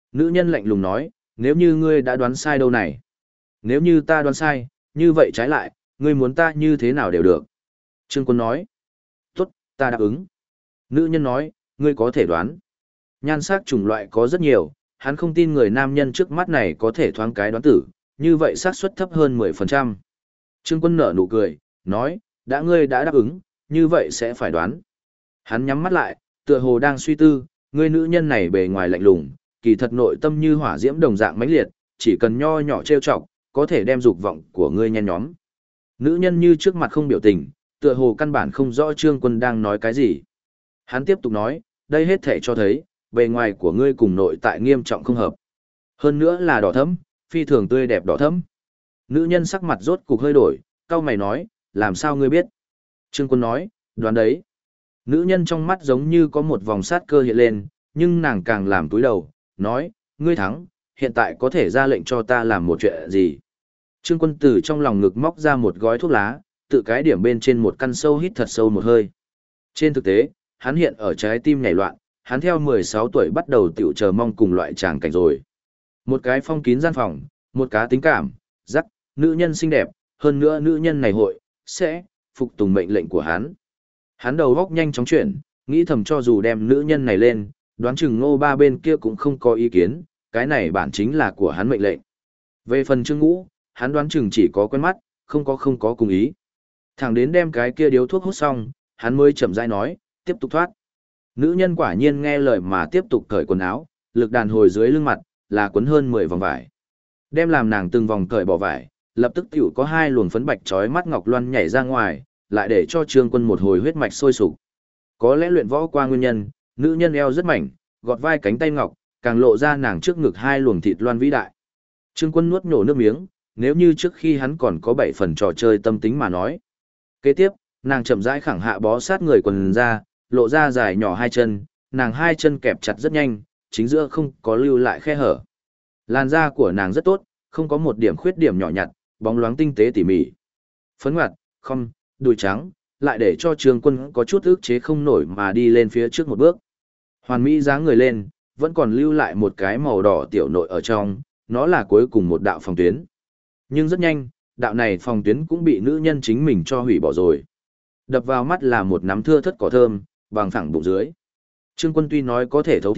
Nữ nhân lạnh lùng nói, nếu như ngươi đã đoán sai đâu này. Nếu như ta đoán sai, như vậy trái lại, ngươi muốn ta như thế nào đều được. Trương Quân nói, tốt, ta đáp ứng. Nữ nhân nói, ngươi có thể đoán. Nhan sắc chủng loại có rất nhiều, hắn không tin người nam nhân trước mắt này có thể thoáng cái đoán tử, như vậy xác suất thấp hơn 10%. Trương Quân nở nụ cười, nói, đã ngươi đã đáp ứng, như vậy sẽ phải đoán. Hắn nhắm mắt lại, tựa hồ đang suy tư, ngươi nữ nhân này bề ngoài lạnh lùng, kỳ thật nội tâm như hỏa diễm đồng dạng mãnh liệt, chỉ cần nho nhỏ trêu chọc, có thể đem dục vọng của ngươi nhen nhóm. Nữ nhân như trước mặt không biểu tình, tựa hồ căn bản không rõ Trương Quân đang nói cái gì. Hắn tiếp tục nói, đây hết thể cho thấy, bề ngoài của ngươi cùng nội tại nghiêm trọng không hợp. Hơn nữa là đỏ thẫm, phi thường tươi đẹp đỏ thẫm. Nữ nhân sắc mặt rốt cục hơi đổi, cau mày nói, làm sao ngươi biết? Trương Quân nói, đoán đấy. Nữ nhân trong mắt giống như có một vòng sát cơ hiện lên, nhưng nàng càng làm túi đầu, nói, ngươi thắng, hiện tại có thể ra lệnh cho ta làm một chuyện gì? Trương Quân từ trong lòng ngực móc ra một gói thuốc lá, tự cái điểm bên trên một căn sâu hít thật sâu một hơi. Trên thực tế, hắn hiện ở trái tim nhảy loạn, hắn theo 16 tuổi bắt đầu tiểu chờ mong cùng loại tràng cảnh rồi. Một cái phong kín gian phòng, một cá tính cảm, rắc, nữ nhân xinh đẹp, hơn nữa nữ nhân này sẽ phục tùng mệnh lệnh của hắn. Hắn đầu góc nhanh chóng chuyển, nghĩ thầm cho dù đem nữ nhân này lên, đoán chừng Ngô Ba bên kia cũng không có ý kiến, cái này bản chính là của hắn mệnh lệnh. Về phần Trương Ngũ, hắn đoán chừng chỉ có quen mắt, không có cùng ý. Thẳng đến đem cái kia điếu thuốc hút xong, hắn mới chậm rãi nói, tiếp tục thoát. Nữ nhân quả nhiên nghe lời mà tiếp tục cởi quần áo, lực đàn hồi dưới lưng mặt, là quấn hơn 10 vòng vải. Đem làm nàng từng vòng cởi bỏ vải, lập tức tiểu có hai luồng phấn bạch chói mắt ngọc loan nhảy ra ngoài, lại để cho Trương Quân một hồi huyết mạch sôi sục. Có lẽ luyện võ qua nguyên nhân, nữ nhân eo rất mảnh, gọt vai cánh tay ngọc, càng lộ ra nàng trước ngực hai luồng thịt loan vĩ đại. Trương Quân nuốt nhổ nước miếng, nếu như trước khi hắn còn có 7 phần trò chơi tâm tính mà nói. Kế tiếp, nàng chậm rãi khẳng hạ bó sát người quần ra, lộ ra dài nhỏ hai chân, nàng hai chân kẹp chặt rất nhanh, chính giữa không có lưu lại khe hở. Làn da của nàng rất tốt, không có một điểm khuyết điểm nhỏ nhặt, bóng loáng tinh tế tỉ mỉ. Phấn ngoặt, không, đùi trắng, lại để cho Trương Quân có chút ức chế không nổi mà đi lên phía trước một bước. Hoàn mỹ dáng người lên, vẫn còn lưu lại một cái màu đỏ tiểu nội ở trong, nó là cuối cùng một đạo phòng tuyến. Nhưng rất nhanh, đạo này phòng tuyến cũng bị nữ nhân chính mình cho hủy bỏ rồi. Đập vào mắt là một nắm thưa thất cỏ thơm, bằng phẳng bụng dưới. Trương Quân tuy nói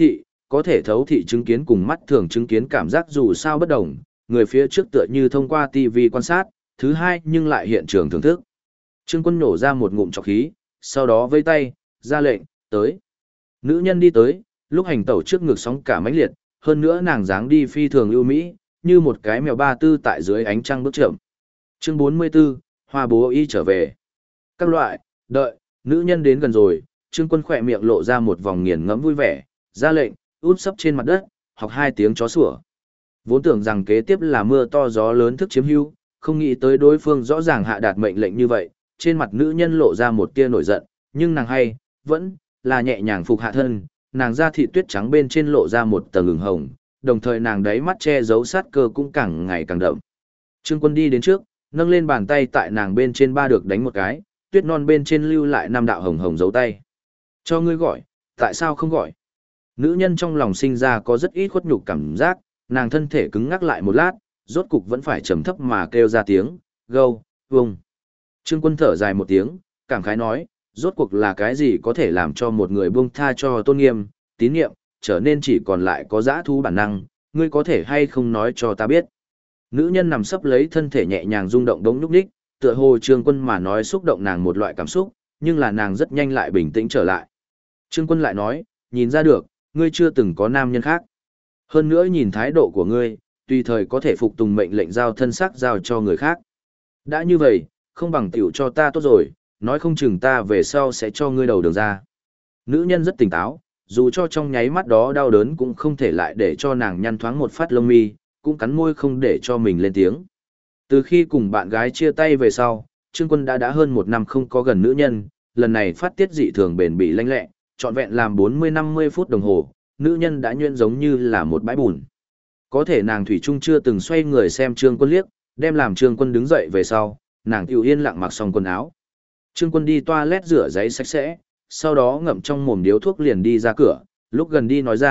có thể thấu thị chứng kiến cùng mắt thường chứng kiến cảm giác dù sao bất đồng, người phía trước tựa như thông qua TV quan sát, thứ hai nhưng lại hiện trường thưởng thức. Trương Quân nổ ra một ngụm trọc khí, sau đó vây tay, ra lệnh, tới. Nữ nhân đi tới, lúc hành tẩu trước ngực sóng cả mãnh liệt, hơn nữa nàng dáng đi phi thường ưu mỹ, như một cái mèo ba tư tại dưới ánh trăng bước chậm. Chương 44, Hoa bố y trở về. Các loại, đợi, nữ nhân đến gần rồi, Trương Quân khỏe miệng lộ ra một vòng nghiền ngẫm vui vẻ, ra lệnh, út sấp trên mặt đất, học hai tiếng chó sủa. Vốn tưởng rằng kế tiếp là mưa to gió lớn thức chiếm hữu, không nghĩ tới đối phương rõ ràng hạ đạt mệnh lệnh như vậy, trên mặt nữ nhân lộ ra một tia nổi giận, nhưng nàng vẫn là nhẹ nhàng phục hạ thân, nàng da thịt tuyết trắng bên trên lộ ra một tầng ửng hồng, đồng thời nàng đáy mắt che giấu sát cơ cũng càng ngày càng đậm. Trương Quân đi đến trước, nâng lên bàn tay tại nàng bên trên ba được đánh một cái, tuyết non bên trên lưu lại 5 đạo hồng hồng dấu tay. Cho ngươi gọi, tại sao không gọi? Nữ nhân trong lòng sinh ra có rất ít khuất nhục cảm giác, nàng thân thể cứng ngắc lại một lát, rốt cục vẫn phải trầm thấp mà kêu ra tiếng, gâu, vung. Trương Quân thở dài một tiếng, cảm khái nói, rốt cuộc là cái gì có thể làm cho một người buông tha cho tôn nghiêm, tín nhiệm, trở nên chỉ còn lại có dã thú bản năng, ngươi có thể hay không nói cho ta biết. Nữ nhân nằm sấp lấy thân thể nhẹ nhàng rung động đống nhúc nhích, tựa hồ Trương Quân mà nói xúc động nàng một loại cảm xúc, nhưng là nàng rất nhanh lại bình tĩnh trở lại. Trương Quân lại nói, nhìn ra được, ngươi chưa từng có nam nhân khác. Hơn nữa nhìn thái độ của ngươi, tùy thời có thể phục tùng mệnh lệnh giao thân xác giao cho người khác. Đã như vậy, không bằng tiểu cho ta tốt rồi, nói không chừng ta về sau sẽ cho ngươi đầu đường ra. Nữ nhân rất tỉnh táo, dù cho trong nháy mắt đó đau đớn cũng không thể lại để cho nàng nhăn thoáng một phát lông mi, cũng cắn môi không để cho mình lên tiếng. Từ khi cùng bạn gái chia tay về sau, Trương Quân đã hơn 1 năm không có gần nữ nhân, lần này phát tiết dị thường bền bỉ lanh lẹ, trọn vẹn làm 40-50 phút đồng hồ, nữ nhân đã nhuyễn giống như là một bãi bùn. Có thể nàng thủy chung chưa từng xoay người xem Trương Quân liếc, đem làm Trương Quân đứng dậy về sau, nàng tiểu yên lặng mặc xong quần áo. Trương Quân đi toilet rửa giấy sạch sẽ, sau đó ngậm trong mồm điếu thuốc liền đi ra cửa, lúc gần đi nói ra,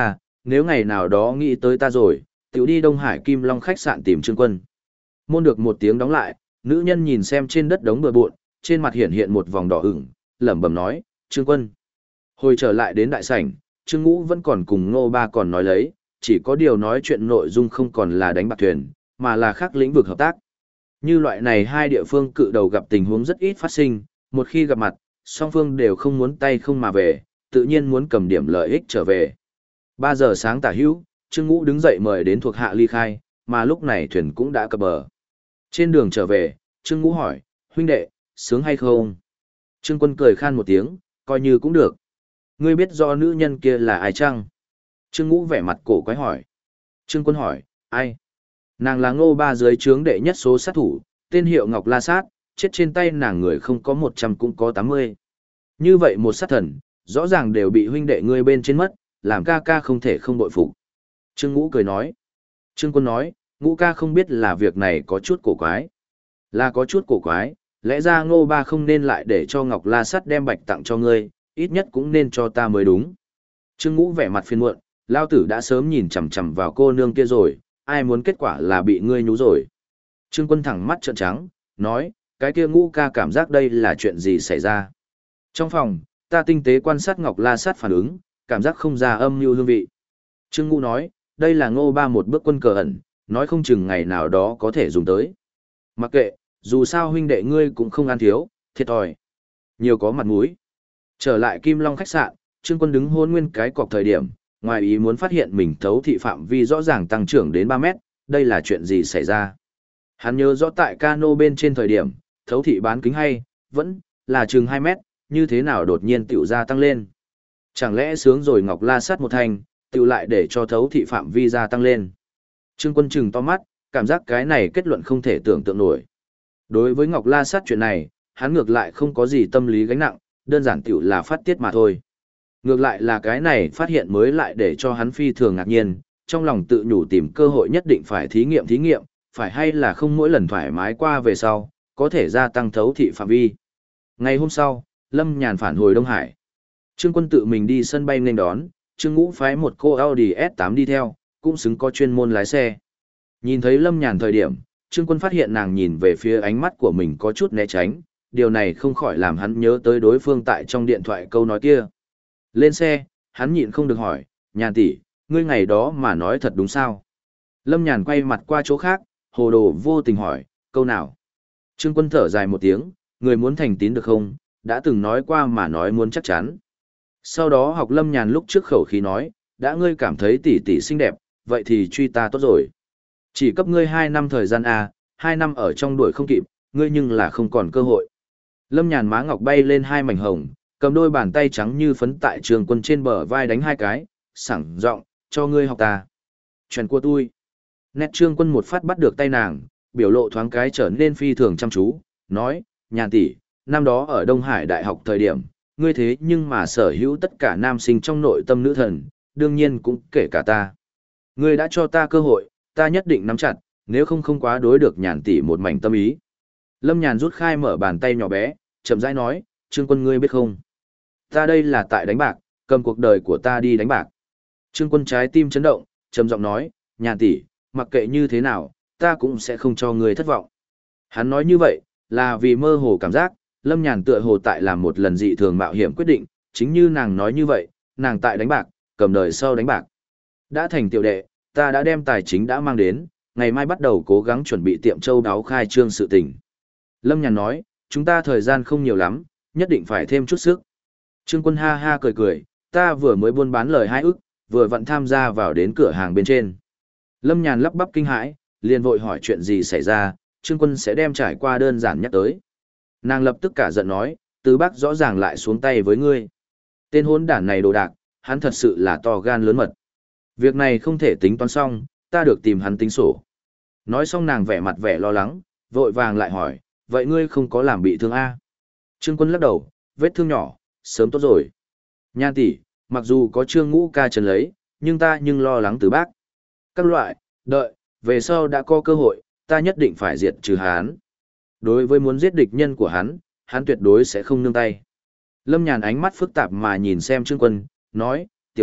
nếu ngày nào đó nghĩ tới ta rồi, tiểu đi Đông Hải Kim Long khách sạn tìm Trương Quân. Môn được một tiếng đóng lại, nữ nhân nhìn xem trên đất đống bừa bộn, trên mặt hiện hiện một vòng đỏ ửng, lẩm bẩm nói, Trương Quân. Hồi trở lại đến đại sảnh, Trương Ngũ vẫn còn cùng Ngô Ba còn nói lấy, chỉ có điều nói chuyện nội dung không còn là đánh bạc thuyền, mà là khác lĩnh vực hợp tác. Như loại này hai địa phương cự đầu gặp tình huống rất ít phát sinh, một khi gặp mặt, song phương đều không muốn tay không mà về, tự nhiên muốn cầm điểm lợi ích trở về. 3 giờ sáng tả hữu, Trương Ngũ đứng dậy mời đến thuộc hạ ly khai, mà lúc này thuyền cũng đã cập bờ. Trên đường trở về, Trương Ngũ hỏi, huynh đệ, sướng hay không? Trương Quân cười khan một tiếng, coi như cũng được. Ngươi biết do nữ nhân kia là ai chăng? Trương Ngũ vẻ mặt cổ quái hỏi. Trương Quân hỏi, ai? Nàng là Ngô Ba dưới trướng đệ nhất số sát thủ, tên hiệu Ngọc La Sát, chết trên tay nàng người không có 100 cũng có 80. Như vậy một sát thần, rõ ràng đều bị huynh đệ ngươi bên trên mất, làm ca ca không thể không bội phục. Trương Ngũ cười nói. Trương Quân nói, Ngũ ca không biết là việc này có chút cổ quái. Là có chút cổ quái, lẽ ra Ngô Ba không nên lại để cho Ngọc La Sát đem bạch tặng cho ngươi, ít nhất cũng nên cho ta mới đúng. Trương Ngũ vẻ mặt phiền muộn, lao tử đã sớm nhìn chằm chằm vào cô nương kia rồi, ai muốn kết quả là bị ngươi nhú rồi. Trương Quân thẳng mắt trợn trắng, nói, cái kia Ngũ ca cảm giác đây là chuyện gì xảy ra. Trong phòng, ta tinh tế quan sát Ngọc La Sát phản ứng, cảm giác không ra âm mưu hương vị. Trương Ngũ nói, đây là Ngô Ba một bước quân cờ ẩn, nói không chừng ngày nào đó có thể dùng tới. Mặc kệ, dù sao huynh đệ ngươi cũng không ăn thiếu, thiệt thòi. Nhiều có mặt mũi. Trở lại Kim Long khách sạn, Trương Quân đứng hôn nguyên cái cọc thời điểm, ngoài ý muốn phát hiện mình thấu thị phạm vi rõ ràng tăng trưởng đến 3 mét, đây là chuyện gì xảy ra. Hắn nhớ rõ tại cano bên trên thời điểm, thấu thị bán kính hay, vẫn là chừng 2 mét, như thế nào đột nhiên tiểu gia tăng lên. Chẳng lẽ sướng rồi Ngọc La Sát một thành, tiểu lại để cho thấu thị phạm vi gia tăng lên. Trương Quân trừng to mắt, cảm giác cái này kết luận không thể tưởng tượng nổi. Đối với Ngọc La Sát chuyện này, hắn ngược lại không có gì tâm lý gánh nặng, đơn giản tiểu là phát tiết mà thôi. Ngược lại là cái này phát hiện mới lại để cho hắn phi thường ngạc nhiên, trong lòng tự nhủ tìm cơ hội nhất định phải thí nghiệm, phải hay là không mỗi lần thoải mái qua về sau, có thể gia tăng thấu thị phạm vi. Ngày hôm sau, Lâm Nhàn phản hồi Đông Hải. Trương Quân tự mình đi sân bay nên đón, Trương Ngũ phái một cô Audi S8 đi theo, cũng xứng có chuyên môn lái xe. Nhìn thấy Lâm Nhàn thời điểm, Trương Quân phát hiện nàng nhìn về phía ánh mắt của mình có chút né tránh, điều này không khỏi làm hắn nhớ tới đối phương tại trong điện thoại câu nói kia. Lên xe, hắn nhịn không được hỏi, Nhàn tỷ, ngươi ngày đó mà nói thật đúng sao? Lâm Nhàn quay mặt qua chỗ khác, hồ đồ vô tình hỏi, câu nào? Trương Quân thở dài một tiếng, người muốn thành tín được không, đã từng nói qua mà nói muốn chắc chắn. Sau đó học Lâm Nhàn lúc trước khẩu khí nói, đã ngươi cảm thấy tỷ tỷ xinh đẹp, vậy thì truy ta tốt rồi. Chỉ cấp ngươi 2 năm thời gian à, 2 năm ở trong đuổi không kịp, ngươi nhưng là không còn cơ hội. Lâm Nhàn má ngọc bay lên 2 mảnh hồng, cầm đôi bàn tay trắng như phấn tại Trương Quân trên bờ vai đánh 2 cái, sảng giọng, cho ngươi học ta. Chuyện của tôi. Nét Trương Quân một phát bắt được tay nàng, biểu lộ thoáng cái trở nên phi thường chăm chú, nói, Nhàn tỷ, năm đó ở Đông Hải Đại học thời điểm, ngươi thế nhưng mà sở hữu tất cả nam sinh trong nội tâm nữ thần, đương nhiên cũng kể cả ta. Ngươi đã cho ta cơ hội, ta nhất định nắm chặt, nếu không quá đối được Nhàn tỷ một mảnh tâm ý. Lâm Nhàn rút khai mở bàn tay nhỏ bé, chậm rãi nói, Trương Quân ngươi biết không? Ta đây là tại đánh bạc, cầm cuộc đời của ta đi đánh bạc. Trương Quân trái tim chấn động, trầm giọng nói, Nhàn tỷ, mặc kệ như thế nào, ta cũng sẽ không cho ngươi thất vọng. Hắn nói như vậy, là vì mơ hồ cảm giác, Lâm Nhàn tựa hồ tại làm một lần dị thường mạo hiểm quyết định, chính như nàng nói như vậy, nàng tại đánh bạc, cầm đời sau đánh bạc. Đã thành tiểu đệ, ta đã đem tài chính đã mang đến, ngày mai bắt đầu cố gắng chuẩn bị tiệm châu đáo khai trương sự tình. Lâm Nhàn nói, chúng ta thời gian không nhiều lắm, nhất định phải thêm chút sức. Trương Quân ha ha cười cười, ta vừa mới buôn bán lời 2 ức, vừa vặn tham gia vào đến cửa hàng bên trên. Lâm Nhàn lắp bắp kinh hãi, liền vội hỏi chuyện gì xảy ra, Trương Quân sẽ đem trải qua đơn giản nhắc tới. Nàng lập tức cả giận nói, Từ Bác rõ ràng lại xuống tay với ngươi. Tên hỗn đản này đồ đạc, hắn thật sự là to gan lớn mật. Việc này không thể tính toán xong, ta được tìm hắn tính sổ. Nói xong nàng vẻ mặt vẻ lo lắng, vội vàng lại hỏi, vậy ngươi không có làm bị thương a? Trương Quân lắc đầu, vết thương nhỏ, sớm tốt rồi. Nhan tỷ, mặc dù có Trương Ngũ ca trần lấy, nhưng ta lo lắng Từ Bác. Các loại, đợi, về sau đã có cơ hội, ta nhất định phải diệt trừ hắn. Đối với muốn giết địch nhân của hắn tuyệt đối sẽ không nương tay. Lâm Nhàn ánh mắt phức tạp mà nhìn xem Trương Quân, nói, tiểu đệ,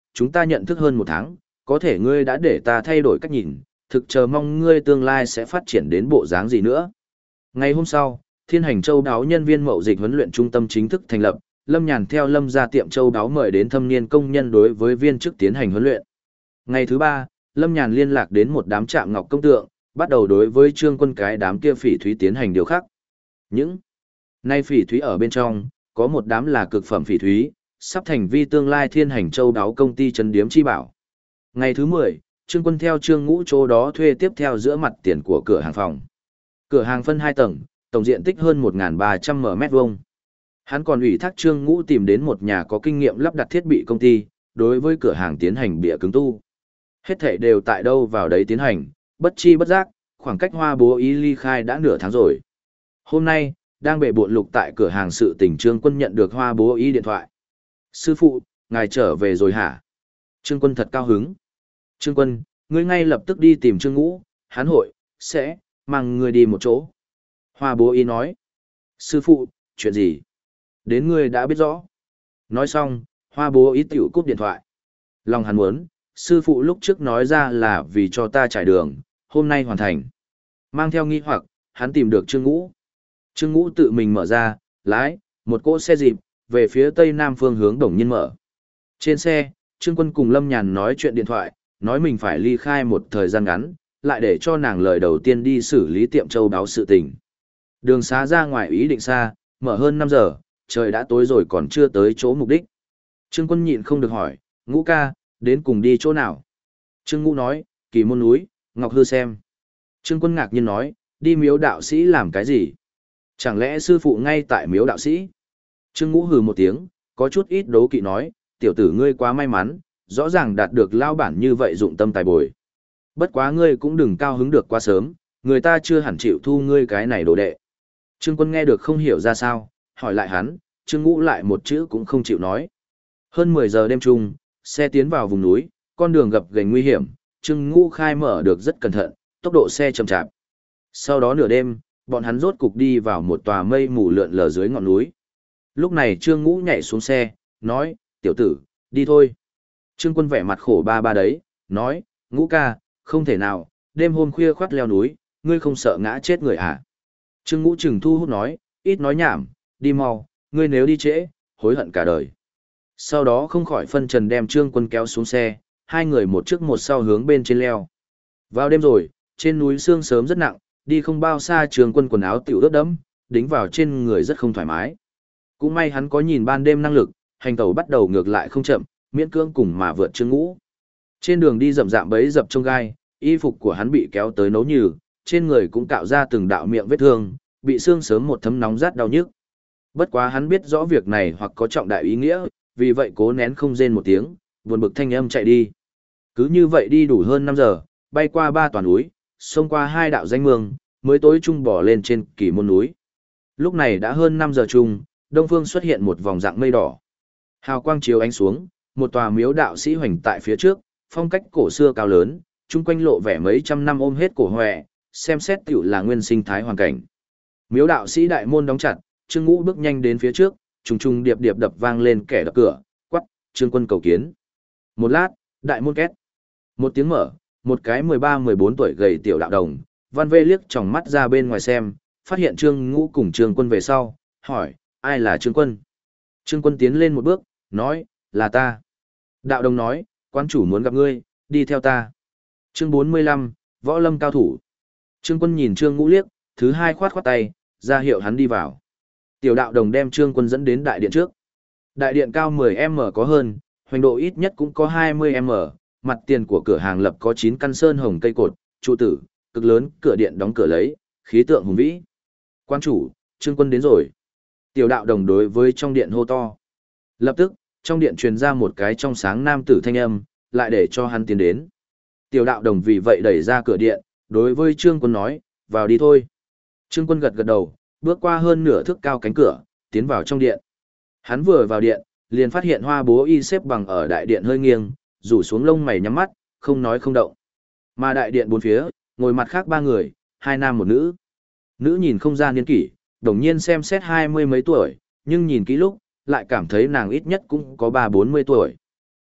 chúng ta nhận thức hơn một tháng, có thể ngươi đã để ta thay đổi cách nhìn, thực chờ mong ngươi tương lai sẽ phát triển đến bộ dáng gì nữa. Ngày hôm sau, Thiên Hành Châu Đáo nhân viên mậu dịch huấn luyện trung tâm chính thức thành lập, Lâm Nhàn theo Lâm ra tiệm Châu Đáo mời đến thâm niên công nhân đối với viên chức tiến hành huấn luyện. Ngày thứ 3, Lâm Nhàn liên lạc đến một đám trạm ngọc công tượng, bắt đầu đối với Trương Quân cái đám kia phỉ thúy tiến hành điều khắc. Những nay phỉ thúy ở bên trong, có một đám là cực phẩm phỉ thúy, sắp thành vi tương lai Thiên Hành Châu Đáo công ty trấn điếm chi bảo. Ngày thứ 10, Trương Quân theo Trương Ngũ chỗ đó thuê tiếp theo giữa mặt tiền của cửa hàng phòng. Cửa hàng phân 2 tầng, tổng diện tích hơn 1.300 m². Hắn còn ủy thác Trương Ngũ tìm đến một nhà có kinh nghiệm lắp đặt thiết bị công ty, đối với cửa hàng tiến hành bịa cứng tu. Hết thảy đều tại đâu vào đấy tiến hành, bất chi bất giác, khoảng cách Hoa Bố Ý ly khai đã nửa tháng rồi. Hôm nay, đang bệ bộn lục tại cửa hàng sự tình Trương Quân nhận được Hoa Bố Ý điện thoại. Sư phụ, ngài trở về rồi hả? Trương Quân thật cao hứng. Trương Quân, ngươi ngay lập tức đi tìm Trương Ngũ, hắn hội, sẽ, mang ngươi đi một chỗ. Hoa Bố Ý nói. Sư phụ, chuyện gì? Đến ngươi đã biết rõ. Nói xong, Hoa Bố Ý tiểu cúp điện thoại. Lòng hắn muốn, sư phụ lúc trước nói ra là vì cho ta trải đường, hôm nay hoàn thành. Mang theo nghi hoặc, hắn tìm được Trương Ngũ. Trương Ngũ tự mình mở ra, lái, một cỗ xe dịp, về phía tây nam phương hướng Đồng Nhiên mở. Trên xe, Trương Quân cùng Lâm Nhàn nói chuyện điện thoại, nói mình phải ly khai một thời gian ngắn, lại để cho nàng lời đầu tiên đi xử lý tiệm châu đáo sự tình. Đường xá ra ngoài ý định xa, mở hơn 5 giờ, trời đã tối rồi còn chưa tới chỗ mục đích. Trương Quân nhịn không được hỏi, Ngũ ca, đến cùng đi chỗ nào? Trương Ngũ nói, Kỳ Môn núi, Ngọc Hư xem. Trương Quân ngạc nhiên nói, đi miếu đạo sĩ làm cái gì? Chẳng lẽ sư phụ ngay tại miếu đạo sĩ? Trương Ngũ hừ một tiếng, có chút ít đố kỵ nói, tiểu tử ngươi quá may mắn, rõ ràng đạt được lao bản như vậy dụng tâm tài bồi. Bất quá ngươi cũng đừng cao hứng được quá sớm, người ta chưa hẳn chịu thu ngươi cái này đồ đệ. Trương Quân nghe được không hiểu ra sao, hỏi lại hắn, Trương Ngũ lại một chữ cũng không chịu nói. Hơn 10 giờ đêm trung, xe tiến vào vùng núi, con đường gập ghềnh nguy hiểm, Trương Ngũ khai mở được rất cẩn thận, tốc độ xe chậm chạp. Sau đó nửa đêm, bọn hắn rốt cục đi vào một tòa mây mù lượn lờ dưới ngọn núi. Lúc này Trương Ngũ nhảy xuống xe, nói, tiểu tử, đi thôi. Trương Quân vẻ mặt khổ ba ba đấy, nói, Ngũ ca, không thể nào, đêm hôm khuya khoắt leo núi, ngươi không sợ ngã chết người à? Trương Ngũ Trừng thu hút nói, ít nói nhảm, đi mau, ngươi nếu đi trễ, hối hận cả đời. Sau đó không khỏi phân trần đem Trương Quân kéo xuống xe, hai người một trước một sau hướng bên trên leo. Vào đêm rồi, trên núi sương sớm rất nặng, đi không bao xa Trương Quân quần áo tiểu ướt đẫm, đính vào trên người rất không thoải mái. Cũng may hắn có nhìn ban đêm năng lực, hành tẩu bắt đầu ngược lại không chậm, miễn cưỡng cùng mà vượt Trương Ngũ. Trên đường đi rậm rạp bấy dập trong gai, y phục của hắn bị kéo tới nấu nhừ, trên người cũng cạo ra từng đạo miệng vết thương, bị sương sớm một thấm nóng rát đau nhức. Bất quá hắn biết rõ việc này hoặc có trọng đại ý nghĩa, vì vậy cố nén không rên một tiếng, buồn bực thanh âm chạy đi. Cứ như vậy đi đủ hơn 5 giờ, bay qua 3 tòa núi, xông qua 2 đạo danh mương, mới tối trung bỏ lên trên Kỳ Môn núi. Lúc này đã hơn 5 giờ chung, đông phương xuất hiện một vòng dạng mây đỏ. Hào quang chiếu ánh xuống, một tòa miếu đạo sĩ hoành tại phía trước, phong cách cổ xưa cao lớn, chung quanh lộ vẻ mấy trăm năm ôm hết cổ hoè, xem xét tiểu là nguyên sinh thái hoàn cảnh. Miếu đạo sĩ đại môn đóng chặt, Trương Ngũ bước nhanh đến phía trước, trùng trùng điệp điệp đập vang lên kẻ đập cửa, quắc, Trương Quân cầu kiến. Một lát, đại môn két. Một tiếng mở, một cái 13-14 tuổi gầy tiểu đạo đồng, Văn Vê liếc tròng mắt ra bên ngoài xem, phát hiện Trương Ngũ cùng Trương Quân về sau, hỏi, ai là Trương Quân? Trương Quân tiến lên một bước, nói, là ta. Đạo đồng nói, quan chủ muốn gặp ngươi, đi theo ta. Chương 45, Võ Lâm cao thủ. Trương Quân nhìn Trương Ngũ liếc, thứ hai khoát khoát tay, ra hiệu hắn đi vào. Tiểu đạo đồng đem Trương Quân dẫn đến đại điện trước. Đại điện cao 10m có hơn, hoành độ ít nhất cũng có 20m, mặt tiền của cửa hàng lập có 9 căn sơn hồng cây cột, trụ tử, cực lớn, cửa điện đóng cửa lấy, khí tượng hùng vĩ. Quan chủ, Trương Quân đến rồi. Tiểu đạo đồng đối với trong điện hô to. Lập tức, trong điện truyền ra một cái trong sáng nam tử thanh âm, lại để cho hắn tiến đến. Tiểu đạo đồng vì vậy đẩy ra cửa điện, đối với Trương Quân nói, vào đi thôi. Trương Quân gật gật đầu, bước qua hơn nửa thước cao cánh cửa, tiến vào trong điện. Hắn vừa vào điện, liền phát hiện Hoa Bố Y xếp bằng ở đại điện hơi nghiêng, rủ xuống lông mày nhắm mắt, không nói không động. Mà đại điện bốn phía, ngồi mặt khác 3 người, 2 nam một nữ. Nữ nhìn không ra niên kỷ, đồng nhiên xem xét 20 mấy tuổi, nhưng nhìn kỹ lúc, lại cảm thấy nàng ít nhất cũng có 30-40 tuổi.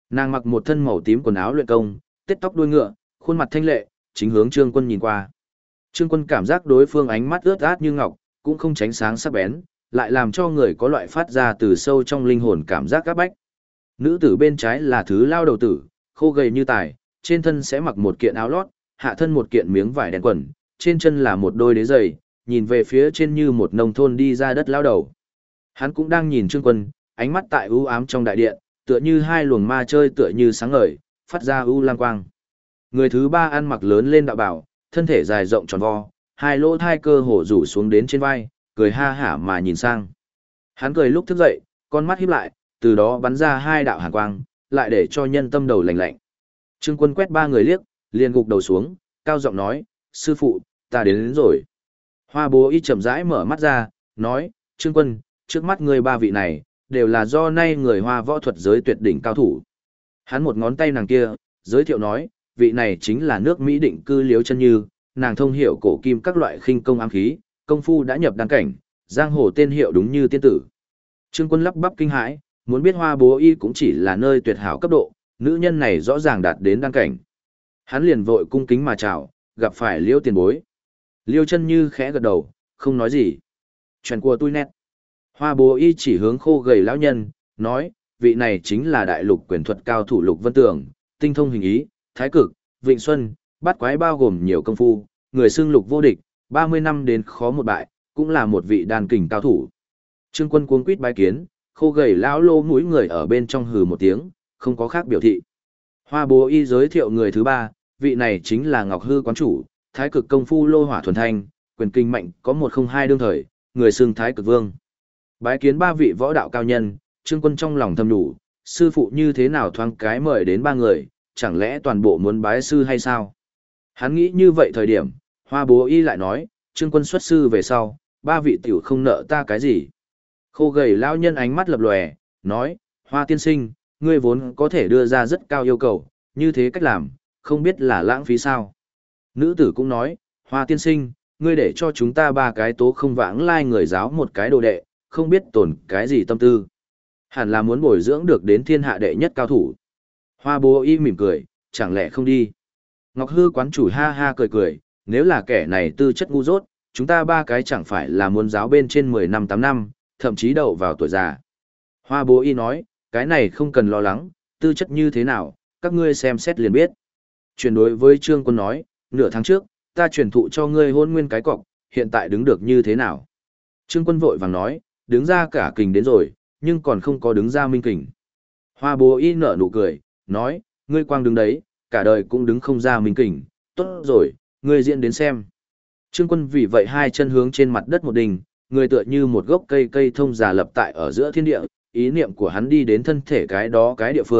Nàng mặc một thân màu tím quần áo luyện công, tết tóc đuôi ngựa, khuôn mặt thanh lệ, chính hướng Trương Quân nhìn qua. Trương Quân cảm giác đối phương ánh mắt ướt át như ngọc, cũng không tránh sáng sắc bén, lại làm cho người có loại phát ra từ sâu trong linh hồn cảm giác các bách. Nữ tử bên trái là thứ lao đầu tử, khô gầy như tài, trên thân sẽ mặc một kiện áo lót, hạ thân một kiện miếng vải đen quần, trên chân là một đôi đế giày, nhìn về phía trên như một nông thôn đi ra đất lao đầu. Hắn cũng đang nhìn Trương Quân, ánh mắt tại u ám trong đại điện, tựa như hai luồng ma chơi tựa như sáng ngời, phát ra u lang quang. Người thứ ba ăn mặc lớn lên đạo bảo, thân thể dài rộng tròn vo, hai lỗ thai cơ hổ rủ xuống đến trên vai, cười ha hả mà nhìn sang. Hắn cười lúc thức dậy, con mắt híp lại, từ đó bắn ra hai đạo hàn quang, lại để cho nhân tâm đầu lạnh lạnh. Trương Quân quét ba người liếc, liền gục đầu xuống, cao giọng nói, sư phụ, ta đến rồi. Hoa Bố Y chậm rãi mở mắt ra, nói, Trương Quân, trước mắt người ba vị này, đều là do nay người Hoa võ thuật giới tuyệt đỉnh cao thủ. Hắn một ngón tay nàng kia, giới thiệu nói, vị này chính là nước Mỹ định cư Liếu Chân Như, nàng thông hiểu cổ kim các loại khinh công ám khí, công phu đã nhập đan cảnh, giang hồ tên hiệu đúng như tiên tử. Trương Quân lắp bắp kinh hãi, muốn biết Hoa Bố Y cũng chỉ là nơi tuyệt hảo cấp độ, nữ nhân này rõ ràng đạt đến đan cảnh. Hắn liền vội cung kính mà chào, gặp phải Liêu tiền bối. Liêu Chân Như khẽ gật đầu, không nói gì. Chuyện của tôi nét. Hoa Bố Y chỉ hướng khô gầy lão nhân, nói, vị này chính là đại lục quyền thuật cao thủ Lục Vân Tường, tinh thông hình ý, thái cực, vịnh xuân, bát quái bao gồm nhiều công phu, người xưng Lục vô địch, 30 năm đến khó một bại, cũng là một vị đan kình cao thủ. Trương Quân cuống quýt bái kiến, khô gầy lão lô mũi người ở bên trong hừ một tiếng, không có khác biểu thị. Hoa Bố Y giới thiệu người thứ ba, vị này chính là Ngọc Hư quán chủ, thái cực công phu lô hỏa thuần thanh, quyền kinh mạnh có 102 đương thời, người xưng thái cực vương. Bái kiến ba vị võ đạo cao nhân, Trương Quân trong lòng thầm đủ, sư phụ như thế nào thoáng cái mời đến ba người, chẳng lẽ toàn bộ muốn bái sư hay sao? Hắn nghĩ như vậy thời điểm, Hoa Bố Y lại nói, Trương Quân xuất sư về sau, ba vị tiểu không nợ ta cái gì. Khô gầy lão nhân ánh mắt lập lòe, nói, Hoa tiên sinh, ngươi vốn có thể đưa ra rất cao yêu cầu, như thế cách làm, không biết là lãng phí sao. Nữ tử cũng nói, Hoa tiên sinh, ngươi để cho chúng ta ba cái tố không vãng lai người giáo một cái đồ đệ, không biết tổn cái gì tâm tư. Hẳn là muốn bồi dưỡng được đến thiên hạ đệ nhất cao thủ. Hoa Bố Y mỉm cười, chẳng lẽ không đi. Ngọc Hư quán chủ ha ha cười cười, nếu là kẻ này tư chất ngu dốt, chúng ta ba cái chẳng phải là muốn giáo bên trên 10 năm 8 năm, thậm chí đậu vào tuổi già. Hoa Bố Y nói, cái này không cần lo lắng, tư chất như thế nào, các ngươi xem xét liền biết. Chuyển đối với Trương Quân nói, nửa tháng trước, ta truyền thụ cho ngươi hôn nguyên cái cọc, hiện tại đứng được như thế nào. Trương Quân vội vàng nói, đứng ra cả kình đến rồi, nhưng còn không có đứng ra minh kình. Hoa Bố Y nở nụ cười, nói, ngươi quang đứng đấy, cả đời cũng đứng không ra minh kình, tốt rồi, ngươi diễn đến xem. Trương Quân vì vậy hai chân hướng trên mặt đất một đình, người tựa như một gốc cây thông già lập tại ở giữa thiên địa, ý niệm của hắn đi đến thân thể cái đó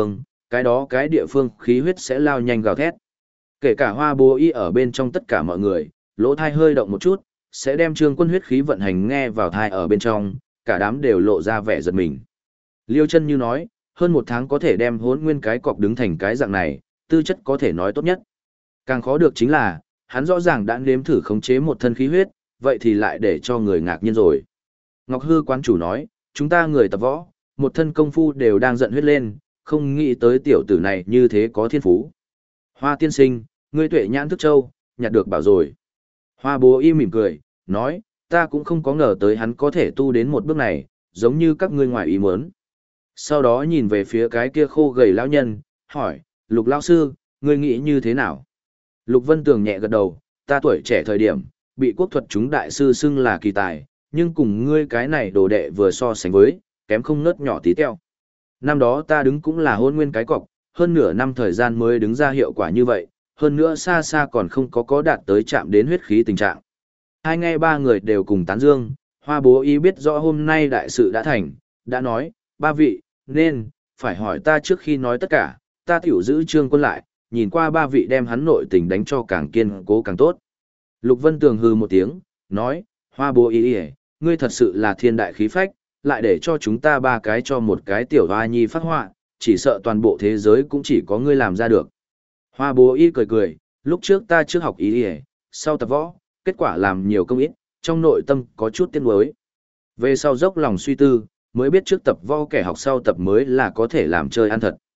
cái địa phương khí huyết sẽ lao nhanh gào thét. Kể cả Hoa Bố Y ở bên trong tất cả mọi người, lỗ thai hơi động một chút, sẽ đem Trương Quân huyết khí vận hành nghe vào thai ở bên trong, cả đám đều lộ ra vẻ giật mình. Liêu Chân Như nói, hơn một tháng có thể đem hỗn nguyên cái cọc đứng thành cái dạng này, tư chất có thể nói tốt nhất. Càng khó được chính là, hắn rõ ràng đã nếm thử khống chế một thân khí huyết, vậy thì lại để cho người ngạc nhiên rồi. Ngọc Hư quán chủ nói, chúng ta người tập võ, một thân công phu đều đang giận huyết lên, không nghĩ tới tiểu tử này như thế có thiên phú. Hoa tiên sinh, ngươi tuệ nhãn thức châu, nhặt được bảo rồi. Hoa Bố Y mỉm cười, nói, ta cũng không có ngờ tới hắn có thể tu đến một bước này, giống như các ngươi ngoài ý muốn. Sau đó nhìn về phía cái kia khô gầy lão nhân, hỏi, Lục lão sư, ngươi nghĩ như thế nào? Lục Vân Tường nhẹ gật đầu, ta tuổi trẻ thời điểm, bị quốc thuật chúng đại sư xưng là kỳ tài, nhưng cùng ngươi cái này đồ đệ vừa so sánh với, kém không nớt nhỏ tí teo. Năm đó ta đứng cũng là hôn nguyên cái cọc, hơn nửa năm thời gian mới đứng ra hiệu quả như vậy, hơn nữa xa xa còn không có đạt tới chạm đến huyết khí tình trạng. Hai nghe ba người đều cùng tán dương, Hoa Bố Y biết rõ hôm nay đại sự đã thành, đã nói, ba vị, nên, phải hỏi ta trước khi nói tất cả, ta tiểu giữ Trương Quân lại, nhìn qua ba vị đem hắn nội tình đánh cho càng kiên cố càng tốt. Lục Vân Tường hừ một tiếng, nói, Hoa Bố Y, ngươi thật sự là thiên đại khí phách, lại để cho chúng ta ba cái cho một cái tiểu hoa nhi phát họa, chỉ sợ toàn bộ thế giới cũng chỉ có ngươi làm ra được. Hoa Bố Y cười cười, lúc trước ta trước học ý y, sau tập võ, kết quả làm nhiều công ít, trong nội tâm có chút tiếc nuối. Về sau dốc lòng suy tư, mới biết trước tập võ kẻ học sau tập mới là có thể làm chơi ăn thật.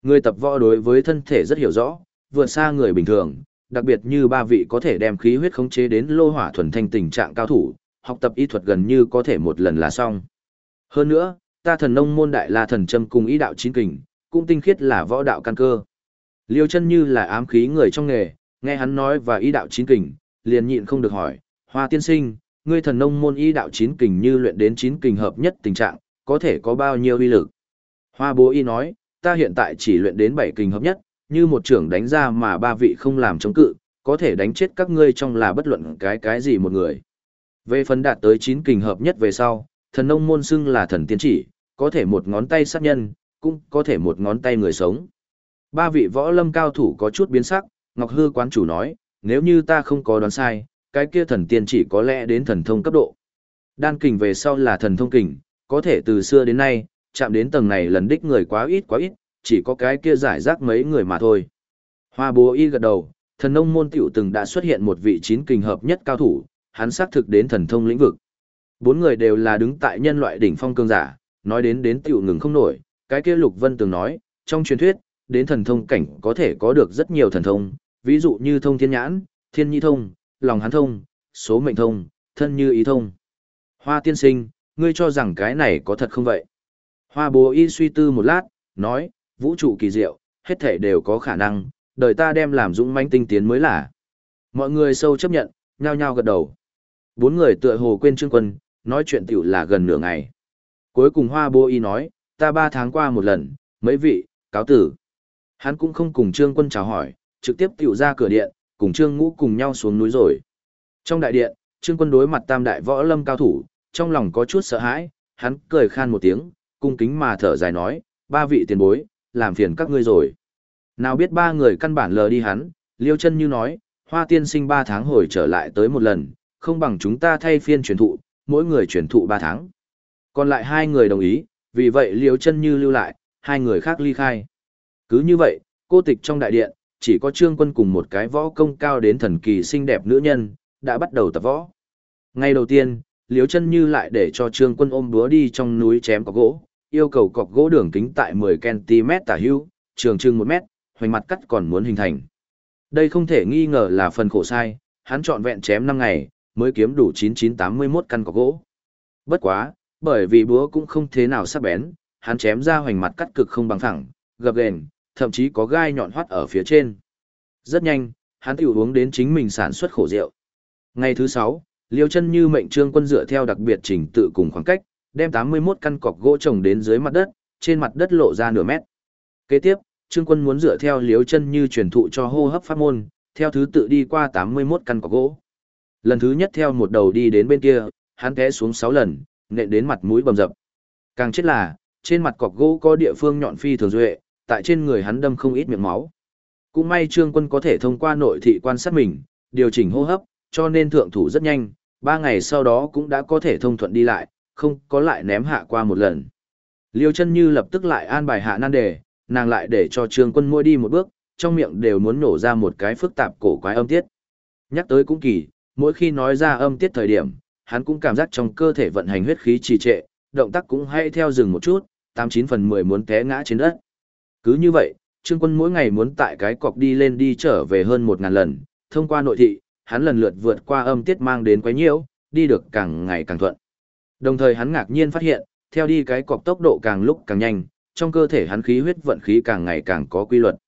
Người tập võ đối với thân thể rất hiểu rõ, vượt xa người bình thường, đặc biệt như ba vị có thể đem khí huyết khống chế đến lô hỏa thuần thanh tình trạng cao thủ, học tập y thuật gần như có thể một lần là xong. Hơn nữa, ta thần nông môn đại la thần châm cùng ý đạo chín kình, cũng tinh khiết là võ đạo căn cơ. Liêu chân như là ám khí người trong nghề, nghe hắn nói và ý đạo chín kình, liền nhịn không được hỏi, Hoa tiên sinh, ngươi thần nông môn ý đạo chín kình như luyện đến chín kình hợp nhất tình trạng, có thể có bao nhiêu uy lực? Hoa bố y nói, ta hiện tại chỉ luyện đến 7 kình hợp nhất, như một trưởng đánh ra mà ba vị không làm chống cự, có thể đánh chết các ngươi trong là bất luận cái gì một người. Về phần đạt tới 9 kình hợp nhất về sau, thần nông môn xưng là thần tiên chỉ, có thể một ngón tay sát nhân, cũng có thể một ngón tay người sống. Ba vị võ lâm cao thủ có chút biến sắc, Ngọc Hư quán chủ nói, nếu như ta không có đoán sai, cái kia thần tiên chỉ có lẽ đến thần thông cấp độ. Đan kình về sau là thần thông kình, có thể từ xưa đến nay, chạm đến tầng này lần đích người quá ít, chỉ có cái kia giải rác mấy người mà thôi. Hoa bố y gật đầu, thần nông môn tiểu từng đã xuất hiện một vị 9 kình hợp nhất cao thủ, hắn xác thực đến thần thông lĩnh vực. 4 người đều là đứng tại nhân loại đỉnh phong cường giả, nói đến tiểu ngừng không nổi, cái kia Lục Vân từng nói, trong truyền thuyết, đến thần thông cảnh có thể có được rất nhiều thần thông, ví dụ như thông thiên nhãn, thiên nhi thông, lòng hắn thông, số mệnh thông, thân như ý thông. Hoa tiên sinh, ngươi cho rằng cái này có thật không vậy? Hoa bố y suy tư một lát, nói, vũ trụ kỳ diệu, hết thể đều có khả năng, đời ta đem làm dũng mãnh tinh tiến mới là. Mọi người sâu chấp nhận, nhao nhao gật đầu. 4 người tựa hồ quên Trương Quân, nói chuyện tiểu là gần nửa ngày. Cuối cùng Hoa bố y nói, ta 3 tháng qua một lần, mấy vị, cáo tử. Hắn cũng không cùng Trương Quân chào hỏi, trực tiếp tiểu ra cửa điện, cùng Trương Ngũ cùng nhau xuống núi rồi. Trong đại điện, Trương Quân đối mặt tam đại võ lâm cao thủ, trong lòng có chút sợ hãi, hắn cười khan một tiếng, cung kính mà thở dài nói, 3 vị tiền bối, làm phiền các ngươi rồi. Nào biết 3 người căn bản lờ đi hắn, Liêu Chân Như nói, Hoa tiên sinh 3 tháng hồi trở lại tới một lần, không bằng chúng ta thay phiên truyền thụ, mỗi người truyền thụ 3 tháng. Còn lại 2 người đồng ý, vì vậy Liêu Chân Như lưu lại, 2 người khác ly khai. Cứ như vậy, cô tịch trong đại điện, chỉ có Trương Quân cùng một cái võ công cao đến thần kỳ xinh đẹp nữ nhân, đã bắt đầu tập võ. Ngày đầu tiên, Liêu Chân Như lại để cho Trương Quân ôm búa đi trong núi chém cọc gỗ, yêu cầu cọc gỗ đường kính tại 10 cm tả hữu, trường chừng 1 mét, hoành mặt cắt còn muốn hình thành. Đây không thể nghi ngờ là phần khổ sai, hắn trọn vẹn chém 5 ngày, mới kiếm đủ 9981 căn cọc gỗ. Bất quá, bởi vì búa cũng không thế nào sắc bén, hắn chém ra hoành mặt cắt cực không bằng phẳng, gập ghềnh, thậm chí có gai nhọn hoắt ở phía trên. Rất nhanh, hắn tiểu uống đến chính mình sản xuất khổ rượu. Ngày thứ 6, Liêu Chân Như mệnh Trương Quân dựa theo đặc biệt trình tự cùng khoảng cách, đem 81 căn cọc gỗ trồng đến dưới mặt đất, trên mặt đất lộ ra nửa mét. Kế tiếp, Trương Quân muốn dựa theo Liêu Chân Như truyền thụ cho hô hấp pháp môn, theo thứ tự đi qua 81 căn cọc gỗ. Lần thứ nhất theo một đầu đi đến bên kia, hắn té xuống 6 lần, nện đến mặt mũi bầm dập. Càng chết là, trên mặt cọc gỗ có địa phương nhọn phi thường duệ, tại trên người hắn đâm không ít miệng máu. Cũng may Trương Quân có thể thông qua nội thị quan sát mình, điều chỉnh hô hấp, cho nên thượng thủ rất nhanh, 3 ngày sau đó cũng đã có thể thông thuận đi lại, không có lại ném hạ qua một lần. Liêu Chân Như lập tức lại an bài hạ nan đề, nàng lại để cho Trương Quân mỗi đi một bước, trong miệng đều muốn nổ ra một cái phức tạp cổ quái âm tiết. Nhắc tới cũng kỳ, mỗi khi nói ra âm tiết thời điểm, hắn cũng cảm giác trong cơ thể vận hành huyết khí trì trệ, động tác cũng hay theo dừng một chút, 89 phần 10 muốn té ngã trên đất. Cứ như vậy, Trương Quân mỗi ngày muốn tại cái cọc đi lên đi trở về hơn 1000 lần, thông qua nội thị, hắn lần lượt vượt qua âm tiết mang đến quấy nhiễu, đi được càng ngày càng thuận. Đồng thời hắn ngạc nhiên phát hiện, theo đi cái cọc tốc độ càng lúc càng nhanh, trong cơ thể hắn khí huyết vận khí càng ngày càng có quy luật.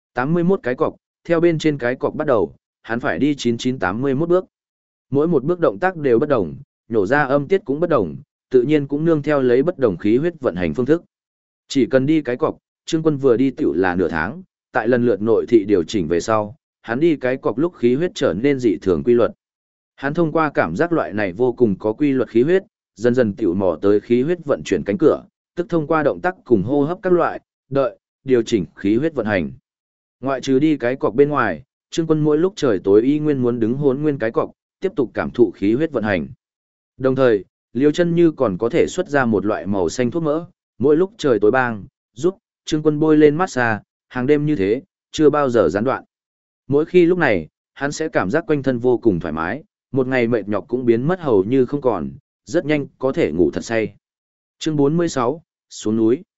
81 cái cọc, theo bên trên cái cọc bắt đầu, hắn phải đi 9981 bước. Mỗi một bước động tác đều bất đồng, nhổ ra âm tiết cũng bất đồng, tự nhiên cũng nương theo lấy bất đồng khí huyết vận hành phương thức. Chỉ cần đi cái cọc, Trương Quân vừa đi tiểu là nửa tháng, tại lần lượt nội thị điều chỉnh về sau, hắn đi cái cọc lúc khí huyết trở nên dị thường quy luật. Hắn thông qua cảm giác loại này vô cùng có quy luật khí huyết, dần dần tiểu mò tới khí huyết vận chuyển cánh cửa, tức thông qua động tác cùng hô hấp các loại, điều chỉnh khí huyết vận hành. Ngoại trừ đi cái cọc bên ngoài, Trương Quân mỗi lúc trời tối y nguyên muốn đứng hốn nguyên cái cọc, tiếp tục cảm thụ khí huyết vận hành. Đồng thời, Liêu Chân Như còn có thể xuất ra một loại màu xanh thuốc mỡ, mỗi lúc trời tối bang, giúp Trương Quân bôi lên massage, hàng đêm như thế, chưa bao giờ gián đoạn. Mỗi khi lúc này, hắn sẽ cảm giác quanh thân vô cùng thoải mái, một ngày mệt nhọc cũng biến mất hầu như không còn, rất nhanh có thể ngủ thật say. Chương 46, xuống núi.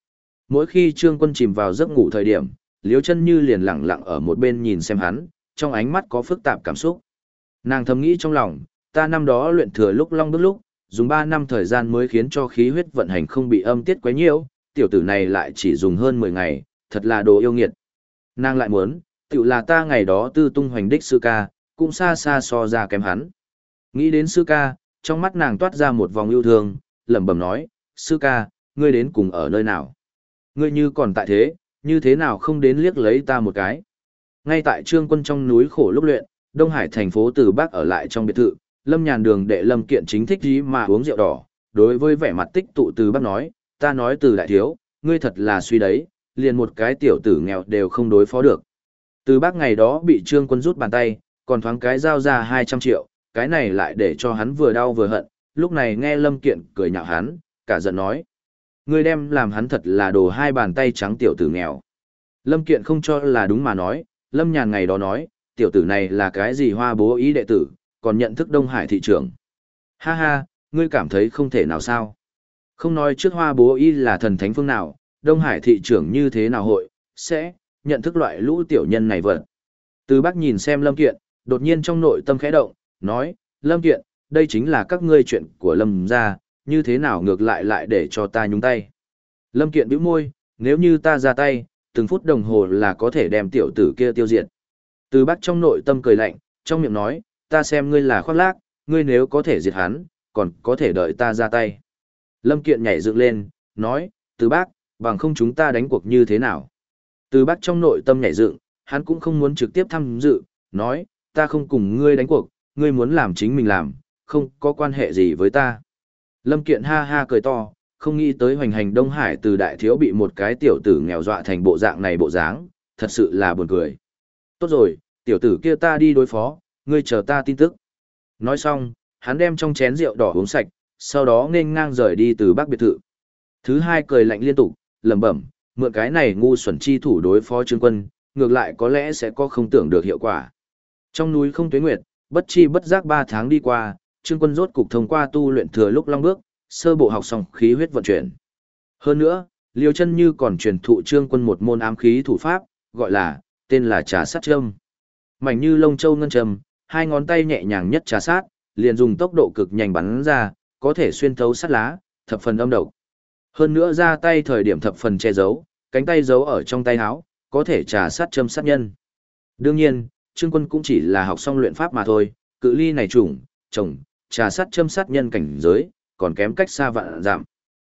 Mỗi khi Trương Quân chìm vào giấc ngủ thời điểm, Liễu Chân Như liền lặng lặng ở một bên nhìn xem hắn, trong ánh mắt có phức tạp cảm xúc. Nàng thầm nghĩ trong lòng, ta năm đó luyện thừa lúc long bước lúc, dùng 3 năm thời gian mới khiến cho khí huyết vận hành không bị âm tiết quấy nhiễu, tiểu tử này lại chỉ dùng hơn 10 ngày, thật là đồ yêu nghiệt. Nàng lại muốn, tiểu là ta ngày đó tư tung hoành đích sư ca, cũng xa xa so ra kém hắn. Nghĩ đến sư ca, trong mắt nàng toát ra một vòng yêu thương, lẩm bẩm nói, sư ca, ngươi đến cùng ở nơi nào? Ngươi như còn tại thế, như thế nào không đến liếc lấy ta một cái? Ngay tại Trương Quân trong núi khổ lúc luyện, Đông Hải thành phố Từ Bắc ở lại trong biệt thự, Lâm Nhàn Đường đệ Lâm Kiện chính thích gì mà uống rượu đỏ, đối với vẻ mặt tích tụ Từ Bắc nói, ta nói Từ đại thiếu, ngươi thật là suy đấy, liền một cái tiểu tử nghèo đều không đối phó được. Từ Bắc ngày đó bị Trương Quân rút bàn tay, còn thoáng cái giao ra 200 triệu, cái này lại để cho hắn vừa đau vừa hận, lúc này nghe Lâm Kiện cười nhạo hắn, cả giận nói, ngươi đem làm hắn thật là đồ hai bàn tay trắng tiểu tử nghèo. Lâm Kiện không cho là đúng mà nói, Lâm Nhàn ngày đó nói, tiểu tử này là cái gì hoa bố ý đệ tử, còn nhận thức Đông Hải thị trưởng. Ha ha, ngươi cảm thấy không thể nào sao? Không nói trước hoa bố ý là thần thánh phương nào, Đông Hải thị trưởng như thế nào hội, sẽ, nhận thức loại lũ tiểu nhân này vật. Từ Bắc nhìn xem Lâm Kiện, đột nhiên trong nội tâm khẽ động, nói, Lâm Kiện, đây chính là các ngươi chuyện của Lâm gia, như thế nào ngược lại để cho ta nhúng tay. Lâm Kiện bĩu môi, nếu như ta ra tay, từng phút đồng hồ là có thể đem tiểu tử kia tiêu diệt. Từ Bắc trong nội tâm cười lạnh, trong miệng nói, ta xem ngươi là khoác lác, ngươi nếu có thể diệt hắn, còn có thể đợi ta ra tay. Lâm Kiện nhảy dựng lên, nói, Từ Bắc, bằng không chúng ta đánh cuộc như thế nào. Từ Bắc trong nội tâm nhảy dựng, hắn cũng không muốn trực tiếp tham dự, nói, ta không cùng ngươi đánh cuộc, ngươi muốn làm chính mình làm, không có quan hệ gì với ta. Lâm Kiện ha ha cười to, không nghĩ tới hoành hành Đông Hải từ đại thiếu bị một cái tiểu tử nghèo dọa thành bộ dạng này bộ dáng, thật sự là buồn cười. Tốt rồi, tiểu tử kia ta đi đối phó, ngươi chờ ta tin tức. Nói xong, hắn đem trong chén rượu đỏ uống sạch, sau đó nghênh ngang rời đi từ Bắc biệt thự. Thứ hai cười lạnh liên tục, lẩm bẩm, mượn cái này ngu xuẩn chi thủ đối phó Trương Quân, ngược lại có lẽ sẽ có không tưởng được hiệu quả. Trong núi không tuế nguyệt, bất chi bất giác 3 tháng đi qua, Trương Quân rốt cục thông qua tu luyện thừa lúc long bước, sơ bộ học xong khí huyết vận chuyển. Hơn nữa, Liêu Chân Như còn truyền thụ Trương Quân một môn ám khí thủ pháp, gọi là, tên là trà sát châm. Mảnh như lông châu ngân châm, hai ngón tay nhẹ nhàng nhất trà sát, liền dùng tốc độ cực nhanh bắn ra, có thể xuyên thấu sắt lá, thập phần âm độc. Hơn nữa ra tay thời điểm thập phần che giấu, cánh tay giấu ở trong tay áo, có thể trà sát châm sát nhân. Đương nhiên, Trương Quân cũng chỉ là học xong luyện pháp mà thôi, cự ly này trồng, trà sát châm sát nhân cảnh giới, còn kém cách xa vạn dặm.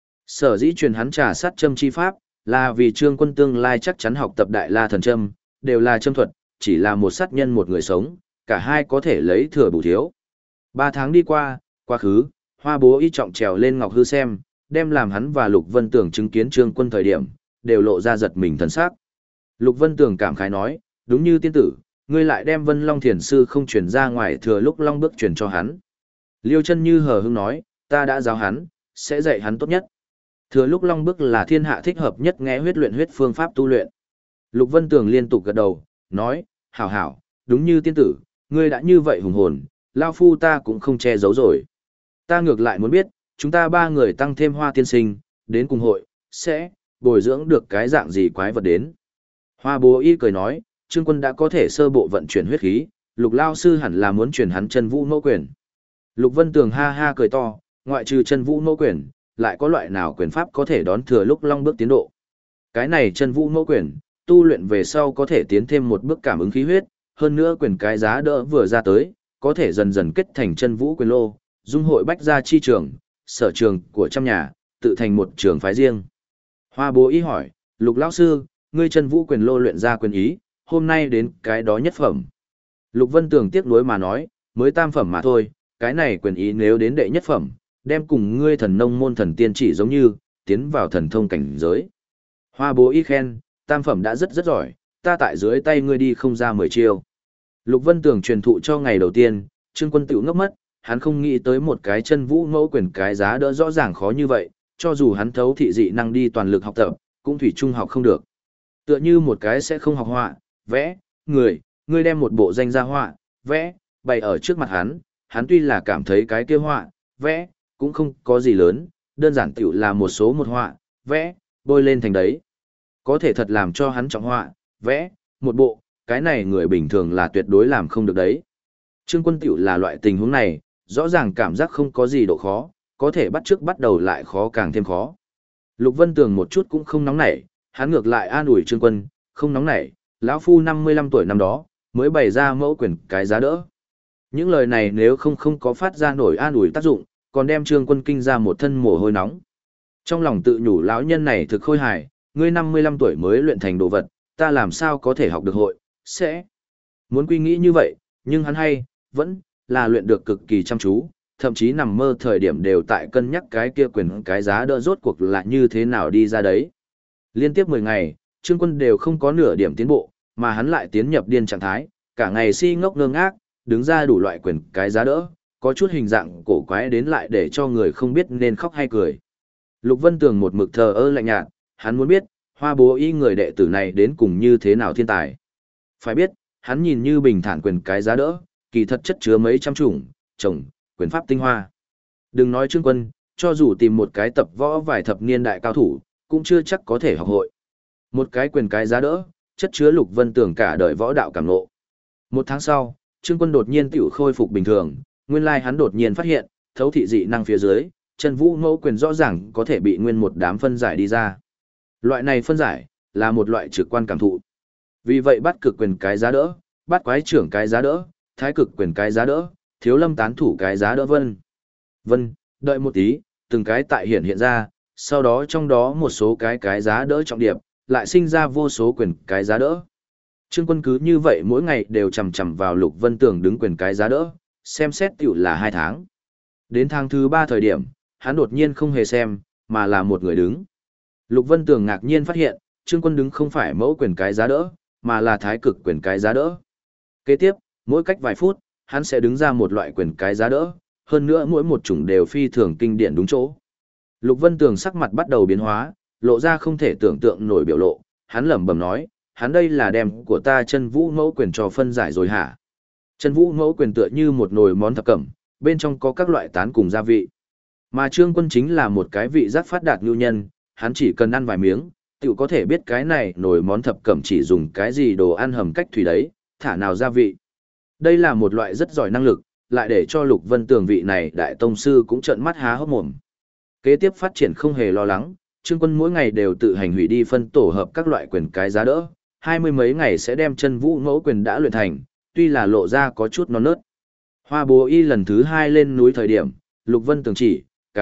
Sở dĩ truyền hắn trà sát châm chi pháp, là vì Trương Quân tương lai chắc chắn học tập Đại La thần châm, đều là châm thuật, chỉ là một sát nhân một người sống, cả hai có thể lấy thừa bù thiếu. 3 tháng đi qua, quá khứ, Hoa Bố Y trọng trèo lên Ngọc Hư xem, đem làm hắn và Lục Vân Tường chứng kiến Trương Quân thời điểm, đều lộ ra giật mình thần sắc. Lục Vân Tường cảm khái nói, đúng như tiên tử, ngươi lại đem Vân Long Thiền Sư không truyền ra ngoài thừa lúc Long bước truyền cho hắn. Liêu Chân Như hờ hững nói, ta đã giáo hắn, sẽ dạy hắn tốt nhất. Thừa lúc Long bước là thiên hạ thích hợp nhất nghe huyết luyện huyết phương pháp tu luyện. Lục Vân Tường liên tục gật đầu, nói, hảo hảo, đúng như tiên tử, ngươi đã như vậy hùng hồn, lao phu ta cũng không che giấu rồi. Ta ngược lại muốn biết, chúng ta 3 người tăng thêm Hoa tiên sinh, đến cùng hội, sẽ bồi dưỡng được cái dạng gì quái vật đến. Hoa Bố Y cười nói, Trương Quân đã có thể sơ bộ vận chuyển huyết khí, Lục lao sư hẳn là muốn truyền hắn chân vũ mẫu quyền. Lục Vân Tường ha ha cười to, ngoại trừ chân vũ mẫu quyền, lại có loại nào quyền pháp có thể đón thừa lúc long bước tiến độ. Cái này chân vũ mẫu quyền, tu luyện về sau có thể tiến thêm một bước cảm ứng khí huyết, hơn nữa quyền cái giá đỡ vừa ra tới, có thể dần dần kết thành chân vũ quyền lô, dung hội bách gia chi trường, sở trường của trăm nhà, tự thành một trường phái riêng. Hoa Bố Y hỏi, Lục lão sư, ngươi chân vũ quyền lô luyện ra quyền ý, hôm nay đến cái đó nhất phẩm. Lục Vân Tường tiếc nuối mà nói, mới tam phẩm mà thôi, cái này quyền ý nếu đến đệ nhất phẩm, đem cùng ngươi thần nông môn thần tiên chỉ giống như, tiến vào thần thông cảnh giới. Hoa Bố Y khen, tam phẩm đã rất giỏi, ta tại dưới tay ngươi đi không ra 10 chiêu. Lục Vân Tường truyền thụ cho ngày đầu tiên, Trương Quân tiểu ngốc mất, hắn không nghĩ tới một cái chân vũ mẫu quyền cái giá đỡ rõ ràng khó như vậy, cho dù hắn thấu thị dị năng đi toàn lực học tập, cũng thủy chung học không được. Tựa như một cái sẽ không học họa, vẽ, ngươi đem một bộ danh gia họa, vẽ, bày ở trước mặt hắn tuy là cảm thấy cái kia họa, vẽ, cũng không có gì lớn, đơn giản tiểu là một số một họa, vẽ, bôi lên thành đấy. Có thể thật làm cho hắn trọng họa, vẽ, một bộ, cái này người bình thường là tuyệt đối làm không được đấy. Trương Quân tiểu là loại tình huống này, rõ ràng cảm giác không có gì độ khó, có thể bắt trước bắt đầu lại khó càng thêm khó. Lục Vân Tường một chút cũng không nóng nảy, hắn ngược lại an ủi Trương Quân, không nóng nảy, lão phu 55 tuổi năm đó, mới bày ra mẫu quyền cái giá đỡ. Những lời này nếu không có phát ra nổi an ủi tác dụng, còn đem Trương Quân kinh ra một thân mồ hôi nóng. Trong lòng tự nhủ lão nhân này thực khôi hài, ngươi 55 tuổi mới luyện thành đồ vật, ta làm sao có thể học được hội, sẽ. Muốn quy nghĩ như vậy, nhưng hắn hay, vẫn là luyện được cực kỳ chăm chú, thậm chí nằm mơ thời điểm đều tại cân nhắc cái kia quyền cái giá đỡ rốt cuộc là như thế nào đi ra đấy. Liên tiếp 10 ngày, Trương Quân đều không có nửa điểm tiến bộ, mà hắn lại tiến nhập điên trạng thái, cả ngày si ngốc ngơ ngác, đứng ra đủ loại quyền cái giá đỡ, có chút hình dạng cổ quái đến lại để cho người không biết nên khóc hay cười. Lục Vân Tường một mực thờ ơ lạnh nhạt, hắn muốn biết, Hoa Bố Y người đệ tử này đến cùng như thế nào thiên tài. Phải biết, hắn nhìn như bình thản quyền cái giá đỡ, kỳ thật chất chứa mấy trăm chủng, trồng, quyền pháp tinh hoa. Đừng nói Trương Quân, cho dù tìm một cái tập võ vài thập niên đại cao thủ, cũng chưa chắc có thể học hội. Một cái quyền cái giá đỡ, chất chứa Lục Vân Tường cả đời võ đạo cảm ngộ. Một tháng sau, Trương Quân đột nhiên tiểu khôi phục bình thường, nguyên lai hắn đột nhiên phát hiện, thấu thị dị năng phía dưới, chân vũ mẫu quyền rõ ràng có thể bị nguyên một đám phân giải đi ra. Loại này phân giải, là một loại trực quan cảm thụ. Vì vậy bắt cực quyền cái giá đỡ, bắt quái trưởng cái giá đỡ, thái cực quyền cái giá đỡ, thiếu lâm tán thủ cái giá đỡ vân, đợi một tí, từng cái tại hiện ra, sau đó trong đó một số cái giá đỡ trọng điệp, lại sinh ra vô số quyền cái giá đỡ. Trương Quân cứ như vậy mỗi ngày đều chầm chầm vào Lục Vân Tường đứng quyền cái giá đỡ, xem xét tiểu là 2 tháng. Đến tháng thứ 3 thời điểm, hắn đột nhiên không hề xem, mà là một người đứng. Lục Vân Tường ngạc nhiên phát hiện, Trương Quân đứng không phải mẫu quyền cái giá đỡ, mà là thái cực quyền cái giá đỡ. Kế tiếp, mỗi cách vài phút, hắn sẽ đứng ra một loại quyền cái giá đỡ, hơn nữa mỗi một chủng đều phi thường kinh điển đúng chỗ. Lục Vân Tường sắc mặt bắt đầu biến hóa, lộ ra không thể tưởng tượng nổi biểu lộ, hắn lẩm bẩm nói, hắn đây là đem của ta chân vũ mẫu quyền cho phân giải rồi hả? Chân vũ mẫu quyền tựa như một nồi món thập cẩm, bên trong có các loại tán cùng gia vị. Mà Trương Quân chính là một cái vị giác phát đạt nhu nhân, hắn chỉ cần ăn vài miếng, tiểu có thể biết cái này nồi món thập cẩm chỉ dùng cái gì đồ ăn hầm cách thủy đấy, thả nào gia vị. Đây là một loại rất giỏi năng lực, lại để cho Lục Vân Tường vị này đại tông sư cũng trợn mắt há hốc mồm. Kế tiếp phát triển không hề lo lắng, Trương Quân mỗi ngày đều tự hành hủy đi phân tổ hợp các loại quyền cái giá đỡ, 20 mấy ngày sẽ đem chân vũ mẫu quyền đã luyện thành, tuy là lộ ra có chút non nớt. Hoa Bố Y lần thứ 2 lên núi thời điểm, Lục Vân Tường chỉ,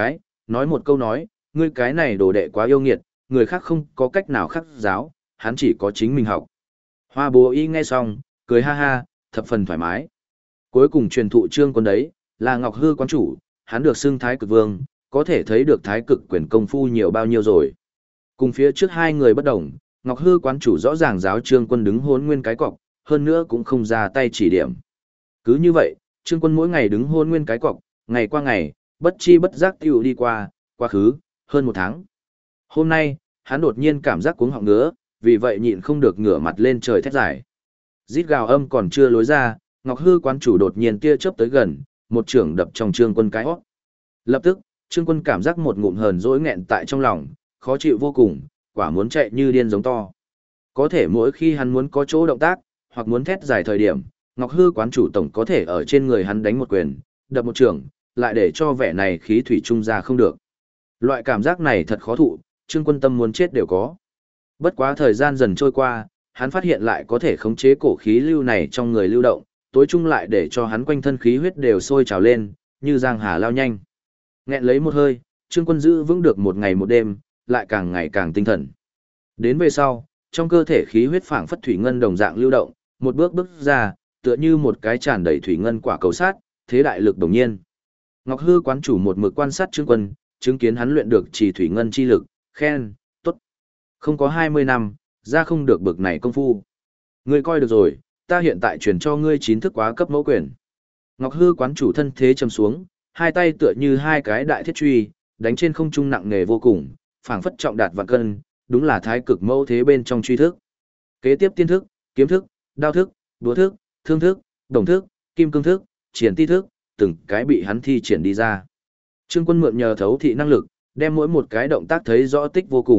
nói một câu nói, ngươi cái này đồ đệ quá yêu nghiệt, người khác không có cách nào khắc giáo, hắn chỉ có chính mình học. Hoa Bố Y nghe xong, cười ha ha, thập phần thoải mái. Cuối cùng truyền thụ Trương Quân đấy, là Ngọc Hư quán chủ, hắn được xưng Thái Cực Vương, có thể thấy được Thái Cực quyền công phu nhiều bao nhiêu rồi. Cùng phía trước hai người bất đồng, Ngọc Hư quán chủ rõ ràng giáo Trương Quân đứng Hôn Nguyên cái cọc, hơn nữa cũng không ra tay chỉ điểm. Cứ như vậy, Trương Quân mỗi ngày đứng Hôn Nguyên cái cọc, ngày qua ngày, bất chi bất giác tiểu đi qua, quá khứ, hơn 1 tháng. Hôm nay, hắn đột nhiên cảm giác cuống họng ngứa, vì vậy nhịn không được ngửa mặt lên trời thét giải. Rít gào âm còn chưa lối ra, Ngọc Hư quán chủ đột nhiên tia chớp tới gần, một chưởng đập trong Trương Quân cái hót. Lập tức, Trương Quân cảm giác một ngụm hờn dỗi nghẹn tại trong lòng, khó chịu vô cùng, quả muốn chạy như điên giống to. Có thể mỗi khi hắn muốn có chỗ động tác, hoặc muốn thét giải thời điểm, Ngọc Hư quán chủ tổng có thể ở trên người hắn đánh một quyền, đập một chưởng, lại để cho vẻ này khí thủy trung ra không được. Loại cảm giác này thật khó thụ, Trương Quân tâm muốn chết đều có. Bất quá thời gian dần trôi qua, hắn phát hiện lại có thể khống chế cổ khí lưu này trong người lưu động, tối trung lại để cho hắn quanh thân khí huyết đều sôi trào lên, như giang hà lao nhanh. Nghẹn lấy một hơi, Trương Quân giữ vững được một ngày một đêm, lại càng ngày càng tinh thần. Đến về sau, trong cơ thể khí huyết phảng phất thủy ngân đồng dạng lưu động, một bước bước ra, tựa như một cái tràn đầy thủy ngân quả cầu sát, thế đại lực đồng nhiên. Ngọc Hư quán chủ một mực quan sát Trương Quân, chứng kiến hắn luyện được chỉ thủy ngân chi lực, khen, tốt. Không có 20 năm, ra không được bực này công phu. Ngươi coi được rồi, ta hiện tại truyền cho ngươi 9 thức quá cấp mẫu quyền. Ngọc Hư quán chủ thân thế trầm xuống, hai tay tựa như hai cái đại thiết truy, đánh trên không trung nặng nề vô cùng, phảng phất trọng đạt vạn cân, đúng là thái cực mẫu thế bên trong truy thức. Kế tiếp tiên thức, kiếm thức, đao thức, búa thức, thương thức, đồng thức, kim cương thức, triển ti thức, từng cái bị hắn thi triển đi ra. Trương Quân mượn nhờ thấu thị năng lực, đem mỗi một cái động tác thấy rõ tích vô cùng,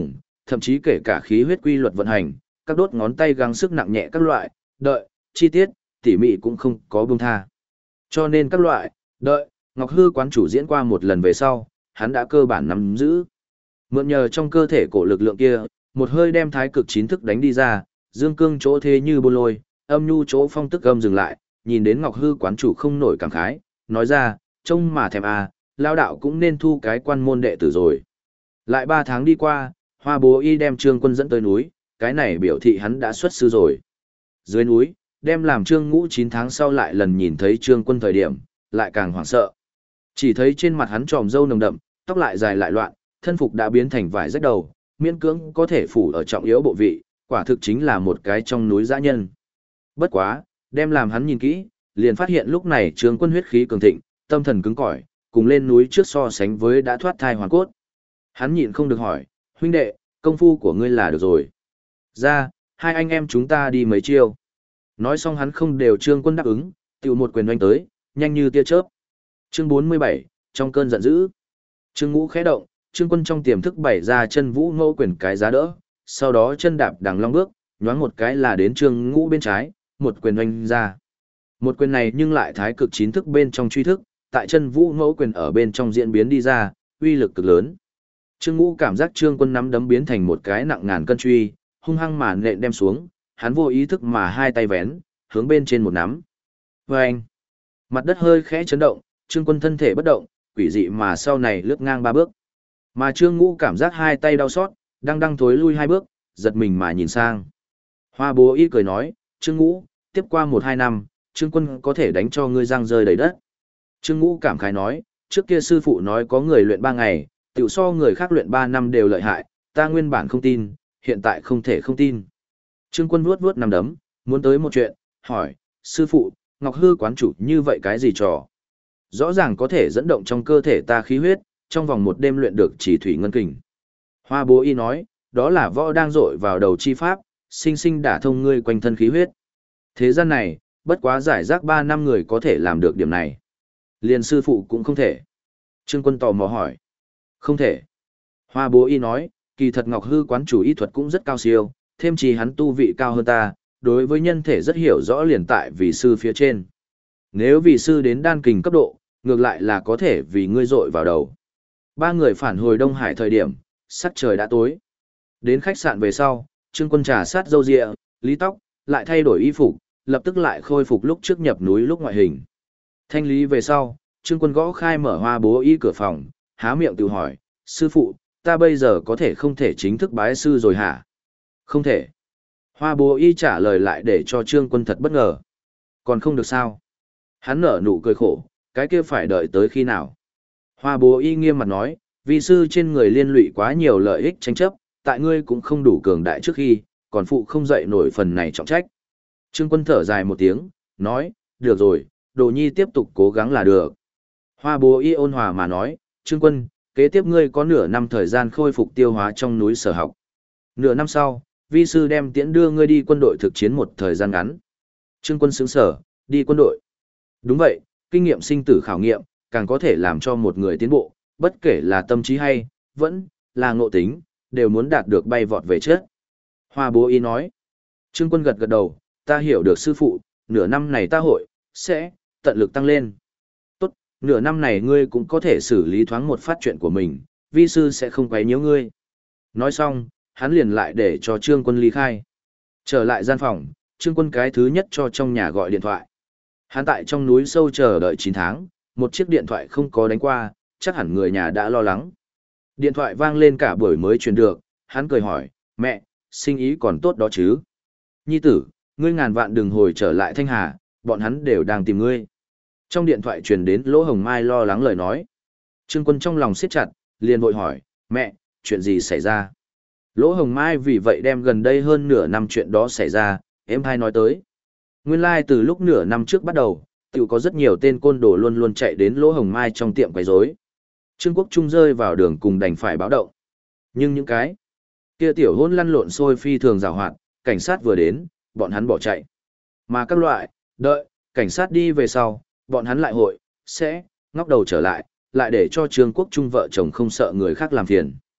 thậm chí kể cả khí huyết quy luật vận hành, các đốt ngón tay gắng sức nặng nhẹ các loại, đợi, chi tiết, tỉ mỉ cũng không có buông tha. Cho nên các loại, đợi, Ngọc Hư quán chủ diễn qua một lần về sau, hắn đã cơ bản nắm giữ. Mượn nhờ trong cơ thể cổ lực lượng kia, một hơi đem thái cực chín thức đánh đi ra, dương cương chỗ thế như bô lôi, âm nhu chỗ phong tức âm dừng lại, nhìn đến Ngọc Hư quán chủ không nổi cảm khái, nói ra, trông mà thèm à, lao đạo cũng nên thu cái quan môn đệ tử rồi. Lại 3 tháng đi qua, Hoa Bố Y đem Trương Quân dẫn tới núi, cái này biểu thị hắn đã xuất sư rồi. Dưới núi, đem làm Trương Ngũ 9 tháng sau lại lần nhìn thấy Trương Quân thời điểm, lại càng hoảng sợ. Chỉ thấy trên mặt hắn tròm râu nồng đậm, tóc lại dài lại loạn, thân phục đã biến thành vải rách đầu, miễn cưỡng có thể phủ ở trọng yếu bộ vị, quả thực chính là một cái trong núi dã nhân. Bất quá, đem làm hắn nhìn kỹ, liền phát hiện lúc này Trương Quân huyết khí cường thịnh, tâm thần cứng cỏi, cùng lên núi trước so sánh với đã thoát thai hoàn cốt. Hắn nhịn không được hỏi, huynh đệ, công phu của ngươi là được rồi. Ra, hai anh em chúng ta đi mấy chiêu. Nói xong hắn không đều Trương Quân đáp ứng, tiểu một quyền đánh tới, nhanh như tia chớp. Chương 47, trong cơn giận dữ. Trương Ngũ khẽ động, Trương Quân trong tiềm thức bày ra chân vũ ngẫu quyền cái giá đỡ, sau đó chân đạp đằng long bước, nhoáng một cái là đến Trương Ngũ bên trái, một quyền oanh ra. Một quyền này nhưng lại thái cực chín thức bên trong truy thức, tại chân vũ ngẫu quyền ở bên trong diễn biến đi ra, uy lực cực lớn. Trương Ngũ cảm giác Trương Quân nắm đấm biến thành một cái nặng ngàn cân truy, hung hăng mà nện đem xuống, hắn vô ý thức mà hai tay vén, hướng bên trên một nắm. Vâng! Mặt đất hơi khẽ chấn động, Trương Quân thân thể bất động, quỷ dị mà sau này lướt ngang 3 bước. Mà Trương Ngũ cảm giác hai tay đau xót, đang thối lui 2 bước, giật mình mà nhìn sang. Hoa Bố Y cười nói, Trương Ngũ, tiếp qua 1-2 năm, Trương Quân có thể đánh cho ngươi răng rơi đầy đất. Trương Ngũ cảm khái nói, trước kia sư phụ nói có người luyện 3 ngày, tiểu so người khác luyện 3 năm đều lợi hại, ta nguyên bản không tin, hiện tại không thể không tin. Trương Quân vuốt vuốt nằm đấm, muốn tới một chuyện, hỏi, sư phụ, Ngọc Hư quán chủ như vậy cái gì trò? Rõ ràng có thể dẫn động trong cơ thể ta khí huyết, trong vòng 1 đêm luyện được chỉ thủy ngân kình. Hoa Bố Y nói, đó là võ đang dội vào đầu chi pháp, sinh sinh đả thông ngươi quanh thân khí huyết. Thế gian này, bất quá giải rác 3 năm người có thể làm được điểm này. Liền sư phụ cũng không thể. Trương Quân tò mò hỏi. Không thể. Hoa Bố Y nói, kỳ thật Ngọc Hư quán chủ y thuật cũng rất cao siêu, thêm chi hắn tu vị cao hơn ta, đối với nhân thể rất hiểu rõ liền tại vị sư phía trên. Nếu vị sư đến đan kình cấp độ, ngược lại là có thể vì ngươi dội vào đầu. 3 người phản hồi Đông Hải thời điểm, sắc trời đã tối. Đến khách sạn về sau, Trương Quân trà sát râu ria, lý tóc, lại thay đổi y phục, lập tức lại khôi phục lúc trước nhập núi lúc ngoại hình. Thanh lý về sau, Trương Quân gõ khai mở Hoa Bố Y cửa phòng, há miệng tự hỏi, sư phụ, ta bây giờ có thể không thể chính thức bái sư rồi hả? Không thể. Hoa Bố Y trả lời lại để cho Trương Quân thật bất ngờ. Còn không được sao? Hắn nở nụ cười khổ, cái kia phải đợi tới khi nào? Hoa Bố Y nghiêm mặt nói, vì sư trên người liên lụy quá nhiều lợi ích tranh chấp, tại ngươi cũng không đủ cường đại trước khi, còn phụ không dậy nổi phần này trọng trách. Trương Quân thở dài một tiếng, nói, được rồi, Đồ Nhi tiếp tục cố gắng là được. Hoa Bố Y ôn hòa mà nói, Trương Quân, kế tiếp ngươi có nửa năm thời gian khôi phục tiêu hóa trong núi sở học. Nửa năm sau, vi sư đem tiễn đưa ngươi đi quân đội thực chiến một thời gian ngắn. Trương Quân sững sờ, đi quân đội. Đúng vậy, kinh nghiệm sinh tử khảo nghiệm, càng có thể làm cho một người tiến bộ, bất kể là tâm trí hay, vẫn là ngộ tính, đều muốn đạt được bay vọt về trước. Hoa Bố Y nói. Trương Quân gật gật đầu, ta hiểu được sư phụ, nửa năm này ta sẽ tận lực tăng lên. Tốt, nửa năm này ngươi cũng có thể xử lý thoáng một phát chuyện của mình, vi sư sẽ không quấy nhiễu ngươi. Nói xong, hắn liền lại để cho Trương Quân ly khai. Trở lại gian phòng, Trương Quân cái thứ nhất cho trong nhà gọi điện thoại. Hắn tại trong núi sâu chờ đợi 9 tháng, một chiếc điện thoại không có đánh qua, chắc hẳn người nhà đã lo lắng. Điện thoại vang lên cả buổi mới truyền được, hắn cười hỏi, mẹ, sinh ý còn tốt đó chứ? Nhi tử, ngươi ngàn vạn đừng hồi trở lại Thanh Hà, bọn hắn đều đang tìm ngươi. Trong điện thoại truyền đến Lỗ Hồng Mai lo lắng lời nói. Trương Quân trong lòng siết chặt, liền vội hỏi, mẹ, chuyện gì xảy ra? Lỗ Hồng Mai vì vậy đem gần đây hơn nửa năm chuyện đó xảy ra, em hai nói tới. Nguyên lai từ lúc nửa năm trước bắt đầu, tiểu có rất nhiều tên côn đồ luôn luôn chạy đến Lỗ Hồng Mai trong tiệm quấy rối. Trương Quốc Trung rơi vào đường cùng đành phải báo động. Nhưng những cái kia tiểu hôn lăn lộn xôi phi thường giàu hoạt, cảnh sát vừa đến, bọn hắn bỏ chạy. Mà các loại, đợi, cảnh sát đi về sau, bọn hắn lại sẽ ngóc đầu trở lại, lại để cho Trương Quốc Trung vợ chồng không sợ người khác làm phiền.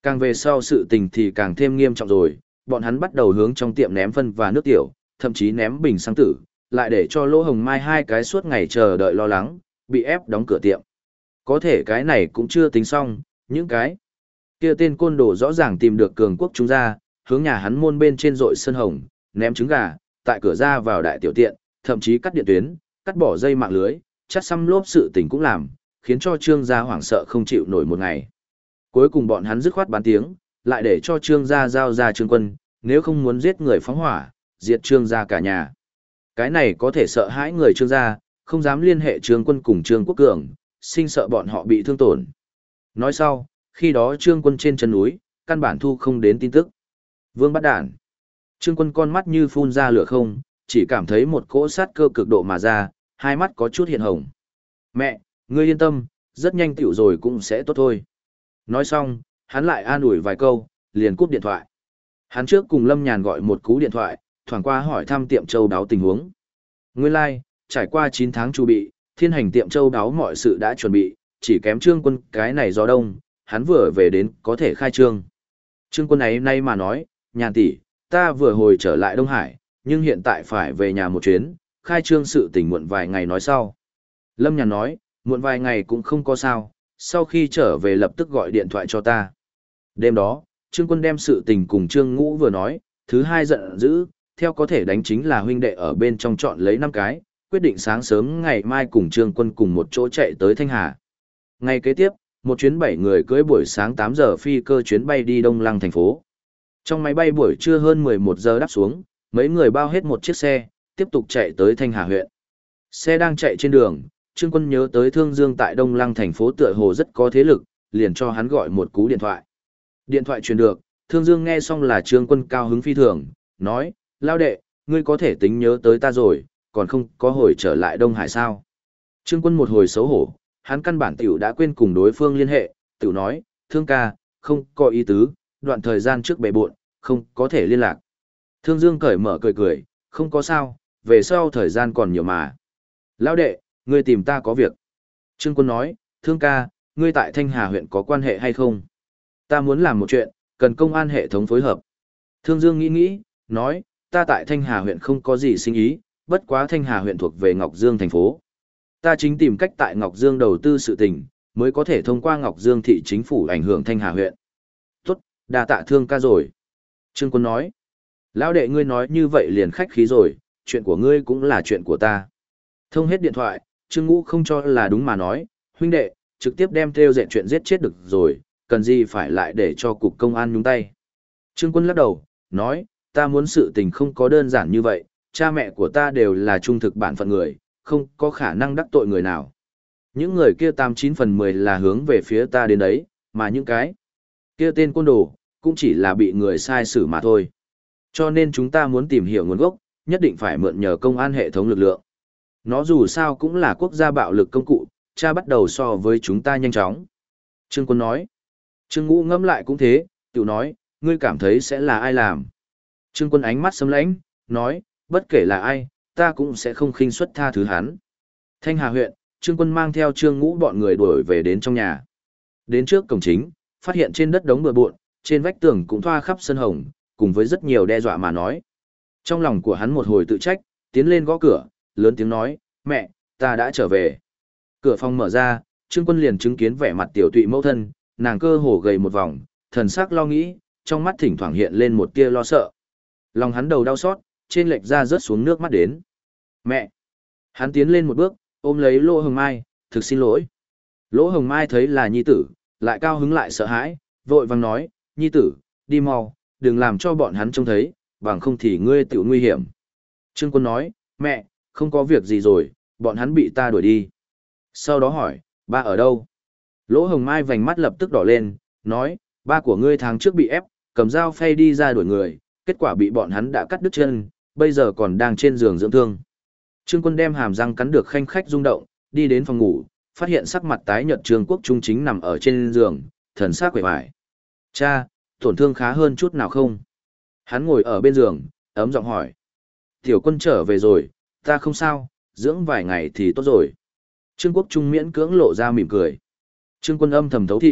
Càng về sau sự tình thì càng thêm nghiêm trọng rồi, bọn hắn bắt đầu hướng trong tiệm ném phân và nước tiểu, thậm chí ném bình xăng tử, lại để cho Lỗ Hồng Mai hai cái suốt ngày chờ đợi lo lắng, bị ép đóng cửa tiệm. Có thể cái này cũng chưa tính xong, những cái kia tên côn đồ rõ ràng tìm được cường quốc chúng ra, hướng nhà hắn môn bên trên rọi sơn hồng, ném trứng gà, tại cửa ra vào đại tiểu tiện, thậm chí cắt điện tuyến, cắt bỏ dây mạng lưới, chắt xăm lốp sự tình cũng làm, khiến cho Trương gia hoảng sợ không chịu nổi một ngày. Cuối cùng bọn hắn dứt khoát bán tiếng, lại để cho Trương gia giao ra Trương Quân, nếu không muốn giết người phóng hỏa, diệt Trương gia cả nhà. Cái này có thể sợ hãi người Trương gia, không dám liên hệ Trương Quân cùng Trương Quốc Cường, sinh sợ bọn họ bị thương tổn. Nói sau, khi đó Trương Quân trên chân núi, căn bản thu không đến tin tức. Vương bắt đản. Trương Quân con mắt như phun ra lửa không, chỉ cảm thấy một cỗ sát cơ cực độ mà ra, hai mắt có chút hiện hồng. Mẹ, ngươi yên tâm, rất nhanh tiểu rồi cũng sẽ tốt thôi. Nói xong, hắn lại an ủi vài câu, liền cúp điện thoại. Hắn trước cùng Lâm Nhàn gọi một cú điện thoại, thoảng qua hỏi thăm tiệm châu đáo tình huống. Nguyên lai, like, trải qua 9 tháng chu bị, Thiên Hành tiệm châu đáo mọi sự đã chuẩn bị, chỉ kém Trương Quân cái này gió đông, hắn vừa về đến có thể khai trương. Trương Quân ấy nay mà nói, Nhàn tỷ, ta vừa hồi trở lại Đông Hải, nhưng hiện tại phải về nhà một chuyến, khai trương sự tình muộn vài ngày nói sau. Lâm Nhàn nói, muộn vài ngày cũng không có sao, sau khi trở về lập tức gọi điện thoại cho ta. Đêm đó, Trương Quân đem sự tình cùng Trương Ngũ vừa nói, thứ hai giận dữ, theo có thể đánh chính là huynh đệ ở bên trong chọn lấy 5 cái, quyết định sáng sớm ngày mai cùng Trương Quân cùng một chỗ chạy tới Thanh Hà. Ngày kế tiếp, một chuyến 7 người cưỡi buổi sáng 8 giờ phi cơ chuyến bay đi Đông Lăng thành phố. Trong máy bay buổi trưa hơn 11 giờ đáp xuống, mấy người bao hết một chiếc xe, tiếp tục chạy tới Thanh Hà huyện. Xe đang chạy trên đường, Trương Quân nhớ tới Thương Dương tại Đông Lăng thành phố tựa hồ rất có thế lực, liền cho hắn gọi một cú điện thoại. Điện thoại truyền được, Thương Dương nghe xong là Trương Quân cao hứng phi thường, nói, lao đệ, ngươi có thể tính nhớ tới ta rồi, còn không có hồi trở lại Đông Hải sao. Trương Quân một hồi xấu hổ, hắn căn bản tiểu đã quên cùng đối phương liên hệ, tiểu nói, Thương ca, không có ý tứ, đoạn thời gian trước bề bộn, không có thể liên lạc. Thương Dương cởi mở cười cười, không có sao, về sau thời gian còn nhiều mà. Lão đệ, ngươi tìm ta có việc. Trương Quân nói, Thương ca, ngươi tại Thanh Hà huyện có quan hệ hay không? Ta muốn làm một chuyện, cần công an hệ thống phối hợp. Thương Dương nghĩ nghĩ, nói, ta tại Thanh Hà huyện không có gì sinh ý, bất quá Thanh Hà huyện thuộc về Ngọc Dương thành phố. Ta chính tìm cách tại Ngọc Dương đầu tư sự tình, mới có thể thông qua Ngọc Dương thị chính phủ ảnh hưởng Thanh Hà huyện. Tốt, đa tạ Thương ca rồi. Trương Quân nói, lão đệ ngươi nói như vậy liền khách khí rồi, chuyện của ngươi cũng là chuyện của ta. Thông hết điện thoại, Trương Ngũ không cho là đúng mà nói, huynh đệ, trực tiếp đem theo dệt chuyện giết chết được rồi, cần gì phải lại để cho cục công an nhúng tay. Trương Quân lắc đầu, nói, ta muốn sự tình không có đơn giản như vậy, cha mẹ của ta đều là trung thực bản phận người, không có khả năng đắc tội người nào. Những người kia 89/10 là hướng về phía ta đến đấy, mà những cái kia tên côn đồ, cũng chỉ là bị người sai xử mà thôi. Cho nên chúng ta muốn tìm hiểu nguồn gốc, nhất định phải mượn nhờ công an hệ thống lực lượng. Nó dù sao cũng là quốc gia bạo lực công cụ, cha bắt đầu so với chúng ta nhanh chóng. Trương Quân nói. Trương Ngũ ngẫm lại cũng thế, tiểu nói, ngươi cảm thấy sẽ là ai làm. Trương Quân ánh mắt sấm lãnh, nói, bất kể là ai, ta cũng sẽ không khinh suất tha thứ hắn. Thanh Hà huyện, Trương Quân mang theo Trương Ngũ bọn người đuổi về đến trong nhà. Đến trước cổng chính, phát hiện trên đất đống bừa bộn, trên vách tường cũng thoa khắp sân hồng, cùng với rất nhiều đe dọa mà nói. Trong lòng của hắn một hồi tự trách, tiến lên gõ cửa, lớn tiếng nói, mẹ, ta đã trở về. Cửa phòng mở ra, Trương Quân liền chứng kiến vẻ mặt tiểu tụy mẫu thân, nàng cơ hồ gầy một vòng, thần sắc lo nghĩ, trong mắt thỉnh thoảng hiện lên một tia lo sợ. Lòng hắn đầu đau xót, trên lệch ra rớt xuống nước mắt đến. Mẹ! Hắn tiến lên một bước, ôm lấy Lỗ Hồng Mai, thực xin lỗi. Lỗ Hồng Mai thấy là nhi tử, lại cao hứng lại sợ hãi, vội vàng nói, nhi tử, đi mau, đừng làm cho bọn hắn trông thấy, bằng không thì ngươi tự nguy hiểm. Trương Quân nói, mẹ, không có việc gì rồi, bọn hắn bị ta đuổi đi. Sau đó hỏi, ba ở đâu? Lỗ Hồng Mai vành mắt lập tức đỏ lên, nói, ba của ngươi tháng trước bị ép, cầm dao phay đi ra đuổi người, kết quả bị bọn hắn đã cắt đứt chân, bây giờ còn đang trên giường dưỡng thương. Trương Quân đem hàm răng cắn được khanh khách rung động, đi đến phòng ngủ, phát hiện sắc mặt tái nhợt Trương Quốc Trung chính nằm ở trên giường, thần sắc quệ vải. Cha, tổn thương khá hơn chút nào không? Hắn ngồi ở bên giường, ấm giọng hỏi. Tiểu Quân trở về rồi, ta không sao, dưỡng vài ngày thì tốt rồi. Trương Quốc Trung miễn cưỡng lộ ra mỉm cười. Trương Quân âm thầm thấu thị,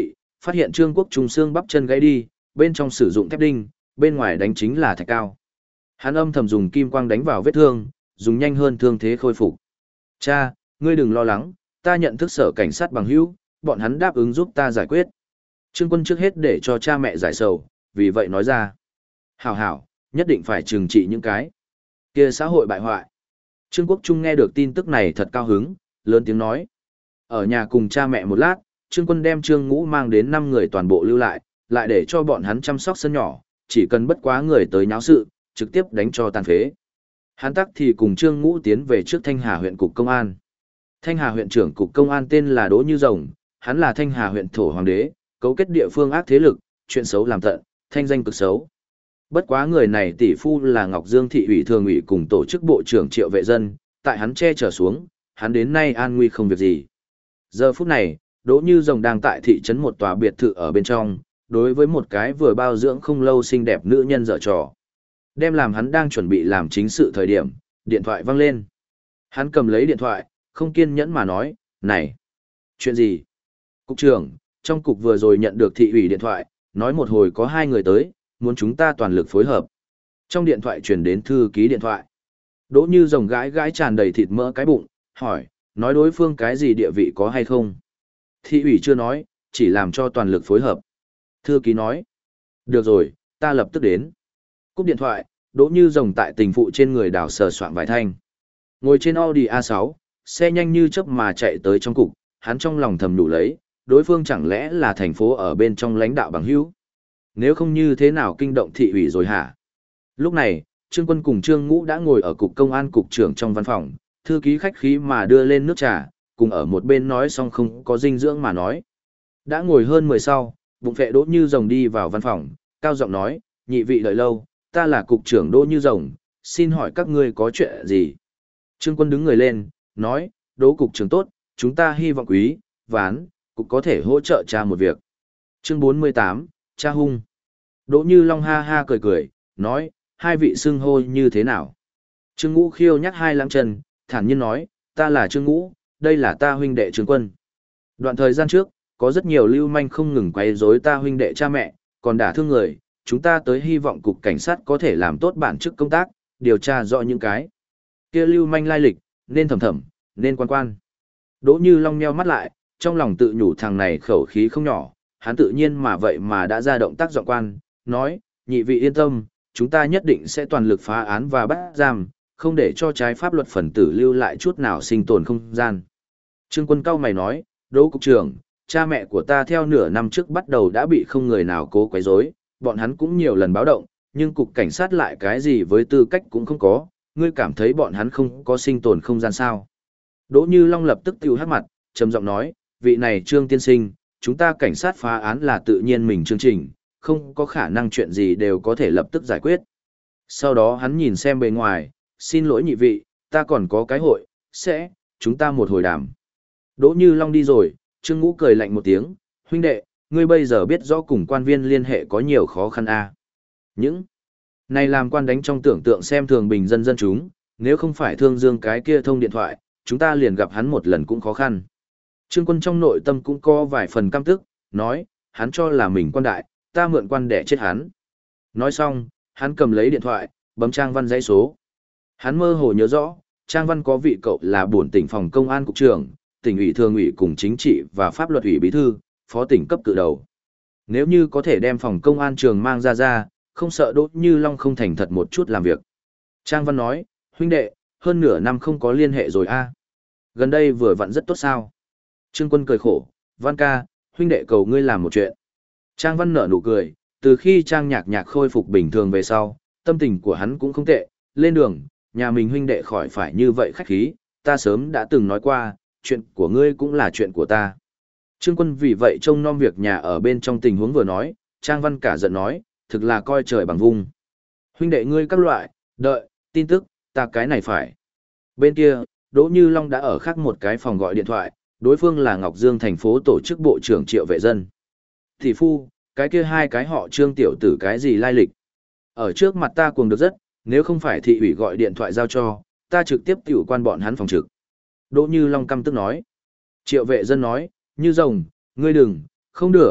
phát hiện Trương Quốc Trung xương bắp chân gãy đi, bên trong sử dụng thép đinh, bên ngoài đánh chính là thạch cao. Hắn âm thầm dùng kim quang đánh vào vết thương, dùng nhanh hơn thương thế khôi phục. Cha, ngươi đừng lo lắng, ta nhận thức sở cảnh sát bằng hữu, bọn hắn đáp ứng giúp ta giải quyết. Trương Quân trước hết để cho cha mẹ giải sầu, vì vậy nói ra. Hảo hảo, nhất định phải trừng trị những cái kia xã hội bại hoại. Trương Quốc Trung nghe được tin tức này thật cao hứng, lớn tiếng nói. Ở nhà cùng cha mẹ một lát, Trương Quân đem Trương Ngũ mang đến 5 người toàn bộ lưu lại, lại để cho bọn hắn chăm sóc sân nhỏ, chỉ cần bất quá người tới nháo sự, trực tiếp đánh cho tàn phế. Hắn tắc thì cùng Trương Ngũ tiến về trước Thanh Hà huyện cục công an. Thanh Hà huyện trưởng cục công an tên là Đỗ Như Rồng, hắn là Thanh Hà huyện thổ hoàng đế, cấu kết địa phương ác thế lực, chuyện xấu làm tận, thanh danh cực xấu. Bất quá người này tỷ phu là Ngọc Dương thị ủy thường ủy cùng tổ chức bộ trưởng Triệu Vệ Dân, tại hắn che chở xuống, hắn đến nay an nguy không việc gì. Giờ phút này, Đỗ Như Rồng đang tại thị trấn một tòa biệt thự ở bên trong, đối với một cái vừa bao dưỡng không lâu xinh đẹp nữ nhân dở trò. Đem làm hắn đang chuẩn bị làm chính sự thời điểm, điện thoại vang lên. Hắn cầm lấy điện thoại, không kiên nhẫn mà nói, này, chuyện gì? Cục trưởng, trong cục vừa rồi nhận được thị ủy điện thoại, nói một hồi có 2 người tới, muốn chúng ta toàn lực phối hợp. Trong điện thoại truyền đến thư ký điện thoại. Đỗ Như Rồng gãi gãi tràn đầy thịt mỡ cái bụng, hỏi, nói đối phương cái gì địa vị có hay không? Thị ủy chưa nói, chỉ làm cho toàn lực phối hợp. Thư ký nói, được rồi, ta lập tức đến. Cúp điện thoại, Đỗ Như Rồng tại tình phụ trên người đào sờ soạn vài thanh. Ngồi trên Audi A6, xe nhanh như chớp mà chạy tới trong cục, hắn trong lòng thầm đủ lấy, đối phương chẳng lẽ là thành phố ở bên trong lãnh đạo bằng hữu? Nếu không như thế nào kinh động thị ủy rồi hả? Lúc này, Trương Quân cùng Trương Ngũ đã ngồi ở cục công an cục trưởng trong văn phòng, thư ký khách khí mà đưa lên nước trà, cùng ở một bên nói xong không có dinh dưỡng mà nói. Đã ngồi hơn 10 sau, bụng phệ Đỗ Như Rồng đi vào văn phòng, cao giọng nói, nhị vị đợi lâu, ta là cục trưởng Đỗ Như Rồng, xin hỏi các ngươi có chuyện gì? Trương Quân đứng người lên, nói, Đỗ cục trưởng tốt, chúng ta hy vọng quý, ván, cục có thể hỗ trợ cha một việc. Chương 48, cha hung. Đỗ Như Long ha ha cười cười, nói, 2 vị xưng hô như thế nào? Trương Ngũ khiêu nhắc 2 lăng chân, thản nhiên nói, ta là Trương Ngũ, đây là ta huynh đệ Trương Quân. Đoạn thời gian trước, có rất nhiều lưu manh không ngừng quấy rối ta huynh đệ cha mẹ, còn đả thương người, chúng ta tới hy vọng cục cảnh sát có thể làm tốt bản chức công tác, điều tra rõ những cái kia lưu manh lai lịch, nên thẩm thẩm, nên quan quan. Đỗ Như Long nheo mắt lại, trong lòng tự nhủ thằng này khẩu khí không nhỏ, hắn tự nhiên mà vậy mà đã ra động tác giọng quan, nói, nhị vị yên tâm, chúng ta nhất định sẽ toàn lực phá án và bắt giam, không để cho trái pháp luật phần tử lưu lại chút nào sinh tồn không gian. Trương Quân cao mày nói, Đỗ cục trưởng, cha mẹ của ta theo nửa năm trước bắt đầu đã bị không người nào cố quấy rối, bọn hắn cũng nhiều lần báo động, nhưng cục cảnh sát lại cái gì với tư cách cũng không có, ngươi cảm thấy bọn hắn không có sinh tồn không gian sao? Đỗ Như Long lập tức tiêu hắc mặt, trầm giọng nói, vị này Trương tiên sinh, chúng ta cảnh sát phá án là tự nhiên mình chương trình, không có khả năng chuyện gì đều có thể lập tức giải quyết. Sau đó hắn nhìn xem bề ngoài, xin lỗi nhị vị, ta còn có cái hội, chúng ta một hồi đàm. Đỗ Như Long đi rồi, Trương Ngũ cười lạnh một tiếng, huynh đệ, ngươi bây giờ biết rõ cùng quan viên liên hệ có nhiều khó khăn à. Những này làm quan đánh trong tưởng tượng xem thường bình dân dân chúng, nếu không phải thương dương cái kia thông điện thoại, chúng ta liền gặp hắn một lần cũng khó khăn. Trương Quân trong nội tâm cũng có vài phần căm tức, nói, hắn cho là mình quan đại, ta mượn quan để chết hắn. Nói xong, hắn cầm lấy điện thoại, bấm Trang Văn dãy số. Hắn mơ hồ nhớ rõ, Trang Văn có vị cậu là bổn tỉnh phòng công an cục trưởng, tỉnh ủy thường ủy cùng chính trị và pháp luật ủy bí thư, phó tỉnh cấp cự đầu. Nếu như có thể đem phòng công an trường mang ra, không sợ Đỗ Như Long không thành thật một chút làm việc. Trang Văn nói, huynh đệ, hơn nửa năm không có liên hệ rồi a. Gần đây vừa vặn rất tốt sao. Trương Quân cười khổ, Văn ca, huynh đệ cầu ngươi làm một chuyện. Trang Văn nở nụ cười, từ khi Trang Nhạc Nhạc khôi phục bình thường về sau, tâm tình của hắn cũng không tệ, lên đường, nhà mình huynh đệ khỏi phải như vậy khách khí, ta sớm đã từng nói qua, chuyện của ngươi cũng là chuyện của ta. Trương Quân vì vậy trông nom việc nhà ở bên trong tình huống vừa nói, Trang Văn cả giận nói, thực là coi trời bằng vung. Huynh đệ ngươi các loại, đợi, tin tức, ta cái này phải. Bên kia, Đỗ Như Long đã ở khác một cái phòng gọi điện thoại, đối phương là Ngọc Dương thành phố tổ chức bộ trưởng Triệu Vệ Dân. Thị phu, cái kia 2 cái họ Trương tiểu tử cái gì lai lịch. Ở trước mặt ta cuồng được rất, nếu không phải thị ủy gọi điện thoại giao cho, ta trực tiếp tiểu quan bọn hắn phòng trực. Đỗ Như Long căm tức nói. Triệu Vệ Dân nói, Như Rồng, ngươi đừng, không được,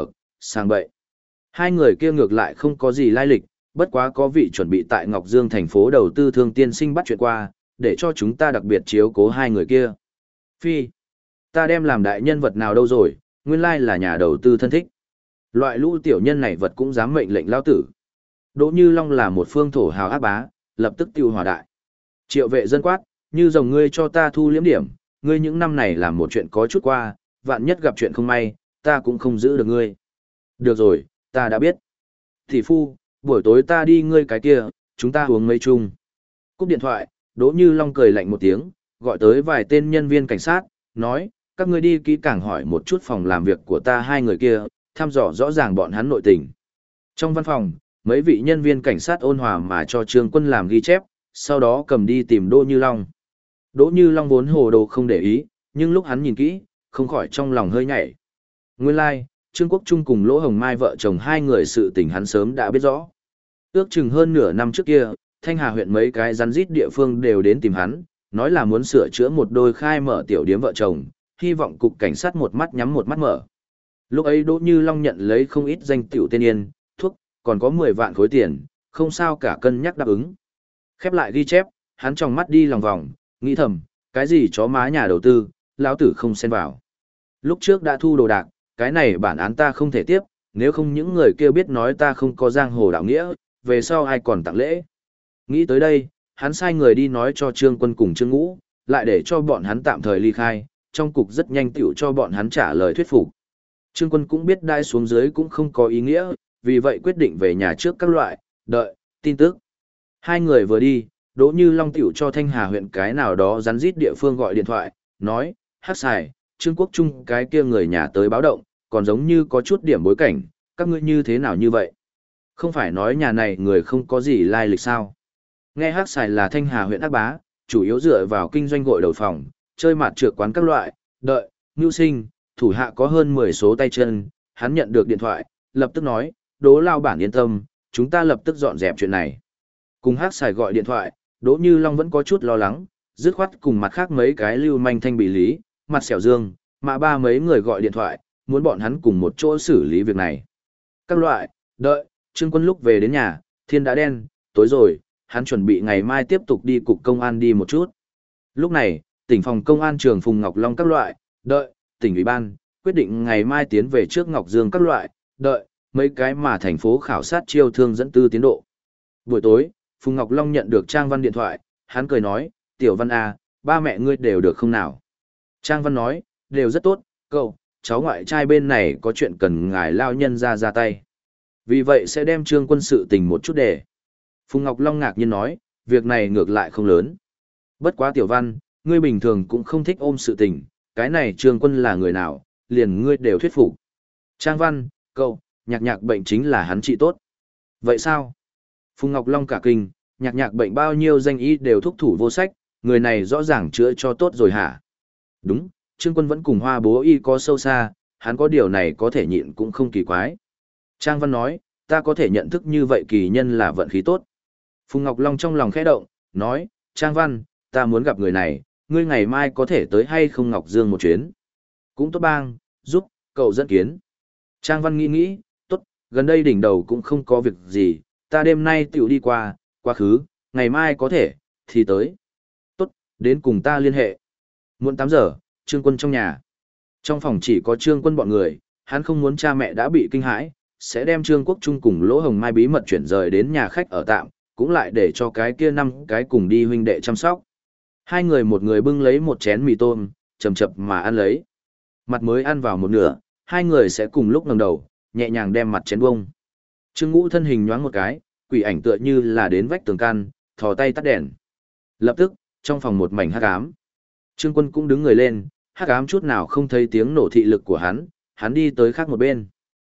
sang bậy. Hai người kia ngược lại không có gì lai lịch, bất quá có vị chuẩn bị tại Ngọc Dương thành phố đầu tư thương tiên sinh bắt chuyện qua, để cho chúng ta đặc biệt chiếu cố hai người kia. Phi, ta đem làm đại nhân vật nào đâu rồi, nguyên lai là nhà đầu tư thân thích. Loại lũ tiểu nhân này vật cũng dám mệnh lệnh lao tử. Đỗ Như Long là một phương thổ hào ác bá, lập tức tiêu hòa đại. Triệu Vệ dân quát, như rồng ngươi cho ta thu liếm điểm, ngươi những năm này làm một chuyện có chút qua, vạn nhất gặp chuyện không may, ta cũng không giữ được ngươi. Được rồi, ta đã biết. Thị phu, buổi tối ta đi ngươi cái kia, chúng ta uống mấy chung. Cúp điện thoại, Đỗ Như Long cười lạnh một tiếng, gọi tới vài tên nhân viên cảnh sát, nói, các ngươi đi kỹ càng hỏi một chút phòng làm việc của ta hai người kia, thăm dò rõ ràng bọn hắn nội tình. Trong văn phòng, mấy vị nhân viên cảnh sát ôn hòa mà cho Trương Quân làm ghi chép, sau đó cầm đi tìm Đỗ Như Long. Đỗ Như Long vốn hồ đồ không để ý, nhưng lúc hắn nhìn kỹ, không khỏi trong lòng hơi nhảy. Nguyên lai, Trương Quốc Trung cùng Lỗ Hồng Mai vợ chồng hai người sự tình hắn sớm đã biết rõ. Ước chừng hơn nửa năm trước kia, Thanh Hà huyện mấy cái rắn rít địa phương đều đến tìm hắn, nói là muốn sửa chữa một đôi khai mở tiểu điếm vợ chồng, hy vọng cục cảnh sát một mắt nhắm một mắt mở. Lúc ấy Đỗ Như Long nhận lấy không ít danh tiểu tên yên, thuốc, còn có 10 vạn khối tiền, không sao cả cân nhắc đáp ứng. Khép lại ghi chép, hắn trong mắt đi lòng vòng, nghĩ thầm, cái gì chó má nhà đầu tư, lão tử không xen vào. Lúc trước đã thu đồ đạc, cái này bản án ta không thể tiếp, nếu không những người kia biết nói ta không có giang hồ đạo nghĩa, về sau ai còn tặng lễ. Nghĩ tới đây, hắn sai người đi nói cho Trương Quân cùng Trương Ngũ, lại để cho bọn hắn tạm thời ly khai, trong cục rất nhanh tiểu cho bọn hắn trả lời thuyết phục. Trương Quân cũng biết đai xuống dưới cũng không có ý nghĩa, vì vậy quyết định về nhà trước các loại, đợi, tin tức. Hai người vừa đi, Đỗ Như Long tiểu cho Thanh Hà huyện cái nào đó rắn rít địa phương gọi điện thoại, nói, Hắc Xài, Trương Quốc Trung cái kia người nhà tới báo động, còn giống như có chút điểm bối cảnh, các ngươi như thế nào như vậy? Không phải nói nhà này người không có gì lai lịch sao? Nghe Hắc Xài là Thanh Hà huyện ác bá, chủ yếu dựa vào kinh doanh gội đầu phòng, chơi mặt trược quán các loại, đợi, mưu sinh, thủ hạ có hơn 10 số tay chân, hắn nhận được điện thoại, lập tức nói, Đỗ lao bản yên tâm, chúng ta lập tức dọn dẹp chuyện này. Cùng Hắc Xài gọi điện thoại, Đỗ Như Long vẫn có chút lo lắng, dứt khoát cùng mặt khác mấy cái lưu manh thanh bị lý, mặt xẻo dương, mà ba mấy người gọi điện thoại, muốn bọn hắn cùng một chỗ xử lý việc này. Các loại, đợi, Trương Quân lúc về đến nhà, thiên đã đen, tối rồi, hắn chuẩn bị ngày mai tiếp tục đi cục công an đi một chút. Lúc này, tỉnh phòng công an trường Phùng Ngọc Long các loại, đợi, tỉnh ủy ban, quyết định ngày mai tiến về trước Ngọc Dương các loại, đợi, mấy cái mà thành phố khảo sát chiêu thương dẫn tư tiến độ. Buổi tối, Phùng Ngọc Long nhận được Trang Văn điện thoại, hắn cười nói, Tiểu Văn à, ba mẹ ngươi đều được không nào? Trang Văn nói, đều rất tốt, cậu, cháu ngoại trai bên này có chuyện cần ngài lao nhân ra tay. Vì vậy sẽ đem Trương Quân sự tình một chút để. Phùng Ngọc Long ngạc nhiên nói, việc này ngược lại không lớn. Bất quá Tiểu Văn, ngươi bình thường cũng không thích ôm sự tình, cái này Trương Quân là người nào, liền ngươi đều thuyết phục. Trang Văn, cậu, nhạc bệnh chính là hắn trị tốt. Vậy sao? Phùng Ngọc Long cả kinh, nhạc bệnh bao nhiêu danh y đều thúc thủ vô sách, người này rõ ràng chữa cho tốt rồi hả? Đúng, Trương Quân vẫn cùng Hoa bố y có sâu xa, hắn có điều này có thể nhịn cũng không kỳ quái. Trang Văn nói, ta có thể nhận thức như vậy kỳ nhân là vận khí tốt. Phùng Ngọc Long trong lòng khẽ động, nói, Trang Văn, ta muốn gặp người này, ngươi ngày mai có thể tới hay không Ngọc Dương một chuyến? Cũng tốt bang, giúp, cậu dẫn kiến. Trang Văn nghĩ, tốt, gần đây đỉnh đầu cũng không có việc gì, ta đêm nay tiểu đi qua, quá khứ, ngày mai có thể, thì tới. Tốt, đến cùng ta liên hệ. Muộn 8 giờ, Trương Quân trong nhà. Trong phòng chỉ có Trương Quân bọn người, hắn không muốn cha mẹ đã bị kinh hãi, sẽ đem Trương Quốc Trung cùng Lỗ Hồng Mai bí mật chuyển rời đến nhà khách ở tạm, cũng lại để cho cái kia 5 cái cùng đi huynh đệ chăm sóc. Hai người một người bưng lấy một chén mì tôm, chầm chập mà ăn lấy. Mặt mới ăn vào một nửa, hai người sẽ cùng lúc ngẩng đầu, nhẹ nhàng đem mặt chén bông. Trương Ngũ thân hình nhoáng một cái, quỷ ảnh tựa như là đến vách tường can, thò tay tắt đèn. Lập tức, trong phòng một mảnh hắc ám. Trương Quân cũng đứng người lên, hắc ám chút nào không thấy tiếng nổ thị lực của hắn đi tới khác một bên.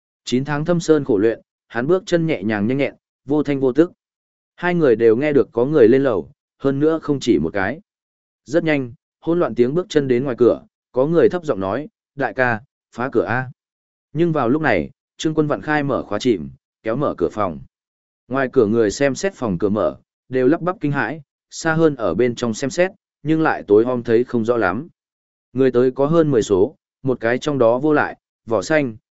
9 tháng thâm sơn khổ luyện, hắn bước chân nhẹ nhàng nhanh nhẹn, vô thanh vô tức. Hai người đều nghe được có người lên lầu, hơn nữa không chỉ một cái. Rất nhanh, hỗn loạn tiếng bước chân đến ngoài cửa, có người thấp giọng nói, đại ca, phá cửa A. Nhưng vào lúc này, Trương Quân vặn khai mở khóa chìm, kéo mở cửa phòng. Ngoài cửa người xem xét phòng cửa mở, đều lắp bắp kinh hãi, xa hơn ở bên trong xem xét, nhưng lại tối om thấy không rõ lắm. Người tới có hơn 10 số, một cái trong đó vô lại, vỏ xanh,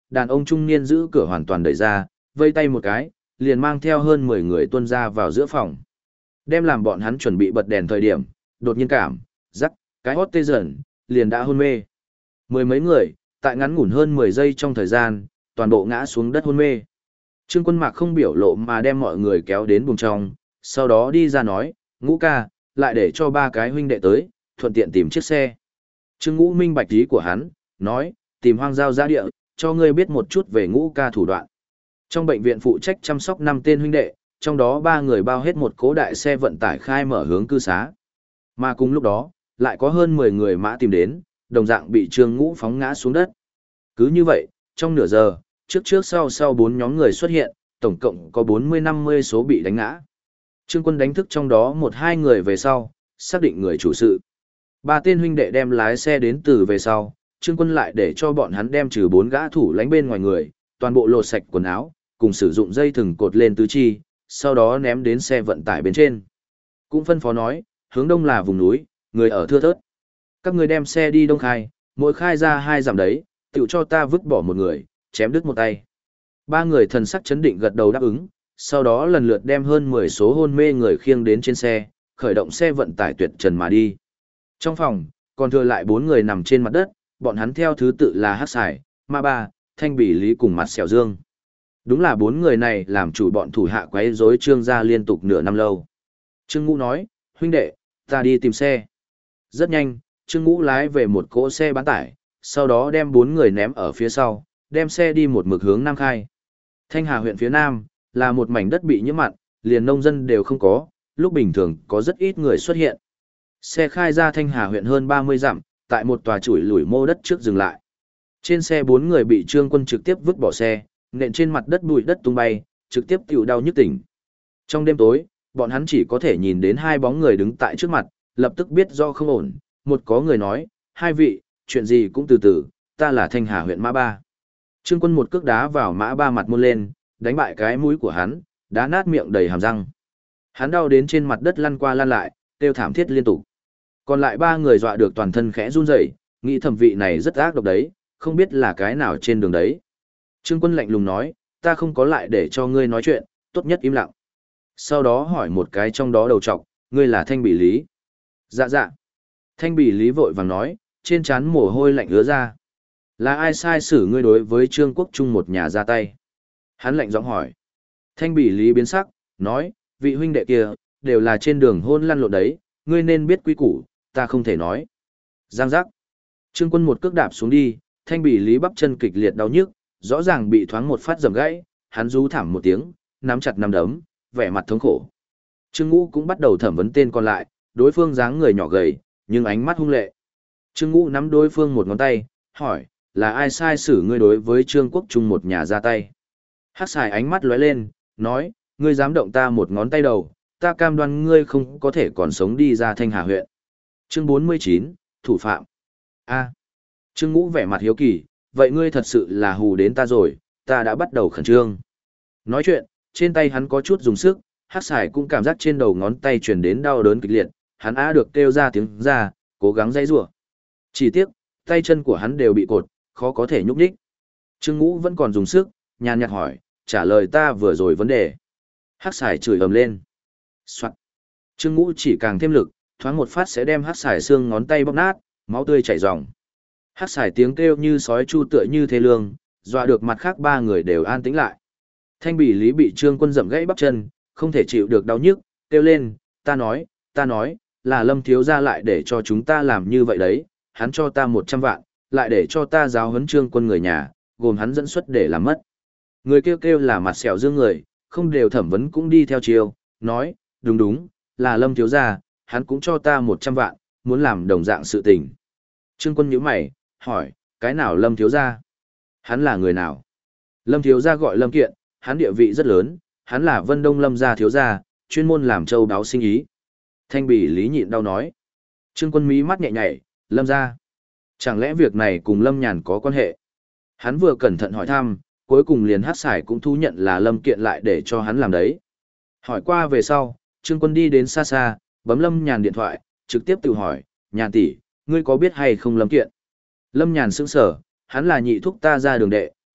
đàn ông trung niên giữ cửa hoàn toàn đẩy ra, vây tay một cái, liền mang theo hơn 10 người tuân ra vào giữa phòng. Đem làm bọn hắn chuẩn bị bật đèn thời điểm, đột nhiên rắc, cái hót tê dần, liền đã hôn mê. Mười mấy người, tại ngắn ngủn hơn 10 giây trong thời gian, toàn bộ ngã xuống đất hôn mê. Trương Quân Mạc không biểu lộ mà đem mọi người kéo đến buồng trong, sau đó đi ra nói, Ngũ ca, lại để cho 3 cái huynh đệ tới, thuận tiện tìm chiếc xe. Trương Ngũ minh bạch ý của hắn, nói, tìm hoang giao giã địa, cho ngươi biết một chút về Ngũ ca thủ đoạn. Trong bệnh viện phụ trách chăm sóc 5 tên huynh đệ, trong đó 3 người bao hết một cố đại xe vận tải khai mở hướng cư xá. Mà cùng lúc đó, lại có hơn 10 người mã tìm đến, đồng dạng bị Trương Ngũ phóng ngã xuống đất. Cứ như vậy, trong nửa giờ, trước sau 4 nhóm người xuất hiện, tổng cộng có 40-50 số bị đánh ngã. Trương Quân đánh thức trong đó 1-2 người về sau, xác định người chủ sự. 3 tên huynh đệ đem lái xe đến từ về sau, Trương Quân lại để cho bọn hắn đem trừ 4 gã thủ lánh bên ngoài người, toàn bộ lột sạch quần áo, cùng sử dụng dây thừng cột lên tứ chi, sau đó ném đến xe vận tải bên trên. Cũng phân phó nói, hướng đông là vùng núi, người ở thưa thớt. Các người đem xe đi đông khai, mỗi khai ra 2 dặm đấy, tự cho ta vứt bỏ một người, chém đứt một tay. 3 người thần sắc chấn định gật đầu đáp ứng, sau đó lần lượt đem hơn 10 số hôn mê người khiêng đến trên xe, khởi động xe vận tải tuyệt trần mà đi. Trong phòng, còn thừa lại 4 người nằm trên mặt đất, bọn hắn theo thứ tự là Hắc Sải, Ma Ba, Thanh Bỉ Lý cùng Mặt Sẹo Dương. Đúng là 4 người này làm chủ bọn thủ hạ quấy rối Trương gia liên tục nửa năm lâu. Trương Ngũ nói, huynh đệ, ta đi tìm xe. Rất nhanh, Trương Ngũ lái về một cỗ xe bán tải, sau đó đem 4 người ném ở phía sau, đem xe đi một mực hướng Nam Khai. Thanh Hà huyện phía Nam, là một mảnh đất bị nhiễm mặn, liền nông dân đều không có, lúc bình thường có rất ít người xuất hiện. Xe khai ra Thanh Hà huyện hơn 30 dặm, tại một tòa chủi lủi mô đất trước dừng lại. Trên xe 4 người bị Trương Quân trực tiếp vứt bỏ xe, nện trên mặt đất bụi đất tung bay, trực tiếp chịu đau nhức tỉnh. Trong đêm tối, bọn hắn chỉ có thể nhìn đến 2 bóng người đứng tại trước mặt, lập tức biết do không ổn, một có người nói, 2 vị, chuyện gì cũng từ từ, ta là Thanh Hà huyện Mã Ba. Trương Quân một cước đá vào Mã Ba mặt muôn lên, đánh bại cái mũi của hắn, đá nát miệng đầy hàm răng. Hắn đau đến trên mặt đất lăn qua lăn lại, kêu thảm thiết liên tục. Còn lại 3 người dọa được toàn thân khẽ run rẩy, nghĩ thẩm vị này rất ác độc đấy, không biết là cái nào trên đường đấy. Trương Quân lạnh lùng nói, ta không có lại để cho ngươi nói chuyện, tốt nhất im lặng. Sau đó hỏi một cái trong đó đầu trọc, ngươi là Thanh Bỉ Lý. Dạ dạ. Thanh Bỉ Lý vội vàng nói, trên trán mồ hôi lạnh ứa ra. Là ai sai xử ngươi đối với Trương Quốc Trung một nhà ra tay? Hắn lạnh giọng hỏi. Thanh Bỉ Lý biến sắc, nói, vị huynh đệ kia, đều là trên đường hôn lăn lộn đấy, ngươi nên biết quy củ, ta không thể nói. Giang giác. Trương Quân một cước đạp xuống đi, Thanh Bỉ Lý bắp chân kịch liệt đau nhức, rõ ràng bị thoáng một phát dầm gãy, hắn rú thảm một tiếng, nắm chặt nắm đấm, vẻ mặt thống khổ. Trương Ngũ cũng bắt đầu thẩm vấn tên còn lại, đối phương dáng người nhỏ gầy, nhưng ánh mắt hung lệ. Trương Ngũ nắm đối phương một ngón tay, hỏi, là ai sai xử ngươi đối với Trương Quốc Trung một nhà ra tay? Hắc Sải ánh mắt lóe lên, nói, ngươi dám động ta một ngón tay đầu, ta cam đoan ngươi không có thể còn sống đi ra Thanh Hà huyện. Chương 49, thủ phạm. A. Trương Ngũ vẻ mặt hiếu kỳ, vậy ngươi thật sự là hù đến ta rồi, ta đã bắt đầu khẩn trương. Nói chuyện, trên tay hắn có chút dùng sức, Hắc Sải cũng cảm giác trên đầu ngón tay truyền đến đau đớn kịch liệt, hắn á được kêu ra tiếng ra, cố gắng dãy rủa. Chỉ tiếc, tay chân của hắn đều bị cột, khó có thể nhúc nhích. Trương Ngũ vẫn còn dùng sức, nhàn nhạt hỏi, trả lời ta vừa rồi vấn đề. Hắc Sải chửi ầm lên. Soạn. Trương Ngũ chỉ càng thêm lực, thoáng một phát sẽ đem Hắc Sải xương ngón tay bóp nát, máu tươi chảy ròng. Hắc Sải tiếng kêu như sói chu tựa như thê lương, dọa được mặt khác 3 người đều an tĩnh lại. Thanh Bỉ Lý bị Trương Quân dậm gãy bắp chân, không thể chịu được đau nhức, kêu lên, ta nói, là Lâm thiếu gia lại để cho chúng ta làm như vậy đấy, hắn cho ta 100 vạn, lại để cho ta giáo huấn Trương Quân người nhà, gồm hắn dẫn xuất để làm mất. Người kêu là Mặt Sẹo Dương người, không đều thẩm vấn cũng đi theo chiều, nói, đúng, là Lâm thiếu gia, hắn cũng cho ta 100 vạn, muốn làm đồng dạng sự tình. Trương Quân nhíu mày, hỏi, cái nào Lâm thiếu gia? Hắn là người nào? Lâm thiếu gia gọi Lâm Kiện, hắn địa vị rất lớn, hắn là Vân Đông Lâm gia thiếu gia, chuyên môn làm châu đáo sinh ý. Thanh Bỉ Lý nhịn đau nói. Trương Quân mí mắt nhẹ nhảy, Lâm gia. Chẳng lẽ việc này cùng Lâm Nhàn có quan hệ? Hắn vừa cẩn thận hỏi thăm, cuối cùng liền Hắc Sải cũng thú nhận là Lâm Kiện lại để cho hắn làm đấy. Hỏi qua về sau, Trương Quân đi đến xa xa, bấm Lâm Nhàn điện thoại, trực tiếp tự hỏi, Nhàn tỷ, ngươi có biết hay không Lâm Kiện? Lâm Nhàn sững sờ, hắn là nhị thúc ta ra đường đệ,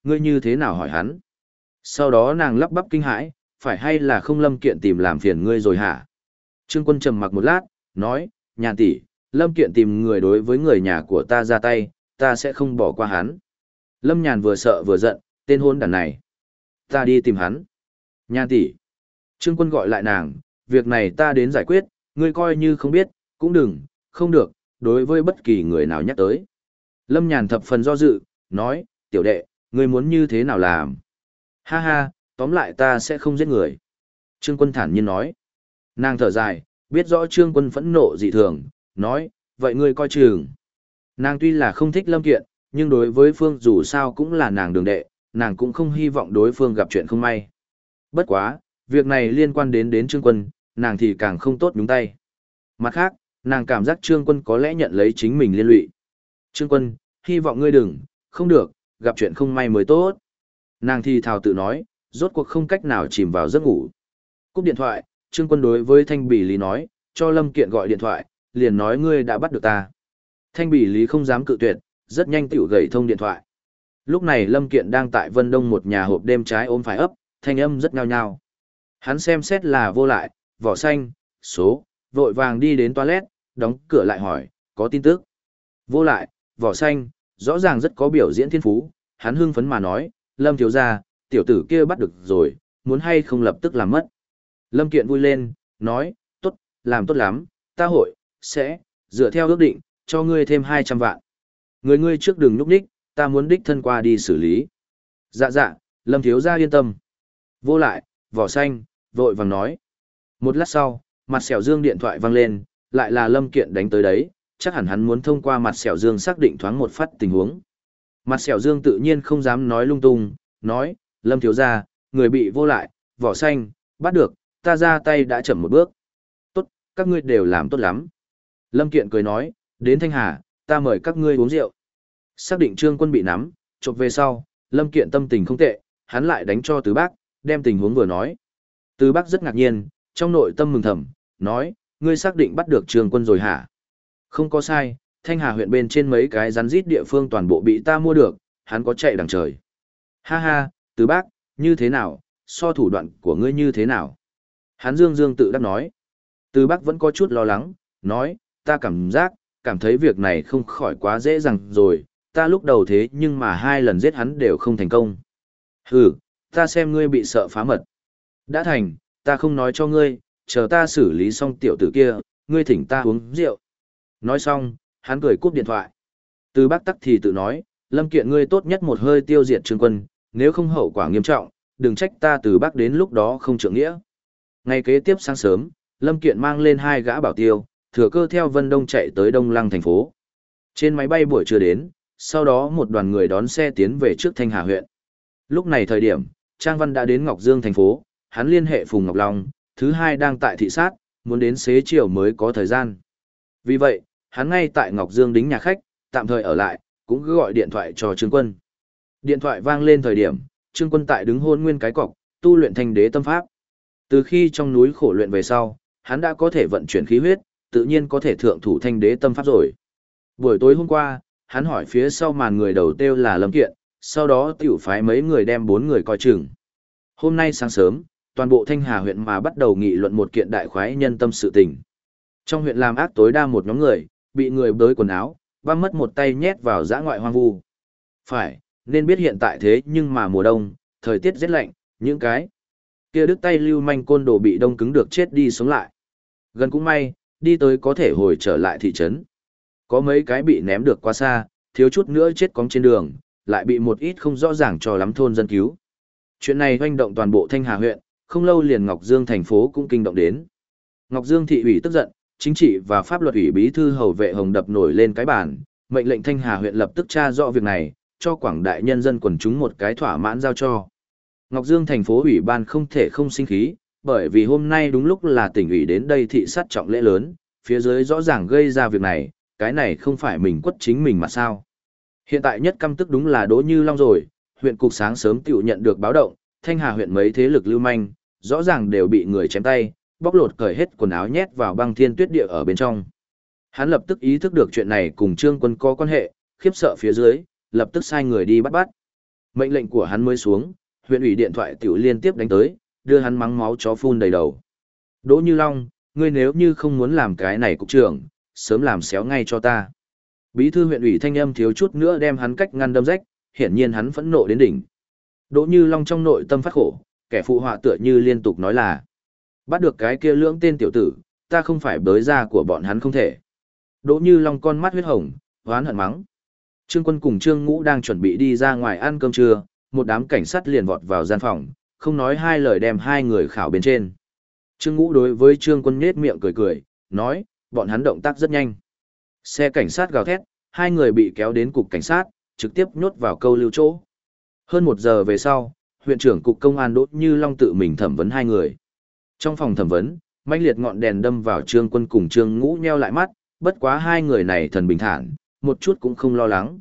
ngươi như thế nào hỏi hắn? Sau đó nàng lắp bắp kinh hãi, phải hay là không Lâm Kiện tìm làm phiền ngươi rồi hả? Trương Quân trầm mặc một lát, nói, Nhàn tỷ, Lâm Kiện tìm người đối với người nhà của ta ra tay, ta sẽ không bỏ qua hắn. Lâm Nhàn vừa sợ vừa giận, tên hôn đàn này. Ta đi tìm hắn. Nhàn tỷ. Trương Quân gọi lại nàng, việc này ta đến giải quyết, ngươi coi như không biết, cũng đừng, không được, đối với bất kỳ người nào nhắc tới. Lâm Nhàn thập phần do dự, nói, tiểu đệ, ngươi muốn như thế nào làm? Ha ha, tóm lại ta sẽ không giết người. Trương Quân thản nhiên nói. Nàng thở dài, biết rõ Trương Quân phẫn nộ dị thường, nói, vậy ngươi coi chừng. Nàng tuy là không thích Lâm Kiện, nhưng đối với Phương dù sao cũng là nàng đường đệ, nàng cũng không hy vọng đối phương gặp chuyện không may. Bất quá, việc này liên quan đến Trương Quân, nàng thì càng không tốt nhúng tay. Mặt khác, nàng cảm giác Trương Quân có lẽ nhận lấy chính mình liên lụy. Trương Quân, hy vọng ngươi đừng, không được, gặp chuyện không may mới tốt. Nàng thì thào tự nói, rốt cuộc không cách nào chìm vào giấc ngủ. Cúp điện thoại, Trương Quân đối với Thanh Bỉ Lý nói, cho Lâm Kiện gọi điện thoại, liền nói ngươi đã bắt được ta. Thanh Bỉ Lý không dám cự tuyệt, rất nhanh tiểu gậy thông điện thoại. Lúc này Lâm Kiện đang tại Vân Đông một nhà hộp đêm trái ôm phải ấp, thanh âm rất nhao nhao. Hắn xem xét là Vô Lại, Vỏ Xanh, số, vội vàng đi đến toilet, đóng cửa lại hỏi, có tin tức. Vô Lại, Vỏ Xanh, rõ ràng rất có biểu diễn thiên phú, hắn hưng phấn mà nói, Lâm thiếu gia, tiểu tử kia bắt được rồi, muốn hay không lập tức làm mất. Lâm Kiện vui lên, nói, tốt, làm tốt lắm, ta hội, sẽ, dựa theo ước định, cho ngươi thêm 200 vạn. Người ngươi trước đừng núp đích, ta muốn đích thân qua đi xử lý. Dạ dạ, Lâm thiếu gia yên tâm. Vô Lại, Vỏ Xanh, vội vàng nói. Một lát sau, mặt Sẹo Dương điện thoại vang lên, lại là Lâm Kiện đánh tới đấy, chắc hẳn hắn muốn thông qua mặt Sẹo Dương xác định thoáng một phát tình huống. Mặt Sẹo Dương tự nhiên không dám nói lung tung, nói, Lâm thiếu gia, người bị Vô Lại, Vỏ Xanh, bắt được, ta ra tay đã chậm một bước. Tốt, các ngươi đều làm tốt lắm. Lâm Kiện cười nói, đến Thanh Hà, ta mời các ngươi uống rượu. Xác định Trương Quân bị nắm, chộp về sau, Lâm Kiện tâm tình không tệ, hắn lại đánh cho Từ Bác, đem tình huống vừa nói. Từ Bác rất ngạc nhiên, trong nội tâm mừng thầm, nói, ngươi xác định bắt được Trương Quân rồi hả? Không có sai, Thanh Hà huyện bên trên mấy cái rắn rít địa phương toàn bộ bị ta mua được, hắn có chạy đằng trời. Ha ha, Từ Bác, như thế nào, so thủ đoạn của ngươi như thế nào? Hắn dương dương tự đắc nói. Từ Bác vẫn có chút lo lắng, nói, ta cảm thấy việc này không khỏi quá dễ dàng rồi, ta lúc đầu thế nhưng mà 2 lần giết hắn đều không thành công. Hừ, ta xem ngươi bị sợ phá mật. Đã thành, ta không nói cho ngươi, chờ ta xử lý xong tiểu tử kia, ngươi thỉnh ta uống rượu. Nói xong, hắn cười cúp điện thoại. Từ Bác tắc thì tự nói, Lâm Kiện ngươi tốt nhất một hơi tiêu diệt Trương Quân, nếu không hậu quả nghiêm trọng, đừng trách ta Từ Bác đến lúc đó không trượng nghĩa. Ngày kế tiếp sáng sớm, Lâm Kiện mang lên 2 gã bảo tiêu, thừa cơ theo Vân Đông chạy tới Đông Lăng thành phố. Trên máy bay buổi trưa đến, sau đó một đoàn người đón xe tiến về trước Thanh Hà huyện. Lúc này thời điểm, Trang Văn đã đến Ngọc Dương thành phố, hắn liên hệ Phùng Ngọc Long, thứ 2 đang tại thị sát, muốn đến xế chiều mới có thời gian. Vì vậy, hắn ngay tại Ngọc Dương đính nhà khách, tạm thời ở lại, cũng cứ gọi điện thoại cho Trương Quân. Điện thoại vang lên thời điểm, Trương Quân tại đứng hôn nguyên cái cọc, tu luyện Thanh Đế tâm pháp. Từ khi trong núi khổ luyện về sau, hắn đã có thể vận chuyển khí huyết, tự nhiên có thể thượng thủ Thanh Đế tâm pháp rồi. Buổi tối hôm qua, hắn hỏi phía sau màn người đầu tiêu là Lâm Kiện, sau đó tiểu phái mấy người đem 4 người coi chừng. Hôm nay sáng sớm, toàn bộ Thanh Hà huyện mà bắt đầu nghị luận một kiện đại khoái nhân tâm sự tình. Trong huyện làm ác tối đa một nhóm người, bị người bới quần áo, băm mất một tay nhét vào dã ngoại hoang vu. Phải, nên biết hiện tại thế nhưng mà mùa đông, thời tiết rất lạnh, những cái kia đứt tay lưu manh côn đồ bị đông cứng được chết đi sống lại. Gần cũng may, đi tới có thể hồi trở lại thị trấn. Có mấy cái bị ném được quá xa, thiếu chút nữa chết cóng trên đường, lại bị một ít không rõ ràng cho lắm thôn dân cứu. Chuyện này hoành động toàn bộ Thanh Hà huyện, không lâu liền Ngọc Dương thành phố cũng kinh động đến. Ngọc Dương thị ủy tức giận, chính trị và pháp luật ủy bí thư hầu vệ Hồng đập nổi lên cái bàn, mệnh lệnh Thanh Hà huyện lập tức tra rõ việc này, cho quảng đại nhân dân quần chúng một cái thỏa mãn giao cho. Ngọc Dương thành phố ủy ban không thể không sinh khí, bởi vì hôm nay đúng lúc là tỉnh ủy đến đây thị sát trọng lễ lớn, phía dưới rõ ràng gây ra việc này, cái này không phải mình quất chính mình mà sao. Hiện tại nhất căm tức đúng là Đỗ Như Long rồi, huyện cục sáng sớm tiểu nhận được báo động, Thanh Hà huyện mấy thế lực lưu manh, rõ ràng đều bị người chém tay, bóc lột cởi hết quần áo nhét vào băng thiên tuyết địa ở bên trong. Hắn lập tức ý thức được chuyện này cùng Trương Quân có quan hệ, khiếp sợ phía dưới, lập tức sai người đi bắt. Mệnh lệnh của hắn mới xuống, huyện ủy điện thoại tiểu liên tiếp đánh tới, đưa hắn mắng máu chó phun đầy đầu. Đỗ Như Long, ngươi nếu như không muốn làm cái này cục trưởng, sớm làm xéo ngay cho ta. Bí thư huyện ủy thanh âm thiếu chút nữa đem hắn cách ngăn đâm rách, hiển nhiên hắn phẫn nộ đến đỉnh. Đỗ Như Long trong nội tâm phát khổ, kẻ phụ họa tựa như liên tục nói là: bắt được cái kia lưỡng tên tiểu tử, ta không phải bới ra của bọn hắn không thể. Đỗ Như Long con mắt huyết hồng, hoán hận mắng. Trương Quân cùng Trương Ngũ đang chuẩn bị đi ra ngoài ăn cơm trưa, một đám cảnh sát liền vọt vào gian phòng, không nói hai lời đem hai người khảo bên trên. Trương Ngũ đối với Trương Quân nhếch miệng cười cười, nói, bọn hắn động tác rất nhanh. Xe cảnh sát gào thét, hai người bị kéo đến cục cảnh sát, trực tiếp nhốt vào câu lưu chỗ. Hơn 1 giờ về sau, huyện trưởng cục công an Đỗ Như Long tự mình thẩm vấn hai người. Trong phòng thẩm vấn, mãnh liệt ngọn đèn đâm vào Trương Quân cùng Trương Ngũ nheo lại mắt, bất quá hai người này thần bình thản, một chút cũng không lo lắng.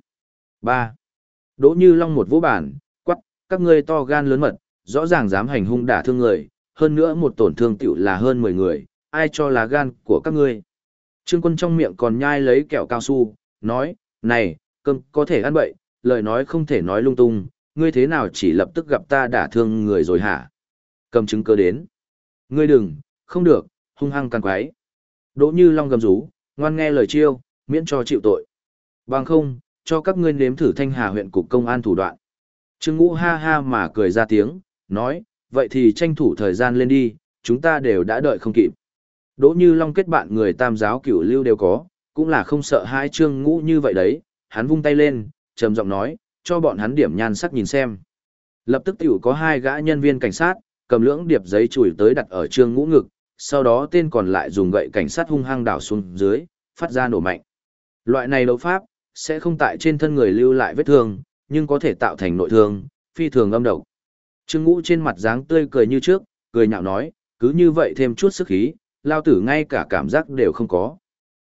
3. Đỗ Như Long một vỗ bản, quắc, các ngươi to gan lớn mật, rõ ràng dám hành hung đả thương người, hơn nữa một tổn thương tiểu là hơn 10 người, ai cho là gan của các ngươi. Trương Quân trong miệng còn nhai lấy kẹo cao su, nói, này, cơm có thể ăn bậy, lời nói không thể nói lung tung, ngươi thế nào chỉ lập tức gặp ta đả thương người rồi hả? Cầm chứng cứ đến. Ngươi đừng, không được, hung hăng càng quái. Đỗ Như Long gầm rú, ngoan nghe lời chiêu, miễn cho chịu tội. Bằng không, cho các ngươi nếm thử Thanh Hà huyện cục công an thủ đoạn. Trương Ngũ ha ha mà cười ra tiếng, nói, vậy thì tranh thủ thời gian lên đi, chúng ta đều đã đợi không kịp. Đỗ Như Long kết bạn người tam giáo cửu lưu đều có, cũng là không sợ hai Trương Ngũ như vậy đấy, hắn vung tay lên, trầm giọng nói, cho bọn hắn điểm nhan sắc nhìn xem. Lập tức tiểu có 2 gã nhân viên cảnh sát, cầm lưỡng điệp giấy chùi tới đặt ở Trương Ngũ ngực, sau đó tên còn lại dùng gậy cảnh sát hung hăng đảo xuống dưới, phát ra nổ mạnh. Loại này đấu pháp, sẽ không tại trên thân người lưu lại vết thương, nhưng có thể tạo thành nội thương, phi thường âm độc. Trương Ngũ trên mặt dáng tươi cười như trước, cười nhạo nói, cứ như vậy thêm chút sức khí, lao tử ngay cả cảm giác đều không có.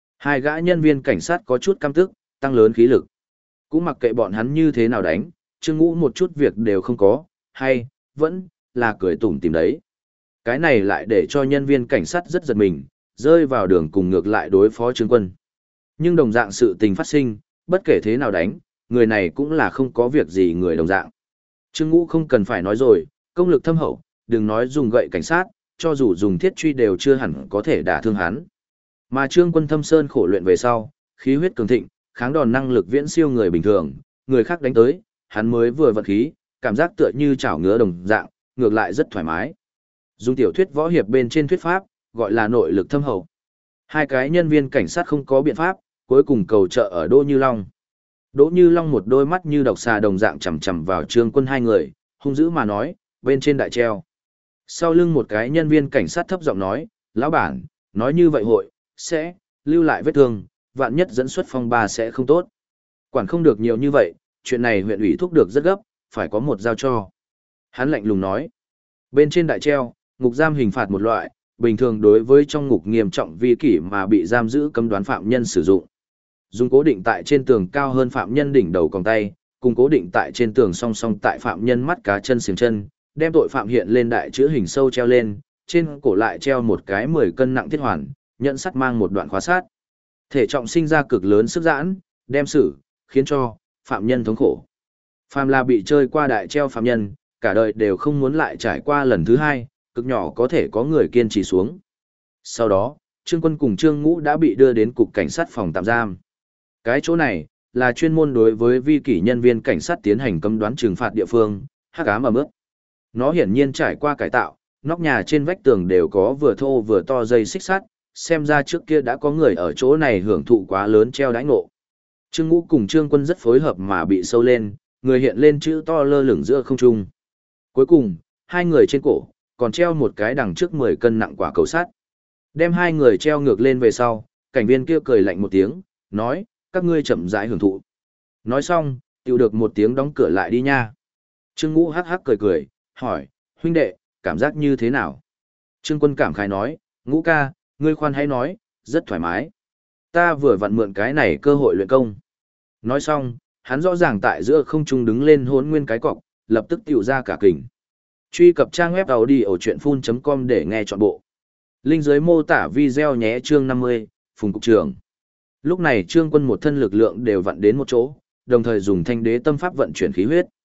2 gã nhân viên cảnh sát có chút căm tức, tăng lớn khí lực. Cũng mặc kệ bọn hắn như thế nào đánh, Trương Ngũ một chút việc đều không có, hay, vẫn, là cười tủm tỉm đấy. Cái này lại để cho nhân viên cảnh sát rất giật mình, rơi vào đường cùng ngược lại đối phó Trương Quân. Nhưng đồng dạng sự tình phát sinh, bất kể thế nào đánh, người này cũng là không có việc gì người đồng dạng. Trương Ngũ không cần phải nói rồi, công lực thâm hậu, đừng nói dùng gậy cảnh sát, cho dù dùng thiết truy đều chưa hẳn có thể đả thương hắn. Mà Trương Quân thâm sơn khổ luyện về sau, khí huyết cường thịnh, kháng đòn năng lực viễn siêu người bình thường, người khác đánh tới, hắn mới vừa vận khí, cảm giác tựa như chảo ngứa đồng dạng, ngược lại rất thoải mái. Dùng tiểu thuyết võ hiệp bên trên thuyết pháp, gọi là nội lực thâm hậu. 2 cái nhân viên cảnh sát không có biện pháp, cuối cùng cầu trợ ở Đỗ Như Long. Đỗ Như Long một đôi mắt như độc xà đồng dạng chằm chằm vào Trương Quân hai người, hung dữ mà nói, bên trên đại treo. Sau lưng một cái nhân viên cảnh sát thấp giọng nói, lão bản, nói như vậy hội, sẽ, lưu lại vết thương, vạn nhất dẫn xuất phong ba sẽ không tốt. Quản không được nhiều như vậy, chuyện này huyện ủy thúc được rất gấp, phải có một giao cho. Hắn lạnh lùng nói, bên trên đại treo, ngục giam hình phạt một loại, bình thường đối với trong ngục nghiêm trọng vi kỷ mà bị giam giữ cấm đoán phạm nhân sử dụng. Dùng cố định tại trên tường cao hơn phạm nhân đỉnh đầu còng tay, cùng cố định tại trên tường song song tại phạm nhân mắt cá chân xiềng chân, đem tội phạm hiện lên đại chữ hình sâu treo lên, trên cổ lại treo một cái 10 cân nặng thiết hoàn, nhận sắt mang một đoạn khóa sát. Thể trọng sinh ra cực lớn sức giãn, đem xử, khiến cho phạm nhân thống khổ. Phàm là bị chơi qua đại treo phạm nhân, cả đời đều không muốn lại trải qua lần thứ 2, cực nhỏ có thể có người kiên trì xuống. Sau đó, Trương Quân cùng Trương Ngũ đã bị đưa đến cục cảnh sát phòng tạm giam. Cái chỗ này là chuyên môn đối với vi kỷ nhân viên cảnh sát tiến hành cấm đoán trừng phạt địa phương, hắc ám ẩm ướt. Nó hiển nhiên trải qua cải tạo, nóc nhà trên vách tường đều có vừa thô vừa to dây xích sắt, xem ra trước kia đã có người ở chỗ này hưởng thụ quá lớn treo đãi ngộ. Trương Ngũ cùng Trương Quân rất phối hợp mà bị sâu lên, người hiện lên chữ to lơ lửng giữa không trung. Cuối cùng, 2 người trên cổ còn treo một cái đằng trước 10 cân nặng quả cầu sắt. Đem 2 người treo ngược lên về sau, cảnh viên kia cười lạnh một tiếng, nói, các ngươi chậm rãi hưởng thụ. Nói xong, tiêu được một tiếng đóng cửa lại đi nha. Trương Ngũ hắc hắc cười cười, hỏi, huynh đệ, cảm giác như thế nào? Trương Quân cảm khái nói, Ngũ ca, ngươi khoan hãy nói, rất thoải mái. Ta vừa vặn mượn cái này cơ hội luyện công. Nói xong, hắn rõ ràng tại giữa không trung đứng lên hốn nguyên cái cọc, lập tức tiểu ra cả kình. Truy cập trang web audiochuyenphun.com để nghe trọn bộ. Link dưới mô tả video nhé. Chương 50, Phùng Cục trưởng. Lúc này Trương Quân một thân lực lượng đều vặn đến một chỗ, đồng thời dùng thanh đế tâm pháp vận chuyển khí huyết.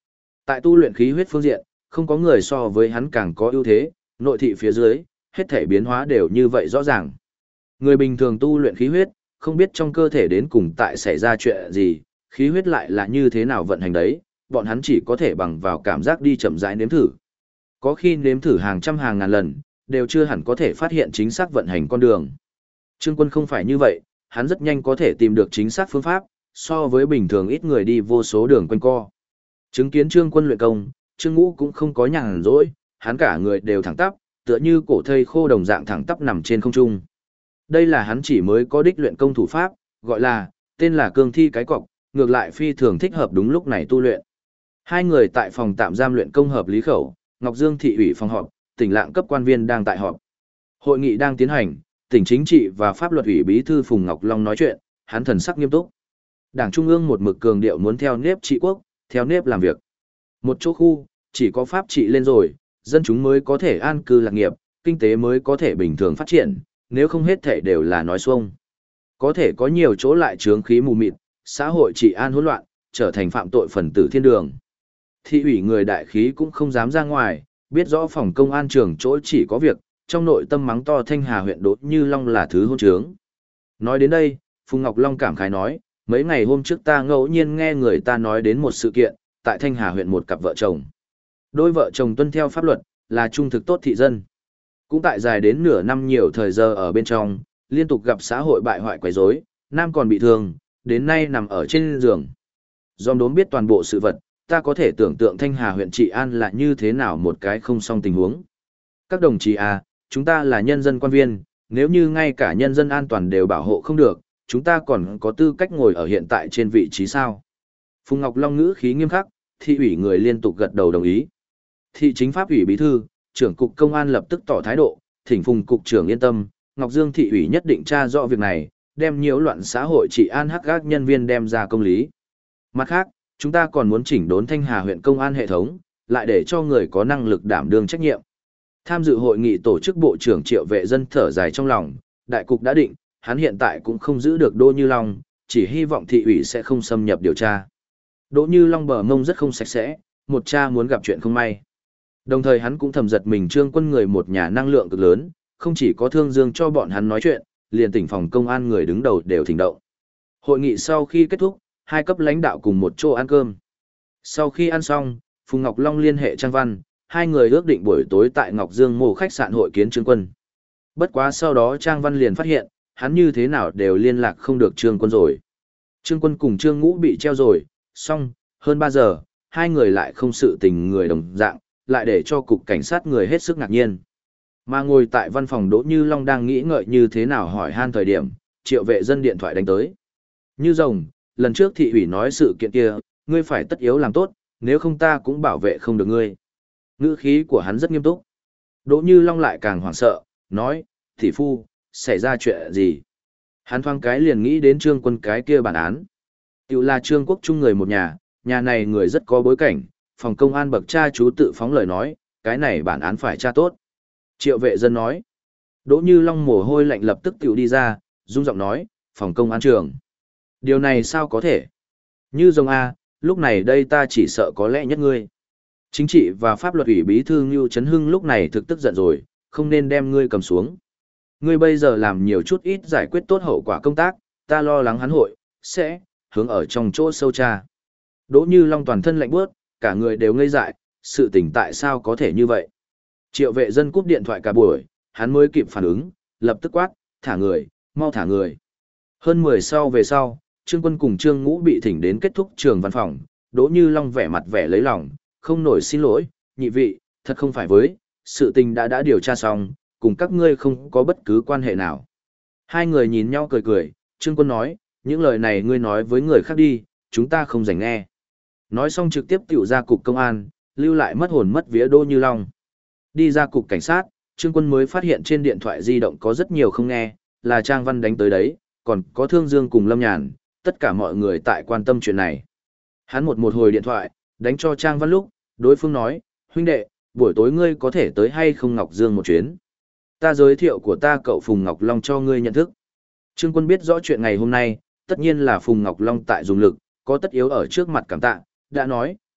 Tại tu luyện khí huyết phương diện, không có người so với hắn càng có ưu thế, nội thị phía dưới, hết thể biến hóa đều như vậy rõ ràng. Người bình thường tu luyện khí huyết, không biết trong cơ thể đến cùng tại xảy ra chuyện gì, khí huyết lại là như thế nào vận hành đấy, bọn hắn chỉ có thể bằng vào cảm giác đi chậm rãi nếm thử. Có khi nếm thử hàng trăm hàng ngàn lần, đều chưa hẳn có thể phát hiện chính xác vận hành con đường. Trương Quân không phải như vậy, hắn rất nhanh có thể tìm được chính xác phương pháp, so với bình thường ít người đi vô số đường quanh co. Chứng kiến Trương Quân luyện công, Trương Ngũ cũng không có nhàn rỗi, hắn cả người đều thẳng tắp, tựa như cổ thây khô đồng dạng thẳng tắp nằm trên không trung. Đây là hắn chỉ mới có đích luyện công thủ pháp, gọi là, tên là cương thi cái cọc, ngược lại phi thường thích hợp đúng lúc này tu luyện. Hai người tại phòng tạm giam luyện công hợp lý khẩu, Ngọc Dương thị ủy phòng họp, tỉnh lạng cấp quan viên đang tại họp. Hội nghị đang tiến hành, tỉnh chính trị và pháp luật ủy bí thư Phùng Ngọc Long nói chuyện, hắn thần sắc nghiêm túc. Đảng Trung ương một mực cường điệu muốn theo nếp trị quốc, theo nếp làm việc. Một chỗ khu, chỉ có pháp trị lên rồi, dân chúng mới có thể an cư lạc nghiệp, kinh tế mới có thể bình thường phát triển, nếu không hết thể đều là nói xuông. Có thể có nhiều chỗ lại chướng khí mù mịt, xã hội trị an hỗn loạn, trở thành phạm tội phần tử thiên đường. Thị ủy người đại khí cũng không dám ra ngoài, biết rõ phòng công an trường chỗ chỉ có việc, trong nội tâm mắng to Thanh Hà huyện Đỗ Như Long là thứ hỗn trướng. Nói đến đây, Phùng Ngọc Long cảm khái nói, mấy ngày hôm trước ta ngẫu nhiên nghe người ta nói đến một sự kiện, tại Thanh Hà huyện một cặp vợ chồng. Đôi vợ chồng tuân theo pháp luật, là trung thực tốt thị dân. Cũng tại dài đến nửa năm nhiều thời giờ ở bên trong, liên tục gặp xã hội bại hoại quấy rối, nam còn bị thương, đến nay nằm ở trên giường. Dòm đốm biết toàn bộ sự vật, ta có thể tưởng tượng Thanh Hà huyện Trị An là như thế nào một cái không song tình huống. Các đồng chí à, chúng ta là nhân dân quan viên, nếu như ngay cả nhân dân an toàn đều bảo hộ không được, chúng ta còn có tư cách ngồi ở hiện tại trên vị trí sao? Phùng Ngọc Long ngữ khí nghiêm khắc, thị ủy người liên tục gật đầu đồng ý. Thị chính pháp ủy bí thư, trưởng cục công an lập tức tỏ thái độ, thỉnh Phùng cục trưởng yên tâm, Ngọc Dương thị ủy nhất định tra rõ việc này, đem nhiễu loạn xã hội trị an hắc gác nhân viên đem ra công lý. Mặt khác, chúng ta còn muốn chỉnh đốn Thanh Hà huyện công an hệ thống, lại để cho người có năng lực đảm đương trách nhiệm. Tham dự hội nghị tổ chức bộ trưởng Triệu Vệ Dân thở dài trong lòng, đại cục đã định, hắn hiện tại cũng không giữ được Đỗ Như Long, chỉ hy vọng thị ủy sẽ không xâm nhập điều tra. Đỗ Như Long bờ mông rất không sạch sẽ, một cha muốn gặp chuyện không may. Đồng thời hắn cũng thầm giật mình Trương Quân người một nhà năng lượng cực lớn, không chỉ có thương dương cho bọn hắn nói chuyện, liền tỉnh phòng công an người đứng đầu đều thỉnh động. Hội nghị sau khi kết thúc, hai cấp lãnh đạo cùng một chỗ ăn cơm. Sau khi ăn xong, Phùng Ngọc Long liên hệ Trang Văn, hai người ước định buổi tối tại Ngọc Dương Mô khách sạn hội kiến Trương Quân. Bất quá sau đó Trang Văn liền phát hiện, hắn như thế nào đều liên lạc không được Trương Quân rồi. Trương Quân cùng Trương Ngũ bị treo rồi, xong, hơn 3 giờ, hai người lại không sự tình người đồng dạng, lại để cho cục cảnh sát người hết sức ngạc nhiên. Mà ngồi tại văn phòng Đỗ Như Long đang nghĩ ngợi như thế nào hỏi han thời điểm, Triệu Vệ Dân điện thoại đánh tới. Như rồng, lần trước thị ủy nói sự kiện kia, ngươi phải tất yếu làm tốt, nếu không ta cũng bảo vệ không được ngươi. Ngữ khí của hắn rất nghiêm túc. Đỗ Như Long lại càng hoảng sợ, nói, thị phu, xảy ra chuyện gì? Hắn thoáng cái liền nghĩ đến Trương Quân cái kia bản án. Tiểu là Trương Quốc Trung người một nhà này người rất có bối cảnh, phòng công an bậc cha chú tự phóng lời nói, cái này bản án phải tra tốt. Triệu Vệ Dân nói. Đỗ Như Long mồ hôi lạnh lập tức tiểu đi ra, rung giọng nói, phòng công an trường. Điều này sao có thể? Như rồng A, lúc này đây ta chỉ sợ có lẽ nhất ngươi. Chính trị và pháp luật ủy bí thư Ngưu Trấn Hưng lúc này thực tức giận rồi, không nên đem ngươi cầm xuống. Ngươi bây giờ làm nhiều chút ít giải quyết tốt hậu quả công tác, ta lo lắng hắn hội, sẽ, hướng ở trong chỗ sâu tra. Đỗ Như Long toàn thân lạnh bước, cả người đều ngây dại, sự tình tại sao có thể như vậy. Triệu Vệ Dân cúp điện thoại cả buổi, hắn mới kịp phản ứng, lập tức quát, thả người, mau thả người. Hơn 10 sau về sau, Trương Quân cùng Trương Ngũ bị thỉnh đến kết thúc trường văn phòng, Đỗ Như Long vẻ mặt vẻ lấy lòng, không nổi xin lỗi, nhị vị, thật không phải với, sự tình đã điều tra xong, cùng các ngươi không có bất cứ quan hệ nào. Hai người nhìn nhau cười cười, Trương Quân nói, những lời này ngươi nói với người khác đi, chúng ta không rảnh nghe. Nói xong trực tiếp tiểu ra cục công an, lưu lại mất hồn mất vía Đỗ Như Long. Đi ra cục cảnh sát, Trương Quân mới phát hiện trên điện thoại di động có rất nhiều không nghe, là Trang Văn đánh tới đấy, còn có Thương Dương cùng Lâm Nhàn, tất cả mọi người tại quan tâm chuyện này. Hắn một hồi điện thoại, đánh cho Trang Văn lúc, đối phương nói, huynh đệ, buổi tối ngươi có thể tới hay không Ngọc Dương một chuyến. Ta giới thiệu của ta cậu Phùng Ngọc Long cho ngươi nhận thức. Trương Quân biết rõ chuyện ngày hôm nay, tất nhiên là Phùng Ngọc Long tại dùng lực, có tất yếu ở trước mặt cảm tạ, đã nói, tốt,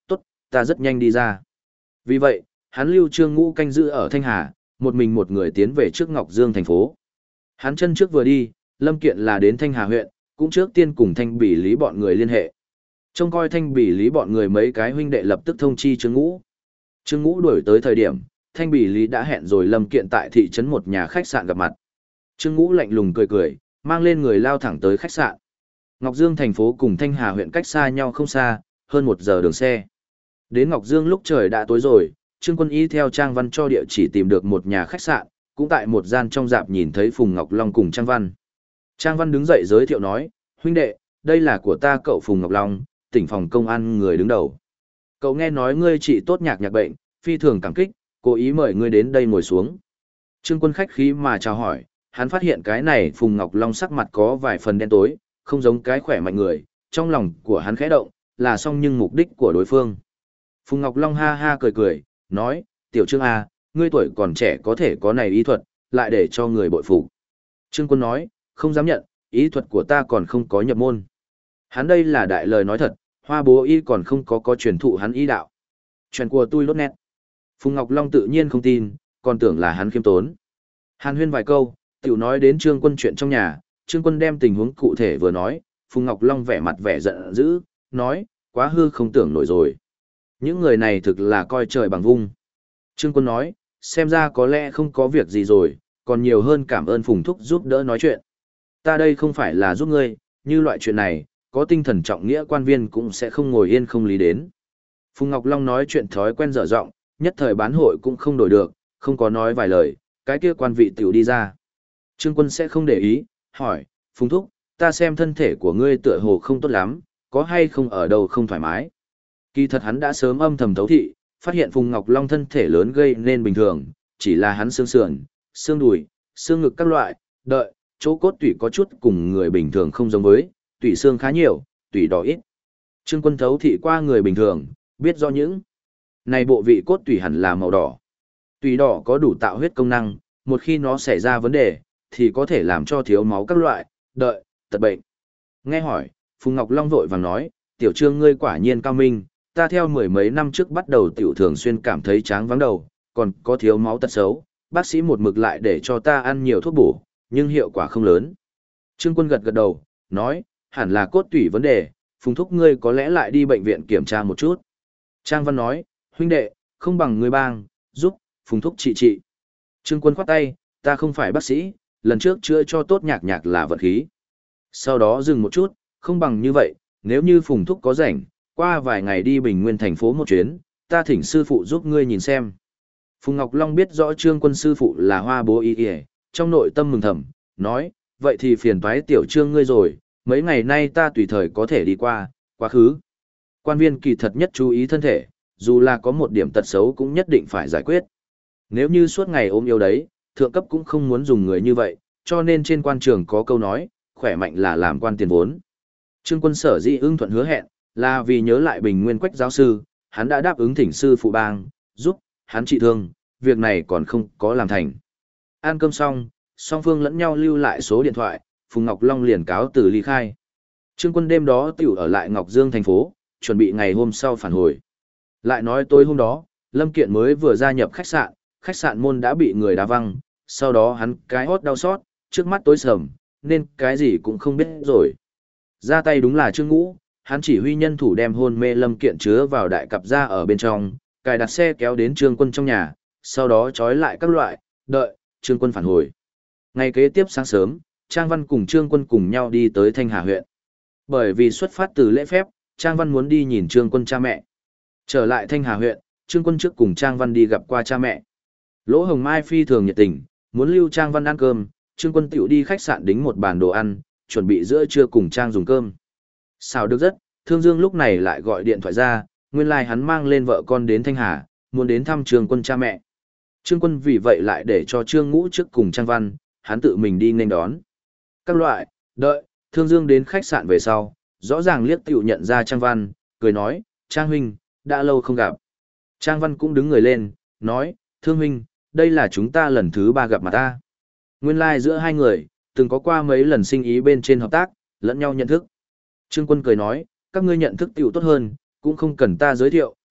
ta rất nhanh đi ra. Vì vậy, hắn lưu Trương Ngũ canh giữ ở Thanh Hà, một mình một người tiến về trước Ngọc Dương thành phố. Hắn chân trước vừa đi, Lâm Kiện là đến Thanh Hà huyện, cũng trước tiên cùng Thanh Bỉ Lý bọn người liên hệ. Trông coi Thanh Bỉ Lý bọn người mấy cái huynh đệ lập tức thông chi Trương Ngũ. Trương Ngũ đuổi tới thời điểm, Thanh Bỉ Lý đã hẹn rồi Lâm Kiện tại thị trấn một nhà khách sạn gặp mặt. Trương Ngũ lạnh lùng cười cười, mang lên người lao thẳng tới khách sạn. Ngọc Dương thành phố cùng Thanh Hà huyện cách xa nhau không xa, hơn 1 giờ đường xe. Đến Ngọc Dương lúc trời đã tối rồi, Trương Quân y theo Trang Văn cho địa chỉ tìm được một nhà khách sạn, cũng tại một gian trong dạp nhìn thấy Phùng Ngọc Long cùng Trang Văn. Trang Văn đứng dậy giới thiệu nói, huynh đệ, đây là của ta cậu Phùng Ngọc Long, tỉnh phòng công an người đứng đầu. Cậu nghe nói ngươi trị tốt nhạc bệnh, phi thường cảm kích, cố ý mời ngươi đến đây ngồi xuống. Trương Quân khách khí mà chào hỏi, hắn phát hiện cái này Phùng Ngọc Long sắc mặt có vài phần đen tối, không giống cái khỏe mạnh người, trong lòng của hắn khẽ động, là xong nhưng mục đích của đối phương. Phùng Ngọc Long ha ha cười cười, nói, tiểu Trương A, ngươi tuổi còn trẻ có thể có này ý thuật, lại để cho người bội phục. Trương Quân nói, không dám nhận, ý thuật của ta còn không có nhập môn. Hắn đây là đại lời nói thật, Hoa Bố Y còn không có truyền thụ hắn ý đạo. Chuyện của tôi lốt nét. Phùng Ngọc Long tự nhiên không tin, còn tưởng là hắn khiêm tốn. Hàn huyên vài câu, tiểu nói đến Trương Quân chuyện trong nhà, Trương Quân đem tình huống cụ thể vừa nói, Phùng Ngọc Long vẻ mặt vẻ giận dữ, nói, quá hư không tưởng nổi rồi. Những người này thực là coi trời bằng vung. Trương Quân nói, xem ra có lẽ không có việc gì rồi, còn nhiều hơn cảm ơn Phùng Thúc giúp đỡ nói chuyện. Ta đây không phải là giúp ngươi, như loại chuyện này, có tinh thần trọng nghĩa quan viên cũng sẽ không ngồi yên không lý đến. Phùng Ngọc Long nói chuyện thói quen dở giọng, nhất thời bán hội cũng không đổi được, không có nói vài lời, cái kia quan vị tiểu đi ra. Trương Quân sẽ không để ý, hỏi, Phùng Thúc, ta xem thân thể của ngươi tựa hồ không tốt lắm, có hay không ở đâu không thoải mái. Kỳ thật hắn đã sớm âm thầm thấu thị, phát hiện Phùng Ngọc Long thân thể lớn gây nên bình thường, chỉ là hắn xương sườn, xương đùi, xương ngực các loại, đợi, chỗ cốt tủy có chút cùng người bình thường không giống với, tủy xương khá nhiều, tủy đỏ ít. Trương Quân thấu thị qua người bình thường, biết rõ những này bộ vị cốt tủy hẳn là màu đỏ. Tủy đỏ có đủ tạo huyết công năng, một khi nó xảy ra vấn đề, thì có thể làm cho thiếu máu các loại, đợi, tật bệnh. Nghe hỏi, Phùng Ngọc Long vội vàng nói, tiểu Trương ngươi quả nhiên cao minh, ta theo 10 mấy năm trước bắt đầu tiểu thường xuyên cảm thấy tráng vắng đầu, còn có thiếu máu tật xấu, bác sĩ một mực lại để cho ta ăn nhiều thuốc bổ, nhưng hiệu quả không lớn. Trương Quân gật gật đầu, nói, hẳn là cốt tủy vấn đề, Phùng Thúc ngươi có lẽ lại đi bệnh viện kiểm tra một chút. Trang Văn nói, huynh đệ, không bằng ngươi bang, giúp, Phùng Thúc trị. Trương Quân khoát tay, ta không phải bác sĩ, lần trước chữa cho tốt nhạc nhạc là vận khí. Sau đó dừng một chút, không bằng như vậy, nếu như Phùng Thúc có rảnh, qua vài ngày đi Bình Nguyên thành phố một chuyến, ta thỉnh sư phụ giúp ngươi nhìn xem. Phùng Ngọc Long biết rõ Trương Quân sư phụ là Hoa Bố Y, trong nội tâm mừng thầm, nói, vậy thì phiền toái tiểu Trương ngươi rồi, mấy ngày nay ta tùy thời có thể đi qua, quá khứ. Quan viên kỳ thật nhất chú ý thân thể, dù là có một điểm tật xấu cũng nhất định phải giải quyết. Nếu như suốt ngày ốm yếu đấy, thượng cấp cũng không muốn dùng người như vậy, cho nên trên quan trường có câu nói, khỏe mạnh là làm quan tiền vốn. Trương Quân sở dĩ ưng thuận hứa hẹn, là vì nhớ lại Bình Nguyên Quách giáo sư, hắn đã đáp ứng thỉnh sư phụ bang, giúp, hắn trị thương, việc này còn không có làm thành. Ăn cơm xong, song phương lẫn nhau lưu lại số điện thoại, Phùng Ngọc Long liền cáo từ ly khai. Trương Quân đêm đó tiểu ở lại Ngọc Dương thành phố, chuẩn bị ngày hôm sau phản hồi. Lại nói tối hôm đó, Lâm Kiện mới vừa gia nhập khách sạn môn đã bị người đá văng, sau đó hắn cái hót đau xót, trước mắt tối sầm, nên cái gì cũng không biết rồi. Ra tay đúng là Trương Ngũ, hắn chỉ huy nhân thủ đem hôn mê Lâm Kiện chứa vào đại cặp ra ở bên trong, cài đặt xe kéo đến Trương Quân trong nhà, sau đó trói lại các loại, đợi, Trương Quân phản hồi. Ngày kế tiếp sáng sớm, Trang Văn cùng Trương Quân cùng nhau đi tới Thanh Hà huyện. Bởi vì xuất phát từ lễ phép, Trang Văn muốn đi nhìn Trương Quân cha mẹ. Trở lại Thanh Hà huyện, Trương Quân trước cùng Trang Văn đi gặp qua cha mẹ. Lỗ Hồng Mai phi thường nhiệt tình, muốn lưu Trang Văn ăn cơm, Trương Quân tiểu đi khách sạn đính một bàn đồ ăn, chuẩn bị giữa trưa cùng Trang dùng cơm. Sao được rất, Thương Dương lúc này lại gọi điện thoại ra, nguyên lai hắn mang lên vợ con đến Thanh Hà, muốn đến thăm Trương Quân cha mẹ. Trương Quân vì vậy lại để cho Trương Ngũ trước cùng Trang Văn, hắn tự mình đi nên đón. Các loại, đợi, Thương Dương đến khách sạn về sau, rõ ràng liếc tiểu nhận ra Trang Văn, cười nói, Trang huynh, đã lâu không gặp. Trang Văn cũng đứng người lên, nói, Thương huynh, đây là chúng ta lần thứ 3 gặp mặt ta. Nguyên lai giữa hai người, từng có qua mấy lần sinh ý bên trên hợp tác, lẫn nhau nhận thức. Trương Quân cười nói, các ngươi nhận thức tiểu tốt hơn, cũng không cần ta giới thiệu,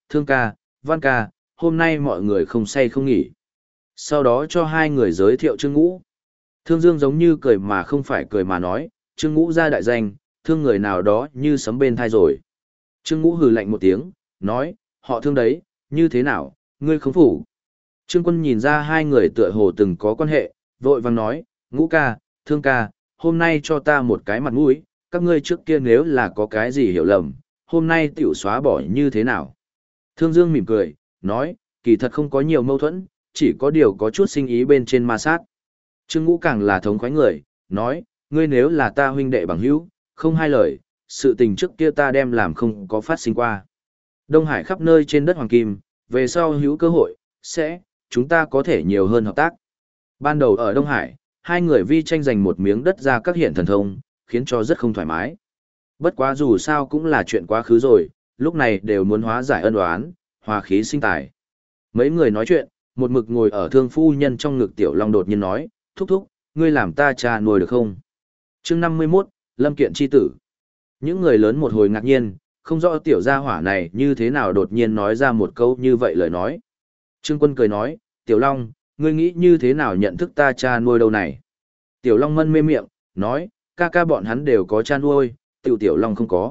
Thương ca, Văn ca, hôm nay mọi người không say không nghỉ. Sau đó cho hai người giới thiệu Trương Ngũ. Thương Dương giống như cười mà không phải cười mà nói, Trương Ngũ ra đại danh, thương người nào đó như sấm bên thai rồi. Trương Ngũ hừ lạnh một tiếng, nói, họ thương đấy, như thế nào, ngươi không phủ. Trương Quân nhìn ra hai người tựa hồ từng có quan hệ, vội vàng nói, Ngũ ca, Thương ca, hôm nay cho ta một cái mặt mũi, các ngươi trước kia nếu là có cái gì hiểu lầm, hôm nay tiểu xóa bỏ như thế nào. Thương Dương mỉm cười, nói, kỳ thật không có nhiều mâu thuẫn, chỉ có điều có chút sinh ý bên trên ma sát. Trương Ngũ càng là thống khoái người, nói, ngươi nếu là ta huynh đệ bằng hữu, không hai lời, sự tình trước kia ta đem làm không có phát sinh qua. Đông Hải khắp nơi trên đất Hoàng Kim, về sau hữu cơ hội, chúng ta có thể nhiều hơn hợp tác. Ban đầu ở Đông Hải, hai người vi tranh giành một miếng đất ra các hiện thần thông, khiến cho rất không thoải mái. Bất quá dù sao cũng là chuyện quá khứ rồi, lúc này đều muốn hóa giải ân oán, hòa khí sinh tài. Mấy người nói chuyện, một mực ngồi ở thương phu nhân trong ngực Tiểu Long đột nhiên nói, thúc thúc, ngươi làm ta cha nuôi được không? Chương 51, Lâm Kiện chi tử. Những người lớn một hồi ngạc nhiên, không rõ tiểu gia hỏa này như thế nào đột nhiên nói ra một câu như vậy lời nói. Trương Quân cười nói, Tiểu Long, ngươi nghĩ như thế nào nhận thức ta cha nuôi đâu này? Tiểu Long mân mê miệng, nói, ca ca bọn hắn đều có cha nuôi, Tiểu Long không có.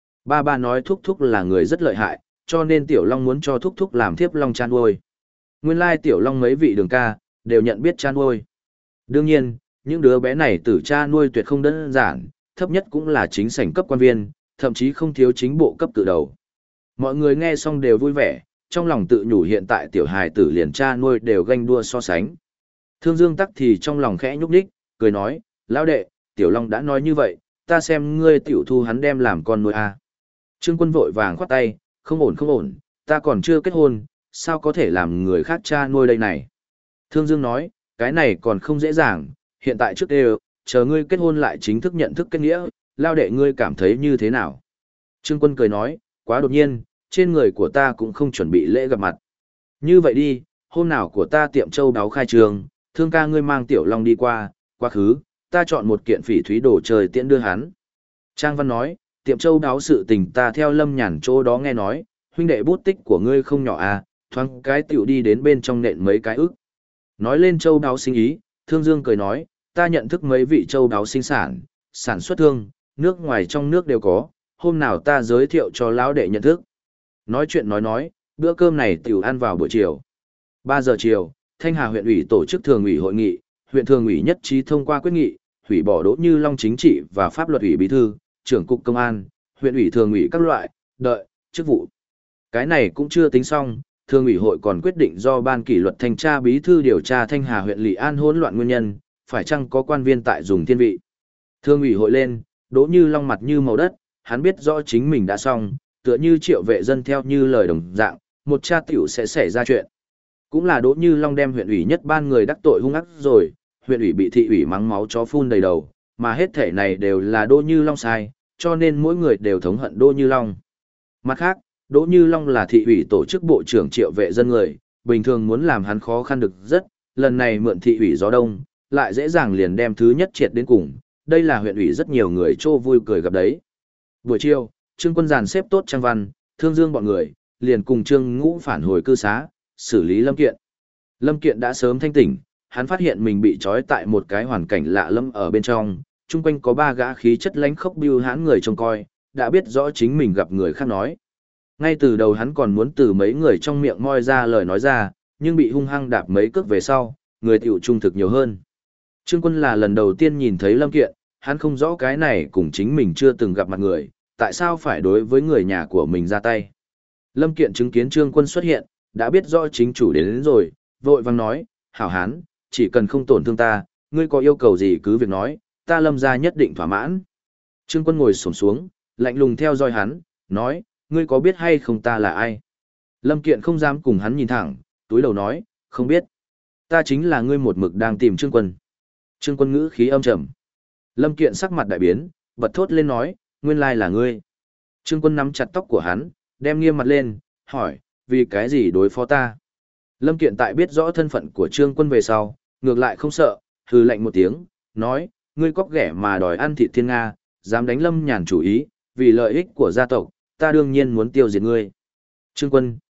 Ba nói thúc thúc là người rất lợi hại, cho nên Tiểu Long muốn cho thúc thúc làm thiếp Long cha nuôi. Nguyên lai Tiểu Long mấy vị đường ca, đều nhận biết cha nuôi. Đương nhiên, những đứa bé này tử cha nuôi tuyệt không đơn giản, thấp nhất cũng là chính sảnh cấp quan viên, thậm chí không thiếu chính bộ cấp cự đầu. Mọi người nghe xong đều vui vẻ, trong lòng tự nhủ hiện tại tiểu hài tử liền cha nuôi đều ganh đua so sánh. Thương Dương tắc thì trong lòng khẽ nhúc nhích, cười nói, lão đệ, Tiểu Long đã nói như vậy, ta xem ngươi tiểu thu hắn đem làm con nuôi à. Trương Quân vội vàng khoát tay, không ổn, ta còn chưa kết hôn, sao có thể làm người khác cha nuôi đây này. Thương Dương nói, cái này còn không dễ dàng, hiện tại trước đều, chờ ngươi kết hôn lại chính thức nhận thức kết nghĩa, lao đệ ngươi cảm thấy như thế nào? Trương Quân cười nói, quá đột nhiên, trên người của ta cũng không chuẩn bị lễ gặp mặt. Như vậy đi, hôm nào của ta tiệm châu đáo khai trường, Thương ca ngươi mang Tiểu Long đi qua, quá khứ, ta chọn một kiện phỉ thúy đồ chơi tiễn đưa hắn. Trang Văn nói, tiệm châu đáo sự tình ta theo Lâm Nhàn chỗ đó nghe nói, huynh đệ bút tích của ngươi không nhỏ à, thoáng cái tiểu đi đến bên trong nện mấy cái ức. Nói lên châu đáo sinh ý, Thương Dương cười nói, ta nhận thức mấy vị châu đáo sinh sản xuất thương, nước ngoài trong nước đều có, hôm nào ta giới thiệu cho lão đệ nhận thức. Nói chuyện nói, bữa cơm này tiểu ăn vào buổi chiều. 3 giờ chiều, Thanh Hà huyện ủy tổ chức thường ủy hội nghị, huyện thường ủy nhất trí thông qua quyết nghị, hủy bỏ Đỗ Như Long chính trị và pháp luật ủy bí thư, trưởng cục công an, huyện ủy thường ủy các loại, chức vụ. Cái này cũng chưa tính xong, thường ủy hội còn quyết định do ban kỷ luật thanh tra bí thư điều tra Thanh Hà huyện Lý An hỗn loạn nguyên nhân, phải chăng có quan viên tại dùng thiên vị. Thường ủy hội lên, Đỗ Như Long mặt như màu đất, hắn biết rõ chính mình đã xong, tựa như Triệu Vệ Dân theo như lời đồng dạng, một cha tiểu sẽ xảy ra chuyện. Cũng là Đỗ Như Long đem huyện ủy nhất ban người đắc tội hung ác rồi, huyện ủy bị thị ủy mắng máu chó phun đầy đầu, mà hết thể này đều là Đỗ Như Long sai, cho nên mỗi người đều thống hận Đỗ Như Long. Mặt khác, Đỗ Như Long là thị ủy tổ chức bộ trưởng Triệu Vệ Dân người, bình thường muốn làm hắn khó khăn được rất, lần này mượn thị ủy gió đông, lại dễ dàng liền đem thứ nhất triệt đến cùng, đây là huyện ủy rất nhiều người trô vui cười gặp đấy. Buổi chiều, Trương Quân dàn xếp tốt Trang Văn, Thương Dương bọn người, liền cùng Trương Ngũ phản hồi cư xá, xử lý Lâm Kiện. Lâm Kiện đã sớm thanh tỉnh, hắn phát hiện mình bị trói tại một cái hoàn cảnh lạ lẫm ở bên trong, chung quanh có 3 gã khí chất lánh khốc bưu hãn người trông coi, đã biết rõ chính mình gặp người khác nói. Ngay từ đầu hắn còn muốn từ mấy người trong miệng moi ra lời nói ra, nhưng bị hung hăng đạp mấy cước về sau, người tiểu trung thực nhiều hơn. Trương Quân là lần đầu tiên nhìn thấy Lâm Kiện, hắn không rõ cái này cùng chính mình chưa từng gặp mặt người, tại sao phải đối với người nhà của mình ra tay. Lâm Kiện chứng kiến Trương Quân xuất hiện, đã biết rõ chính chủ đến rồi, vội vang nói, hảo hán, chỉ cần không tổn thương ta, ngươi có yêu cầu gì cứ việc nói, ta Lâm gia nhất định thỏa mãn. Trương Quân ngồi xổm xuống, lạnh lùng theo dõi hắn, nói, ngươi có biết hay không ta là ai? Lâm Kiện không dám cùng hắn nhìn thẳng, túi đầu nói, không biết. Ta chính là ngươi một mực đang tìm Trương Quân. Trương Quân ngữ khí âm trầm. Lâm Kiện sắc mặt đại biến, bật thốt lên nói, nguyên lai là ngươi. Trương Quân nắm chặt tóc của hắn, đem nghiêm mặt lên, hỏi, vì cái gì đối phó ta? Lâm Kiện tại biết rõ thân phận của Trương Quân về sau, ngược lại không sợ, hừ lạnh một tiếng, nói, ngươi cóc ghẻ mà đòi ăn thịt thiên Nga, dám đánh Lâm Nhàn chủ ý, vì lợi ích của gia tộc, ta đương nhiên muốn tiêu diệt ngươi. Trương Quân,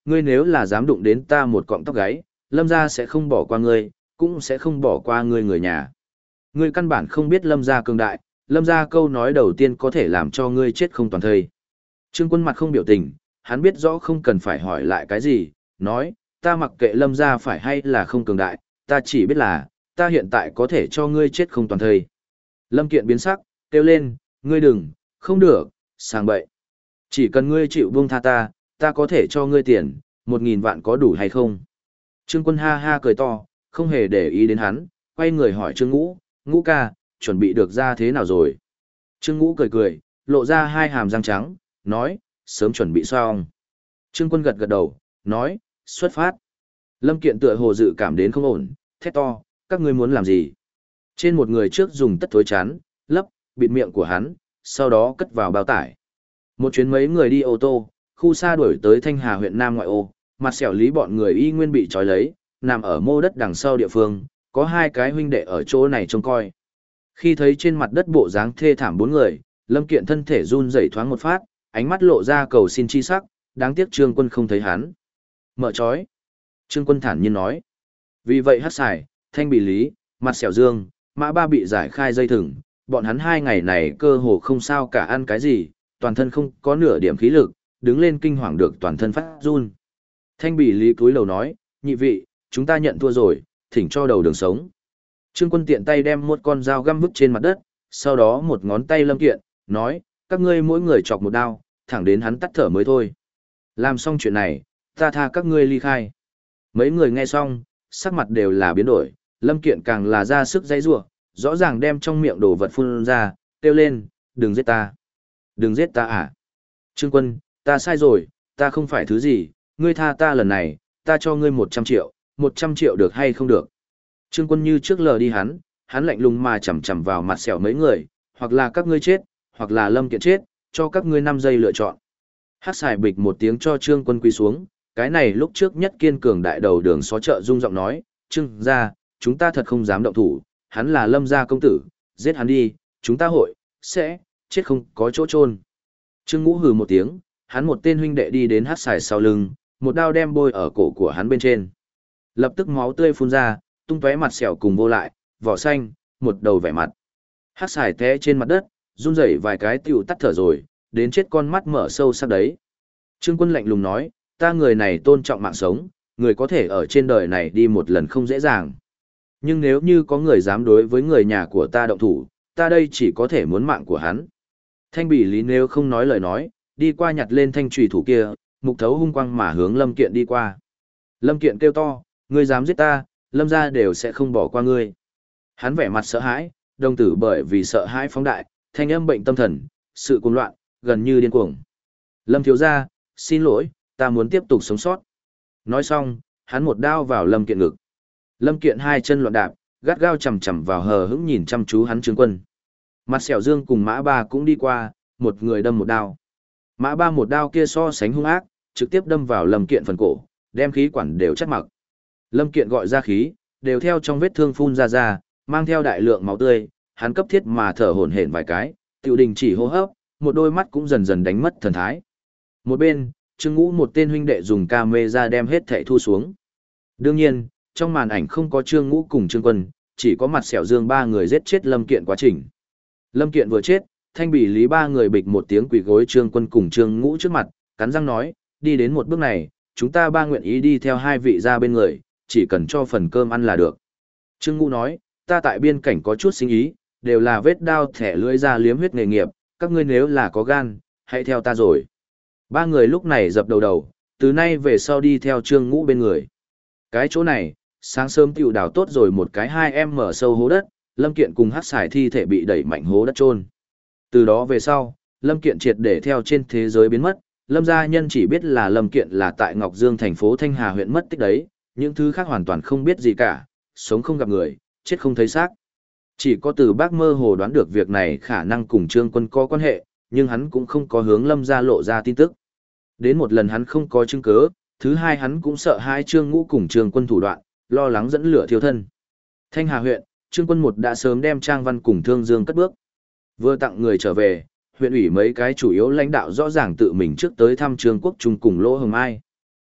ngươi nếu là dám đụng đến ta một cọng tóc gáy, Lâm gia sẽ không bỏ qua ngươi, cũng sẽ không bỏ qua ngươi người nhà. Ngươi căn bản không biết Lâm gia cường đại, Lâm gia câu nói đầu tiên có thể làm cho ngươi chết không toàn thây. Trương Quân mặt không biểu tình, hắn biết rõ không cần phải hỏi lại cái gì, nói, ta mặc kệ Lâm gia phải hay là không cường đại, ta chỉ biết là, ta hiện tại có thể cho ngươi chết không toàn thây. Lâm Kiện biến sắc, kêu lên, ngươi đừng, không được, sang bậy. Chỉ cần ngươi chịu buông tha ta, ta có thể cho ngươi tiền, 1.000 vạn có đủ hay không? Trương Quân ha ha cười to, không hề để ý đến hắn, quay người hỏi Trương Ngũ, Ngũ ca, chuẩn bị được ra thế nào rồi? Trương Ngũ cười cười, lộ ra hai hàm răng trắng, nói, sớm chuẩn bị xong. Trương Quân gật gật đầu, nói, xuất phát. Lâm Kiện tựa hồ dự cảm đến không ổn, thét to, các ngươi muốn làm gì? Trên một người trước dùng tất thối chán, lấp, bịt miệng của hắn, sau đó cất vào bao tải. Một chuyến mấy người đi ô tô, khu xa đuổi tới Thanh Hà huyện Nam ngoại ô, mặt xẻo lý bọn người y nguyên bị trói lấy, nằm ở mô đất đằng sau địa phương, có hai cái huynh đệ ở chỗ này trông coi. Khi thấy trên mặt đất bộ dáng thê thảm bốn người, Lâm Kiện thân thể run rẩy thoáng một phát, ánh mắt lộ ra cầu xin chi sắc, đáng tiếc Trương Quân không thấy hắn. Mở trói. Trương Quân thản nhiên nói. Vì vậy hát xài, thanh bị lý, mặt xẻo dương, mã ba bị giải khai dây thừng, bọn hắn 2 ngày này cơ hồ không sao cả ăn cái gì, toàn thân không có nửa điểm khí lực, đứng lên kinh hoàng được toàn thân phát run. Thanh bị lý cúi đầu nói, nhị vị, chúng ta nhận thua rồi, thỉnh cho đầu đường sống. Trương Quân tiện tay đem một con dao găm vứt trên mặt đất, sau đó một ngón tay Lâm Kiện, nói, các ngươi mỗi người chọc một đao, thẳng đến hắn tắt thở mới thôi. Làm xong chuyện này, ta tha các ngươi ly khai. Mấy người nghe xong, sắc mặt đều là biến đổi, Lâm Kiện càng là ra sức dãy rủa, rõ ràng đem trong miệng đồ vật phun ra, kêu lên, đừng giết ta. Đừng giết ta à? Trương Quân, ta sai rồi, ta không phải thứ gì, ngươi tha ta lần này, ta cho ngươi 100 triệu, 100 triệu được hay không được? Trương Quân như trước lờ đi hắn lạnh lùng mà chầm chầm vào mặt xẻo mấy người, hoặc là các ngươi chết, hoặc là Lâm Kiện chết, cho các ngươi 5 giây lựa chọn. Hát xài bịch một tiếng cho Trương Quân quỳ xuống, cái này lúc trước nhất kiên cường đại đầu đường xó chợ rung giọng nói, Trương gia, chúng ta thật không dám động thủ, hắn là Lâm gia công tử, giết hắn đi, chúng ta hội, sẽ, chết không có chỗ chôn. Trương Ngũ hừ một tiếng, hắn một tên huynh đệ đi đến hát xài sau lưng, một đao đem bôi ở cổ của hắn bên trên. Lập tức máu tươi phun ra, tung tóe mặt sẹo cùng vô lại, vỏ xanh, một đầu vẻ mặt. Hát xài té trên mặt đất, run rẩy vài cái tiểu tắt thở rồi, đến chết con mắt mở sâu sắc đấy. Trương Quân lạnh lùng nói, ta người này tôn trọng mạng sống, người có thể ở trên đời này đi một lần không dễ dàng. Nhưng nếu như có người dám đối với người nhà của ta động thủ, ta đây chỉ có thể muốn mạng của hắn. Thanh Bỉ Lý nếu không nói lời nói, đi qua nhặt lên thanh trùy thủ kia, mục thấu hung quang mà hướng Lâm Kiện đi qua. Lâm Kiện kêu to, ngươi dám giết ta, Lâm gia đều sẽ không bỏ qua ngươi. Hắn vẻ mặt sợ hãi, đồng tử bởi vì sợ hãi phóng đại, thanh âm bệnh tâm thần, sự cuồng loạn, gần như điên cuồng. Lâm thiếu gia, xin lỗi, ta muốn tiếp tục sống sót. Nói xong, hắn một đao vào Lâm Kiện ngực. Lâm Kiện hai chân loạn đạp, gắt gao chầm chầm vào hờ hững nhìn chăm chú hắn Trương Quân. Mặt Sẹo Dương cùng Mã Ba cũng đi qua, một người đâm một đao. Mã Ba một đao kia so sánh hung ác, trực tiếp đâm vào Lâm Kiện phần cổ, đem khí quản đều chắt mặc. Lâm Kiện gọi ra khí, đều theo trong vết thương phun ra, mang theo đại lượng máu tươi, hắn cấp thiết mà thở hổn hển vài cái, tiểu đình chỉ hô hấp, một đôi mắt cũng dần dần đánh mất thần thái. Một bên, Trương Ngũ một tên huynh đệ dùng camera đem hết thảy thu xuống. Đương nhiên, trong màn ảnh không có Trương Ngũ cùng Trương Quân, chỉ có Mặt Sẹo Dương ba người giết chết Lâm Kiện quá trình. Lâm Kiện vừa chết, Thanh Bỉ Lý ba người bịch một tiếng quỳ gối Trương Quân cùng Trương Ngũ trước mặt, cắn răng nói, đi đến một bước này, chúng ta ba nguyện ý đi theo hai vị ra bên người, chỉ cần cho phần cơm ăn là được. Trương Ngũ nói, ta tại biên cảnh có chút sinh ý, đều là vết đao thẻ lưỡi ra liếm huyết nghề nghiệp, các ngươi nếu là có gan, hãy theo ta rồi. Ba người lúc này dập đầu, từ nay về sau đi theo Trương Ngũ bên người. Cái chỗ này, sáng sớm tiểu đào tốt rồi một cái 2 mở sâu hố đất, Lâm Kiện cùng hát xài thi thể bị đẩy mạnh hố đất chôn. Từ đó về sau, Lâm Kiện triệt để theo trên thế giới biến mất, Lâm gia nhân chỉ biết là Lâm Kiện là tại Ngọc Dương thành phố Thanh Hà huyện mất tích đấy, những thứ khác hoàn toàn không biết gì cả, sống không gặp người, chết không thấy xác. Chỉ có Từ Bác mơ hồ đoán được việc này khả năng cùng Trương Quân có quan hệ, nhưng hắn cũng không có hướng Lâm gia lộ ra tin tức. Đến một lần hắn không có chứng cứ, thứ hai hắn cũng sợ hai Trương Ngũ cùng Trương Quân thủ đoạn, lo lắng dẫn lửa thiêu thân. Thanh Hà huyện, Trương Quân một đã sớm đem Trang Văn cùng Thương Dương cất bước. Vừa tặng người trở về, huyện ủy mấy cái chủ yếu lãnh đạo rõ ràng tự mình trước tới thăm Trương Quốc Trung cùng Lỗ Hồng Mai.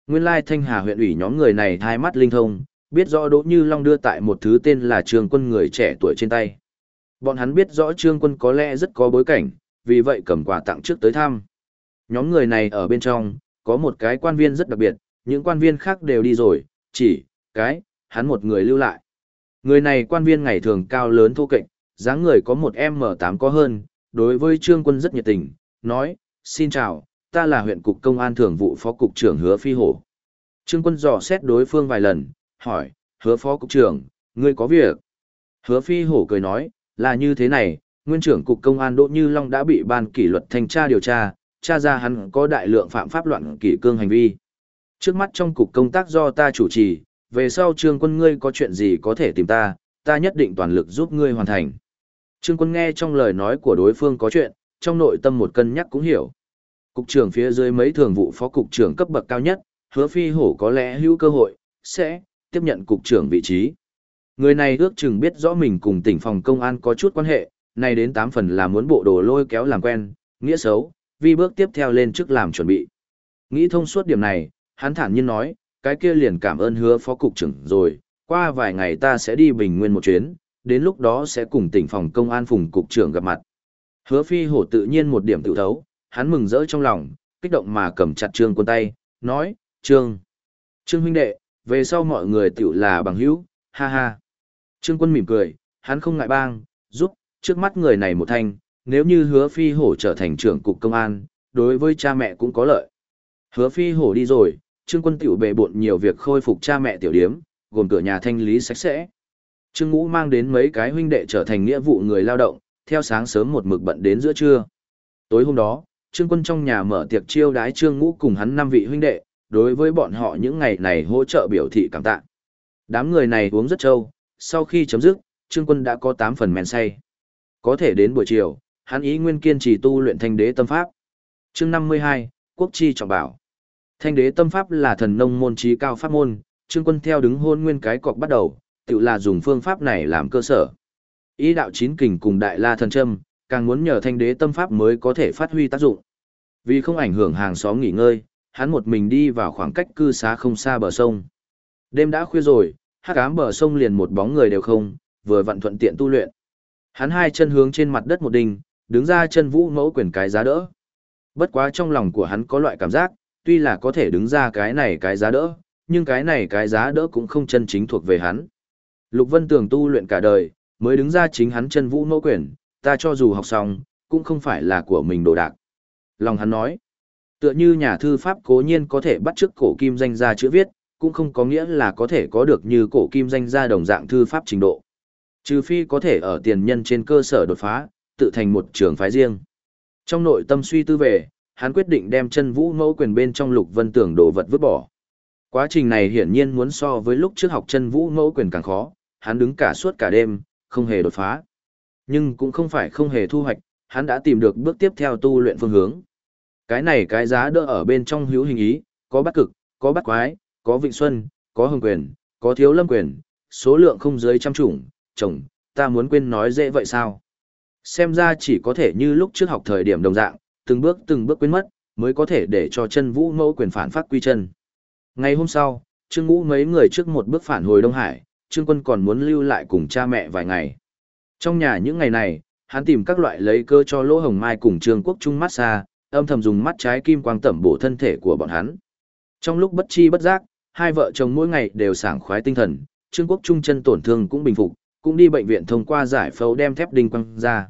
Nguyên lai Thanh Hà huyện ủy nhóm người này hai mắt linh thông, biết rõ Đỗ Như Long đưa tại một thứ tên là Trương Quân người trẻ tuổi trên tay. Bọn hắn biết rõ Trương Quân có lẽ rất có bối cảnh, vì vậy cầm quà tặng trước tới thăm. Nhóm người này ở bên trong, có một cái quan viên rất đặc biệt, những quan viên khác đều đi rồi, chỉ hắn một người lưu lại. Người này quan viên ngày thường cao lớn thô kệch, dáng người có một M8 có hơn, đối với Trương Quân rất nhiệt tình, nói, xin chào, ta là huyện cục công an thường vụ phó cục trưởng Hứa Phi Hổ. Trương Quân dò xét đối phương vài lần, hỏi, Hứa phó cục trưởng, ngươi có việc? Hứa Phi Hổ cười nói, là như thế này, nguyên trưởng cục công an Đỗ Như Long đã bị ban kỷ luật thanh tra điều tra, tra ra hắn có đại lượng phạm pháp loạn kỷ cương hành vi. Trước mắt trong cục công tác do ta chủ trì, về sau Trương Quân ngươi có chuyện gì có thể tìm ta, ta nhất định toàn lực giúp ngươi hoàn thành. Trương Quân nghe trong lời nói của đối phương có chuyện, trong nội tâm một cân nhắc cũng hiểu. Cục trưởng phía dưới mấy thường vụ phó cục trưởng cấp bậc cao nhất, Hứa Phi Hổ có lẽ hữu cơ hội, sẽ tiếp nhận cục trưởng vị trí. Người này ước chừng biết rõ mình cùng tỉnh phòng công an có chút quan hệ, này đến 8 phần là muốn bộ đồ lôi kéo làm quen, nghĩa xấu, vì bước tiếp theo lên trước làm chuẩn bị. Nghĩ thông suốt điểm này, hắn thản nhiên nói, cái kia liền cảm ơn Hứa phó cục trưởng rồi, qua vài ngày ta sẽ đi Bình Nguyên một chuyến, đến lúc đó sẽ cùng tỉnh phòng công an Phùng cục trưởng gặp mặt. Hứa Phi Hổ tự nhiên một điểm tự thấu, hắn mừng rỡ trong lòng, kích động mà cầm chặt Trương Quân tay, nói, Trương huynh đệ, về sau mọi người tiểu là bằng hữu, ha ha. Trương Quân mỉm cười, hắn không ngại bang, giúp, trước mắt người này một thanh, nếu như Hứa Phi Hổ trở thành trưởng cục công an, đối với cha mẹ cũng có lợi. Hứa Phi Hổ đi rồi, Trương Quân tiểu bề bộn nhiều việc khôi phục cha mẹ tiểu điếm, gồm cửa nhà thanh lý sạch sẽ. Trương Ngũ mang đến mấy cái huynh đệ trở thành nghĩa vụ người lao động, theo sáng sớm một mực bận đến giữa trưa. Tối hôm đó, Trương Quân trong nhà mở tiệc chiêu đái Trương Ngũ cùng hắn 5 vị huynh đệ, đối với bọn họ những ngày này hỗ trợ biểu thị cảm tạ. Đám người này uống rất trâu, sau khi chấm dứt, Trương Quân đã có 8 phần men say. Có thể đến buổi chiều, hắn ý nguyên kiên trì tu luyện Thanh Đế Tâm Pháp. Chương 52, Quốc chi trọng bảo. Thanh Đế Tâm Pháp là thần nông môn trí cao pháp môn, Trương Quân theo đứng hôn nguyên cái cọc bắt đầu, tự là dùng phương pháp này làm cơ sở. Ý đạo chín kình cùng đại la thần châm, càng muốn nhờ Thanh Đế Tâm Pháp mới có thể phát huy tác dụng. Vì không ảnh hưởng hàng xóm nghỉ ngơi, hắn một mình đi vào khoảng cách cư xá không xa bờ sông. Đêm đã khuya rồi, hắc ám bờ sông liền một bóng người đều không, vừa vặn thuận tiện tu luyện. Hắn hai chân hướng trên mặt đất một đinh, đứng ra chân vũ mẫu quyền cái giá đỡ. Bất quá trong lòng của hắn có loại cảm giác, tuy là có thể đứng ra cái này cái giá đỡ, nhưng cái này cái giá đỡ cũng không chân chính thuộc về hắn. Lục Vân Tường tu luyện cả đời, mới đứng ra chính hắn chân vũ mẫu quyền, ta cho dù học xong, cũng không phải là của mình đồ đạc. Lòng hắn nói, tựa như nhà thư pháp cố nhiên có thể bắt chước cổ kim danh gia chữ viết, cũng không có nghĩa là có thể có được như cổ kim danh gia đồng dạng thư pháp trình độ. Trừ phi có thể ở tiền nhân trên cơ sở đột phá, tự thành một trường phái riêng. Trong nội tâm suy tư về, hắn quyết định đem chân vũ mẫu quyền bên trong Lục Vân Tường đồ vật vứt bỏ. Quá trình này hiển nhiên muốn so với lúc trước học chân vũ mẫu quyền càng khó, hắn đứng cả suốt cả đêm, không hề đột phá. Nhưng cũng không phải không hề thu hoạch, hắn đã tìm được bước tiếp theo tu luyện phương hướng. Cái này cái giá đỡ ở bên trong hữu hình ý, có bắt cực, có bắt quái, có vịnh xuân, có hồng quyền, có thiếu lâm quyền, số lượng không dưới trăm chủng, chồng, ta muốn quên nói dễ vậy sao? Xem ra chỉ có thể như lúc trước học thời điểm đồng dạng, từng bước quên mất, mới có thể để cho chân vũ mẫu quyền phản phát quy chân. Ngày hôm sau, Trương Ngũ mấy người trước một bước phản hồi Đông Hải, Trương Quân còn muốn lưu lại cùng cha mẹ vài ngày. Trong nhà những ngày này, hắn tìm các loại lấy cơ cho Lỗ Hồng Mai cùng Trương Quốc Trung massage, âm thầm dùng mắt trái kim quang tẩm bổ thân thể của bọn hắn. Trong lúc bất chi bất giác, hai vợ chồng mỗi ngày đều sảng khoái tinh thần, Trương Quốc Trung chân tổn thương cũng bình phục, cũng đi bệnh viện thông qua giải phẫu đem thép đinh quăng ra.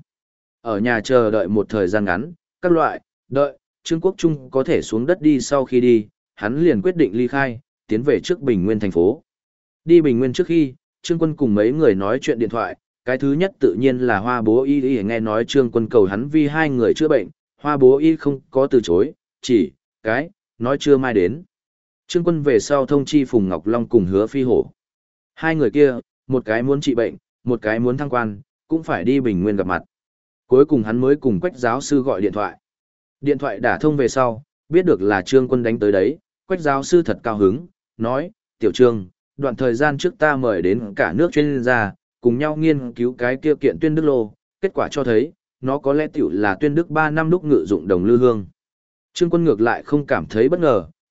Ở nhà chờ đợi một thời gian ngắn, các loại, đợi, Trương Quốc Trung có thể xuống đất đi sau khi đi, hắn liền quyết định ly khai, tiến về trước Bình Nguyên thành phố. Đi Bình Nguyên trước khi, Trương Quân cùng mấy người nói chuyện điện thoại, cái thứ nhất tự nhiên là Hoa Bố Y nghe nói Trương Quân cầu hắn vì hai người chữa bệnh, Hoa Bố Y không có từ chối, chỉ, nói chưa mai đến. Trương Quân về sau thông chi Phùng Ngọc Long cùng Hứa Phi Hổ. Hai người kia, một cái muốn trị bệnh, một cái muốn thăng quan, cũng phải đi Bình Nguyên gặp mặt. Cuối cùng hắn mới cùng Quách giáo sư gọi điện thoại. Điện thoại đả thông về sau, biết được là Trương Quân đánh tới đấy, Quách giáo sư thật cao hứng, nói, tiểu Trương, đoạn thời gian trước ta mời đến cả nước chuyên gia, cùng nhau nghiên cứu cái kia kiện tuyên đức lô, kết quả cho thấy, nó có lẽ tiểu là tuyên đức 3 năm lúc ngự dụng đồng lư hương. Trương Quân ngược lại không cảm thấy bất ngờ,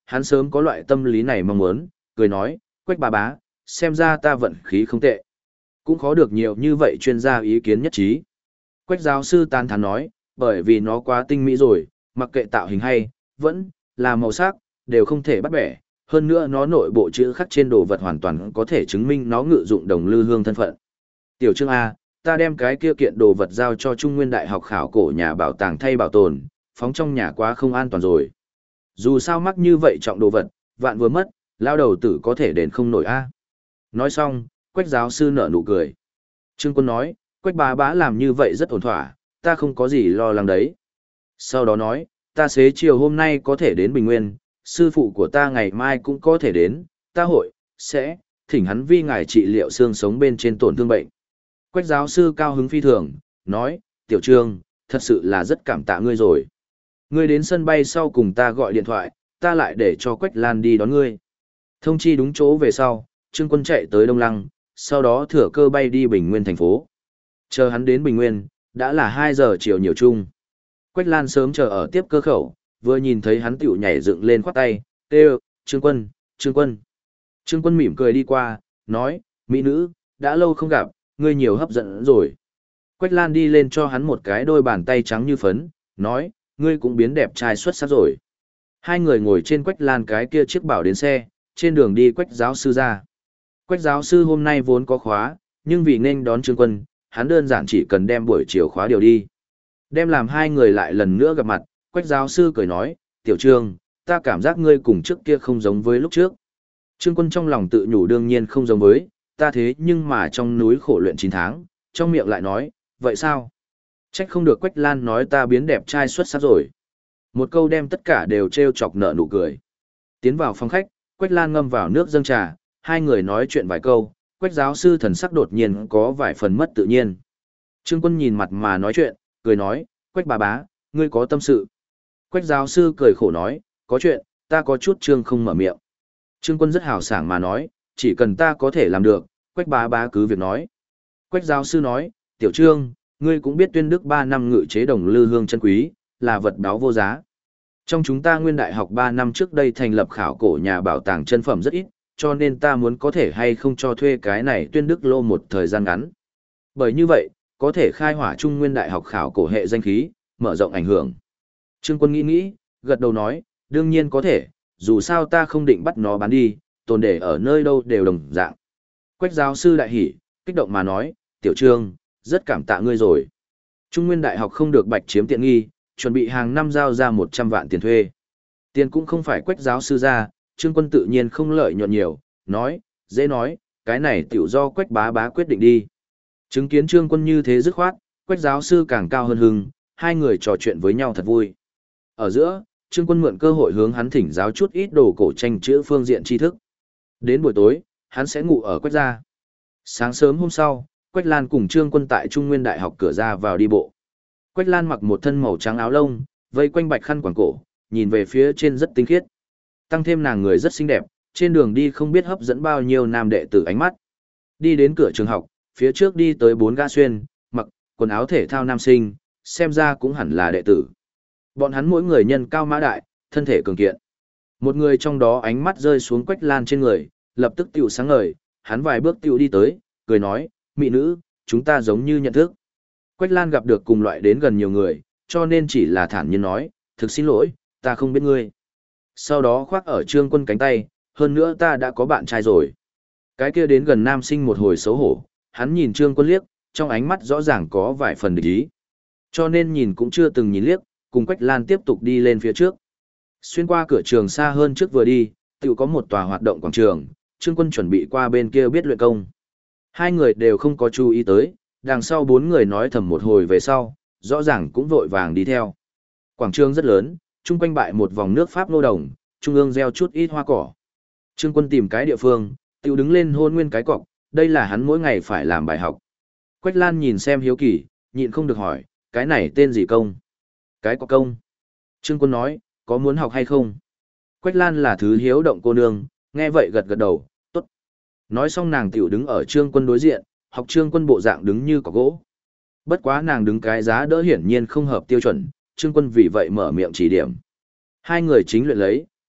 hắn sớm có loại tâm lý này mong muốn, cười nói, Quách bá bá, xem ra ta vận khí không tệ. Cũng khó được nhiều như vậy chuyên gia ý kiến nhất trí. Quách giáo sư tán thán nói, bởi vì nó quá tinh mỹ rồi, mặc kệ tạo hình hay, vẫn là màu sắc, đều không thể bắt bẻ. Hơn nữa nó nội bộ chữ khắc trên đồ vật hoàn toàn có thể chứng minh nó ngự dụng đồng lư hương thân phận. Tiểu Trương A, ta đem cái kia kiện đồ vật giao cho Trung Nguyên Đại học khảo cổ nhà bảo tàng thay bảo tồn, phóng trong nhà quá không an toàn rồi. Dù sao mắc như vậy trọng đồ vật, vạn vừa mất, lao đầu tử có thể đền không nổi A. Nói xong, Quách giáo sư nở nụ cười. Trương Quân nói, Quách bá bá làm như vậy rất ổn thỏa, ta không có gì lo lắng đấy. Sau đó nói, ta xế chiều hôm nay có thể đến Bình Nguyên, sư phụ của ta ngày mai cũng có thể đến, ta sẽ thỉnh hắn vi ngài trị liệu xương sống bên trên tổn thương bệnh. Quách giáo sư cao hứng phi thường, nói, Tiểu Trương, thật sự là rất cảm tạ ngươi rồi. Ngươi đến sân bay sau cùng ta gọi điện thoại, ta lại để cho Quách Lan đi đón ngươi. Thông chi đúng chỗ về sau, Trương Quân chạy tới Đông Lăng, sau đó thừa cơ bay đi Bình Nguyên thành phố. Chờ hắn đến Bình Nguyên, đã là 2 giờ chiều nhiều chung. Quách Lan sớm chờ ở tiếp cơ khẩu, vừa nhìn thấy hắn tiểu nhảy dựng lên khoát tay, kêu, Trương Quân, Trương Quân. Trương Quân mỉm cười đi qua, nói, mỹ nữ, đã lâu không gặp, ngươi nhiều hấp dẫn rồi. Quách Lan đi lên cho hắn một cái đôi bàn tay trắng như phấn, nói, ngươi cũng biến đẹp trai xuất sắc rồi. Hai người ngồi trên Quách Lan cái kia chiếc bảo đến xe, trên đường đi Quách giáo sư ra. Quách giáo sư hôm nay vốn có khóa, nhưng vì nên đón Trương Quân, hắn đơn giản chỉ cần đem buổi chiều khóa điều đi. Đem làm hai người lại lần nữa gặp mặt, Quách giáo sư cười nói, Tiểu Trương, ta cảm giác ngươi cùng trước kia không giống với lúc trước. Trương Quân trong lòng tự nhủ đương nhiên không giống với, ta thế nhưng mà trong núi khổ luyện 9 tháng, trong miệng lại nói, vậy sao? Trách không được Quách Lan nói ta biến đẹp trai xuất sắc rồi. Một câu đem tất cả đều trêu chọc nở nụ cười. Tiến vào phòng khách, Quách Lan ngâm vào nước dâng trà, hai người nói chuyện vài câu, Quách giáo sư thần sắc đột nhiên có vài phần mất tự nhiên. Trương Quân nhìn mặt mà nói chuyện, cười nói, Quách bà bá, ngươi có tâm sự. Quách giáo sư cười khổ nói, có chuyện, ta có chút trương không mở miệng. Trương Quân rất hào sảng mà nói, chỉ cần ta có thể làm được, Quách bá bá cứ việc nói. Quách giáo sư nói, Tiểu Trương, ngươi cũng biết tuyên đức 3 năm ngự chế đồng lư hương chân quý, là vật báo vô giá. Trong chúng ta nguyên đại học 3 năm trước đây thành lập khảo cổ nhà bảo tàng chân phẩm rất ít, cho nên ta muốn có thể hay không cho thuê cái này tuyên đức lô một thời gian ngắn. Bởi như vậy, có thể khai hỏa trung nguyên đại học khảo cổ hệ danh khí, mở rộng ảnh hưởng. Trương Quân nghĩ, gật đầu nói, đương nhiên có thể, dù sao ta không định bắt nó bán đi, tồn để ở nơi đâu đều đồng dạng. Quách giáo sư đại hỉ, kích động mà nói, Tiểu Trương, rất cảm tạ ngươi rồi. Trung nguyên đại học không được bạch chiếm tiện nghi, chuẩn bị hàng năm giao ra 100 vạn tiền thuê. Tiền cũng không phải Quách giáo sư ra, Trương Quân tự nhiên không lợi nhuận nhiều, nói, dễ nói, cái này tiểu do Quách bá bá quyết định đi. Chứng kiến Trương Quân như thế dứt khoát, Quách giáo sư càng cao hơn hưng, hai người trò chuyện với nhau thật vui. Ở giữa, Trương Quân mượn cơ hội hướng hắn thỉnh giáo chút ít đồ cổ tranh chữ phương diện tri thức. Đến buổi tối, hắn sẽ ngủ ở Quách gia. Sáng sớm hôm sau, Quách Lan cùng Trương Quân tại Trung Nguyên Đại học cửa ra vào đi bộ. Quách Lan mặc một thân màu trắng áo lông, vây quanh bạch khăn quàng cổ, nhìn về phía trên rất tinh khiết. Tăng thêm nàng người rất xinh đẹp, trên đường đi không biết hấp dẫn bao nhiêu nam đệ tử ánh mắt. Đi đến cửa trường học, phía trước đi tới 4 gã xuyên, mặc quần áo thể thao nam sinh, xem ra cũng hẳn là đệ tử. Bọn hắn mỗi người nhân cao mã đại, thân thể cường kiện. Một người trong đó ánh mắt rơi xuống Quách Lan trên người, lập tức tiểu sáng ngời, hắn vài bước tiểu đi tới, cười nói, mỹ nữ, chúng ta giống như nhận thức. Quách Lan gặp được cùng loại đến gần nhiều người, cho nên chỉ là thản nhiên nói, thực xin lỗi, ta không biết ngươi. Sau đó khoác ở Trương Quân cánh tay, hơn nữa ta đã có bạn trai rồi. Cái kia đến gần nam sinh một hồi xấu hổ, hắn nhìn Trương Quân liếc, trong ánh mắt rõ ràng có vài phần địch ý. Cho nên nhìn cũng chưa từng nhìn liếc, cùng Quách Lan tiếp tục đi lên phía trước. Xuyên qua cửa trường xa hơn trước vừa đi, tự có một tòa hoạt động quảng trường, Trương Quân chuẩn bị qua bên kia biết luyện công. Hai người đều không có chú ý tới, đằng sau 4 người nói thầm một hồi về sau, rõ ràng cũng vội vàng đi theo. Quảng trường rất lớn, chung quanh bại một vòng nước Pháp nô đồng, trung ương gieo chút ít hoa cỏ. Trương Quân tìm cái địa phương, tự đứng lên hôn nguyên cái cọc, đây là hắn mỗi ngày phải làm bài học. Quách Lan nhìn xem hiếu kỳ, nhịn không được hỏi, cái này tên gì công? Cái cọc công. Trương Quân nói, có muốn học hay không? Quách Lan là thứ hiếu động cô nương, nghe vậy gật gật đầu, tốt. Nói xong nàng tiểu đứng ở Trương Quân đối diện, học Trương Quân bộ dạng đứng như cọc gỗ. Bất quá nàng đứng cái giá đỡ hiển nhiên không hợp tiêu chuẩn, Trương Quân vì vậy mở miệng chỉ điểm. Hai người chính luyện lấy,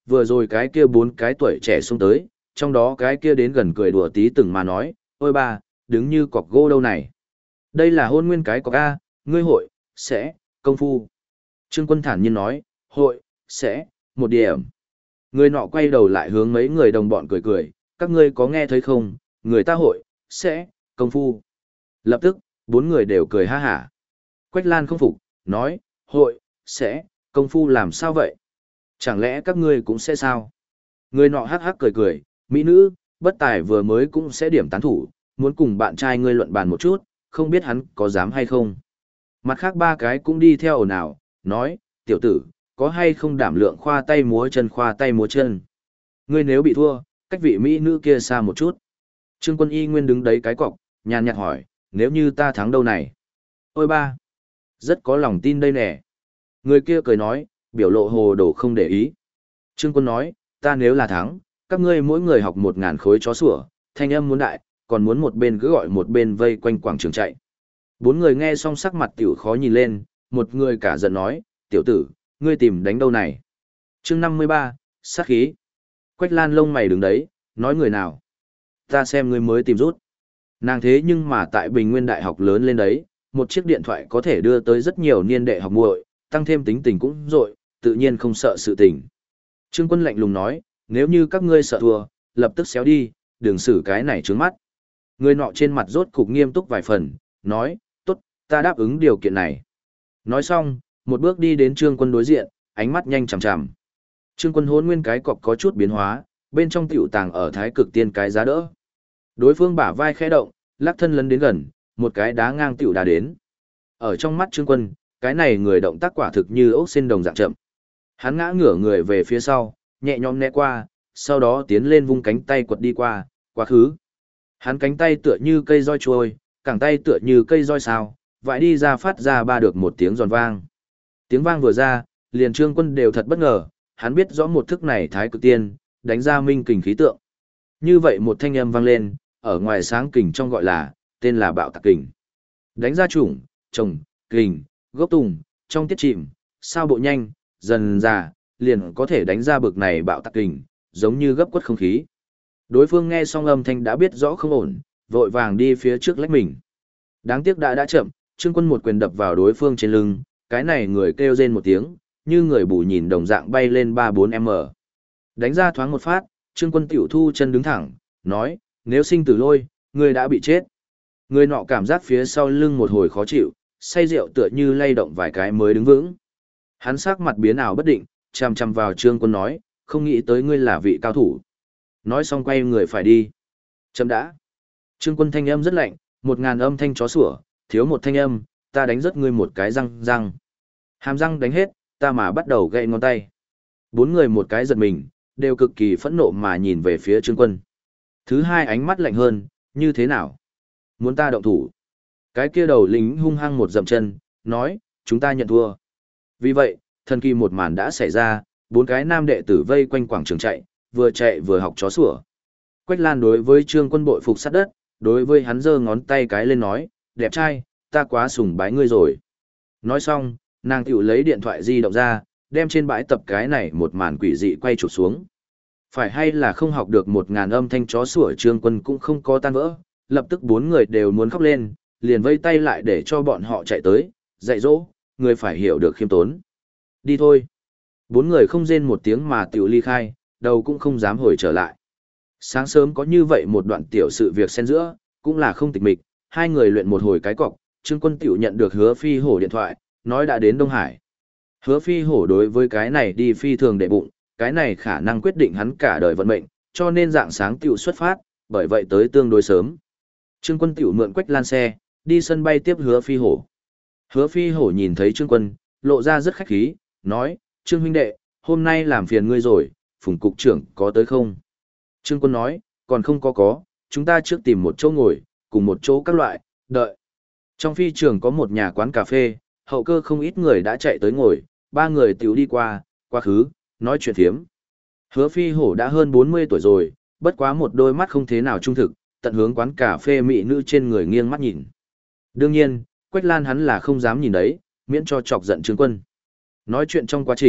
vừa rồi cái kia 4 cái tuổi trẻ xông tới, trong đó cái kia đến gần cười đùa tí từng mà nói, ôi ba, đứng như cọc gỗ đâu này. Đây là hôn nguyên cái cọc A, ngươi hội, sẽ, công phu. Trương Quân thản nhiên nói, hội, sẽ, một điểm. Người nọ quay đầu lại hướng mấy người đồng bọn cười cười, các ngươi có nghe thấy không, người ta hội, sẽ, công phu. Lập tức, 4 người đều cười ha hả. Quách Lan không phục, nói, hội, sẽ, công phu làm sao vậy? Chẳng lẽ các ngươi cũng sẽ sao? Người nọ hắc hắc cười cười, mỹ nữ, bất tài vừa mới cũng sẽ điểm tán thủ, muốn cùng bạn trai ngươi luận bàn một chút, không biết hắn có dám hay không. Mặt khác 3 cái cũng đi theo ồn ào, nói, tiểu tử, có hay không đảm lượng khoa tay múa chân. Ngươi nếu bị thua, cách vị mỹ nữ kia xa một chút. Trương Quân y nguyên đứng đấy cái cọc, nhàn nhạt hỏi, nếu như ta thắng đâu này? Ôi ba, rất có lòng tin đây nè. Người kia cười nói, biểu lộ hồ đồ không để ý. Trương Quân nói, ta nếu là thắng, các ngươi mỗi người học 1000 khối chó sủa, thanh âm muốn đại, còn muốn một bên cứ gọi một bên vây quanh quảng trường chạy. 4 người nghe xong sắc mặt tiểu khó nhìn lên, một người cả giận nói, tiểu tử, ngươi tìm đánh đâu này? Chương 53, sát khí. Quách Lan lông mày đứng đấy, nói người nào? Ta xem ngươi mới tìm rút. Nàng thế nhưng mà tại Bình Nguyên Đại học lớn lên đấy, một chiếc điện thoại có thể đưa tới rất nhiều niên đệ học muội, tăng thêm tính tình cũng rội, tự nhiên không sợ sự tình. Trương Quân lạnh lùng nói, nếu như các ngươi sợ thua, lập tức xéo đi, đừng xử cái này trướng mắt. Người nọ trên mặt rốt cục nghiêm túc vài phần, nói, tốt, ta đáp ứng điều kiện này. Nói xong, một bước đi đến Trương Quân đối diện, ánh mắt nhanh chằm chằm. Trương Quân hôn nguyên cái cọc có chút biến hóa, bên trong tiểu tàng ở thái cực tiên cái giá đỡ. Đối phương bả vai khẽ động, lắc thân lấn đến gần, một cái đá ngang tiểu đá đến. Ở trong mắt Trương Quân, cái này người động tác quả thực như ốc sen đồng dạng chậm. Hắn ngã ngửa người về phía sau, nhẹ nhõm né qua, sau đó tiến lên vung cánh tay quật đi qua, quá khứ. Hắn cánh tay tựa như cây roi trôi, cẳng tay tựa như cây roi sao, vãi đi ra phát ra ba được một tiếng giòn vang. Tiếng vang vừa ra, liền Trương Quân đều thật bất ngờ, hắn biết rõ một thức này thái cực tiên, đánh ra minh kình khí tượng. Như vậy một thanh âm vang lên, ở ngoài sáng kình trong gọi là, tên là bạo tạc kình. Đánh ra chủng, trồng, kình, gốc tùng, trong tiết chìm, sao bộ nhanh, dần già, liền có thể đánh ra bực này bạo tạc kình, giống như gấp quất không khí. Đối phương nghe xong âm thanh đã biết rõ không ổn, vội vàng đi phía trước lách mình. Đáng tiếc đã chậm, Trương Quân một quyền đập vào đối phương trên lưng, cái này người kêu rên một tiếng, như người bù nhìn đồng dạng bay lên 3-4m. Đánh ra thoáng một phát, Trương Quân tiểu thu chân đứng thẳng, nói, nếu sinh tử lôi, người đã bị chết. Người nọ cảm giác phía sau lưng một hồi khó chịu, say rượu tựa như lay động vài cái mới đứng vững. Hắn sắc mặt biến ảo bất định, chằm chằm vào Trương Quân nói, không nghĩ tới ngươi là vị cao thủ. Nói xong quay người phải đi. Chấm đã. Trương Quân thanh âm rất lạnh, 1000 âm thanh chó sủa, thiếu một thanh âm, ta đánh rớt ngươi một cái răng. Hàm răng đánh hết, ta mà bắt đầu gậy ngón tay. 4 người một cái giật mình, đều cực kỳ phẫn nộ mà nhìn về phía Trương Quân. Thứ hai ánh mắt lạnh hơn, như thế nào? Muốn ta động thủ? Cái kia đầu lính hung hăng một dậm chân, nói, chúng ta nhận thua. Vì vậy, thần kỳ một màn đã xảy ra, 4 cái nam đệ tử vây quanh quảng trường chạy vừa học chó sủa. Quách Lan đối với Trương Quân bội phục sát đất, đối với hắn giơ ngón tay cái lên nói, đẹp trai, ta quá sùng bái ngươi rồi. Nói xong, nàng tiểu lấy điện thoại di động ra, đem trên bãi tập cái này một màn quỷ dị quay chụp xuống. Phải hay là không học được 1000 âm thanh chó sủa, Trương Quân cũng không có tan vỡ, lập tức 4 người đều muốn khóc lên, liền vây tay lại để cho bọn họ chạy tới, dạy dỗ, người phải hiểu được khiêm tốn. Đi thôi. 4 người không rên một tiếng mà tiểu ly khai, đầu cũng không dám hồi trở lại. Sáng sớm có như vậy một đoạn tiểu sự việc xen giữa, cũng là không tịch mịch, hai người luyện một hồi cái cọc, Trương Quân tiểu nhận được Hứa Phi Hổ điện thoại, nói đã đến Đông Hải. Hứa Phi Hổ đối với cái này đi phi thường đệ bụng, cái này khả năng quyết định hắn cả đời vận mệnh, cho nên dạng sáng tiểu xuất phát, bởi vậy tới tương đối sớm. Trương Quân tiểu mượn Quách Lan xe, đi sân bay tiếp Hứa Phi Hổ. Hứa Phi Hổ nhìn thấy Trương Quân, lộ ra rất khách khí, nói, Trương huynh đệ, hôm nay làm phiền ngươi rồi, Phùng cục trưởng có tới không? Trương Quân nói, còn không có, chúng ta trước tìm một chỗ ngồi, cùng một chỗ các loại, đợi. Trong phi trường có một nhà quán cà phê, hậu cơ không ít người đã chạy tới ngồi, 3 người tiểu đi qua, quá khứ, nói chuyện thiếm. Hứa Phi Hổ đã hơn 40 tuổi rồi, bất quá một đôi mắt không thế nào trung thực, tận hướng quán cà phê mỹ nữ trên người nghiêng mắt nhìn. Đương nhiên, Quách Lan hắn là không dám nhìn đấy, miễn cho chọc giận Trương Quân. Nói chuyện trong quá trình,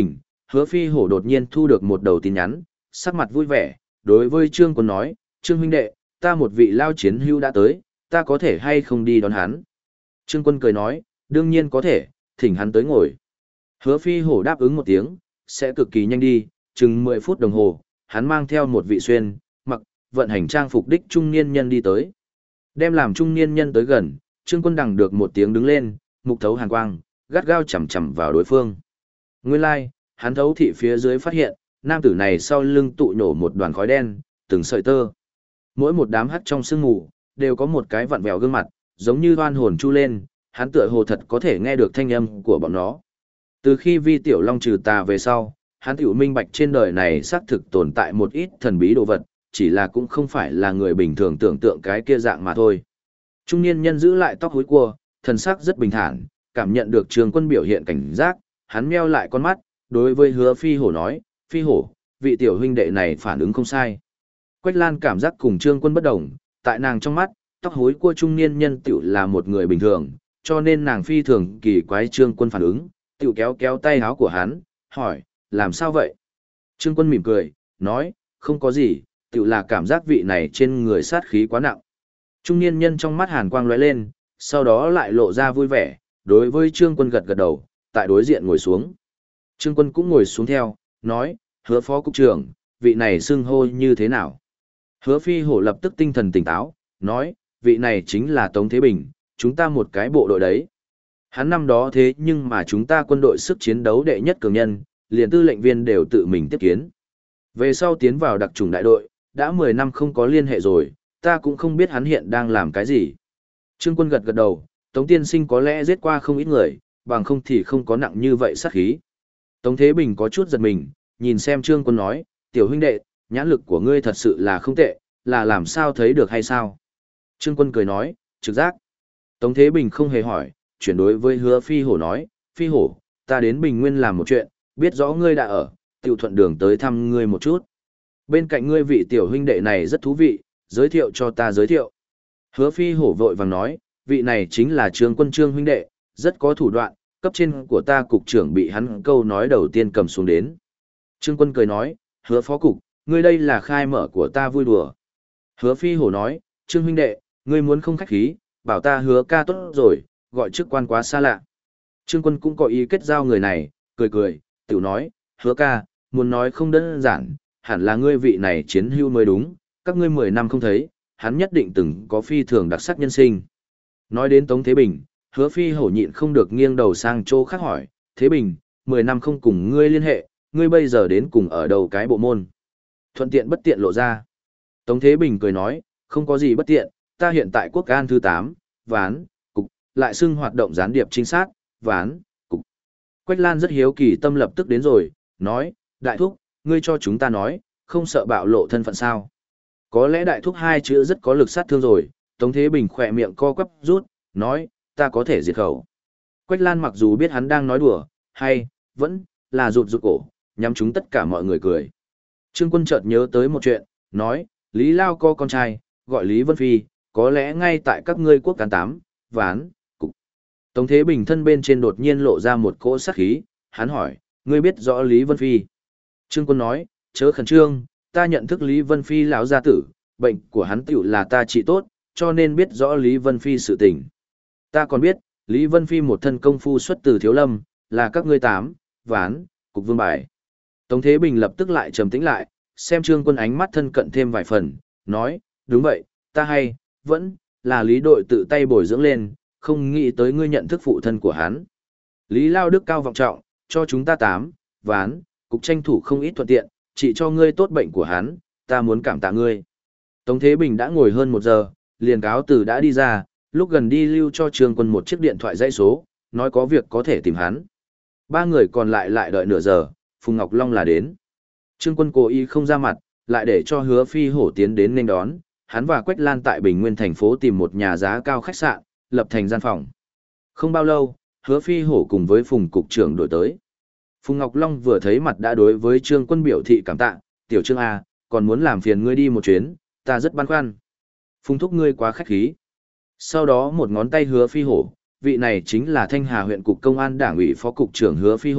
Hứa Phi Hổ đột nhiên thu được một đầu tin nhắn, sắc mặt vui vẻ, đối với Trương Quân nói, Trương huynh đệ, ta một vị lao chiến hữu đã tới, ta có thể hay không đi đón hắn? Trương Quân cười nói, đương nhiên có thể, thỉnh hắn tới ngồi. Hứa Phi Hổ đáp ứng một tiếng, sẽ cực kỳ nhanh đi, chừng 10 phút đồng hồ, hắn mang theo một vị xuyên, mặc, vận hành trang phục đích trung niên nhân đi tới. Đem làm trung niên nhân tới gần, Trương Quân đằng được một tiếng đứng lên, mục thấu hàn quang, gắt gao chầm chầm vào đối phương. Nguyên lai, like, hắn thấu thị phía dưới phát hiện, nam tử này sau lưng tụ nhổ một đoàn khói đen, từng sợi tơ. Mỗi một đám hắt trong sương mù, đều có một cái vặn vẹo gương mặt, giống như oan hồn chu lên, hắn tựa hồ thật có thể nghe được thanh âm của bọn nó. Từ khi Vi Tiểu Long trừ tà về sau, hắn tiểu minh bạch trên đời này xác thực tồn tại một ít thần bí đồ vật, chỉ là cũng không phải là người bình thường tưởng tượng cái kia dạng mà thôi. Trung niên nhân giữ lại tóc hối cua, thần sắc rất bình thản, cảm nhận được Trương Quân biểu hiện cảnh giác, hắn meo lại con mắt, đối với Hứa Phi Hổ nói, Phi Hổ, vị tiểu huynh đệ này phản ứng không sai. Quách Lan cảm giác cùng Trương Quân bất đồng, tại nàng trong mắt, tóc hối cua trung niên nhân tiểu là một người bình thường, cho nên nàng phi thường kỳ quái Trương Quân phản ứng, tiểu kéo kéo tay áo của hắn, hỏi, làm sao vậy? Trương Quân mỉm cười, nói, không có gì, tiểu là cảm giác vị này trên người sát khí quá nặng. Trung niên nhân trong mắt hàn quang lóe lên, sau đó lại lộ ra vui vẻ, đối với Trương Quân gật gật đầu, tại đối diện ngồi xuống. Trương Quân cũng ngồi xuống theo, nói, Hứa phó cục trưởng, vị này xưng hô như thế nào? Hứa Phi Hổ lập tức tinh thần tỉnh táo, nói, vị này chính là Tống Thế Bình, chúng ta một cái bộ đội đấy. Hắn năm đó thế nhưng mà chúng ta quân đội sức chiến đấu đệ nhất cường nhân, liền tư lệnh viên đều tự mình tiếp kiến. Về sau tiến vào đặc chủng đại đội, đã 10 năm không có liên hệ rồi, ta cũng không biết hắn hiện đang làm cái gì. Trương Quân gật gật đầu, Tống tiên sinh có lẽ giết qua không ít người, bằng không thì không có nặng như vậy sát khí. Tống Thế Bình có chút giật mình, nhìn xem Trương Quân nói, tiểu huynh đệ, nhãn lực của ngươi thật sự là không tệ, là làm sao thấy được hay sao? Trương Quân cười nói, trực giác. Tống Thế Bình không hề hỏi, chuyển đối với Hứa Phi Hổ nói, Phi Hổ, ta đến Bình Nguyên làm một chuyện, biết rõ ngươi đã ở, tiểu thuận đường tới thăm ngươi một chút. Bên cạnh ngươi vị tiểu huynh đệ này rất thú vị, giới thiệu cho ta giới thiệu. Hứa Phi Hổ vội vàng nói, vị này chính là Trương Quân Trương huynh đệ, rất có thủ đoạn, cấp trên của ta cục trưởng bị hắn câu nói đầu tiên cầm xuống đến. Trương Quân cười nói, Hứa phó cục, ngươi đây là khai mở của ta vui đùa. Hứa Phi Hổ nói, Trương huynh đệ, ngươi muốn không khách khí, bảo ta Hứa ca tốt rồi, gọi chức quan quá xa lạ. Trương Quân cũng có ý kết giao người này, cười cười, tiểu nói, Hứa ca, muốn nói không đơn giản, hẳn là ngươi vị này chiến hưu mới đúng, các ngươi 10 năm không thấy, hắn nhất định từng có phi thường đặc sắc nhân sinh. Nói đến Tống Thế Bình, Hứa Phi Hổ nhịn không được nghiêng đầu sang chỗ khác hỏi, Thế Bình, 10 năm không cùng ngươi liên hệ, ngươi bây giờ đến cùng ở đầu cái bộ môn. Thuận tiện bất tiện lộ ra. Tống Thế Bình cười nói, không có gì bất tiện, ta hiện tại quốc an thứ 8, ván, cục, lại xưng hoạt động gián điệp trinh sát, ván, cục. Quách Lan rất hiếu kỳ tâm lập tức đến rồi, nói, đại thúc, ngươi cho chúng ta nói, không sợ bạo lộ thân phận sao. Có lẽ đại thúc hai chữ rất có lực sát thương rồi, Tống Thế Bình khỏe miệng co quắp rút, nói, ta có thể diệt khẩu. Quách Lan mặc dù biết hắn đang nói đùa, hay, vẫn, là rụt rụt cổ, nhắm chúng tất cả mọi người cười. Trương Quân chợt nhớ tới một chuyện, nói, Lý Lao có con trai, gọi Lý Vân Phi, có lẽ ngay tại các ngươi quốc cán 8, ván, cục. Tống Thế Bình thân bên trên đột nhiên lộ ra một cỗ sát khí, hắn hỏi, ngươi biết rõ Lý Vân Phi. Trương Quân nói, chớ khẩn trương, ta nhận thức Lý Vân Phi lão gia tử, bệnh của hắn tiểu là ta trị tốt, cho nên biết rõ Lý Vân Phi sự tình. Ta còn biết, Lý Vân Phi một thân công phu xuất từ Thiếu Lâm, là các ngươi 8, ván, cục vương bài. Tống Thế Bình lập tức lại trầm tĩnh lại, xem Trương Quân ánh mắt thân cận thêm vài phần, nói, đúng vậy, ta hay, vẫn, là Lý đội tự tay bồi dưỡng lên, không nghĩ tới ngươi nhận thức phụ thân của hắn. Lý Lao Đức cao vọng trọng, cho chúng ta 8, ván, cục tranh thủ không ít thuận tiện, chỉ cho ngươi tốt bệnh của hắn, ta muốn cảm tạ ngươi. Tống Thế Bình đã ngồi hơn 1 giờ, liền cáo từ đã đi ra, lúc gần đi lưu cho Trương Quân một chiếc điện thoại dãy số, nói có việc có thể tìm hắn. 3 người còn lại lại đợi nửa giờ, Phùng Ngọc Long là đến. Trương Quân cố ý không ra mặt, lại để cho Hứa Phi Hổ tiến đến nên đón, hắn và Quách Lan tại Bình Nguyên thành phố tìm một nhà giá cao khách sạn, lập thành gian phòng. Không bao lâu, Hứa Phi Hổ cùng với Phùng cục trưởng đổi tới. Phùng Ngọc Long vừa thấy mặt đã đối với Trương Quân biểu thị cảm tạ, tiểu Trương A, còn muốn làm phiền ngươi đi một chuyến, ta rất băn khoăn. Phùng thúc ngươi quá khách khí. Sau đó một ngón tay Hứa Phi Hổ, vị này chính là Thanh Hà huyện cục công an đảng ủy phó cục trưởng Hứa Phi Hổ,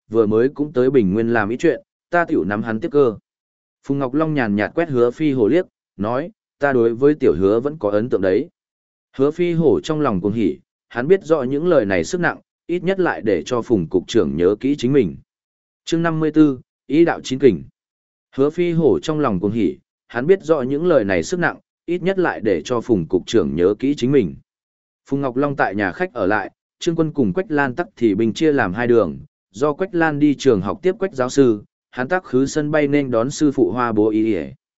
vừa mới cũng tới Bình Nguyên làm ít chuyện, ta tiểu nắm hắn tiếp cơ. Phùng Ngọc Long nhàn nhạt quét Hứa Phi Hổ liếc, nói, ta đối với tiểu Hứa vẫn có ấn tượng đấy. Hứa Phi Hổ trong lòng cuồng hỉ, hắn biết rõ những lời này sức nặng, ít nhất lại để cho Phùng cục trưởng nhớ kỹ chính mình. Chương 54, ý đạo chín kình. Hứa Phi Hổ trong lòng cuồng hỉ, hắn biết rõ những lời này sức nặng, ít nhất lại để cho Phùng cục trưởng nhớ kỹ chính mình. Phùng Ngọc Long tại nhà khách ở lại, Trương Quân cùng Quách Lan tắc thì bình chia làm hai đường, do Quách Lan đi trường học tiếp Quách giáo sư, hắn tắc khứ sân bay nên đón sư phụ Hoa Bố Y.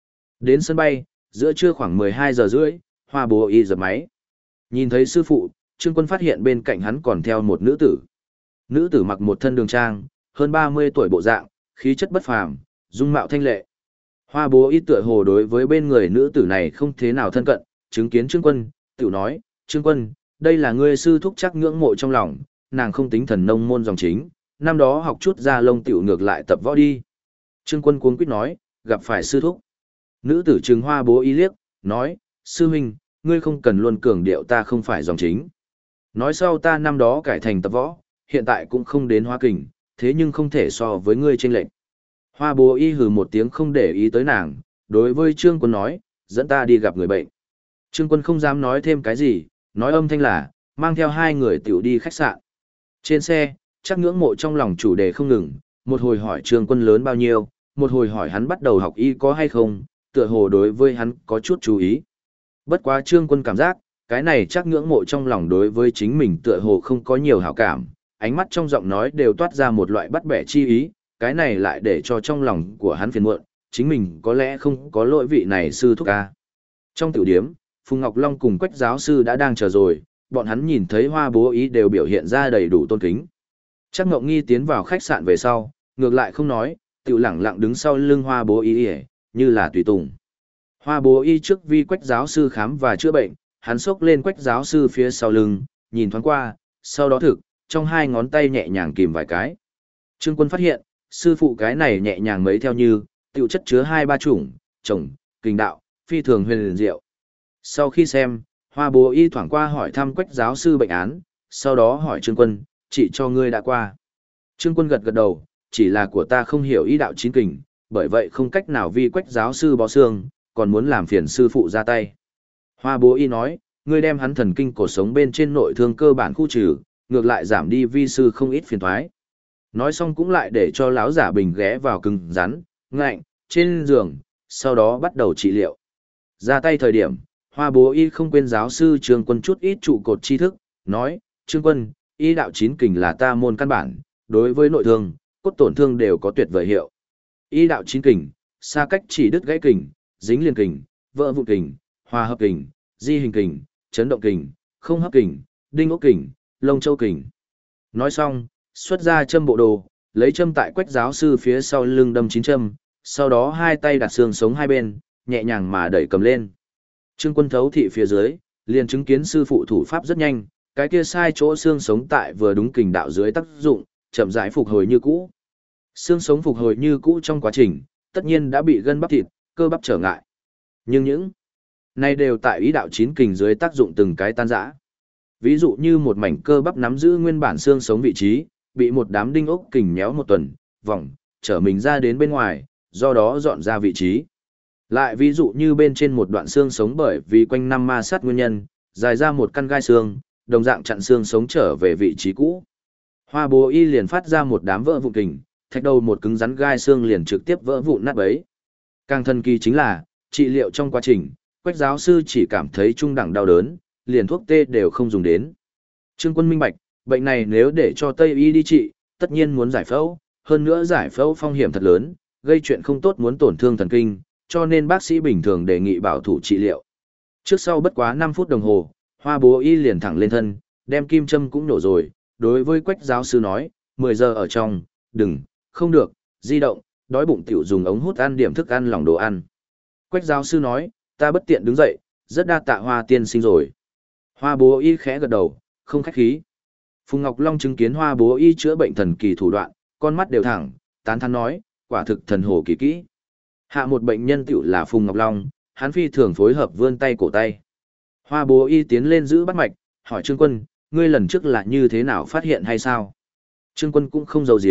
Đến sân bay, giữa trưa khoảng 12 giờ rưỡi, Hoa Bố Y dập máy. Nhìn thấy sư phụ, Trương Quân phát hiện bên cạnh hắn còn theo một nữ tử. Nữ tử mặc một thân đường trang, hơn 30 tuổi bộ dạng, khí chất bất phàm, dung mạo thanh lệ. Hoa Bố Y tựa hồ đối với bên người nữ tử này không thế nào thân cận, chứng kiến Trương Quân, tiểu nói, Trương Quân, đây là ngươi sư thúc chắc ngưỡng mộ trong lòng, nàng không tính thần nông môn dòng chính, năm đó học chút ra lông tiểu ngược lại tập võ đi. Trương Quân cuống quýt nói, gặp phải sư thúc. Nữ tử trừng Hoa Bố Y liếc, nói, sư huynh, ngươi không cần luôn cường điệu ta không phải dòng chính. Nói sau ta năm đó cải thành tập võ, hiện tại cũng không đến Hoa Kình, thế nhưng không thể so với ngươi chênh lệch. Hoa Bố Y hừ một tiếng không để ý tới nàng, đối với Trương Quân nói, dẫn ta đi gặp người bệnh. Trương Quân không dám nói thêm cái gì, nói âm thanh là, mang theo hai người tiểu đi khách sạn. Trên xe, chắc ngưỡng mộ trong lòng chủ đề không ngừng, một hồi hỏi Trương Quân lớn bao nhiêu, một hồi hỏi hắn bắt đầu học y có hay không, tựa hồ đối với hắn có chút chú ý. Bất quá Trương Quân cảm giác, cái này chắc ngưỡng mộ trong lòng đối với chính mình tựa hồ không có nhiều hảo cảm, ánh mắt trong giọng nói đều toát ra một loại bắt bẻ chi ý, cái này lại để cho trong lòng của hắn phiền muộn, chính mình có lẽ không có lỗi vị này sư thúc ca. Trong tiểu điếm, Phùng Ngọc Long cùng Quách giáo sư đã đang chờ rồi, bọn hắn nhìn thấy Hoa Bố Y đều biểu hiện ra đầy đủ tôn kính. Chắc Ngộng Nghi tiến vào khách sạn về sau, ngược lại không nói, tiểu lẳng lặng đứng sau lưng Hoa Bố Y, như là tùy tùng. Hoa Bố Y trước vi Quách giáo sư khám và chữa bệnh, hắn xốc lên Quách giáo sư phía sau lưng, nhìn thoáng qua, sau đó thực, trong hai ngón tay nhẹ nhàng kìm vài cái. Trương Quân phát hiện, sư phụ cái này nhẹ nhàng mấy theo như, tiểu chất chứa 2-3 chủng, trồng, kình đạo, phi thường huyền diệu. Sau khi xem, Hoa Bố Y thoảng qua hỏi thăm Quách giáo sư bệnh án, sau đó hỏi Trương Quân, chỉ cho ngươi đã qua. Trương Quân gật gật đầu, chỉ là của ta không hiểu y đạo chín kình, bởi vậy không cách nào vi Quách giáo sư bó xương, còn muốn làm phiền sư phụ ra tay. Hoa Bố Y nói, ngươi đem hắn thần kinh cổ sống bên trên nội thương cơ bản khu trừ, ngược lại giảm đi vi sư không ít phiền toái. Nói xong cũng lại để cho lão giả bình ghé vào cứng rắn, ngạnh, trên giường, sau đó bắt đầu trị liệu. Ra tay thời điểm, Hoa Bố Y không quên giáo sư Trương Quân chút ít trụ cột tri thức, nói, Trương Quân, y đạo chín kình là ta môn căn bản, đối với nội thương, cốt tổn thương đều có tuyệt vời hiệu. Y đạo chín kình, xa cách chỉ đứt gãy kình, dính liền kình, vỡ vụn kình, hòa hợp kình, di hình kình, chấn động kình, không hấp kình, đinh ốc kình, lông châu kình. Nói xong, xuất ra châm bộ đồ, lấy châm tại Quách giáo sư phía sau lưng đâm 9 châm, sau đó hai tay đặt xương sống hai bên, nhẹ nhàng mà đẩy cầm lên. Trương Quân thấu thị phía dưới, liền chứng kiến sư phụ thủ pháp rất nhanh, cái kia sai chỗ xương sống tại vừa đúng kình đạo dưới tác dụng, chậm rãi phục hồi như cũ. Xương sống phục hồi như cũ trong quá trình, tất nhiên đã bị gân bắp thịt, cơ bắp trở ngại. Nhưng những này đều tại ý đạo chín kình dưới tác dụng từng cái tan rã. Ví dụ như một mảnh cơ bắp nắm giữ nguyên bản xương sống vị trí, bị một đám đinh ốc kình méo một tuần, vòng, trở mình ra đến bên ngoài, do đó dọn ra vị trí. Lại ví dụ như bên trên một đoạn xương sống bởi vì quanh năm ma sát nguyên nhân, dài ra một căn gai xương, đồng dạng chặn xương sống trở về vị trí cũ. Hoa Bố Y liền phát ra một đám vỡ vụn kình, thạch đầu một cứng rắn gai xương liền trực tiếp vỡ vụn nát bấy. Càng thần kỳ chính là, trị liệu trong quá trình, Quách giáo sư chỉ cảm thấy trung đẳng đau đớn, liền thuốc tê đều không dùng đến. Trương Quân minh bạch, bệnh này nếu để cho Tây Y đi trị, tất nhiên muốn giải phẫu, hơn nữa giải phẫu phong hiểm thật lớn, gây chuyện không tốt muốn tổn thương thần kinh, cho nên bác sĩ bình thường đề nghị bảo thủ trị liệu. Trước sau bất quá 5 phút đồng hồ, Hoa Bố Y liền thẳng lên thân, đem kim châm cũng nổ rồi, đối với Quách giáo sư nói, 10 giờ ở trong, đừng, không được, di động, đói bụng tiểu dùng ống hút ăn điểm thức ăn lỏng đồ ăn. Quách giáo sư nói, ta bất tiện đứng dậy, rất đa tạ Hoa tiên sinh rồi. Hoa Bố Y khẽ gật đầu, không khách khí. Phùng Ngọc Long chứng kiến Hoa Bố Y chữa bệnh thần kỳ thủ đoạn, con mắt đều thẳng, tán thán nói, quả thực thần hồ kỳ kỹ. Hạ một bệnh nhân tiểu là Phùng Ngọc Long, hắn phi thường phối hợp vươn tay cổ tay. Hoa Bố Y tiến lên giữ bắt mạch, hỏi Trương Quân, ngươi lần trước là như thế nào phát hiện hay sao? Trương Quân cũng không giấu giếm,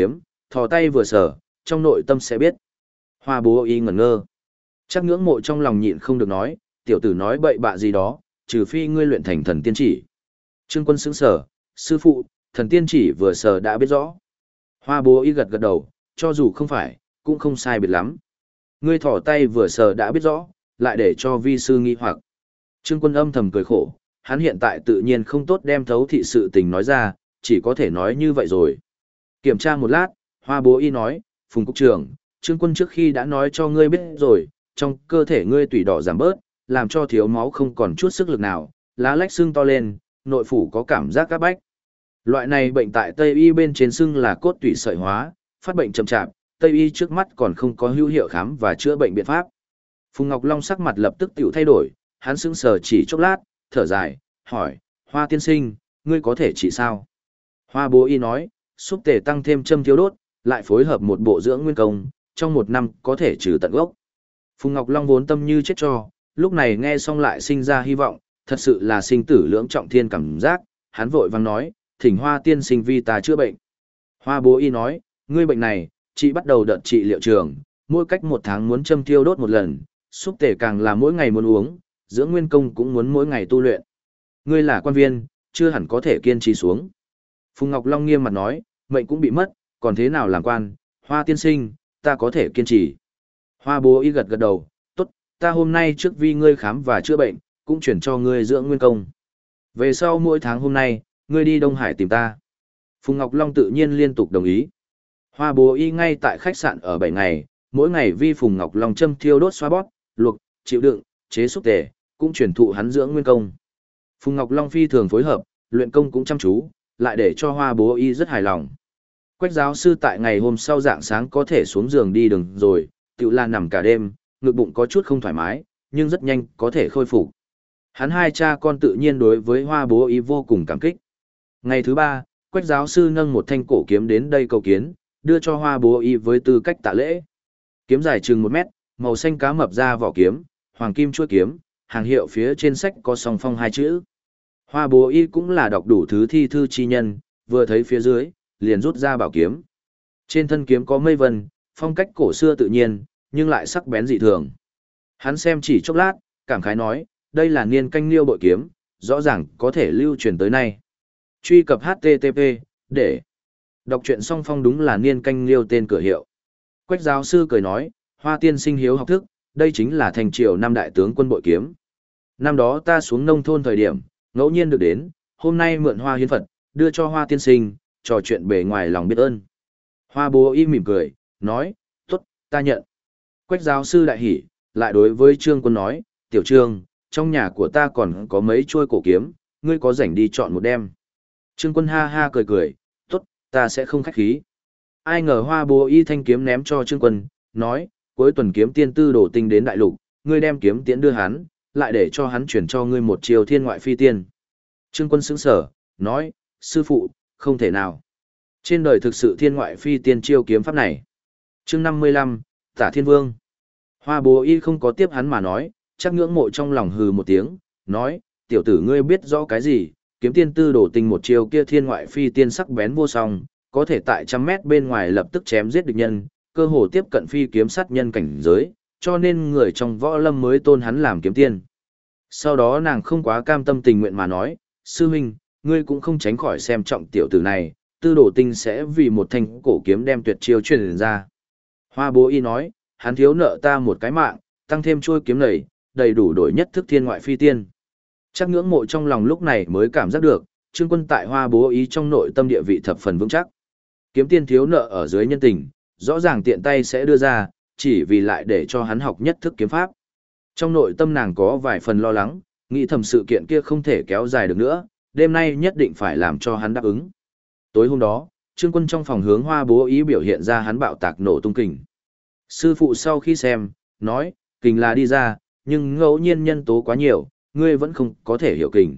thò tay vừa sở, trong nội tâm sẽ biết. Hoa bố y ngẩn ngơ. Chắc ngưỡng mộ trong lòng nhịn không được nói, tiểu tử nói bậy bạ gì đó, trừ phi ngươi luyện thành thần tiên chỉ. Trương Quân sững sờ, sư phụ, thần tiên chỉ vừa sờ đã biết rõ. Hoa bố y gật gật đầu, cho dù không phải, cũng không sai biệt lắm. Ngươi thỏ tay vừa sờ đã biết rõ, lại để cho vi sư nghi hoặc. Trương Quân âm thầm cười khổ, hắn hiện tại tự nhiên không tốt đem thấu thị sự tình nói ra, chỉ có thể nói như vậy rồi. Kiểm tra một lát, Hoa bố y nói, Phùng Cục trưởng, Trương Quân trước khi đã nói cho ngươi biết rồi, trong cơ thể ngươi tủy đỏ giảm bớt, làm cho thiếu máu không còn chút sức lực nào, lá lách xương to lên, nội phủ có cảm giác áp bách. Loại này bệnh tại Tây y bên trên xương là cốt tủy sợi hóa, phát bệnh chậm chạp, Tây y trước mắt còn không có hữu hiệu khám và chữa bệnh biện pháp. Phùng Ngọc Long sắc mặt lập tức tiểu thay đổi, hắn sững sờ chỉ chốc lát, thở dài, hỏi, Hoa tiên sinh, ngươi có thể trị sao? Hoa bố y nói, xúc tề tăng thêm châm thiếu đốt, lại phối hợp một bộ dưỡng nguyên công, trong 1 năm có thể trừ tận gốc. Phùng Ngọc Long vốn tâm như chết cho, lúc này nghe xong lại sinh ra hy vọng, thật sự là sinh tử lưỡng trọng thiên cảm giác, hắn vội vang nói, thỉnh Hoa tiên sinh vi ta chữa bệnh. Hoa bố y nói, ngươi bệnh này, chị bắt đầu đợt trị liệu trường, mỗi cách 1 tháng muốn châm tiêu đốt 1 lần, xúc tề càng là mỗi ngày muốn uống, dưỡng nguyên công cũng muốn mỗi ngày tu luyện. Ngươi là quan viên, chưa hẳn có thể kiên trì xuống. Phùng Ngọc Long nghiêm mặt nói, mệnh cũng bị mất, còn thế nào làm quan, Hoa tiên sinh, ta có thể kiên trì. Hoa bố y gật gật đầu, tốt, ta hôm nay trước vi ngươi khám và chữa bệnh, cũng chuyển cho ngươi dưỡng nguyên công. Về sau mỗi tháng hôm nay, ngươi đi Đông Hải tìm ta. Phùng Ngọc Long tự nhiên liên tục đồng ý. Hoa bố y ngay tại khách sạn ở 7 ngày, mỗi ngày vi Phùng Ngọc Long châm thiêu đốt xoa bóp, luộc, chịu đựng, chế xúc tề, cũng truyền thụ hắn dưỡng nguyên công. Phùng Ngọc Long phi thường phối hợp, luyện công cũng chăm chú, lại để cho Hoa bố y rất hài lòng. Quách giáo sư tại ngày hôm sau rạng sáng có thể xuống giường đi đường rồi, tự là nằm cả đêm, ngực bụng có chút không thoải mái, nhưng rất nhanh có thể khôi phục. Hắn hai cha con tự nhiên đối với Hoa bố y vô cùng cảm kích. Ngày thứ 3, Quách giáo sư nâng một thanh cổ kiếm đến đây cầu kiến, đưa cho Hoa bố y với tư cách tạ lễ. Kiếm dài chừng 1 mét, màu xanh cá mập ra vỏ kiếm, hoàng kim chuôi kiếm, hàng hiệu phía trên sách có song phong 2 chữ. Hoa bố y cũng là đọc đủ thứ thi thư chi nhân, vừa thấy phía dưới, liền rút ra bảo kiếm. Trên thân kiếm có mây vân, phong cách cổ xưa tự nhiên, nhưng lại sắc bén dị thường. Hắn xem chỉ chốc lát, cảm khái nói, đây là niên canh liêu bội kiếm, rõ ràng có thể lưu truyền tới nay. Truy cập HTTP, để đọc truyện song phong đúng là niên canh liêu tên cửa hiệu. Quách giáo sư cười nói, Hoa tiên sinh hiếu học thức, đây chính là thành triều năm đại tướng quân bội kiếm. Năm đó ta xuống nông thôn thời điểm, ngẫu nhiên được đến, hôm nay mượn hoa hiến Phật, đưa cho Hoa tiên sinh, trò chuyện bề ngoài lòng biết ơn. Hoa bố y mỉm cười, nói, tốt, ta nhận. Quách giáo sư đại hỉ, lại đối với Trương Quân nói, tiểu Trương, trong nhà của ta còn có mấy chuôi cổ kiếm, ngươi có rảnh đi chọn một đem. Trương Quân ha ha cười cười, tốt, ta sẽ không khách khí. Ai ngờ Hoa bố y thanh kiếm ném cho Trương Quân, nói, cuối tuần kiếm tiên tư đổ tinh đến đại lục, ngươi đem kiếm tiễn đưa hắn, lại để cho hắn chuyển cho ngươi một chiều thiên ngoại phi tiên. Trương Quân sững sở, nói, sư phụ, không thể nào. Trên đời thực sự thiên ngoại phi tiên chiêu kiếm pháp này. Chương 55, Tả Thiên Vương. Hoa bố y không có tiếp hắn mà nói, chắc ngưỡng mộ trong lòng hừ một tiếng, nói, tiểu tử ngươi biết rõ cái gì, kiếm tiên tư đổ tinh một chiêu kia thiên ngoại phi tiên sắc bén vô song, có thể tại 100 mét bên ngoài lập tức chém giết địch nhân, cơ hồ tiếp cận phi kiếm sát nhân cảnh giới, cho nên người trong võ lâm mới tôn hắn làm kiếm tiên. Sau đó nàng không quá cam tâm tình nguyện mà nói, sư huynh, ngươi cũng không tránh khỏi xem trọng tiểu tử này, tư đổ tinh sẽ vì một thanh cổ kiếm đem tuyệt chiêu truyền ra. Hoa bố y nói, hắn thiếu nợ ta một cái mạng, tăng thêm chuôi kiếm này, đầy đủ đổi nhất thức thiên ngoại phi tiên. Chắc ngưỡng mộ trong lòng lúc này mới cảm giác được, Trương Quân tại Hoa bố y trong nội tâm địa vị thập phần vững chắc. Kiếm tiên thiếu nợ ở dưới nhân tình, rõ ràng tiện tay sẽ đưa ra, chỉ vì lại để cho hắn học nhất thức kiếm pháp. Trong nội tâm nàng có vài phần lo lắng, nghĩ thầm sự kiện kia không thể kéo dài được nữa, đêm nay nhất định phải làm cho hắn đáp ứng. Tối hôm đó, Trương Quân trong phòng hướng Hoa bố ý biểu hiện ra hắn bạo tạc nổ tung kình. Sư phụ sau khi xem, nói, kình là đi ra, nhưng ngẫu nhiên nhân tố quá nhiều, ngươi vẫn không có thể hiểu kình.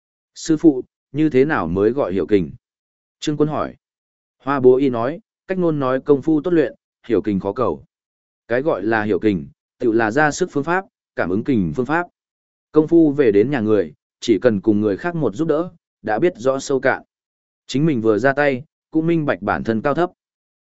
Sư phụ, như thế nào mới gọi hiểu kình? Trương Quân hỏi. Hoa bố y nói, cách ngôn nói công phu tốt luyện, hiểu kình khó cầu. Cái gọi là hiểu kình, tự là ra sức phương pháp, cảm ứng kình phương pháp. Công phu về đến nhà người, chỉ cần cùng người khác một giúp đỡ, đã biết rõ sâu cạn. Chính mình vừa ra tay, cũng minh bạch bản thân cao thấp.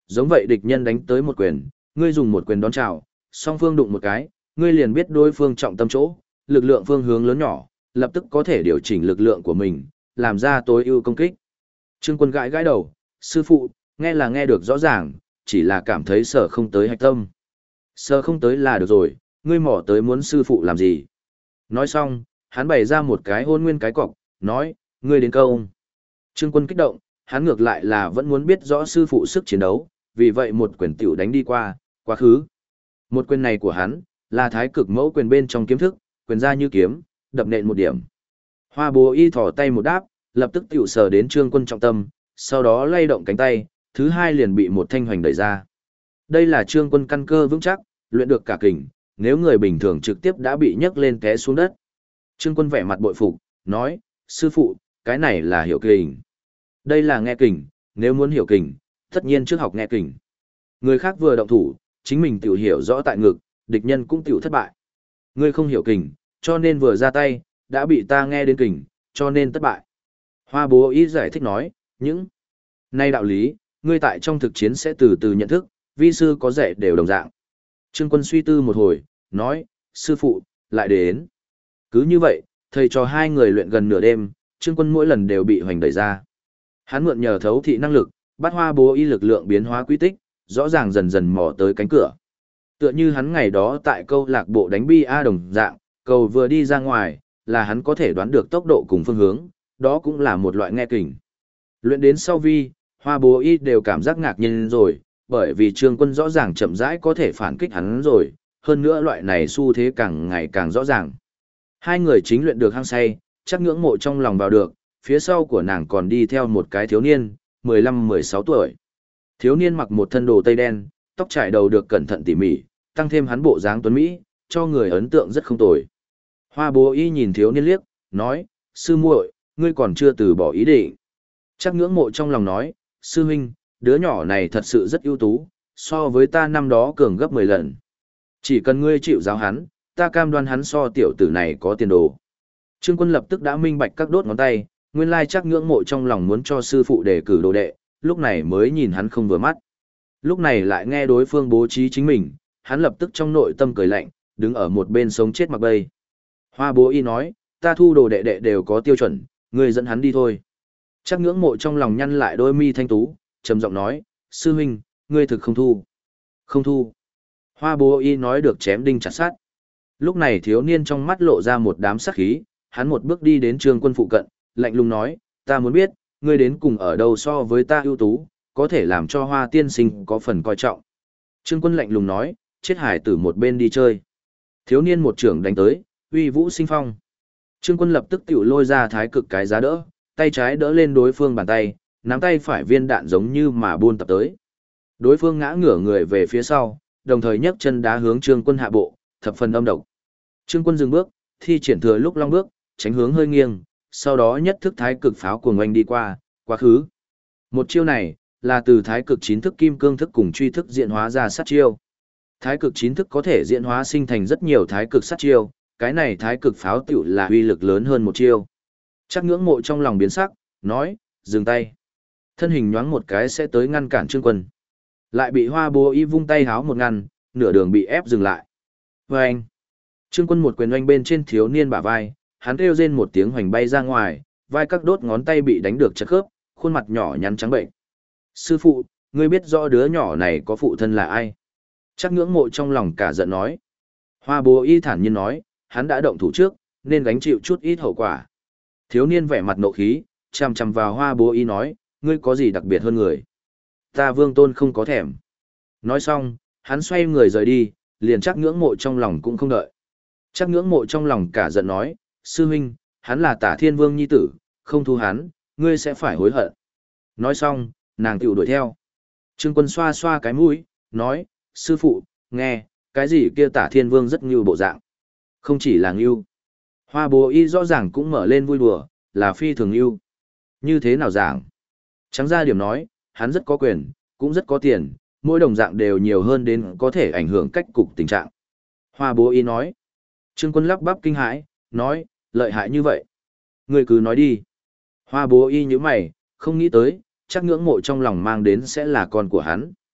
Giống vậy địch nhân đánh tới một quyền, ngươi dùng một quyền đón chào, song phương đụng một cái, ngươi liền biết đối phương trọng tâm chỗ, lực lượng phương hướng lớn nhỏ, lập tức có thể điều chỉnh lực lượng của mình, làm ra tối ưu công kích. Trương Quân gãi gãi đầu, sư phụ, nghe là nghe được rõ ràng, chỉ là cảm thấy sợ không tới hạch tâm. Sợ không tới là được rồi, ngươi mỏ tới muốn sư phụ làm gì. Nói xong, hắn bày ra một cái hôn nguyên cái cọc, nói, ngươi đến câu. Trương Quân kích động, hắn ngược lại là vẫn muốn biết rõ sư phụ sức chiến đấu, vì vậy một quyền tiểu đánh đi qua, quá khứ. Một quyền này của hắn, là thái cực mẫu quyền bên trong kiếm thức, quyền ra như kiếm, đập nện một điểm. Hoa Bố Y thỏ tay một đáp, lập tức tiểu sờ đến Trương Quân trọng tâm, sau đó lay động cánh tay, thứ hai liền bị một thanh hoành đẩy ra. Đây là Trương Quân căn cơ vững chắc, luyện được cả kình, nếu người bình thường trực tiếp đã bị nhấc lên té xuống đất. Trương Quân vẻ mặt bội phục, nói, sư phụ, cái này là hiểu kình. Đây là nghe kình, nếu muốn hiểu kình, tất nhiên trước học nghe kình. Người khác vừa động thủ, chính mình tiểu hiểu rõ tại ngực, địch nhân cũng tiểu thất bại. Ngươi không hiểu kình, cho nên vừa ra tay, đã bị ta nghe đến kình, cho nên thất bại. Hoa Bố Y giải thích nói, những này đạo lý, ngươi tại trong thực chiến sẽ từ từ nhận thức, vi sư có dạy đều đồng dạng. Trương Quân suy tư một hồi, nói, sư phụ, lại đến. Cứ như vậy, thầy trò hai người luyện gần nửa đêm, Trương Quân mỗi lần đều bị hoành đẩy ra. Hắn mượn nhờ thấu thị năng lực, bắt Hoa Bố Y lực lượng biến hóa quy tích, rõ ràng dần dần mò tới cánh cửa. Tựa như hắn ngày đó tại câu lạc bộ đánh bia đồng dạng, cầu vừa đi ra ngoài, là hắn có thể đoán được tốc độ cùng phương hướng, đó cũng là một loại nghe kình. Luyện đến sau vi, Hoa Bố Y đều cảm giác ngạc nhiên rồi, bởi vì Trương Quân rõ ràng chậm rãi có thể phản kích hắn rồi, hơn nữa loại này xu thế càng ngày càng rõ ràng. Hai người chính luyện được hăng say, chắc ngưỡng mộ trong lòng vào được, phía sau của nàng còn đi theo một cái thiếu niên, 15-16 tuổi. Thiếu niên mặc một thân đồ tây đen, tóc trải đầu được cẩn thận tỉ mỉ, tăng thêm hắn bộ dáng tuấn Mỹ, cho người ấn tượng rất không tồi. Hoa Bố Y nhìn thiếu niên liếc, nói, sư muội, ngươi còn chưa từ bỏ ý định. Chắc ngưỡng mộ trong lòng nói, sư huynh, đứa nhỏ này thật sự rất ưu tú, so với ta năm đó cường gấp 10 lần. Chỉ cần ngươi chịu giáo hắn, ta cam đoan hắn so tiểu tử này có tiền đồ. Trương Quân lập tức đã minh bạch các đốt ngón tay, nguyên lai chắc ngưỡng mộ trong lòng muốn cho sư phụ đề cử đồ đệ, lúc này mới nhìn hắn không vừa mắt. Lúc này lại nghe đối phương bố trí chính mình, hắn lập tức trong nội tâm cười lạnh, đứng ở một bên sống chết mặc bay. Hoa Bố Y nói, ta thu đồ đệ đệ đều có tiêu chuẩn, ngươi dẫn hắn đi thôi. Chắc ngưỡng mộ trong lòng nhăn lại đôi mi thanh tú, trầm giọng nói, sư huynh, ngươi thực không thu. Không thu. Hoa Bố Y nói được chém đinh chặt sắt. Lúc này thiếu niên trong mắt lộ ra một đám sát khí, hắn một bước đi đến Trương Quân phụ cận, lạnh lùng nói, ta muốn biết, ngươi đến cùng ở đâu so với ta ưu tú, có thể làm cho Hoa tiên sinh có phần coi trọng. Trương Quân lạnh lùng nói, chết hải tử một bên đi chơi. Thiếu niên một trưởng đánh tới, uy vũ sinh phong. Trương Quân lập tức tiểu lôi ra thái cực cái giá đỡ, tay trái đỡ lên đối phương bàn tay, nắm tay phải viên đạn giống như mà buôn tập tới. Đối phương ngã ngửa người về phía sau, đồng thời nhấc chân đá hướng Trương Quân hạ bộ, thập phần âm độc. Trương Quân dừng bước, thi triển thừa lúc long bước, tránh hướng hơi nghiêng, sau đó nhất thức thái cực pháo cuồng oanh đi qua, quá khứ. Một chiêu này, là từ thái cực 9 thức kim cương thức cùng truy thức diễn hóa ra sát chiêu. Thái cực 9 thức có thể diễn hóa sinh thành rất nhiều thái cực sát chiêu, cái này thái cực pháo tiểu là uy lực lớn hơn một chiêu. Chắc ngưỡng mộ trong lòng biến sắc, nói, dừng tay. Thân hình nhoáng một cái sẽ tới ngăn cản Trương Quân. Lại bị Hoa Bố Y vung tay háo một ngăn, nửa đường bị ép dừng lại. Và anh, Trương Quân một quyền oanh bên trên thiếu niên bả vai, hắn kêu rên một tiếng hoành bay ra ngoài, vai các đốt ngón tay bị đánh được chật khớp, khuôn mặt nhỏ nhắn trắng bệnh. Sư phụ, ngươi biết rõ đứa nhỏ này có phụ thân là ai? Chắc ngưỡng mộ trong lòng cả giận nói. Hoa Bố Y thản nhiên nói, hắn đã động thủ trước, nên gánh chịu chút ít hậu quả. Thiếu niên vẻ mặt nộ khí, chằm chằm vào Hoa Bố Y nói, ngươi có gì đặc biệt hơn người? Ta Vương Tôn không có thèm. Nói xong, hắn xoay người rời đi, liền chắc ngưỡng mộ trong lòng cũng không đợi. Chắc ngưỡng mộ trong lòng cả giận nói, sư huynh, hắn là Tả Thiên Vương nhi tử, không thu hắn, ngươi sẽ phải hối hận. Nói xong, nàng tiểu đuổi theo. Trương Quân xoa xoa cái mũi, nói, sư phụ, nghe, cái gì kia Tả Thiên Vương rất ngưu bộ dạng. Không chỉ là ngưu. Hoa Bố Y rõ ràng cũng mở lên vui đùa, là phi thường ngưu. Như thế nào giảng? Trắng ra điểm nói, hắn rất có quyền, cũng rất có tiền, mỗi đồng dạng đều nhiều hơn đến có thể ảnh hưởng cách cục tình trạng. Hoa Bố Y nói. Trương Quân lắp bắp kinh hãi, nói, lợi hại như vậy. Ngươi cứ nói đi. Hoa Bố Y như mày, không nghĩ tới, chắc ngưỡng mộ trong lòng mang đến sẽ là con của hắn.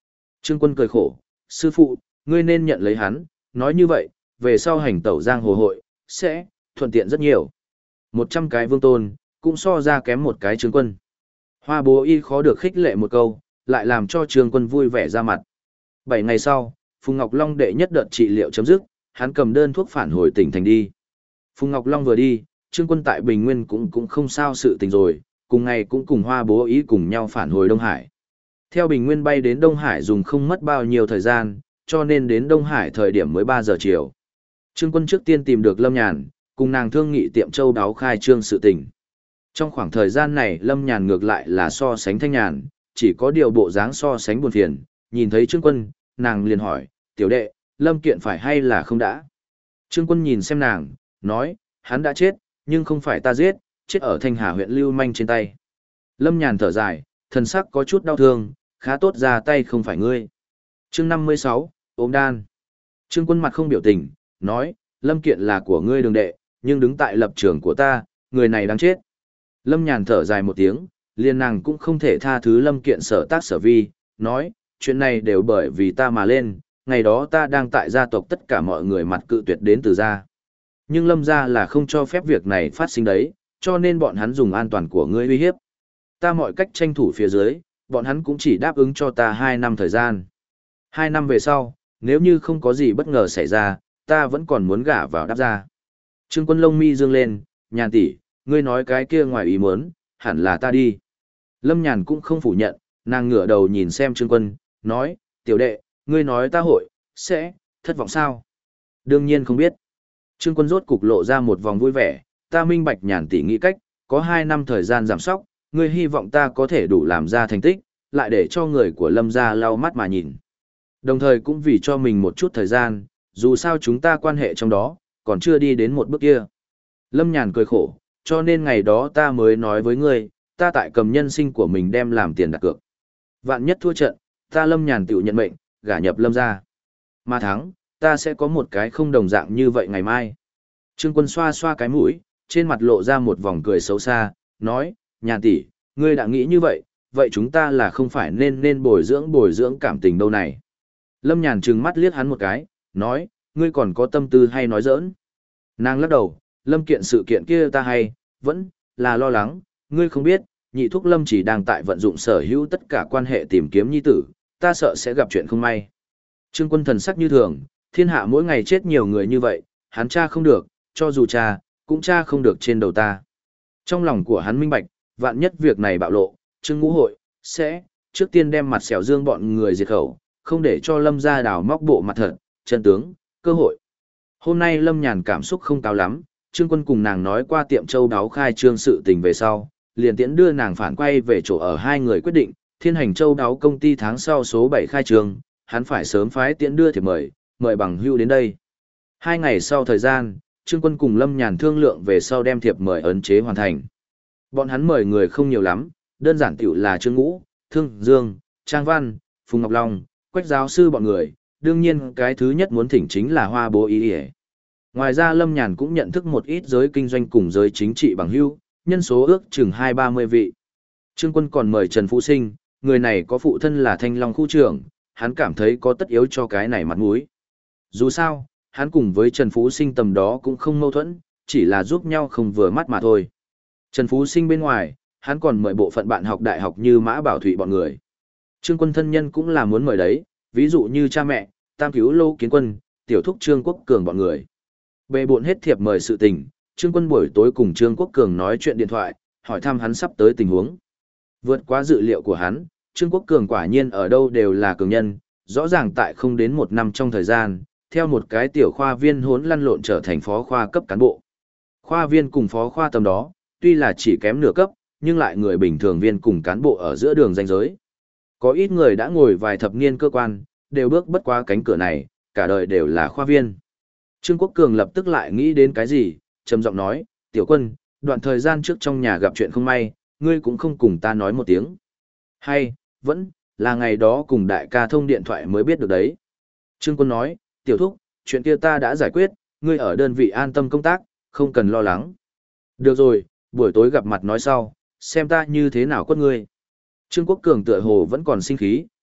Trương Quân cười khổ, sư phụ, ngươi nên nhận lấy hắn, nói như vậy, về sau hành tẩu giang hồ hội, sẽ thuận tiện rất nhiều. 100 cái vương tôn, cũng so ra kém một cái Trương Quân. Hoa Bố Y khó được khích lệ một câu, lại làm cho Trương Quân vui vẻ ra mặt. 7 ngày sau, Phùng Ngọc Long đệ nhất đợt trị liệu chấm dứt, hắn cầm đơn thuốc phản hồi tỉnh thành đi. Phùng Ngọc Long vừa đi, Trương Quân tại Bình Nguyên cũng không sao sự tình rồi, cùng ngày cũng cùng Hoa Bố Y cùng nhau phản hồi Đông Hải. Theo Bình Nguyên bay đến Đông Hải dùng không mất bao nhiêu thời gian, cho nên đến Đông Hải thời điểm mới 3 giờ chiều. Trương Quân trước tiên tìm được Lâm Nhàn, cùng nàng thương nghị tiệm châu đáo khai trương sự tình. Trong khoảng thời gian này Lâm Nhàn ngược lại là so sánh thanh nhàn, chỉ có điều bộ dáng so sánh buồn phiền, nhìn thấy Trương Quân, nàng liền hỏi, tiểu đệ, Lâm Kiện phải hay là không đã? Trương Quân nhìn xem nàng, nói, hắn đã chết, nhưng không phải ta giết, chết ở Thanh Hà huyện Lưu Manh trên tay. Lâm Nhàn thở dài, thần sắc có chút đau thương, khá tốt ra tay không phải ngươi. Chương 56, ốm đan. Trương Quân mặt không biểu tình, nói, Lâm Kiện là của ngươi đường đệ, nhưng đứng tại lập trường của ta, người này đáng chết. Lâm Nhàn thở dài một tiếng, liền nàng cũng không thể tha thứ Lâm Kiện sở tác sở vi, nói, chuyện này đều bởi vì ta mà lên, ngày đó ta đang tại gia tộc tất cả mọi người mặt cự tuyệt đến từ gia. Nhưng Lâm gia là không cho phép việc này phát sinh đấy, cho nên bọn hắn dùng an toàn của ngươi uy hiếp. Ta mọi cách tranh thủ phía dưới, bọn hắn cũng chỉ đáp ứng cho ta 2 năm thời gian. 2 năm về sau, nếu như không có gì bất ngờ xảy ra, ta vẫn còn muốn gả vào Đáp gia. Trương Quân lông mi dương lên, Nhàn tỷ, ngươi nói cái kia ngoài ý muốn, hẳn là ta đi. Lâm Nhàn cũng không phủ nhận, nàng ngửa đầu nhìn xem Trương Quân, nói, tiểu đệ, ngươi nói ta hội, sẽ, thất vọng sao? Đương nhiên không biết. Trương Quân rốt cục lộ ra một vòng vui vẻ, ta minh bạch Nhàn tỷ nghĩ cách, có 2 năm thời gian giảm sóc, ngươi hy vọng ta có thể đủ làm ra thành tích, lại để cho người của Lâm gia lau mắt mà nhìn. Đồng thời cũng vì cho mình một chút thời gian, dù sao chúng ta quan hệ trong đó, còn chưa đi đến một bước kia. Lâm Nhàn cười khổ, cho nên ngày đó ta mới nói với ngươi, ta tại cầm nhân sinh của mình đem làm tiền đặt cược. Vạn nhất thua trận, ta Lâm Nhàn tự nhận mệnh, gả nhập Lâm gia. Mà thắng, ta sẽ có một cái không đồng dạng như vậy ngày mai. Trương Quân xoa xoa cái mũi, trên mặt lộ ra một vòng cười xấu xa, nói, Nhàn tỷ, ngươi đã nghĩ như vậy, vậy chúng ta là không phải nên bồi dưỡng cảm tình đâu này. Lâm Nhàn trừng mắt liếc hắn một cái, nói, ngươi còn có tâm tư hay nói giỡn. Nàng lắc đầu, Lâm Kiện sự kiện kia ta hay, vẫn là lo lắng, ngươi không biết, nhị thúc Lâm chỉ đang tại vận dụng sở hữu tất cả quan hệ tìm kiếm nhi tử, ta sợ sẽ gặp chuyện không may. Trương Quân thần sắc như thường, thiên hạ mỗi ngày chết nhiều người như vậy, hắn cha không được, cho dù cha, cũng cha không được trên đầu ta. Trong lòng của hắn minh bạch, vạn nhất việc này bạo lộ, Trương Ngũ hội, sẽ, trước tiên đem mặt xẻo dương bọn người diệt khẩu, không để cho Lâm gia đào móc bộ mặt thật, chân tướng, cơ hội. Hôm nay Lâm Nhàn cảm xúc không cao lắm, Trương Quân cùng nàng nói qua tiệm châu đáo khai trương sự tình về sau, liền tiễn đưa nàng phản quay về chỗ ở hai người quyết định, Thiên Hành Châu đáo công ty tháng sau số 7 khai trương, hắn phải sớm phái tiễn đưa thiệp mời bằng hưu đến đây. 2 ngày sau thời gian, Trương Quân cùng Lâm Nhàn thương lượng về sau đem thiệp mời ấn chế hoàn thành. Bọn hắn mời người không nhiều lắm, đơn giản tiểu là Trương Ngũ, Thương Dương, Trang Văn, Phùng Ngọc Long, Quách giáo sư bọn người, đương nhiên cái thứ nhất muốn thỉnh chính là Hoa Bố Y. Ngoài ra Lâm Nhàn cũng nhận thức một ít giới kinh doanh cùng giới chính trị bằng hữu, nhân số ước chừng 20-30 vị. Trương Quân còn mời Trần Phú Sinh, người này có phụ thân là Thanh Long khu trưởng, hắn cảm thấy có tất yếu cho cái này mặt mũi. Dù sao, hắn cùng với Trần Phú Sinh tầm đó cũng không mâu thuẫn, chỉ là giúp nhau không vừa mắt mà thôi. Trần Phú Sinh bên ngoài, hắn còn mời bộ phận bạn học đại học như Mã Bảo Thụy bọn người. Trương Quân thân nhân cũng là muốn mời đấy, ví dụ như cha mẹ, Tam Cứu Lô Kiến Quân, Tiểu Thúc Trương Quốc Cường bọn người. Bề bộn hết thiệp mời sự tình, Trương Quân buổi tối cùng Trương Quốc Cường nói chuyện điện thoại, hỏi thăm hắn sắp tới tình huống. Vượt quá dự liệu của hắn, Trương Quốc Cường quả nhiên ở đâu đều là cường nhân, rõ ràng tại không đến 1 năm trong thời gian, theo một cái tiểu khoa viên hỗn lăn lộn trở thành phó khoa cấp cán bộ. Khoa viên cùng phó khoa tầm đó, tuy là chỉ kém nửa cấp, nhưng lại người bình thường viên cùng cán bộ ở giữa đường ranh giới. Có ít người đã ngồi vài thập niên cơ quan, đều bước bất qua cánh cửa này, cả đời đều là khoa viên. Trương Quốc Cường lập tức lại nghĩ đến cái gì, trầm giọng nói, Tiểu Quân, đoạn thời gian trước trong nhà gặp chuyện không may, ngươi cũng không cùng ta nói một tiếng. Hay, vẫn, là ngày đó cùng đại ca thông điện thoại mới biết được đấy. Trương Quân nói, Tiểu Thúc, chuyện kia ta đã giải quyết, ngươi ở đơn vị an tâm công tác, không cần lo lắng. Được rồi, buổi tối gặp mặt nói sau, xem ta như thế nào quất ngươi. Trương Quốc Cường tựa hồ vẫn còn sinh khí,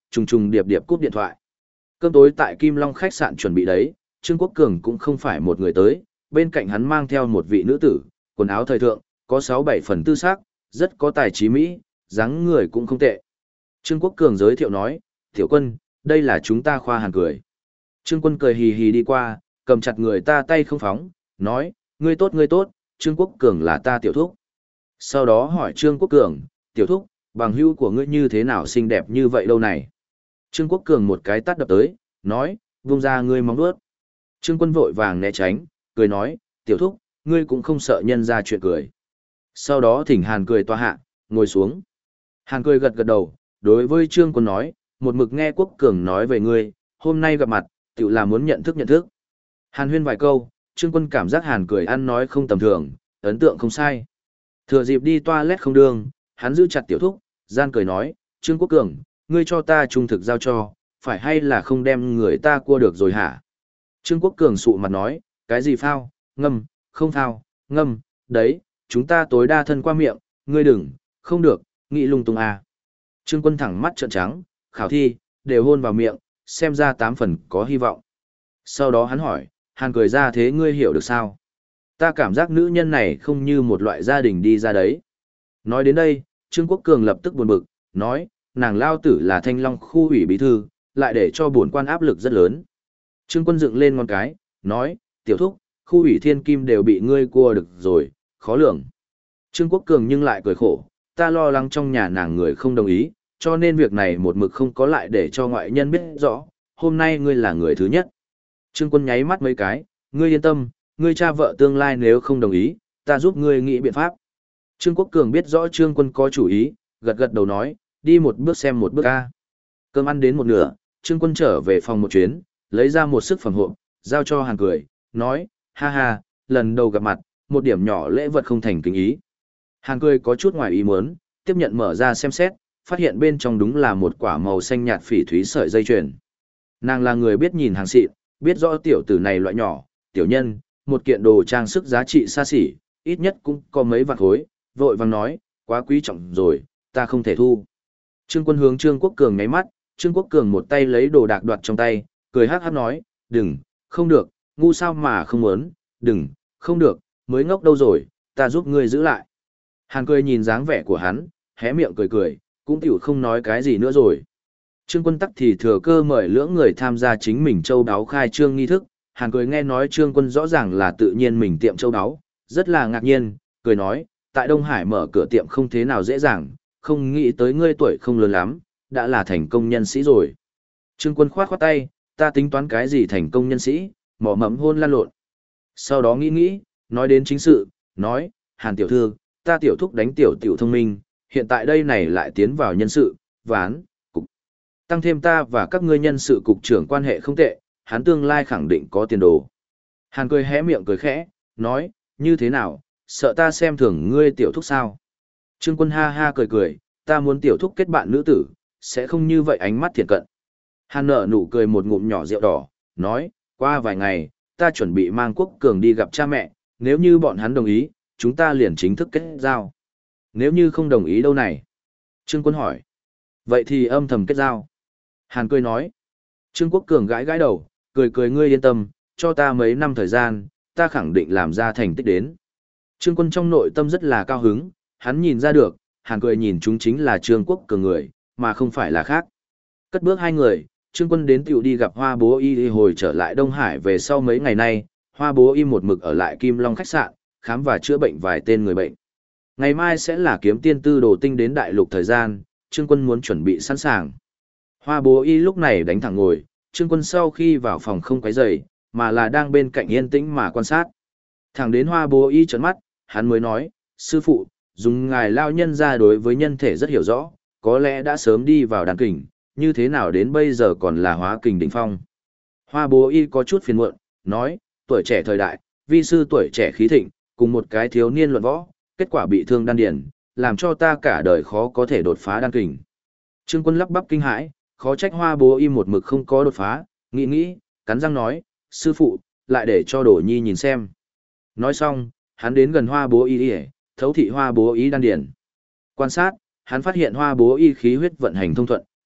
trùng trùng điệp điệp cúp điện thoại. Cơm tối tại Kim Long khách sạn chuẩn bị đấy, Trương Quốc Cường cũng không phải một người tới, bên cạnh hắn mang theo một vị nữ tử, quần áo thời thượng, có 6-7 phần tư sắc, rất có tài trí mỹ, dáng người cũng không tệ. Trương Quốc Cường giới thiệu nói, Tiểu Quân, đây là chúng ta khoa Hàn cười. Trương Quân cười hì hì đi qua, cầm chặt người ta tay không phóng, nói, ngươi tốt, Trương Quốc Cường là ta tiểu thúc. Sau đó hỏi Trương Quốc Cường, tiểu thúc, bằng hữu của ngươi như thế nào xinh đẹp như vậy đâu này. Trương Quốc Cường một cái tát đập tới, nói, vung ra ngươi móng vuốt. Trương Quân vội vàng né tránh, cười nói, tiểu thúc, ngươi cũng không sợ nhân ra chuyện cười. Sau đó thỉnh Hàn cười tòa hạ, ngồi xuống. Hàn cười gật gật đầu, đối với Trương Quân nói, một mực nghe Quốc Cường nói về ngươi, hôm nay gặp mặt, tự là muốn nhận thức. Hàn huyên vài câu, Trương Quân cảm giác Hàn cười ăn nói không tầm thường, ấn tượng không sai. Thừa dịp đi toilet không đường, hắn giữ chặt tiểu thúc, gian cười nói, Trương Quốc Cường, ngươi cho ta trung thực giao cho, phải hay là không đem người ta cua được rồi hả? Trương Quốc Cường sụ mặt nói, cái gì phao, ngâm, không phao, ngâm, đấy, chúng ta tối đa thân qua miệng, ngươi đừng, không được, nghĩ lung tung à. Trương Quân thẳng mắt trợn trắng, khảo thi, đều hôn vào miệng, xem ra 8 phần có hy vọng. Sau đó hắn hỏi, Hàn cười ra thế ngươi hiểu được sao? Ta cảm giác nữ nhân này không như một loại gia đình đi ra đấy. Nói đến đây, Trương Quốc Cường lập tức buồn bực, nói, nàng lao tử là Thanh Long khu ủy bí thư, lại để cho bổn quan áp lực rất lớn. Trương Quân dựng lên ngón cái, nói, tiểu thúc, khu ủy thiên kim đều bị ngươi cua được rồi, khó lường. Trương Quốc Cường nhưng lại cười khổ, ta lo lắng trong nhà nàng người không đồng ý, cho nên việc này một mực không có lại để cho ngoại nhân biết rõ, hôm nay ngươi là người thứ nhất. Trương Quân nháy mắt mấy cái, ngươi yên tâm, ngươi cha vợ tương lai nếu không đồng ý, ta giúp ngươi nghĩ biện pháp. Trương Quốc Cường biết rõ Trương Quân có chủ ý, gật gật đầu nói, đi một bước xem một bước a. Cơm ăn đến một nửa, Trương Quân trở về phòng một chuyến, lấy ra một sức phẩm hộp, giao cho Hàn cười, nói, ha ha, lần đầu gặp mặt, một điểm nhỏ lễ vật không thành kính ý. Hàn cười có chút ngoài ý muốn, tiếp nhận mở ra xem xét, phát hiện bên trong đúng là một quả màu xanh nhạt phỉ thúy sợi dây chuyền. Nàng là người biết nhìn hàng xịn, biết rõ tiểu tử này loại nhỏ, tiểu nhân, một kiện đồ trang sức giá trị xa xỉ, ít nhất cũng có mấy vạn khối, vội vàng nói, quá quý trọng rồi, ta không thể thu. Trương Quân hướng Trương Quốc Cường nháy mắt, Trương Quốc Cường một tay lấy đồ đạc đoạt trong tay, cười hắc hắc nói, đừng, không được, ngu sao mà không muốn, đừng, không được, mới ngốc đâu rồi, ta giúp ngươi giữ lại. Hàn cười nhìn dáng vẻ của hắn, hé miệng cười cười, cũng tiểu không nói cái gì nữa rồi. Trương Quân tắc thì thừa cơ mời lưỡng người tham gia chính mình châu đáo khai trương nghi thức, Hàn cười nghe nói Trương Quân rõ ràng là tự nhiên mình tiệm châu đáo, rất là ngạc nhiên, cười nói, tại Đông Hải mở cửa tiệm không thế nào dễ dàng, không nghĩ tới ngươi tuổi không lớn lắm, đã là thành công nhân sĩ rồi. Trương Quân khoát khoát tay, ta tính toán cái gì thành công nhân sĩ, mỏ mẫm hôn lan lộn. Sau đó nghĩ, nói đến chính sự, nói, Hàn tiểu thư, ta tiểu thúc đánh tiểu tiểu thông minh, hiện tại đây này lại tiến vào nhân sự, ván, cục. Tăng thêm ta và các ngươi nhân sự cục trưởng quan hệ không tệ, hắn tương lai khẳng định có tiền đồ. Hàn cười hé miệng cười khẽ, nói, như thế nào, sợ ta xem thường ngươi tiểu thúc sao? Trương Quân ha ha cười cười, ta muốn tiểu thúc kết bạn nữ tử, sẽ không như vậy ánh mắt thiện cận. Hàn nở nụ cười một ngụm nhỏ rượu đỏ, nói, qua vài ngày, ta chuẩn bị mang Quốc Cường đi gặp cha mẹ, nếu như bọn hắn đồng ý, chúng ta liền chính thức kết giao. Nếu như không đồng ý đâu này? Trương Quân hỏi. Vậy thì âm thầm kết giao. Hàn cười nói. Trương Quốc Cường gãi gãi đầu, cười cười ngươi yên tâm, cho ta mấy năm thời gian, ta khẳng định làm ra thành tích đến. Trương Quân trong nội tâm rất là cao hứng, hắn nhìn ra được, Hàn cười nhìn chúng chính là Trương Quốc Cường người, mà không phải là khác. Cất bước hai người, Trương Quân đến tiểu đi gặp Hoa Bố Y hồi trở lại Đông Hải về sau mấy ngày nay, Hoa Bố Y một mực ở lại Kim Long khách sạn, khám và chữa bệnh vài tên người bệnh. Ngày mai sẽ là kiếm tiên tư đồ tinh đến đại lục thời gian, Trương Quân muốn chuẩn bị sẵn sàng. Hoa Bố Y lúc này đánh thẳng ngồi, Trương Quân sau khi vào phòng không quấy rầy, mà là đang bên cạnh yên tĩnh mà quan sát. Thẳng đến Hoa Bố Y trợn mắt, hắn mới nói, sư phụ, dùng ngài lao nhân ra đối với nhân thể rất hiểu rõ, có lẽ đã sớm đi vào đàn kình, như thế nào đến bây giờ còn là hóa kình đỉnh phong. Hoa Bố Y có chút phiền muộn, nói, tuổi trẻ thời đại, vi sư tuổi trẻ khí thịnh, cùng một cái thiếu niên luận võ, kết quả bị thương đan điền, làm cho ta cả đời khó có thể đột phá đan kình. Trương Quân lắp bắp kinh hãi, khó trách Hoa Bố Y một mực không có đột phá, nghĩ, cắn răng nói, sư phụ, lại để cho Đổ Nhi nhìn xem. Nói xong, hắn đến gần Hoa Bố Y, thấu thị Hoa Bố Y đan điền. Quan sát, hắn phát hiện Hoa Bố Y khí huyết vận hành thông thuận,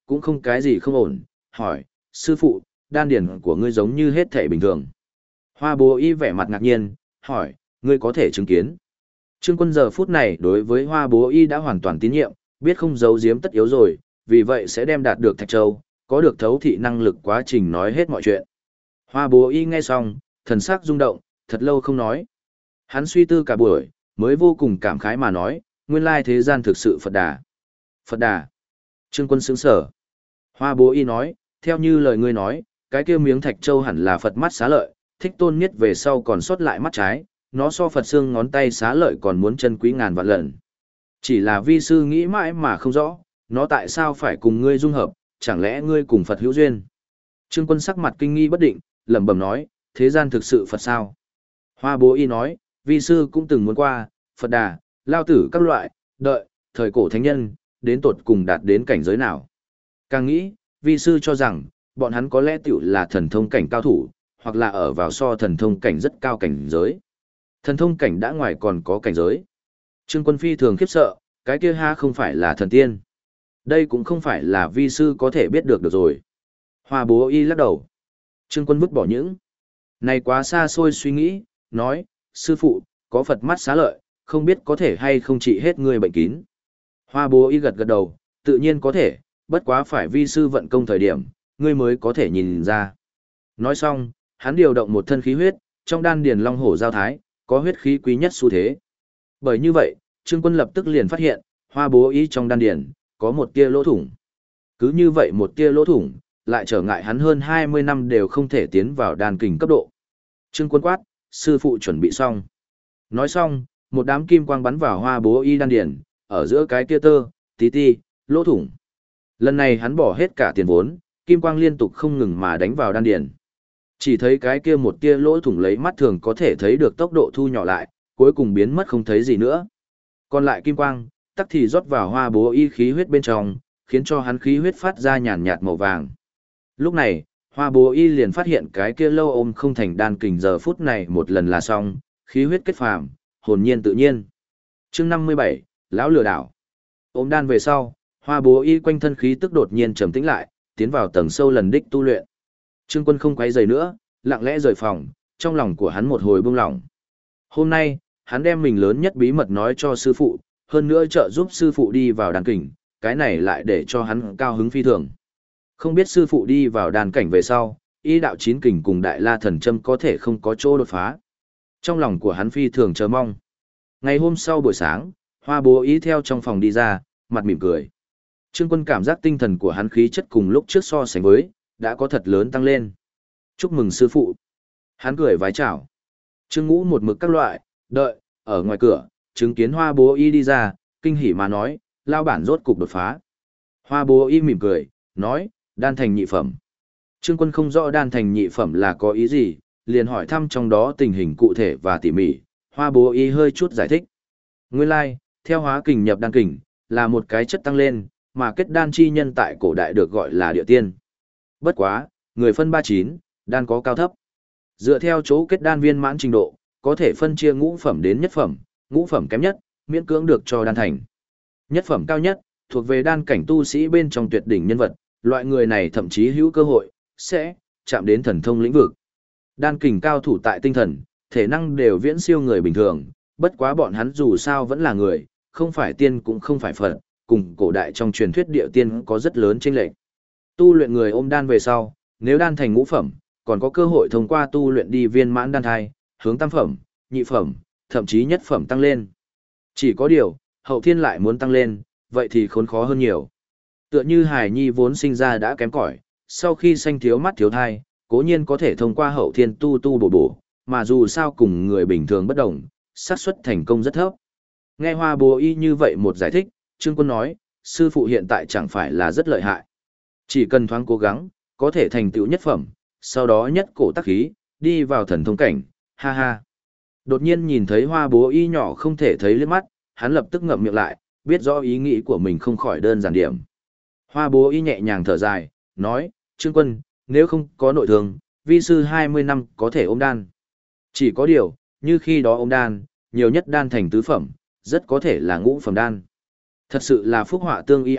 cũng không cái gì không ổn, hỏi, sư phụ, đan điển của ngươi giống như hết thể bình thường. Hoa bố y vẻ mặt ngạc nhiên, hỏi, ngươi có thể chứng kiến. Trương Quân giờ phút này đối với Hoa bố y đã hoàn toàn tín nhiệm, biết không giấu giếm tất yếu rồi, vì vậy sẽ đem đạt được Thạch Châu, có được thấu thị năng lực quá trình nói hết mọi chuyện. Hoa bố y nghe xong, thần sắc rung động, thật lâu không nói. Hắn suy tư cả buổi, mới vô cùng cảm khái mà nói, nguyên lai thế gian thực sự Phật Đà. Phật Đà. Trương Quân sững sở. Hoa bố y nói, theo như lời ngươi nói, cái kia miếng Thạch Châu hẳn là Phật mắt xá lợi, Thích Tôn Niết về sau còn sót lại mắt trái, nó so Phật xương ngón tay xá lợi còn muốn chân quý ngàn vạn lần. Chỉ là vi sư nghĩ mãi mà không rõ, nó tại sao phải cùng ngươi dung hợp, chẳng lẽ ngươi cùng Phật hữu duyên. Trương Quân sắc mặt kinh nghi bất định, lẩm bẩm nói, thế gian thực sự Phật sao? Hoa bố y nói, vi sư cũng từng muốn qua, Phật Đà, Lao Tử các loại, đợi, thời cổ thánh nhân, đến tột cùng đạt đến cảnh giới nào. Càng nghĩ, vi sư cho rằng, bọn hắn có lẽ tiểu là thần thông cảnh cao thủ, hoặc là ở vào so thần thông cảnh rất cao cảnh giới. Thần thông cảnh đã ngoài còn có cảnh giới. Trương Quân phi thường khiếp sợ, cái kia ha không phải là thần tiên. Đây cũng không phải là vi sư có thể biết được rồi. Hoa bố y lắc đầu. Trương Quân vứt bỏ những này quá xa xôi suy nghĩ, nói, sư phụ, có Phật mắt xá lợi, không biết có thể hay không trị hết người bệnh kín. Hoa bố y gật gật đầu, tự nhiên có thể, bất quá phải vi sư vận công thời điểm, ngươi mới có thể nhìn ra. Nói xong, hắn điều động một thân khí huyết, trong đan điền long hổ giao thái, có huyết khí quý nhất xu thế. Bởi như vậy, Trương Quân lập tức liền phát hiện, hoa bố y trong đan điền, có một tia lỗ thủng. Cứ như vậy một tia lỗ thủng, lại trở ngại hắn hơn 20 năm đều không thể tiến vào đan kình cấp độ. Trương Quân quát, sư phụ chuẩn bị xong. Nói xong, một đám kim quang bắn vào hoa bố y đan điền, ở giữa cái tia tơ, tí ti, lỗ thủng. Lần này hắn bỏ hết cả tiền vốn, kim quang liên tục không ngừng mà đánh vào đan điền. Chỉ thấy cái kia một tia lỗ thủng lấy mắt thường có thể thấy được tốc độ thu nhỏ lại, cuối cùng biến mất không thấy gì nữa. Còn lại kim quang, tắc thì rót vào hoa bố y khí huyết bên trong, khiến cho hắn khí huyết phát ra nhàn nhạt màu vàng. Lúc này, hoa bố y liền phát hiện cái kia lâu ôm không thành đan kình giờ phút này một lần là xong, khí huyết kết phàm, hồn nhiên tự nhiên. Chương 57, lão lừa đảo. Ôm đan về sau, hoa bố y quanh thân khí tức đột nhiên trầm tĩnh lại, tiến vào tầng sâu lần đích tu luyện. Trương Quân không quấy rầy nữa, lặng lẽ rời phòng, trong lòng của hắn một hồi buông lỏng. Hôm nay, hắn đem mình lớn nhất bí mật nói cho sư phụ, hơn nữa trợ giúp sư phụ đi vào đan kình, cái này lại để cho hắn cao hứng phi thường. Không biết sư phụ đi vào đan cảnh về sau, y đạo chín kình cùng đại la thần châm có thể không có chỗ đột phá. Trong lòng của hắn phi thường chờ mong. Ngày hôm sau buổi sáng, hoa bố y theo trong phòng đi ra, mặt mỉm cười. Trương Quân cảm giác tinh thần của hắn khí chất cùng lúc trước so sánh với, đã có thật lớn tăng lên. Chúc mừng sư phụ. Hắn cười vái chào. Trương Ngũ một mực các loại, đợi, ở ngoài cửa, chứng kiến hoa bố y đi ra, kinh hỉ mà nói, lao bản rốt cục đột phá. Hoa bố y mỉm cười, nói, đan thành nhị phẩm. Trương Quân không rõ đan thành nhị phẩm là có ý gì, liền hỏi thăm trong đó tình hình cụ thể và tỉ mỉ, hoa bố y hơi chút giải thích. Nguyên lai, theo hóa kình nhập đan kình, là một cái chất tăng lên, mà kết đan chi nhân tại cổ đại được gọi là địa tiên. Bất quá, người phân 39, đan có cao thấp. Dựa theo chỗ kết đan viên mãn trình độ, có thể phân chia ngũ phẩm đến nhất phẩm, ngũ phẩm kém nhất, miễn cưỡng được cho đan thành. Nhất phẩm cao nhất, thuộc về đan cảnh tu sĩ bên trong tuyệt đỉnh nhân vật, loại người này thậm chí hữu cơ hội, sẽ chạm đến thần thông lĩnh vực. Đan kình cao thủ tại tinh thần, thể năng đều viễn siêu người bình thường, bất quá bọn hắn dù sao vẫn là người, không phải tiên cũng không phải Phật, cùng cổ đại trong truyền thuyết địa tiên có rất lớn chênh lệch. Tu luyện người ôm đan về sau, nếu đan thành ngũ phẩm, còn có cơ hội thông qua tu luyện đi viên mãn đan thai, hướng tam phẩm, nhị phẩm, thậm chí nhất phẩm tăng lên. Chỉ có điều, hậu thiên lại muốn tăng lên, vậy thì khốn khó hơn nhiều. Tựa như hài nhi vốn sinh ra đã kém cỏi, sau khi sanh thiếu mắt thiếu thai, cố nhiên có thể thông qua hậu thiên tu bổ bổ, mà dù sao cùng người bình thường bất đồng, xác suất thành công rất thấp. Nghe hoa bố y như vậy một giải thích, Trương Quân nói, sư phụ hiện tại chẳng phải là rất lợi hại. Chỉ cần thoáng cố gắng, có thể thành tựu nhất phẩm, sau đó nhất cổ tác khí, đi vào thần thông cảnh, ha ha. Đột nhiên nhìn thấy hoa bố y nhỏ không thể thấy liếc mắt, hắn lập tức ngậm miệng lại, biết rõ ý nghĩ của mình không khỏi đơn giản điểm. Hoa bố y nhẹ nhàng thở dài, nói, Trương Quân, nếu không có nội thương, vi sư 20 năm có thể ôm đan. Chỉ có điều, như khi đó ôm đan, nhiều nhất đan thành tứ phẩm, rất có thể là ngũ phẩm đan. Thật sự là phúc họa tương y à,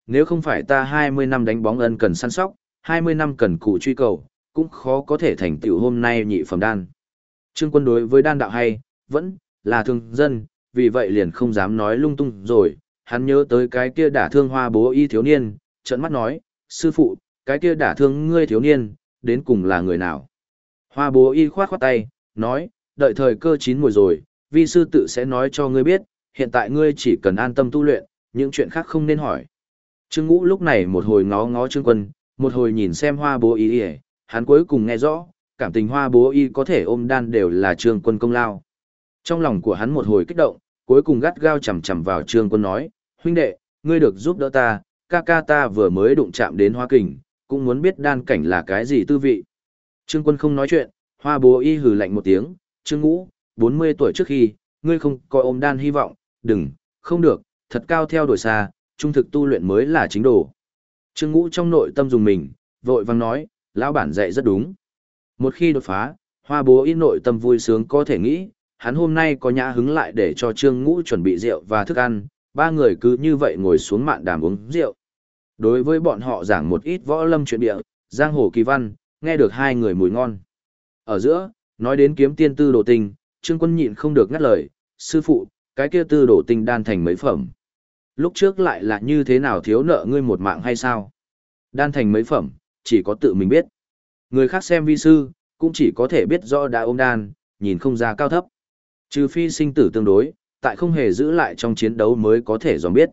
nếu không phải ta 20 năm đánh bóng ân cần săn sóc, 20 năm cần cù truy cầu, cũng khó có thể thành tựu hôm nay nhị phẩm đan. Trương Quân đối với đan đạo hay, vẫn là thường dân, vì vậy liền không dám nói lung tung rồi, hắn nhớ tới cái kia đả thương Hoa Bố Y thiếu niên, trợn mắt nói, sư phụ, cái kia đả thương ngươi thiếu niên, đến cùng là người nào? Hoa Bố Y khoát khoát tay, nói, đợi thời cơ chín mùi rồi, vi sư tự sẽ nói cho ngươi biết, hiện tại ngươi chỉ cần an tâm tu luyện, những chuyện khác không nên hỏi. Trương Ngũ lúc này một hồi ngó ngó Trương Quân, một hồi nhìn xem Hoa Bố Y, hắn cuối cùng nghe rõ, cảm tình Hoa Bố Y có thể ôm đan đều là Trương Quân công lao. Trong lòng của hắn một hồi kích động, cuối cùng gắt gao chầm chầm vào Trương Quân nói, huynh đệ, ngươi được giúp đỡ ta, ca ca ta vừa mới đụng chạm đến Hoa Kình, cũng muốn biết đan cảnh là cái gì tư vị. Trương Quân không nói chuyện, Hoa Bố Y hừ lạnh một tiếng, Trương Ngũ, 40 tuổi trước khi, ngươi không có ôm đan hy vọng, đừng, không được, thật cao theo đuổi xa, trung thực tu luyện mới là chính đồ. Trương Ngũ trong nội tâm dùng mình, vội vang nói, lão bản dạy rất đúng. Một khi đột phá, Hoa Bố Y nội tâm vui sướng có thể nghĩ, hắn hôm nay có nhã hứng lại để cho Trương Ngũ chuẩn bị rượu và thức ăn, ba người cứ như vậy ngồi xuống mạn đàm uống rượu. Đối với bọn họ giảng một ít võ lâm chuyện địa, giang hồ kỳ văn, nghe được hai người mùi ngon. Ở giữa, nói đến kiếm tiên Tư Đồ Tinh, Trương Quân nhịn không được ngắt lời, sư phụ, cái kia Tư Đồ Tinh đan thành mấy phẩm. Lúc trước lại là như thế nào thiếu nợ ngươi một mạng hay sao? Đan thành mấy phẩm, chỉ có tự mình biết. Người khác xem vi sư, cũng chỉ có thể biết rõ đã ôm đan, nhìn không ra cao thấp. Trừ phi sinh tử tương đối, tại không hề giữ lại trong chiến đấu mới có thể dòm biết.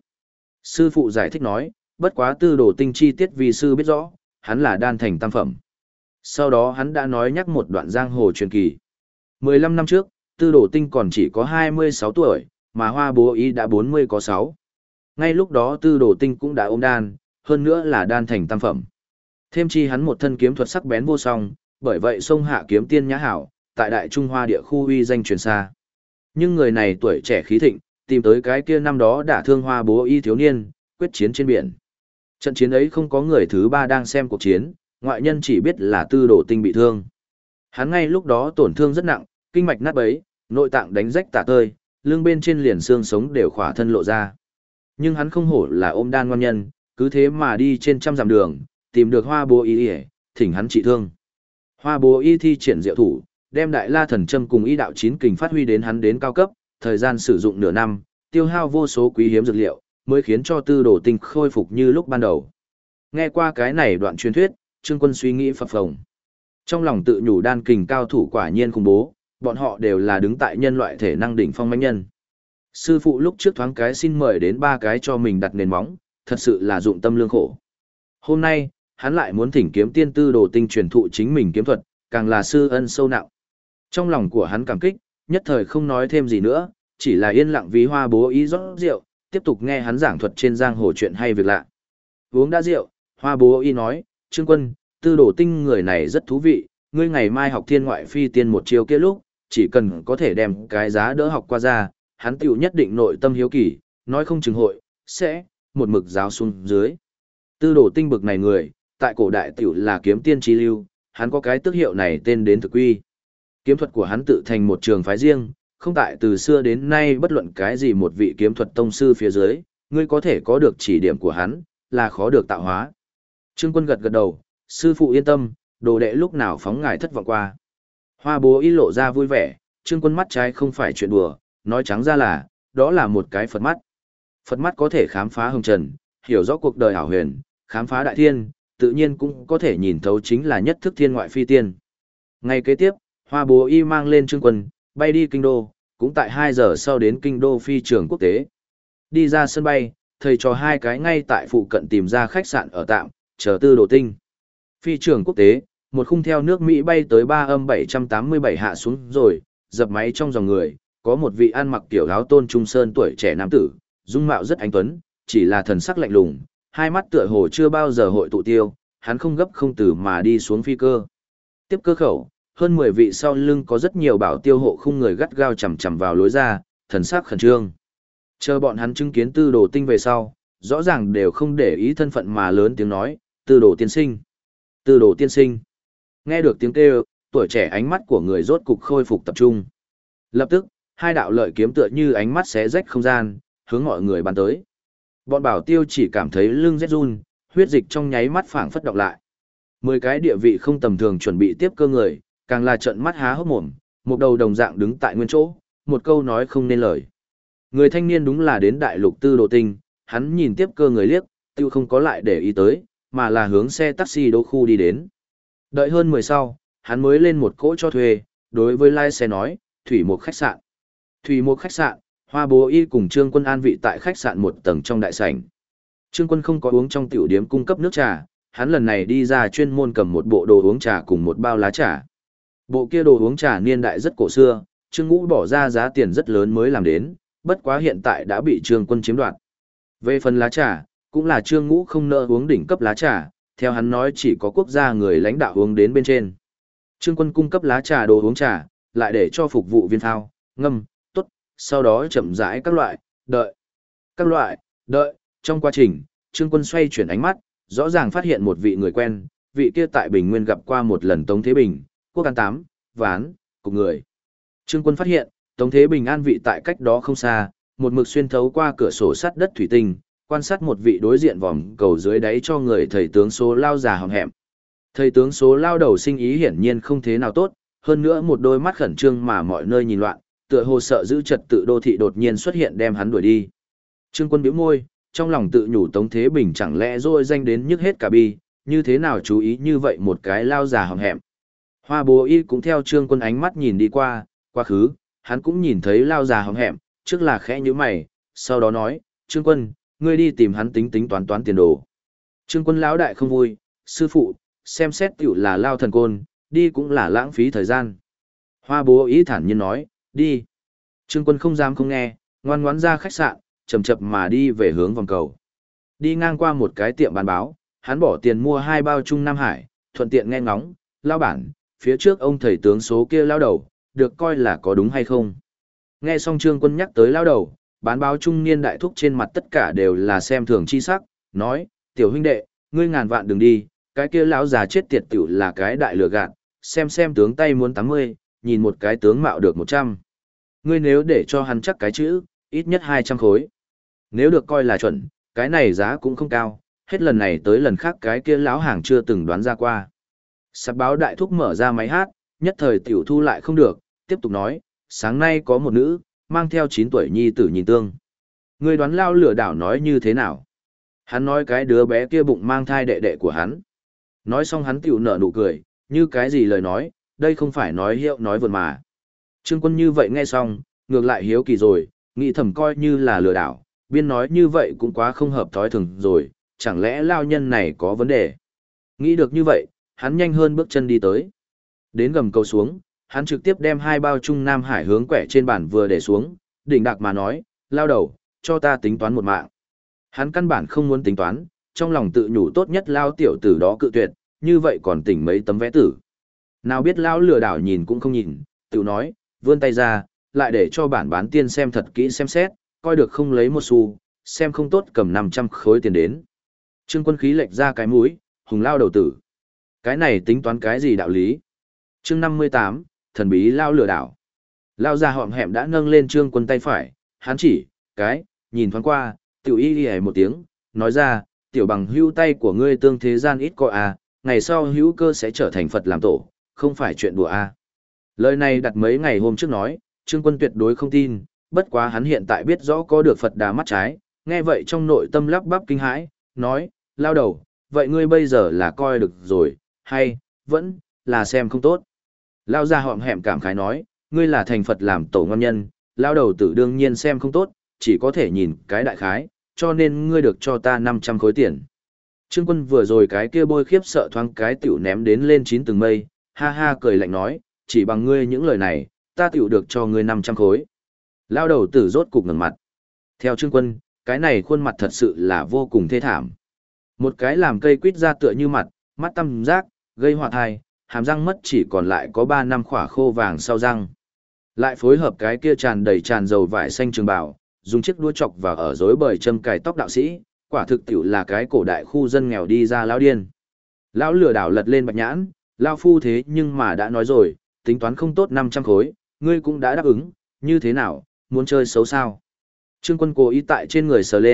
Sư phụ giải thích nói, bất quá Tư Đồ Tinh chi tiết vi sư biết rõ, hắn là đan thành tam phẩm. Sau đó hắn đã nói nhắc một đoạn giang hồ truyền kỳ. 15 năm trước, Tư Đồ Tinh còn chỉ có 26 tuổi, mà Hoa Bố Y đã 40 có 6. Ngay lúc đó Tư Đồ Tinh cũng đã ôm đan, hơn nữa là đan thành tam phẩm. Thêm chi hắn một thân kiếm thuật sắc bén vô song, bởi vậy sông hạ kiếm tiên nhã hảo, tại Đại Trung Hoa địa khu uy danh truyền xa. Nhưng người này tuổi trẻ khí thịnh, tìm tới cái kia năm đó đả thương Hoa Bố Y thiếu niên, quyết chiến trên biển. Trận chiến ấy không có người thứ ba đang xem cuộc chiến, ngoại nhân chỉ biết là Tư Đồ Tinh bị thương. Hắn ngay lúc đó tổn thương rất nặng, kinh mạch nát bấy, nội tạng đánh rách tả tơi, lưng bên trên liền xương sống đều khỏa thân lộ ra. Nhưng hắn không hổ là ôm đan ngon nhân, cứ thế mà đi trên trăm dặm đường, tìm được Hoa Bố Y, thỉnh hắn trị thương. Hoa Bố Y thi triển diệu thủ, đem Đại La Thần Châm cùng Y đạo chín kình phát huy đến hắn đến cao cấp, thời gian sử dụng nửa năm, tiêu hao vô số quý hiếm dược liệu, mới khiến cho Tư Đồ Tinh khôi phục như lúc ban đầu. Nghe qua cái này đoạn truyền thuyết, Trương Quân suy nghĩ phập phồng. Trong lòng tự nhủ đan kình cao thủ quả nhiên khủng bố, bọn họ đều là đứng tại nhân loại thể năng đỉnh phong mãnh nhân. Sư phụ lúc trước thoáng cái xin mời đến ba cái cho mình đặt nền móng, thật sự là dụng tâm lương khổ. Hôm nay, hắn lại muốn thỉnh kiếm tiên Tư Đồ Tinh truyền thụ chính mình kiếm thuật, càng là sư ân sâu nặng. Trong lòng của hắn cảm kích, nhất thời không nói thêm gì nữa, chỉ là yên lặng vì Hoa Bố Y rót rượu, tiếp tục nghe hắn giảng thuật trên giang hồ chuyện hay việc lạ. Uống đã rượu, Hoa Bố Y nói, Trương Quân, Tư Đồ Tinh người này rất thú vị, ngươi ngày mai học thiên ngoại phi tiên một chiêu kia lúc, chỉ cần có thể đem cái giá đỡ học qua ra, hắn tiểu nhất định nội tâm hiếu kỳ, nói không chừng hội, sẽ, một mực giáo xuống dưới. Tư Đồ Tinh bực này người, tại cổ đại tiểu là kiếm tiên trí lưu, hắn có cái tước hiệu này tên đến thực quy. Kiếm thuật của hắn tự thành một trường phái riêng, không tại từ xưa đến nay bất luận cái gì một vị kiếm thuật tông sư phía dưới, ngươi có thể có được chỉ điểm của hắn, là khó được tạo hóa. Trương Quân gật gật đầu, sư phụ yên tâm, đồ đệ lúc nào phóng ngài thất vọng qua. Hoa Bố Y lộ ra vui vẻ, Trương Quân mắt trái không phải chuyện đùa, nói trắng ra là, đó là một cái Phật mắt. Phật mắt có thể khám phá hồng trần, hiểu rõ cuộc đời hảo huyền, khám phá đại thiên, tự nhiên cũng có thể nhìn thấu chính là nhất thức thiên ngoại phi tiên. Ngày kế tiếp, Hoa Bố Y mang lên Trương Quân, bay đi kinh đô, cũng tại 2 giờ sau đến kinh đô phi trường quốc tế. Đi ra sân bay, thầy trò hai cái ngay tại phụ cận tìm ra khách sạn ở tạm, chờ Tư Đồ Tinh. Phi trường quốc tế, một khung theo nước Mỹ bay tới 3-787 hạ xuống rồi, dập máy trong dòng người, có một vị ăn mặc kiểu áo tôn trung sơn tuổi trẻ nam tử, dung mạo rất anh tuấn, chỉ là thần sắc lạnh lùng, hai mắt tựa hồ chưa bao giờ hội tụ tiêu, hắn không gấp không từ mà đi xuống phi cơ. Tiếp cơ khẩu, hơn 10 vị sau lưng có rất nhiều bảo tiêu hộ khung người gắt gao chằm chằm vào lối ra, thần sắc khẩn trương. Chờ bọn hắn chứng kiến Tư Đồ Tinh về sau, rõ ràng đều không để ý thân phận mà lớn tiếng nói, Tư Đồ tiên sinh. Tư Đồ tiên sinh. Nghe được tiếng kêu, tuổi trẻ ánh mắt của người rốt cục khôi phục tập trung. Lập tức, hai đạo lợi kiếm tựa như ánh mắt xé rách không gian, hướng mọi người bắn tới. Bọn bảo tiêu chỉ cảm thấy lưng rét run, huyết dịch trong nháy mắt phảng phất đọc lại. 10 cái địa vị không tầm thường chuẩn bị tiếp cơ người, càng là trợn mắt há hốc mồm, một đầu đồng dạng đứng tại nguyên chỗ, một câu nói không nên lời. Người thanh niên đúng là đến đại lục tư đồ tinh, hắn nhìn tiếp cơ người liếc, tiêu không có lại để ý tới, mà là hướng xe taxi đỗ khu đi đến. Đợi hơn 10 sau, hắn mới lên một cỗ cho thuê, đối với lái xe nói, Thủy Mục khách sạn. Thủy Mục khách sạn, Hoa Bố Y cùng Trương Quân an vị tại khách sạn một tầng trong đại sảnh. Trương Quân không có uống trong tiểu điếm cung cấp nước trà, hắn lần này đi ra chuyên môn cầm một bộ đồ uống trà cùng một bao lá trà. Bộ kia đồ uống trà niên đại rất cổ xưa, Trương Ngũ bỏ ra giá tiền rất lớn mới làm đến, bất quá hiện tại đã bị Trương Quân chiếm đoạt. Về phần lá trà, cũng là Trương Ngũ không nỡ uống đỉnh cấp lá trà, theo hắn nói chỉ có quốc gia người lãnh đạo uống đến bên trên. Trương Quân cung cấp lá trà đồ uống trà, lại để cho phục vụ viên thao, ngâm, tốt, sau đó chậm rãi các loại, đợi. Các loại, đợi, trong quá trình, Trương Quân xoay chuyển ánh mắt, rõ ràng phát hiện một vị người quen, vị kia tại Bình Nguyên gặp qua một lần Tống Thế Bình, Quốc An Tám, Ván, cục người. Trương Quân phát hiện, Tống Thế Bình an vị tại cách đó không xa, một mực xuyên thấu qua cửa sổ sắt đất thủy tinh, quan sát một vị đối diện vòm cầu dưới đáy cho người thầy tướng số lao già hòm hẹm. Thầy tướng số lao đầu sinh ý hiển nhiên không thế nào tốt, hơn nữa một đôi mắt khẩn trương mà mọi nơi nhìn loạn, tựa hồ sợ giữ trật tự đô thị đột nhiên xuất hiện đem hắn đuổi đi. Trương Quân bĩu môi, trong lòng tự nhủ Tống Thế Bình chẳng lẽ rồi danh đến nhức hết cả bi, như thế nào chú ý như vậy một cái lao già hòm hẹm. Hoa Bố Y cũng theo Trương Quân ánh mắt nhìn đi qua, quá khứ, hắn cũng nhìn thấy lao già hòm hẹm, trước là khẽ nhíu mày, sau đó nói, Trương Quân, ngươi đi tìm hắn tính tính toán toán tiền đồ. Trương Quân lão đại không vui, sư phụ, xem xét tiểu là lao thần côn, đi cũng là lãng phí thời gian. Hoa Bố Y thản nhiên nói, đi. Trương Quân không dám không nghe, ngoan ngoãn ra khách sạn, chậm chậm mà đi về hướng vòng cầu. Đi ngang qua một cái tiệm bán báo, hắn bỏ tiền mua 2 bao Trung Nam Hải, thuận tiện nghe ngóng, lao bản, phía trước ông thầy tướng số kia lao đầu, được coi là có đúng hay không. Nghe xong Trương Quân nhắc tới lao đầu, bán báo trung niên đại thúc trên mặt tất cả đều là xem thường chi sắc, nói, tiểu huynh đệ, ngươi ngàn vạn đừng đi, cái kia lão già chết tiệt tiểu là cái đại lừa gạt, xem tướng tay muốn 80, nhìn một cái tướng mạo được 100. Ngươi nếu để cho hắn chắc cái chữ, ít nhất 200 khối. Nếu được coi là chuẩn, cái này giá cũng không cao, hết lần này tới lần khác cái kia lão hàng chưa từng đoán ra qua. Sạp báo đại thúc mở ra máy hát, nhất thời tiểu thu lại không được, tiếp tục nói, sáng nay có một nữ, mang theo 9 tuổi nhi tử nhìn tương. Người đoán lao lừa đảo nói như thế nào? Hắn nói cái đứa bé kia bụng mang thai đệ đệ của hắn. Nói xong hắn tiểu nở nụ cười, như cái gì lời nói, đây không phải nói hiệu nói vượt mà. Trương Quân như vậy nghe xong, ngược lại hiếu kỳ rồi, nghĩ thầm coi như là lừa đảo, biên nói như vậy cũng quá không hợp thói thường rồi, chẳng lẽ lao nhân này có vấn đề. Nghĩ được như vậy, hắn nhanh hơn bước chân đi tới. Đến gầm cầu xuống, hắn trực tiếp đem 2 bao Trung Nam Hải hướng quẻ trên bàn vừa để xuống, đỉnh đạc mà nói, lao đầu, cho ta tính toán một mạng. Hắn căn bản không muốn tính toán, trong lòng tự nhủ tốt nhất lao tiểu tử đó cự tuyệt, như vậy còn tỉnh mấy tấm vé tử. Nào biết lao lừa đảo nhìn cũng không nhìn, tự nói, vươn tay ra, lại để cho bản bán tiên xem thật kỹ xem xét, coi được không lấy một xu, xem không tốt cầm 500 khối tiền đến. Trương Quân khí lệch ra cái mũi, hùng lao đầu tử. Cái này tính toán cái gì đạo lý? Chương 58, thần bí lao lừa đảo. Lao già họm hẹm đã nâng lên Trương Quân tay phải, hắn chỉ, nhìn thoáng qua, tiểu y hề một tiếng, nói ra, tiểu bằng hữu tay của ngươi tương thế gian ít coi à, ngày sau hữu cơ sẽ trở thành Phật làm tổ, không phải chuyện đùa à. Lời này đặt mấy ngày hôm trước nói, Trương Quân tuyệt đối không tin, bất quá hắn hiện tại biết rõ có được Phật đà mắt trái, nghe vậy trong nội tâm lắp bắp kinh hãi, nói, lao đầu, vậy ngươi bây giờ là coi được rồi, hay, vẫn, là xem không tốt. Lao ra họm hẹm cảm khái nói, ngươi là thành Phật làm tổ ngon nhân, lao đầu tử đương nhiên xem không tốt, chỉ có thể nhìn cái đại khái, cho nên ngươi được cho ta 500 khối tiền. Trương Quân vừa rồi cái kia bôi khiếp sợ thoáng cái tiểu ném đến lên 9 tầng mây, ha ha cười lạnh nói, chỉ bằng ngươi những lời này, ta tiểu được cho ngươi 500 khối. Lao đầu tử rốt cục ngẩng mặt. Theo Trương Quân, cái này khuôn mặt thật sự là vô cùng thê thảm. Một cái làm cây quýt ra tựa như mặt, mắt tăm giác, gây hoạt thai, hàm răng mất chỉ còn lại có 3 năm khỏa khô vàng sau răng. Lại phối hợp cái kia tràn đầy tràn dầu vải xanh trường bào, dùng chiếc đũa chọc vào ở rối bời châm cài tóc đạo sĩ, quả thực tiểu là cái cổ đại khu dân nghèo đi ra lão điên. Lão lừa đảo lật lên bạch nhãn, lão phu thế nhưng mà đã nói rồi, tính toán không tốt 500 khối, ngươi cũng đã đáp ứng, như thế nào, muốn chơi xấu sao? Trương Quân cố ý tại trên người sờ lên,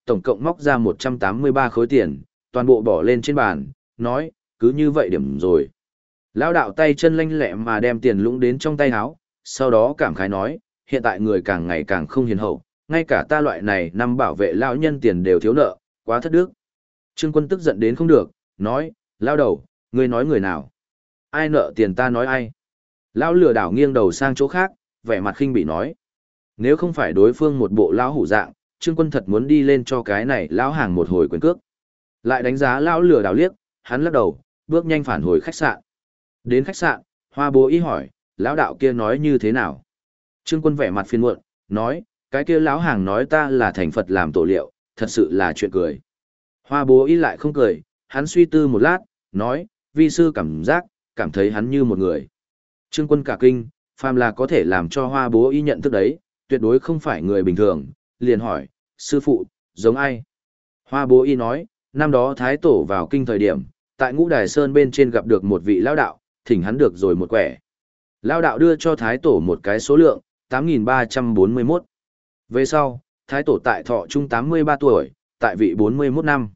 tổng cộng móc ra 183 khối tiền, toàn bộ bỏ lên trên bàn, nói, cứ như vậy điểm rồi. Lão đạo tay chân lanh lẹ mà đem tiền lũng đến trong tay áo, sau đó cảm khái nói, hiện tại người càng ngày càng không hiền hậu, ngay cả ta loại này năm bảo vệ lão nhân tiền đều thiếu nợ, quá thất đức. Trương Quân tức giận đến không được, nói, lão đầu, ngươi nói người nào? Ai nợ tiền ta nói ai? Lão lừa đảo nghiêng đầu sang chỗ khác, vẻ mặt khinh bị nói. Nếu không phải đối phương một bộ lão hủ dạng, Trương Quân thật muốn đi lên cho cái này lão hàng một hồi quyền cước. Lại đánh giá lão lừa đảo liếc, hắn lắc đầu, bước nhanh phản hồi khách sạn. Đến khách sạn, Hoa Bố Y hỏi, lão đạo kia nói như thế nào? Trương Quân vẻ mặt phiền muộn, nói, cái kia lão hàng nói ta là thành Phật làm tổ liệu, thật sự là chuyện cười. Hoa Bố Y lại không cười, hắn suy tư một lát, nói, vi sư cảm thấy hắn như một người. Trương Quân cả kinh, phàm là có thể làm cho Hoa Bố Y nhận thức đấy, tuyệt đối không phải người bình thường, liền hỏi, sư phụ, giống ai? Hoa Bố Y nói, năm đó Thái Tổ vào kinh thời điểm, tại Ngũ Đài Sơn bên trên gặp được một vị lão đạo, thỉnh hắn được rồi một quẻ. Lão đạo đưa cho Thái Tổ một cái số lượng, 8.341. Về sau, Thái Tổ tại thọ trung 83 tuổi, tại vị 41 năm.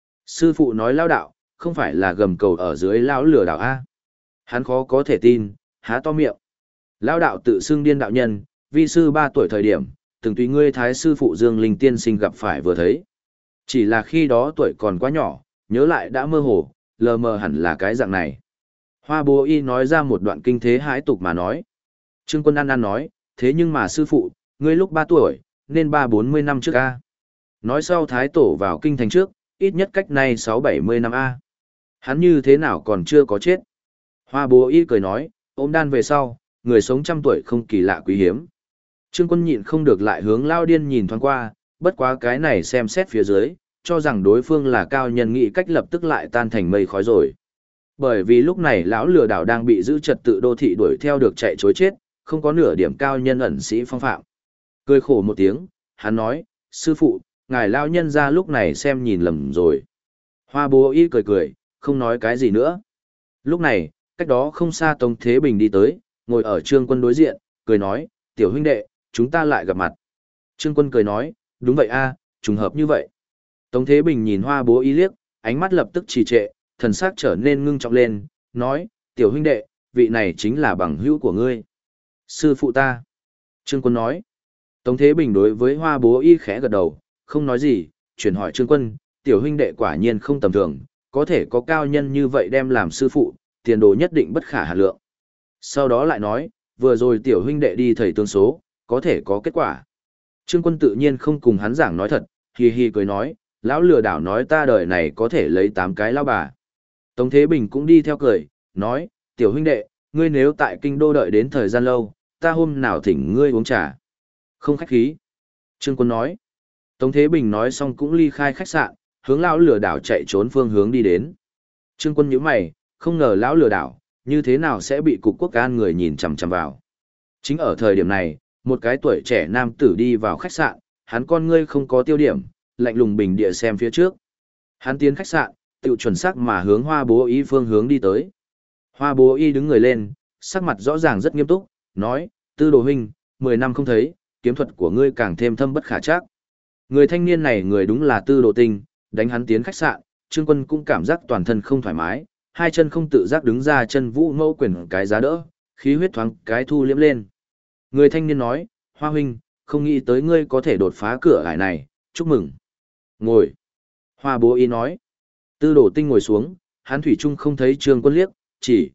Sư phụ nói lão đạo, không phải là gầm cầu ở dưới lão lừa đảo A. Hắn khó có thể tin, há to miệng. Lão đạo tự xưng điên đạo nhân, vi sư 3 tuổi thời điểm, từng tùy ngươi Thái sư phụ Dương Linh tiên sinh gặp phải vừa thấy. Chỉ là khi đó tuổi còn quá nhỏ, nhớ lại đã mơ hồ, lờ mờ hẳn là cái dạng này. Hoa Bố Y nói ra một đoạn kinh thế hãi tục mà nói. Trương Quân ăn nói, thế nhưng mà sư phụ, ngươi lúc 3 tuổi, nên 3-40 năm trước A. Nói sau Thái Tổ vào kinh thành trước, ít nhất cách nay 6-70 năm A. Hắn như thế nào còn chưa có chết. Hoa Bố Y cười nói, ôm đan về sau, người sống trăm tuổi không kỳ lạ quý hiếm. Trương Quân nhịn không được lại hướng Lao Điên nhìn thoáng qua, bất quá cái này xem xét phía dưới, cho rằng đối phương là cao nhân nghị cách lập tức lại tan thành mây khói rồi. Bởi vì lúc này lão lừa đảo đang bị giữ trật tự đô thị đuổi theo được chạy chối chết, không có nửa điểm cao nhân ẩn sĩ phong phạm. Cười khổ một tiếng, hắn nói, sư phụ, ngài lao nhân ra lúc này xem nhìn lầm rồi. Hoa Bố Y cười cười, không nói cái gì nữa. Lúc này, cách đó không xa Tống Thế Bình đi tới, ngồi ở Trương Quân đối diện, cười nói, tiểu huynh đệ, chúng ta lại gặp mặt. Trương Quân cười nói, đúng vậy a, trùng hợp như vậy. Tống Thế Bình nhìn Hoa Bố Y liếc, ánh mắt lập tức trì trệ, thần sắc trở nên ngưng trọng lên, nói, tiểu huynh đệ, vị này chính là bằng hữu của ngươi. Sư phụ ta. Trương Quân nói. Tống Thế Bình đối với Hoa Bố Y khẽ gật đầu, không nói gì, chuyển hỏi Trương Quân, tiểu huynh đệ quả nhiên không tầm thường, có thể có cao nhân như vậy đem làm sư phụ, tiền đồ nhất định bất khả hà lượng. Sau đó lại nói, vừa rồi tiểu huynh đệ đi thầy tương số, có thể có kết quả. Trương Quân tự nhiên không cùng hắn giảng nói thật, hì hì cười nói, lão lừa đảo nói ta đời này có thể lấy 8 cái lão bà. Tống Thế Bình cũng đi theo cười, nói, tiểu huynh đệ, ngươi nếu tại kinh đô đợi đến thời gian lâu, ta hôm nào thỉnh ngươi uống trà. Không khách khí. Trương Quân nói. Tống Thế Bình nói xong cũng ly khai khách sạn, hướng lão lừa đảo chạy trốn phương hướng đi đến. Trương Quân nhíu mày, không ngờ lão lừa đảo, như thế nào sẽ bị cục quốc an người nhìn chằm chằm vào. Chính ở thời điểm này, một cái tuổi trẻ nam tử đi vào khách sạn, hắn con ngươi không có tiêu điểm, lạnh lùng bình địa xem phía trước. Hắn tiến khách sạn, tự chuẩn xác mà hướng Hoa Bố Y phương hướng đi tới. Hoa Bố Y đứng người lên, sắc mặt rõ ràng rất nghiêm túc, nói, Tư Đồ huynh, 10 năm không thấy, kiếm thuật của ngươi càng thêm thâm bất khả trắc. Người thanh niên này người đúng là Tư Đồ Tinh, đánh hắn tiến khách sạn, Trương Quân cũng cảm giác toàn thân không thoải mái, hai chân không tự giác đứng ra chân vũ mẫu quyền cái giá đỡ, khí huyết thoáng cái thu liếm lên. Người thanh niên nói, Hoa huynh, không nghĩ tới ngươi có thể đột phá cửa ải này, chúc mừng. Ngồi. Hoa Bố Y nói. Tư Đồ Tinh ngồi xuống, hắn thủy chung không thấy Trương Quân liếc, chỉ,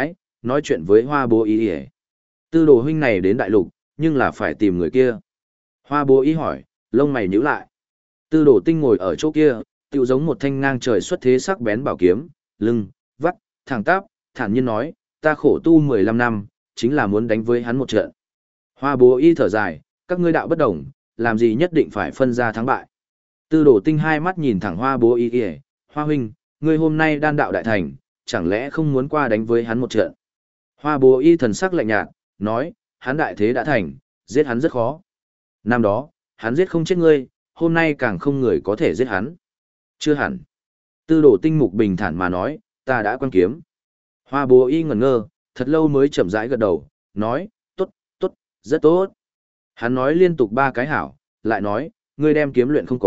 nói chuyện với Hoa Bố Y. Tư Đồ huynh này đến đại lục, nhưng là phải tìm người kia. Hoa Bố Y hỏi, lông mày nhíu lại. Tư Đồ Tinh ngồi ở chỗ kia, tựu giống một thanh ngang trời xuất thế sắc bén bảo kiếm, lưng, vắt, thẳng tắp, thản nhiên nói, ta khổ tu 15 năm, chính là muốn đánh với hắn một trận. Hoa Bố Y thở dài, các ngươi đạo bất đồng, làm gì nhất định phải phân ra thắng bại. Tư Đồ Tinh hai mắt nhìn thẳng Hoa Bố Y, Hoa huynh, ngươi hôm nay đan đạo đại thành, chẳng lẽ không muốn qua đánh với hắn một trận. Hoa Bố Y thần sắc lạnh nhạt, nói, hắn đại thế đã thành, giết hắn rất khó. Năm đó, hắn giết không chết ngươi, hôm nay càng không người có thể giết hắn. Chưa hẳn. Tư Đồ Tinh mục bình thản mà nói, ta đã quan kiếm. Hoa Bố Y ngẩn ngơ, thật lâu mới chậm rãi gật đầu, nói, tốt, rất tốt. Hắn nói liên tục 3 cái hảo, lại nói, ngươi đem kiếm luyện không có,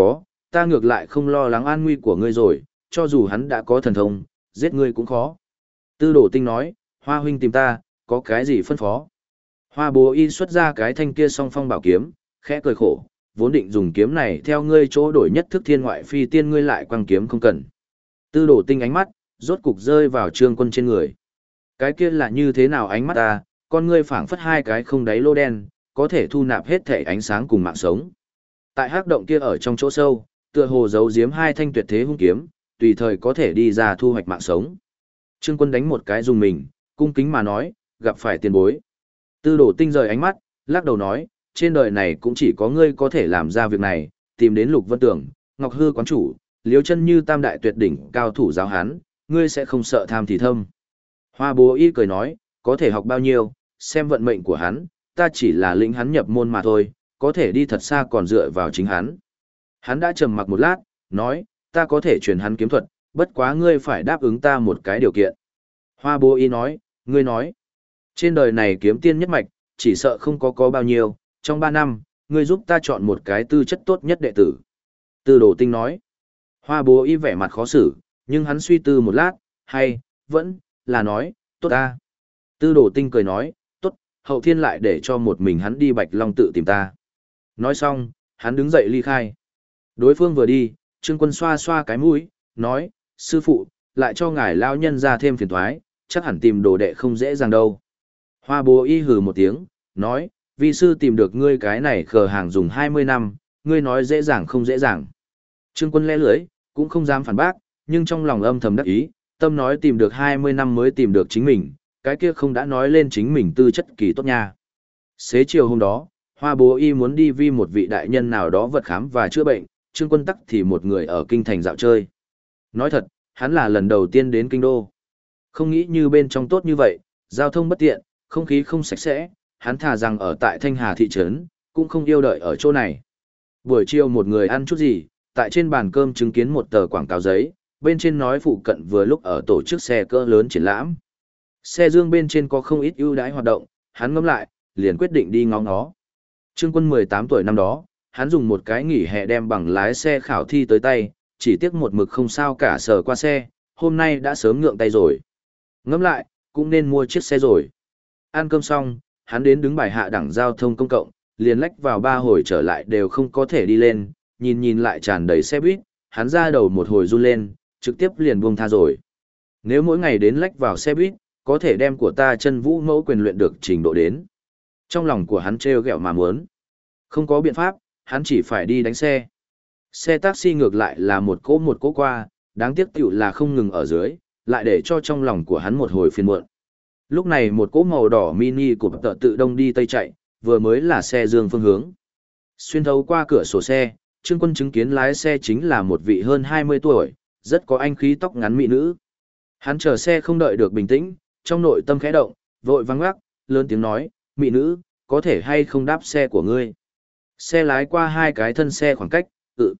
ta ngược lại không lo lắng an nguy của ngươi rồi, cho dù hắn đã có thần thông, giết ngươi cũng khó. Tư Đồ Tinh nói, Hoa huynh tìm ta, có cái gì phân phó? Hoa Bố Y xuất ra cái thanh kia song phong bảo kiếm, khẽ cười khổ, vốn định dùng kiếm này theo ngươi chỗ đổi nhất thức thiên ngoại phi tiên, ngươi lại quăng kiếm không cần. Tư Đồ Tinh ánh mắt, rốt cục rơi vào Trương Quân trên người. Cái kia là như thế nào ánh mắt ta, con ngươi phảng phất hai cái không đáy lô đen, có thể thu nạp hết thể ánh sáng cùng mạng sống. Tại hắc động kia ở trong chỗ sâu, tựa hồ giấu giếm hai thanh tuyệt thế hung kiếm, tùy thời có thể đi ra thu hoạch mạng sống. Trương Quân đánh một cái dùng mình, cung kính mà nói, gặp phải tiền bối. Tư Đồ Tinh rời ánh mắt, lắc đầu nói, trên đời này cũng chỉ có ngươi có thể làm ra việc này, tìm đến Lục Vân Tường, Ngọc Hư quán chủ, Liếu Chân Như tam đại tuyệt đỉnh cao thủ giáo hán, ngươi sẽ không sợ tham thì thâm. Hoa Bố Y cười nói, có thể học bao nhiêu, xem vận mệnh của hắn, ta chỉ là lĩnh hắn nhập môn mà thôi, có thể đi thật xa còn dựa vào chính hắn. Hắn đã trầm mặc một lát, nói, ta có thể truyền hắn kiếm thuật, bất quá ngươi phải đáp ứng ta một cái điều kiện. Hoa Bố Y nói, ngươi nói, trên đời này kiếm tiên nhất mạch, chỉ sợ không có bao nhiêu, trong 3 năm, ngươi giúp ta chọn một cái tư chất tốt nhất đệ tử. Tư Đồ Tinh nói, Hoa Bố Y vẻ mặt khó xử, nhưng hắn suy tư một lát, hay, vẫn, là nói, tốt ta. Tư Đồ Tinh cười nói, tốt, hậu thiên lại để cho một mình hắn đi Bạch Long tự tìm ta. Nói xong, hắn đứng dậy ly khai. Đối phương vừa đi, Trương Quân xoa xoa cái mũi, nói, sư phụ, lại cho ngài lao nhân ra thêm phiền thoái, chắc hẳn tìm đồ đệ không dễ dàng đâu. Hoa Bố Y hừ một tiếng, nói, vi sư tìm được ngươi cái này khờ hàng dùng 20 năm, ngươi nói dễ dàng không dễ dàng. Trương Quân lẽ lưỡi, cũng không dám phản bác, nhưng trong lòng âm thầm đắc ý, tâm nói tìm được 20 năm mới tìm được chính mình, cái kia không đã nói lên chính mình tư chất kỳ tốt nha. Xế chiều hôm đó, Hoa Bố Y muốn đi vi một vị đại nhân nào đó vật khám và chữa bệnh, Trương Quân tắc thì một người ở kinh thành dạo chơi. Nói thật, hắn là lần đầu tiên đến kinh đô. Không nghĩ như bên trong tốt như vậy, giao thông bất tiện, không khí không sạch sẽ, hắn thà rằng ở tại Thanh Hà thị trấn, cũng không yêu đợi ở chỗ này. Buổi chiều một người ăn chút gì, tại trên bàn cơm chứng kiến một tờ quảng cáo giấy, bên trên nói phụ cận vừa lúc ở tổ chức xe cỡ lớn triển lãm. Xe dương bên trên có không ít ưu đãi hoạt động, hắn ngẫm lại, liền quyết định đi ngó ngó. Trương Quân 18 tuổi năm đó, hắn dùng một cái nghỉ hè đem bằng lái xe khảo thi tới tay, chỉ tiếc một mực không sao cả sờ qua xe, hôm nay đã sớm ngượng tay rồi. Ngẫm lại, cũng nên mua chiếc xe rồi. Ăn cơm xong, hắn đến đứng bài hạ đẳng giao thông công cộng, liền lách vào 3 hồi trở lại đều không có thể đi lên, nhìn lại tràn đầy xe buýt, hắn ra đầu một hồi run lên, trực tiếp liền buông tha rồi. Nếu mỗi ngày đến lách vào xe buýt, có thể đem của ta chân vũ mẫu quyền luyện được trình độ đến. Trong lòng của hắn trêu ghẹo mà muốn. Không có biện pháp, hắn chỉ phải đi đánh xe. Xe taxi ngược lại là một cỗ qua, đáng tiếc tiểu là không ngừng ở dưới, lại để cho trong lòng của hắn một hồi phiền muộn. Lúc này một cỗ màu đỏ mini của tợ tự đông đi tây chạy, vừa mới là xe dương phương hướng. Xuyên thấu qua cửa sổ xe, Trương Quân chứng kiến lái xe chính là một vị hơn 20 tuổi, rất có anh khí tóc ngắn mỹ nữ. Hắn chờ xe không đợi được bình tĩnh, trong nội tâm khẽ động, vội vang ngoác, lớn tiếng nói, mỹ nữ, có thể hay không đáp xe của ngươi. Xe lái qua 2 cái thân xe khoảng cách,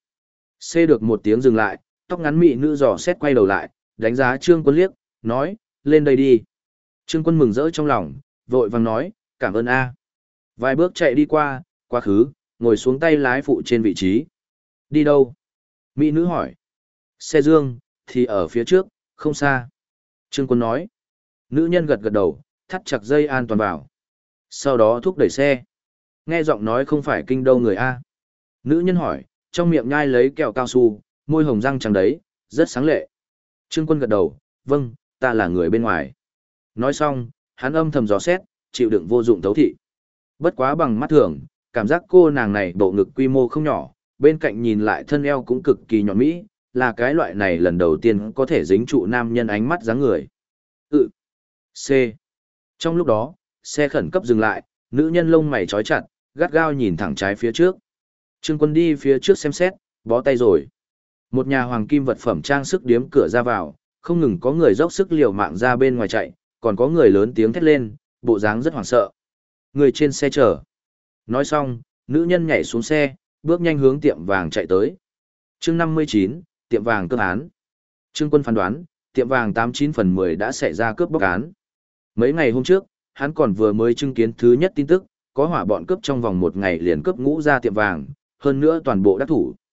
xe được một tiếng dừng lại, tóc ngắn mỹ nữ dò xét quay đầu lại, đánh giá Trương Quân liếc, nói, lên đây đi. Trương Quân mừng rỡ trong lòng, vội vàng nói, cảm ơn a. Vài bước chạy đi qua, quá khứ, ngồi xuống tay lái phụ trên vị trí. Đi đâu? Mỹ nữ hỏi. Xe dương, thì ở phía trước, không xa. Trương Quân nói. Nữ nhân gật gật đầu, thắt chặt dây an toàn vào. Sau đó thúc đẩy xe. Nghe giọng nói không phải kinh đâu người A. Nữ nhân hỏi, trong miệng nhai lấy kẹo cao su, môi hồng răng trắng đấy, rất sáng lệ. Trương Quân gật đầu, vâng, ta là người bên ngoài. Nói xong, hắn âm thầm dò xét, chịu đựng vô dụng thấu thị. Bất quá bằng mắt thường, cảm giác cô nàng này bộ ngực quy mô không nhỏ, bên cạnh nhìn lại thân eo cũng cực kỳ nhọn mỹ, là cái loại này lần đầu tiên có thể dính trụ nam nhân ánh mắt dáng người. C. Trong lúc đó, xe khẩn cấp dừng lại, nữ nhân lông mày trói chặt, gắt gao nhìn thẳng trái phía trước. Trương Quân đi phía trước xem xét, bó tay rồi. Một nhà hoàng kim vật phẩm trang sức điếm cửa ra vào, không ngừng có người dốc sức liều mạng ra bên ngoài chạy, còn có người lớn tiếng thét lên, bộ dáng rất hoảng sợ. Người trên xe chở. Nói xong, nữ nhân nhảy xuống xe, bước nhanh hướng tiệm vàng chạy tới. Chương 59, tiệm vàng cướp án. Trương Quân phán đoán, tiệm vàng 89 phần 10 đã xảy ra cướp bóc án. Mấy ngày hôm trước, hắn còn vừa mới chứng kiến thứ nhất tin tức, có hỏa bọn cướp trong vòng 1 ngày liền cướp ngũ ra tiệm vàng, hơn nữa toàn bộ đắc thủ.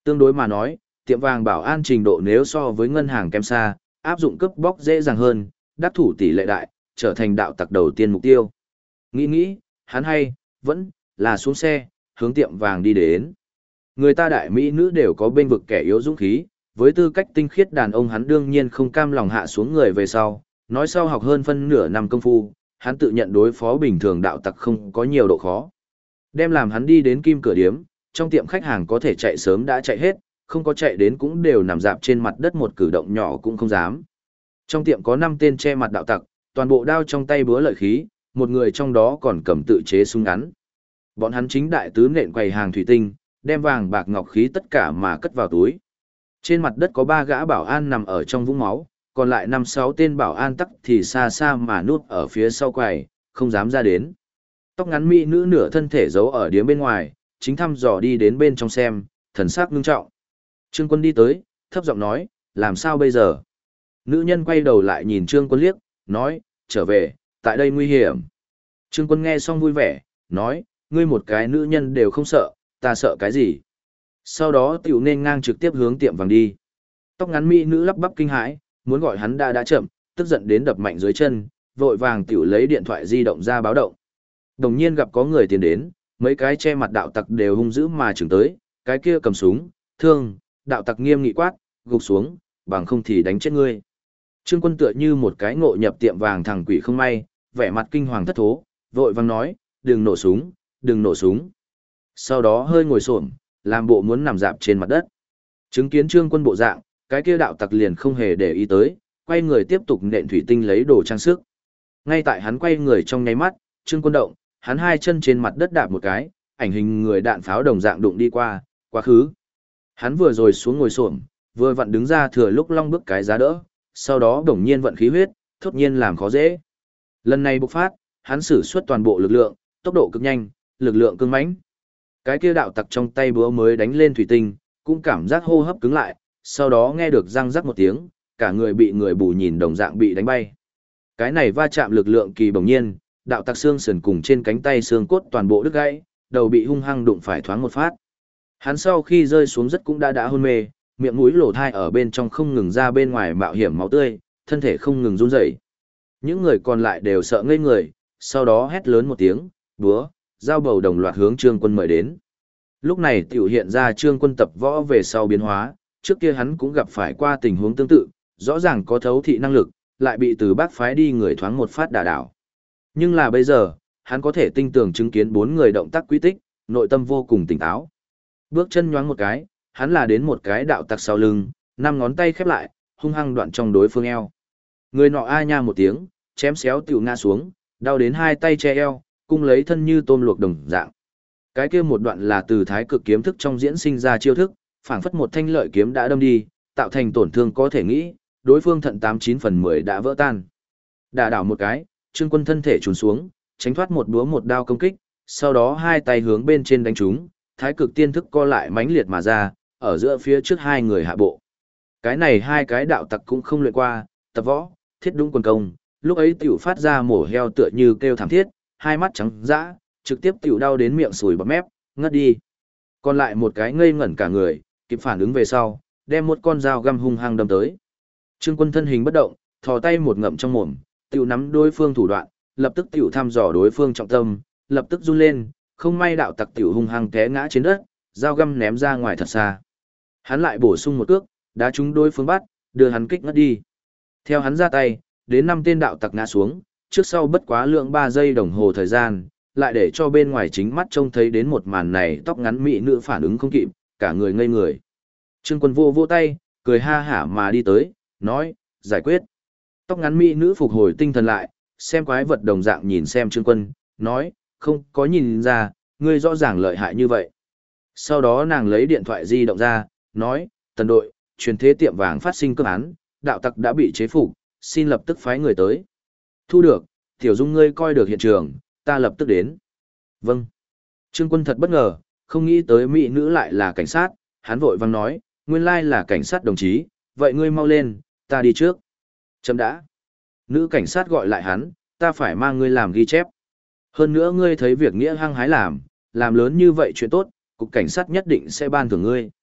Tương đối mà nói, tiệm vàng bảo an trình độ nếu so với ngân hàng kém xa, áp dụng cướp bóc dễ dàng hơn, đắc thủ tỷ lệ đại, trở thành đạo tặc đầu tiên mục tiêu. Nghĩ, hắn hay, vẫn là xuống xe, hướng tiệm vàng đi đến. Người ta đại mỹ nữ đều có bên vực kẻ yếu dũng khí, với tư cách tinh khiết đàn ông hắn đương nhiên không cam lòng hạ xuống người về sau, nói sau học hơn phân nửa năm công phu, hắn tự nhận đối phó bình thường đạo tặc không có nhiều độ khó. Đem làm hắn đi đến kim cửa điếm, trong tiệm khách hàng có thể chạy sớm đã chạy hết, không có chạy đến cũng đều nằm dạp trên mặt đất một cử động nhỏ cũng không dám. Trong tiệm có 5 tên che mặt đạo tặc, toàn bộ đao trong tay búa lợi khí, một người trong đó còn cầm tự chế súng ngắn. Bọn hắn chính đại tứ nện quầy hàng thủy tinh, đem vàng bạc ngọc khí tất cả mà cất vào túi. Trên mặt đất có 3 gã bảo an nằm ở trong vũng máu, còn lại 5-6 tên bảo an tắc thì xa xa mà núp ở phía sau quầy, không dám ra đến. Tóc ngắn mỹ nữ nửa thân thể giấu ở điếm bên ngoài, chính thăm dò đi đến bên trong xem, thần sắc ngưng trọng. Trương Quân đi tới, thấp giọng nói, làm sao bây giờ? Nữ nhân quay đầu lại nhìn Trương Quân liếc, nói, trở về, tại đây nguy hiểm. Trương Quân nghe xong vui vẻ, nói, ngươi một cái nữ nhân đều không sợ, ta sợ cái gì? Sau đó tiểu nên ngang trực tiếp hướng tiệm vàng đi. Tóc ngắn mỹ nữ lắp bắp kinh hãi, muốn gọi hắn đã chậm, tức giận đến đập mạnh dưới chân, vội vàng tiểu lấy điện thoại di động ra báo động. Đồng nhiên gặp có người tiến đến, mấy cái che mặt đạo tặc đều hung dữ mà chừng tới, cái kia cầm súng, thương, đạo tặc nghiêm nghị quát, gục xuống, bằng không thì đánh chết ngươi. Trương Quân tựa như một cái ngộ nhập tiệm vàng thằng quỷ không may, vẻ mặt kinh hoàng thất thố, vội vàng nói, đừng nổ súng, đừng nổ súng. Sau đó hơi ngồi xổm, làm bộ muốn nằm dạp trên mặt đất. Chứng kiến Trương Quân bộ dạng, cái kia đạo tặc liền không hề để ý tới, quay người tiếp tục nện thủy tinh lấy đồ trang sức. Ngay tại hắn quay người trong nháy mắt, Trương Quân động, hắn hai chân trên mặt đất đạp một cái, ảnh hình người đạn pháo đồng dạng đụng đi qua, quá khứ. Hắn vừa rồi xuống ngồi xổm, vừa vặn đứng ra thừa lúc long bước cái giá đỡ, sau đó đột nhiên vận khí huyết, thốt nhiên làm khó dễ. Lần này bộc phát, hắn sử xuất toàn bộ lực lượng, tốc độ cực nhanh, lực lượng cứng mãnh. Cái kia đạo tặc trong tay búa mới đánh lên thủy tinh, cũng cảm giác hô hấp cứng lại, sau đó nghe được răng rắc một tiếng, cả người bị người bù nhìn đồng dạng bị đánh bay. Cái này va chạm lực lượng kỳ bỗng nhiên, đạo tặc xương sườn cùng trên cánh tay xương cốt toàn bộ đứt gãy, đầu bị hung hăng đụng phải thoáng một phát. Hắn sau khi rơi xuống đất cũng đã hôn mê, miệng mũi lỗ thai ở bên trong không ngừng ra bên ngoài mạo hiểm máu tươi, thân thể không ngừng run rẩy. Những người còn lại đều sợ ngây người, sau đó hét lớn một tiếng, búa, dao bầu đồng loạt hướng Trương Quân mời đến. Lúc này tiểu hiện ra Trương Quân tập võ về sau biến hóa, trước kia hắn cũng gặp phải qua tình huống tương tự, rõ ràng có thấu thị năng lực, lại bị từ bác phái đi người thoáng một phát đả đảo. Nhưng là bây giờ, hắn có thể tinh tường chứng kiến 4 người động tác quy tích, nội tâm vô cùng tỉnh táo. Bước chân nhoáng một cái, hắn là đến một cái đạo tặc sau lưng, 5 ngón tay khép lại, hung hăng đoạn trong đối phương eo. Người nọ a nha một tiếng, chém xéo tiểu ngã xuống, đau đến 2 tay che eo, cung lấy thân như tôm luộc đồng dạng. Cái kia một đoạn là từ thái cực kiếm thức trong diễn sinh ra chiêu thức, phảng phất một thanh lợi kiếm đã đâm đi, tạo thành tổn thương có thể nghĩ, đối phương thận 89 phần 10 đã vỡ tan. Đả đảo một cái, Trương Quân thân thể trùn xuống, tránh thoát một búa một đao công kích, sau đó 2 tay hướng bên trên đánh trúng, thái cực tiên thức co lại mãnh liệt mà ra, ở giữa phía trước 2 người hạ bộ. Cái này 2 cái đạo tặc cũng không luyện qua, tập võ, thiết đúng quần công, lúc ấy tiểu phát ra mổ heo tựa như kêu thảm thiết, hai mắt trắng dã, trực tiếp tiểu đau đến miệng sùi bọt mép, ngất đi. Còn lại một cái ngây ngẩn cả người, kịp phản ứng về sau, đem một con dao găm hung hăng đâm tới. Trương Quân thân hình bất động, thò tay một ngậm trong mồm, tiểu nắm đối phương thủ đoạn, lập tức tiểu thăm dò đối phương trọng tâm, lập tức run lên, không may đạo tặc tiểu hung hăng té ngã trên đất, dao găm ném ra ngoài thật xa. Hắn lại bổ sung một cước, đá trúng đối phương bắt, đưa hắn kích ngất đi. Theo hắn ra tay, đến 5 tên đạo tặc ngã xuống, trước sau bất quá lượng 3 giây đồng hồ thời gian, lại để cho bên ngoài chính mắt trông thấy đến một màn này, tóc ngắn mỹ nữ phản ứng không kịp, cả người ngây người. Trương Quân vô tay, cười ha hả mà đi tới, nói, giải quyết. Tóc ngắn mỹ nữ phục hồi tinh thần lại, xem quái vật đồng dạng nhìn xem Trương Quân, nói, không có nhìn ra, ngươi rõ ràng lợi hại như vậy. Sau đó nàng lấy điện thoại di động ra, nói, Tần đội, truyền thế tiệm vàng phát sinh cướp án, đạo tặc đã bị chế phục, xin lập tức phái người tới. Thu được, Tiểu Dung ngươi coi được hiện trường, ta lập tức đến. Vâng. Trương Quân thật bất ngờ, không nghĩ tới mỹ nữ lại là cảnh sát, hắn vội vang nói, nguyên lai là cảnh sát đồng chí, vậy ngươi mau lên, ta đi trước. Chấm đã. Nữ cảnh sát gọi lại hắn, ta phải mang ngươi làm ghi chép. Hơn nữa ngươi thấy việc nghĩa hăng hái làm lớn như vậy chuyện tốt, cục cảnh sát nhất định sẽ ban thưởng ngươi.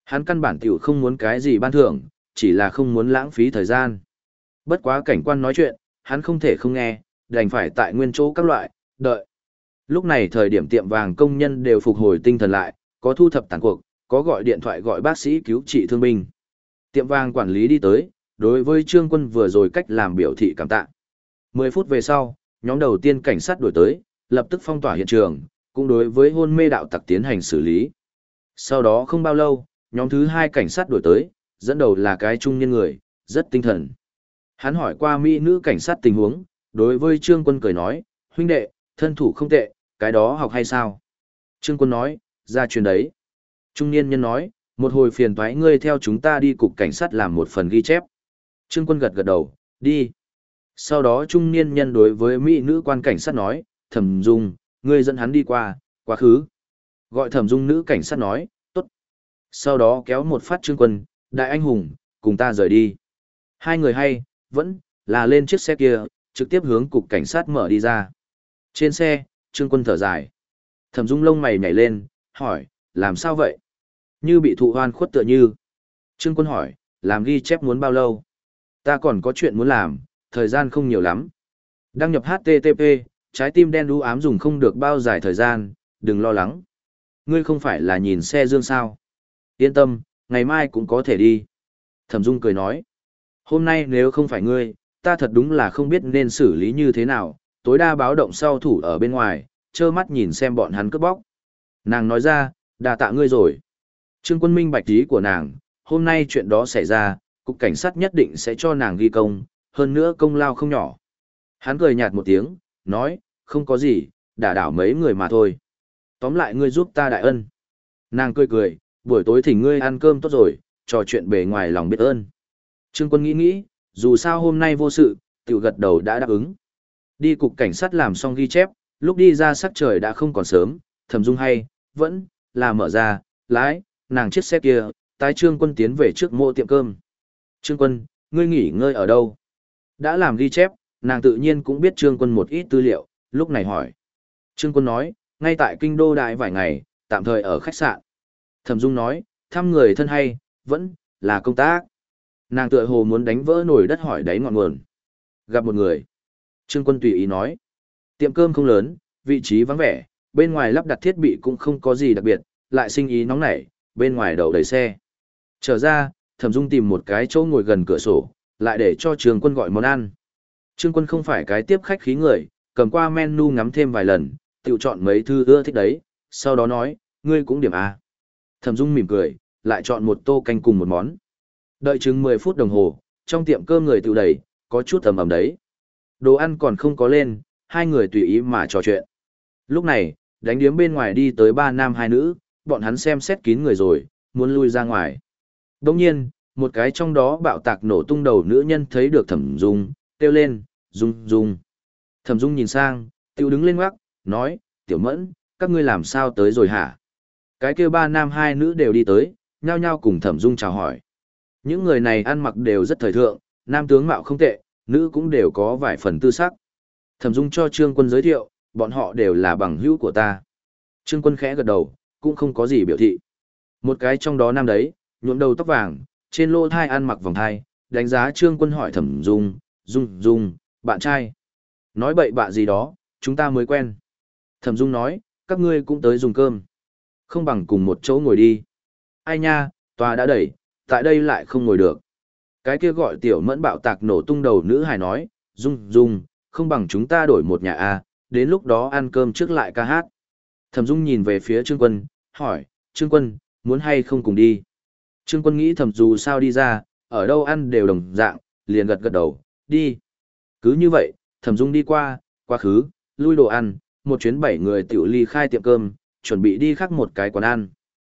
Hắn căn bản tiểu không muốn cái gì ban thưởng, chỉ là không muốn lãng phí thời gian. Bất quá cảnh quan nói chuyện, hắn không thể không nghe, đành phải tại nguyên chỗ các loại, đợi. Lúc này thời điểm tiệm vàng công nhân đều phục hồi tinh thần lại, có thu thập tàn cuộc, có gọi điện thoại gọi bác sĩ cứu trị thương binh. Tiệm vàng quản lý đi tới, đối với Trương Quân vừa rồi cách làm biểu thị cảm tạ. 10 phút về sau, nhóm đầu tiên cảnh sát đuổi tới, lập tức phong tỏa hiện trường, cũng đối với hôn mê đạo tặc tiến hành xử lý. Sau đó không bao lâu, nhóm thứ 2 cảnh sát đuổi tới, dẫn đầu là cái trung niên người, rất tinh thần. Hắn hỏi qua mỹ nữ cảnh sát tình huống, đối với Trương Quân cười nói, huynh đệ, thân thủ không tệ, cái đó học hay sao? Trương Quân nói, ra truyền đấy. Trung niên nhân nói, một hồi phiền toái ngươi theo chúng ta đi cục cảnh sát làm một phần ghi chép. Trương Quân gật gật đầu, đi. Sau đó trung niên nhân đối với mỹ nữ quan cảnh sát nói, Thẩm Dung, ngươi dẫn hắn đi qua, quá khứ. Gọi Thẩm Dung nữ cảnh sát nói, tốt. Sau đó kéo một phát Trương Quân, đại anh hùng, cùng ta rời đi. Hai người hay, vẫn là lên chiếc xe kia, trực tiếp hướng cục cảnh sát mở đi ra. Trên xe, Trương Quân thở dài. Thẩm Dung lông mày nhảy lên, hỏi, làm sao vậy? Như bị thụ hoan khuất tựa như. Trương Quân hỏi, làm ghi chép muốn bao lâu? Ta còn có chuyện muốn làm, thời gian không nhiều lắm. Đăng nhập HTTP, trái tim đen đu ám dùng không được bao dài thời gian, đừng lo lắng. Ngươi không phải là nhìn xe dương sao? Yên tâm, ngày mai cũng có thể đi. Thẩm Dung cười nói, hôm nay nếu không phải ngươi, ta thật đúng là không biết nên xử lý như thế nào, tối đa báo động sau thủ ở bên ngoài, trơ mắt nhìn xem bọn hắn cướp bóc. Nàng nói ra, đà tạ ngươi rồi. Trương Quân minh bạch ý của nàng, hôm nay chuyện đó xảy ra, cục cảnh sát nhất định sẽ cho nàng ghi công, hơn nữa công lao không nhỏ. Hắn cười nhạt một tiếng, nói, không có gì, đả đảo mấy người mà thôi. Tóm lại ngươi giúp ta đại ân. Nàng cười cười, buổi tối thỉnh ngươi ăn cơm tốt rồi, trò chuyện bề ngoài lòng biết ơn. Trương Quân nghĩ nghĩ, dù sao hôm nay vô sự, tiểu gật đầu đã đáp ứng. Đi cục cảnh sát làm xong ghi chép, lúc đi ra sắc trời đã không còn sớm, Thẩm Dung hay, vẫn là mở ra, lái, nàng chiếc xe kia, tái Trương Quân tiến về trước mộ tiệm cơm. Trương Quân, ngươi nghỉ ngơi ở đâu? Đã làm ghi chép, nàng tự nhiên cũng biết Trương Quân một ít tư liệu, lúc này hỏi. Trương Quân nói, ngay tại kinh đô đại vài ngày, tạm thời ở khách sạn. Thẩm Dung nói, thăm người thân hay, vẫn là công tác. Nàng tựa hồ muốn đánh vỡ nồi đất hỏi đáy ngọn nguồn. Gặp một người. Trương Quân tùy ý nói. Tiệm cơm không lớn, vị trí vắng vẻ, bên ngoài lắp đặt thiết bị cũng không có gì đặc biệt, lại sinh ý nóng nảy, bên ngoài đậu đầy xe. Trở ra, Thẩm Dung tìm một cái chỗ ngồi gần cửa sổ, lại để cho Trương Quân gọi món ăn. Trương Quân không phải cái tiếp khách khí người, cầm qua menu ngắm thêm vài lần, tự chọn mấy thứ ưa thích đấy, sau đó nói, ngươi cũng điểm A. Thẩm Dung mỉm cười, lại chọn một tô canh cùng một món. Đợi chừng 10 phút đồng hồ, trong tiệm cơm người tự đầy, có chút ầm ầm đấy. Đồ ăn còn không có lên, hai người tùy ý mà trò chuyện. Lúc này, đánh điếm bên ngoài đi tới 3 nam 2 nữ, bọn hắn xem xét kín người rồi, muốn lui ra ngoài. Đồng nhiên, một cái trong đó bạo tạc nổ tung đầu nữ nhân thấy được Thẩm Dung, kêu lên, Dung Dung. Thẩm Dung nhìn sang, tiêu đứng lên ngoắc, nói, Tiểu Mẫn, các ngươi làm sao tới rồi hả? Cái kêu 3 nam 2 nữ đều đi tới, nhao nhao cùng Thẩm Dung chào hỏi. Những người này ăn mặc đều rất thời thượng, nam tướng mạo không tệ, nữ cũng đều có vài phần tư sắc. Thẩm Dung cho Trương Quân giới thiệu, bọn họ đều là bằng hữu của ta. Trương Quân khẽ gật đầu, cũng không có gì biểu thị. Một cái trong đó nam đấy, nhuộm đầu tóc vàng, trên lỗ thai ăn mặc vòng thai, đánh giá Trương Quân hỏi Thẩm Dung, Dung, bạn trai. Nói bậy bạ gì đó, chúng ta mới quen. Thẩm Dung nói, các ngươi cũng tới dùng cơm. Không bằng cùng một chỗ ngồi đi. Ai nha, tòa đã đẩy, tại đây lại không ngồi được. Cái kia gọi Tiểu Mẫn bạo tạc nổ tung đầu nữ hài nói, Dung, không bằng chúng ta đổi một nhà a, đến lúc đó ăn cơm trước lại ca hát. Thẩm Dung nhìn về phía Trương Quân, hỏi, Trương Quân, muốn hay không cùng đi? Trương Quân nghĩ thầm dù sao đi ra, ở đâu ăn đều đồng dạng, liền gật gật đầu, đi. Cứ như vậy, Thẩm Dung đi qua, quá khứ, lui đồ ăn, một chuyến 7 người tiểu ly khai tiệm cơm, chuẩn bị đi khác một cái quán ăn.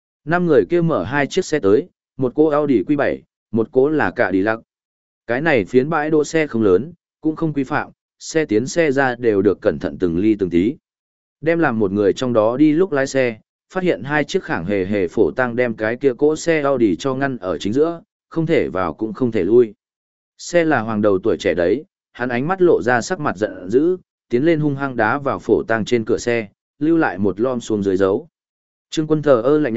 5 người kia mở 2 chiếc xe tới, một cỗ Audi Q7, một cỗ là cả đi lắc. Cái này phiến bãi đỗ xe không lớn, cũng không quy phạm, xe tiến xe ra đều được cẩn thận từng ly từng tí. Đem làm một người trong đó đi lúc lái xe, phát hiện 2 chiếc khảng hề phổ tăng đem cái kia cỗ xe Audi cho ngăn ở chính giữa, không thể vào cũng không thể lui. Xe là hoàng đầu tuổi trẻ đấy, hắn ánh mắt lộ ra sắc mặt giận dữ, tiến lên hung hăng đá vào phổ tăng trên cửa xe, lưu lại một lom xuống dưới dấu. Trương Quân thờ ơ lạnh nhạt,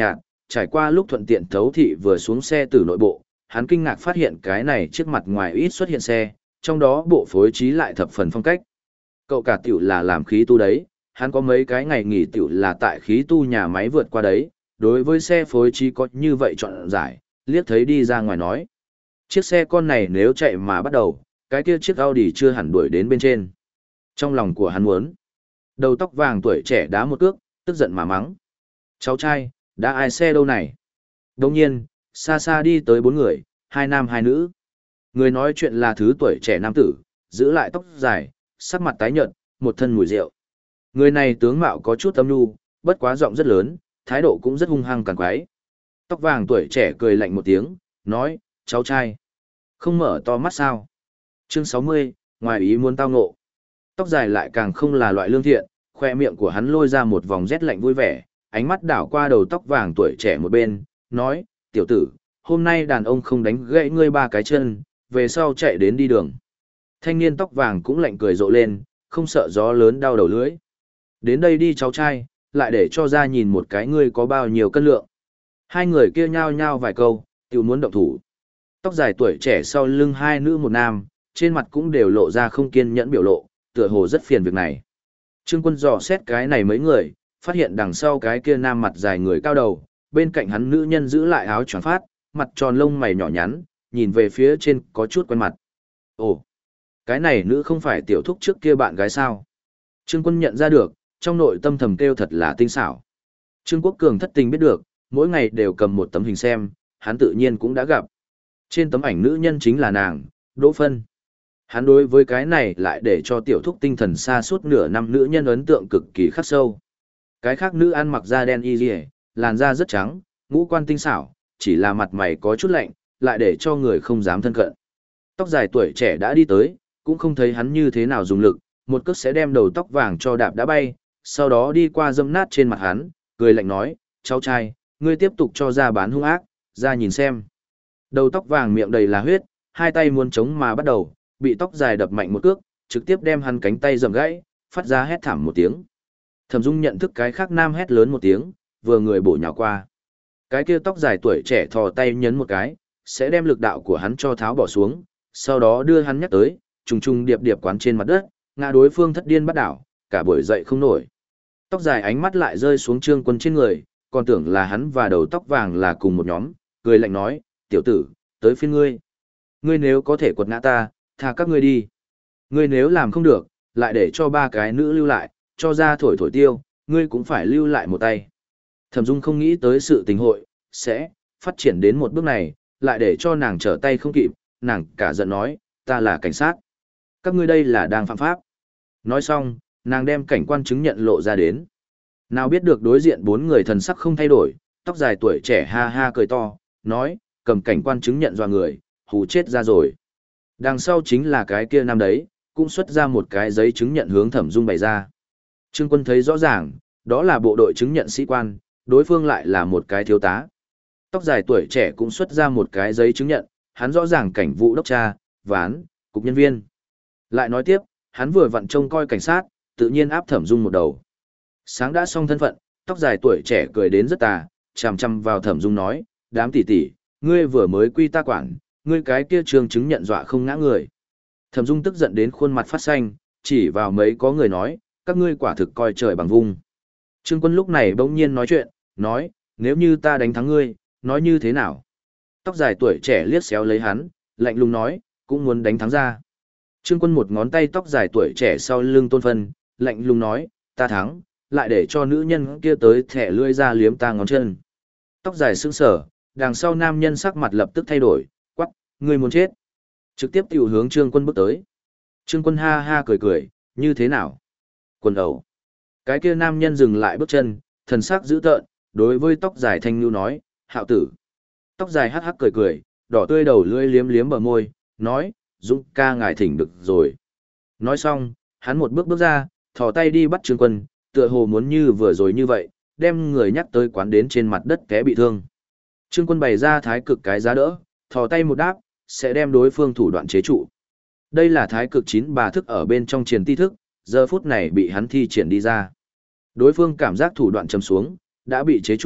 trải qua lúc thuận tiện thấu thị vừa xuống xe từ nội bộ, hắn kinh ngạc phát hiện cái này trước mặt ngoài ít xuất hiện xe, trong đó bộ phối trí lại thập phần phong cách. Cậu cả tiểu là làm khí tu đấy, hắn có mấy cái ngày nghỉ tiểu là tại khí tu nhà máy vượt qua đấy, đối với xe phối trí có như vậy chọn giải, liếc thấy đi ra ngoài nói. Chiếc xe con này nếu chạy mà bắt đầu, cái kia chiếc Audi chưa hẳn đuổi đến bên trên. Trong lòng của hắn muốn. Đầu tóc vàng tuổi trẻ đá một cước, tức giận mà mắng. Cháu trai, đã ai xe đâu này? Đồng nhiên, xa xa đi tới 4 người, 2 nam 2 nữ. Người nói chuyện là thứ tuổi trẻ nam tử, giữ lại tóc dài, sắc mặt tái nhợt, một thân mùi rượu. Người này tướng mạo có chút âm nhu, bất quá giọng rất lớn, thái độ cũng rất hung hăng càng quái. Tóc vàng tuổi trẻ cười lạnh một tiếng, nói, cháu trai, không mở to mắt sao? Chương 60, ngoài ý muốn tao ngộ. Tóc dài lại càng không là loại lương thiện, khoe miệng của hắn lôi ra một vòng rét lạnh vui vẻ, ánh mắt đảo qua đầu tóc vàng tuổi trẻ một bên, nói, tiểu tử, hôm nay đàn ông không đánh gãy ngươi 3 cái chân, về sau chạy đến đi đường. Thanh niên tóc vàng cũng lạnh cười rộ lên, không sợ gió lớn đau đầu lưỡi. Đến đây đi cháu trai, lại để cho ra nhìn một cái ngươi có bao nhiêu cân lượng. Hai người kia nhao nhao vài câu, tiểu muốn động thủ. Tóc dài tuổi trẻ sau lưng 2 nữ 1 nam, trên mặt cũng đều lộ ra không kiên nhẫn biểu lộ, tựa hồ rất phiền việc này. Trương Quân dò xét cái này mấy người, phát hiện đằng sau cái kia nam mặt dài người cao đầu, bên cạnh hắn nữ nhân giữ lại áo choàng phát, mặt tròn lông mày nhỏ nhắn, nhìn về phía trên có chút quen mặt. Ồ, cái này nữ không phải tiểu thúc trước kia bạn gái sao? Trương Quân nhận ra được, trong nội tâm thầm kêu thật là tinh xảo. Trương Quốc Cường thất tình biết được, mỗi ngày đều cầm một tấm hình xem, hắn tự nhiên cũng đã gặp. Trên tấm ảnh nữ nhân chính là nàng, Đỗ Phân. Hắn đối với cái này lại để cho tiểu thúc tinh thần xa suốt nửa năm nữ nhân ấn tượng cực kỳ khắc sâu. Cái khác nữ ăn mặc da đen y dì, làn da rất trắng, ngũ quan tinh xảo, chỉ là mặt mày có chút lạnh, lại để cho người không dám thân cận. Tóc dài tuổi trẻ đã đi tới, cũng không thấy hắn như thế nào dùng lực, một cước sẽ đem đầu tóc vàng cho đạp đã bay, sau đó đi qua dâm nát trên mặt hắn, cười lạnh nói, cháu trai, ngươi tiếp tục cho ra bán hung ác, ra nhìn xem. Đầu tóc vàng miệng đầy là huyết, hai tay muốn chống mà bắt đầu, bị tóc dài đập mạnh một cước, trực tiếp đem hắn cánh tay dầm gãy, phát ra hét thảm một tiếng. Thẩm Dung nhận thức cái khác nam hét lớn một tiếng, vừa người bổ nhào qua. Cái kia tóc dài tuổi trẻ thò tay nhấn một cái, sẽ đem lực đạo của hắn cho tháo bỏ xuống, sau đó đưa hắn nhắc tới, trùng trùng điệp điệp quán trên mặt đất, ngã đối phương thất điên bắt đảo, cả buổi dậy không nổi. Tóc dài ánh mắt lại rơi xuống Trương Quân trên người, còn tưởng là hắn và đầu tóc vàng là cùng một nhóm, cười lạnh nói, tiểu tử, tới phiên ngươi. Ngươi nếu có thể quật ngã ta, tha các ngươi đi. Ngươi nếu làm không được, lại để cho 3 cái nữ lưu lại, cho ra thổi thổi tiêu, ngươi cũng phải lưu lại một tay. Thẩm Dung không nghĩ tới sự tình hội, sẽ phát triển đến một bước này, lại để cho nàng trở tay không kịp, nàng cả giận nói, ta là cảnh sát. Các ngươi đây là đang phạm pháp. Nói xong, nàng đem cảnh quan chứng nhận lộ ra đến. Nào biết được đối diện 4 người thần sắc không thay đổi, tóc dài tuổi trẻ ha ha cười to, nói, cầm cảnh quan chứng nhận dọa người, hù chết ra rồi. Đằng sau chính là cái kia nam đấy, cũng xuất ra một cái giấy chứng nhận hướng Thẩm Dung bày ra. Trương Quân thấy rõ ràng, đó là bộ đội chứng nhận sĩ quan, đối phương lại là một cái thiếu tá. Tóc dài tuổi trẻ cũng xuất ra một cái giấy chứng nhận, hắn rõ ràng cảnh vụ đốc tra, ván, cục nhân viên. Lại nói tiếp, hắn vừa vặn trông coi cảnh sát, tự nhiên áp Thẩm Dung một đầu. Sáng đã xong thân phận, tóc dài tuổi trẻ cười đến rất tà, chằm chằm vào Thẩm Dung nói, đám tỷ tỷ, ngươi vừa mới quy ta quản, ngươi cái kia trường chứng nhận dọa không ngã người. Thẩm Dung tức giận đến khuôn mặt phát xanh, chỉ vào mấy có người nói, các ngươi quả thực coi trời bằng vung. Trương Quân lúc này bỗng nhiên nói chuyện, nói, nếu như ta đánh thắng ngươi, nói như thế nào? Tóc dài tuổi trẻ liếc xéo lấy hắn, lạnh lùng nói, cũng muốn đánh thắng ra. Trương Quân một ngón tay tóc dài tuổi trẻ sau lưng Tôn Phân, lạnh lùng nói, ta thắng, lại để cho nữ nhân kia tới thẻ lưỡi ra liếm ta ngón chân. Tóc dài sững sờ, đằng sau nam nhân sắc mặt lập tức thay đổi, quắc, ngươi muốn chết. Trực tiếp tiểu hướng Trương Quân bước tới. Trương Quân ha ha cười cười, như thế nào? Quần ẩu. Cái kia nam nhân dừng lại bước chân, thần sắc dữ tợn, đối với tóc dài thanh lưu nói, hạo tử. Tóc dài hắc hắc cười cười, đỏ tươi đầu lưỡi liếm liếm bờ môi, nói, Dũng ca ngài thỉnh được rồi. Nói xong, hắn một bước bước ra, thò tay đi bắt Trương Quân, tựa hồ muốn như vừa rồi như vậy, đem người nhắc tới quán đến trên mặt đất té bị thương. Trương Quân bày ra thái cực cái giá đỡ, thò tay một đáp, sẽ đem đối phương thủ đoạn chế trụ. Đây là thái cực 9 bà thức ở bên trong triền ti thức, giờ phút này bị hắn thi triển đi ra. Đối phương cảm giác thủ đoạn chấm xuống, đã bị chế trụ,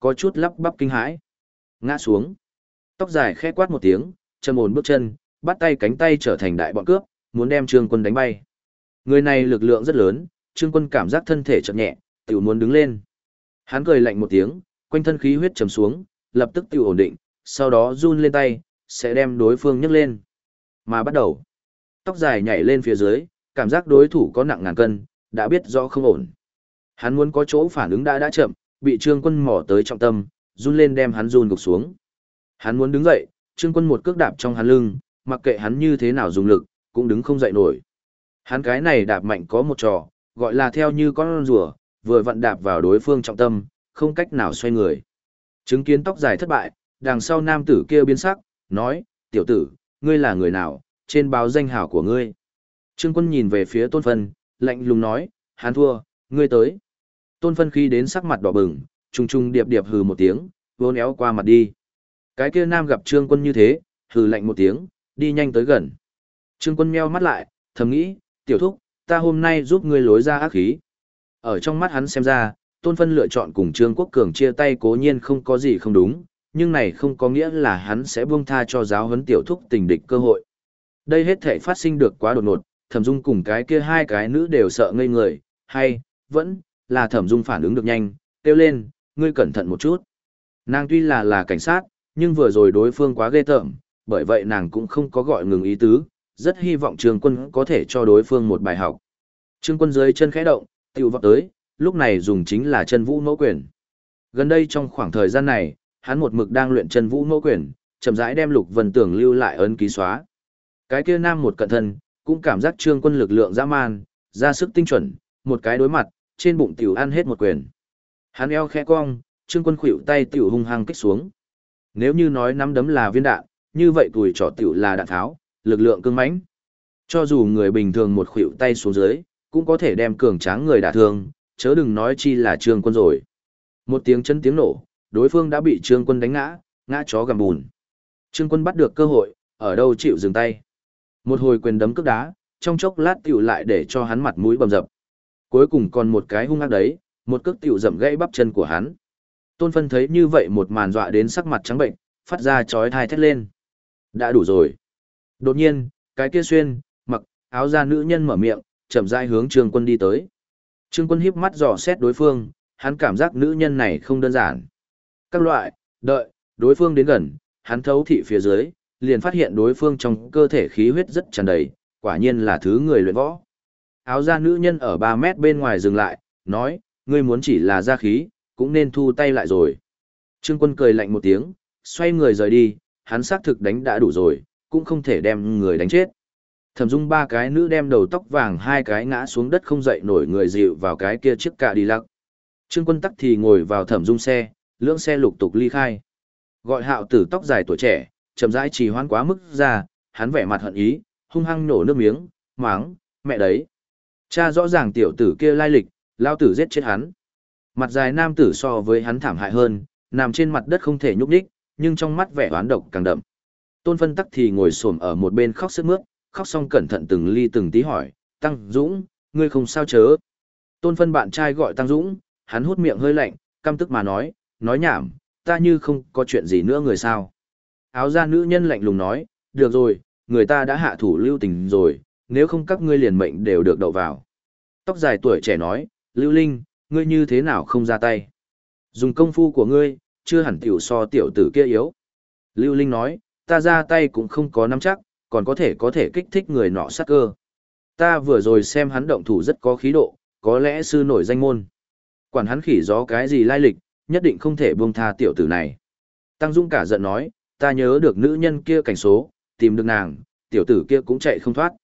có chút lắp bắp kinh hãi. Ngã xuống. Tóc dài khẽ quát một tiếng, trầm ổn bước chân, bắt tay cánh tay trở thành đại bọn cướp, muốn đem Trương Quân đánh bay. Người này lực lượng rất lớn, Trương Quân cảm giác thân thể chậm nhẹ, tiểu muốn đứng lên. Hắn cười lạnh một tiếng, quanh thân khí huyết trầm xuống, lập tức tiểu ổn định, sau đó run lên tay, sẽ đem đối phương nhấc lên. Mà bắt đầu, tóc dài nhảy lên phía dưới, cảm giác đối thủ có nặng ngàn cân, đã biết rõ không ổn. Hắn muốn có chỗ phản ứng đã chậm, bị Trương Quân mò tới trọng tâm, run lên đem hắn run gục xuống. Hắn muốn đứng dậy, Trương Quân một cước đạp trong hắn lưng, mặc kệ hắn như thế nào dùng lực, cũng đứng không dậy nổi. Hắn cái này đạp mạnh có một trò, gọi là theo như con rùa, vừa vặn đạp vào đối phương trọng tâm, không cách nào xoay người. Chứng kiến tóc dài thất bại, đằng sau nam tử kia biến sắc, nói, tiểu tử, ngươi là người nào, trên báo danh hảo của ngươi. Trương Quân nhìn về phía Tôn Phân, lạnh lùng nói, hắn thua, ngươi tới. Tôn Phân khi đến sắc mặt đỏ bừng, trùng trùng điệp điệp hừ một tiếng, vốn éo qua mặt đi. Cái kia nam gặp Trương Quân như thế, hừ lạnh một tiếng, đi nhanh tới gần. Trương Quân meo mắt lại, thầm nghĩ, tiểu thúc, ta hôm nay giúp ngươi lối ra ác khí. Ở trong mắt hắn xem ra, Tôn Phân lựa chọn cùng Trương Quốc Cường chia tay cố nhiên không có gì không đúng, nhưng này không có nghĩa là hắn sẽ buông tha cho giáo huấn tiểu thúc tình địch cơ hội. Đây hết thể phát sinh được quá đột ngột, Thẩm Dung cùng cái kia hai cái nữ đều sợ ngây người, hay, vẫn, là Thẩm Dung phản ứng được nhanh, kêu lên, ngươi cẩn thận một chút. Nàng tuy là cảnh sát, nhưng vừa rồi đối phương quá ghê tởm, bởi vậy nàng cũng không có gọi ngừng ý tứ, rất hy vọng Trương Quân có thể cho đối phương một bài học. Trương Quân dưới chân khẽ động, tiểu vọt tới, lúc này dùng chính là chân vũ mẫu quyền. Gần đây trong khoảng thời gian này, hắn một mực đang luyện chân vũ mẫu quyền, chậm rãi đem Lục Vân Tường lưu lại ấn ký xóa. Cái kia nam một cận thân, cũng cảm giác Trương Quân lực lượng dã man, ra sức tinh chuẩn, một cái đối mặt, trên bụng tiểu ăn hết một quyền. Hắn eo khẽ cong, Trương Quân khuỵu tay tiểu hung hăng kích xuống. Nếu như nói nắm đấm là viên đạn, như vậy tuổi trỏ tiểu là đạn tháo, lực lượng cứng mãnh. Cho dù người bình thường một khuỵu tay xuống dưới, cũng có thể đem cường tráng người đả thương, chớ đừng nói chi là Trương Quân rồi. Một tiếng chân tiếng nổ, đối phương đã bị Trương Quân đánh ngã, ngã chó gầm bùn. Trương Quân bắt được cơ hội, ở đâu chịu dừng tay. Một hồi quyền đấm cước đá, trong chốc lát tiểu lại để cho hắn mặt mũi bầm dập. Cuối cùng còn một cái hung ác đấy, một cước tiểu dậm gãy bắp chân của hắn. Tôn Phân thấy như vậy một màn dọa đến sắc mặt trắng bệnh, phát ra chói tai thét lên. Đã đủ rồi. Đột nhiên, cái kia xuyên, mặc, áo da nữ nhân mở miệng, chậm rãi hướng Trương Quân đi tới. Trương Quân híp mắt dò xét đối phương, hắn cảm giác nữ nhân này không đơn giản. Các loại, đợi, đối phương đến gần, hắn thấu thị phía dưới, liền phát hiện đối phương trong cơ thể khí huyết rất tràn đầy, quả nhiên là thứ người luyện võ. Áo da nữ nhân ở 3 mét bên ngoài dừng lại, nói, ngươi muốn chỉ là ra khí, cũng nên thu tay lại rồi. Trương Quân cười lạnh một tiếng, xoay người rời đi, hắn xác thực đánh đã đủ rồi, cũng không thể đem người đánh chết. Thẩm Dung 3 cái nữ đem đầu tóc vàng 2 cái ngã xuống đất không dậy nổi người dịu vào cái kia chiếc cạ đi lắc. Trương Quân tắc thì ngồi vào Thẩm Dung xe, lưỡng xe lục tục ly khai. Gọi Hạo Tử tóc dài tuổi trẻ, chậm rãi trì hoãn quá mức ra, hắn vẻ mặt hận ý, hung hăng nổ nước miếng, máng, mẹ đấy. Cha rõ ràng tiểu tử kia lai lịch, lao tử giết chết hắn. Mặt dài nam tử so với hắn thảm hại hơn, nằm trên mặt đất không thể nhúc nhích, nhưng trong mắt vẻ oán độc càng đậm. Tôn Phân tắc thì ngồi xổm ở một bên khóc sướt mướt, khóc xong cẩn thận từng ly từng tí hỏi, Tăng Dũng, ngươi không sao chớ. Tôn Phân bạn trai gọi Tăng Dũng, hắn hút miệng hơi lạnh, căm tức mà nói nhảm, ta như không có chuyện gì nữa người sao. Áo da nữ nhân lạnh lùng nói, được rồi, người ta đã hạ thủ lưu tình rồi, nếu không các ngươi liền mệnh đều được đậu vào. Tóc dài tuổi trẻ nói, Lưu Linh, ngươi như thế nào không ra tay? Dùng công phu của ngươi, chưa hẳn tiểu so tiểu tử kia yếu. Lưu Linh nói, ta ra tay cũng không có nắm chắc, còn có thể kích thích người nọ sát cơ. Ta vừa rồi xem hắn động thủ rất có khí độ, có lẽ sư nổi danh môn. Quản hắn khỉ gió cái gì lai lịch, nhất định không thể buông tha tiểu tử này. Tăng Dung cả giận nói, ta nhớ được nữ nhân kia cảnh số, tìm được nàng, tiểu tử kia cũng chạy không thoát.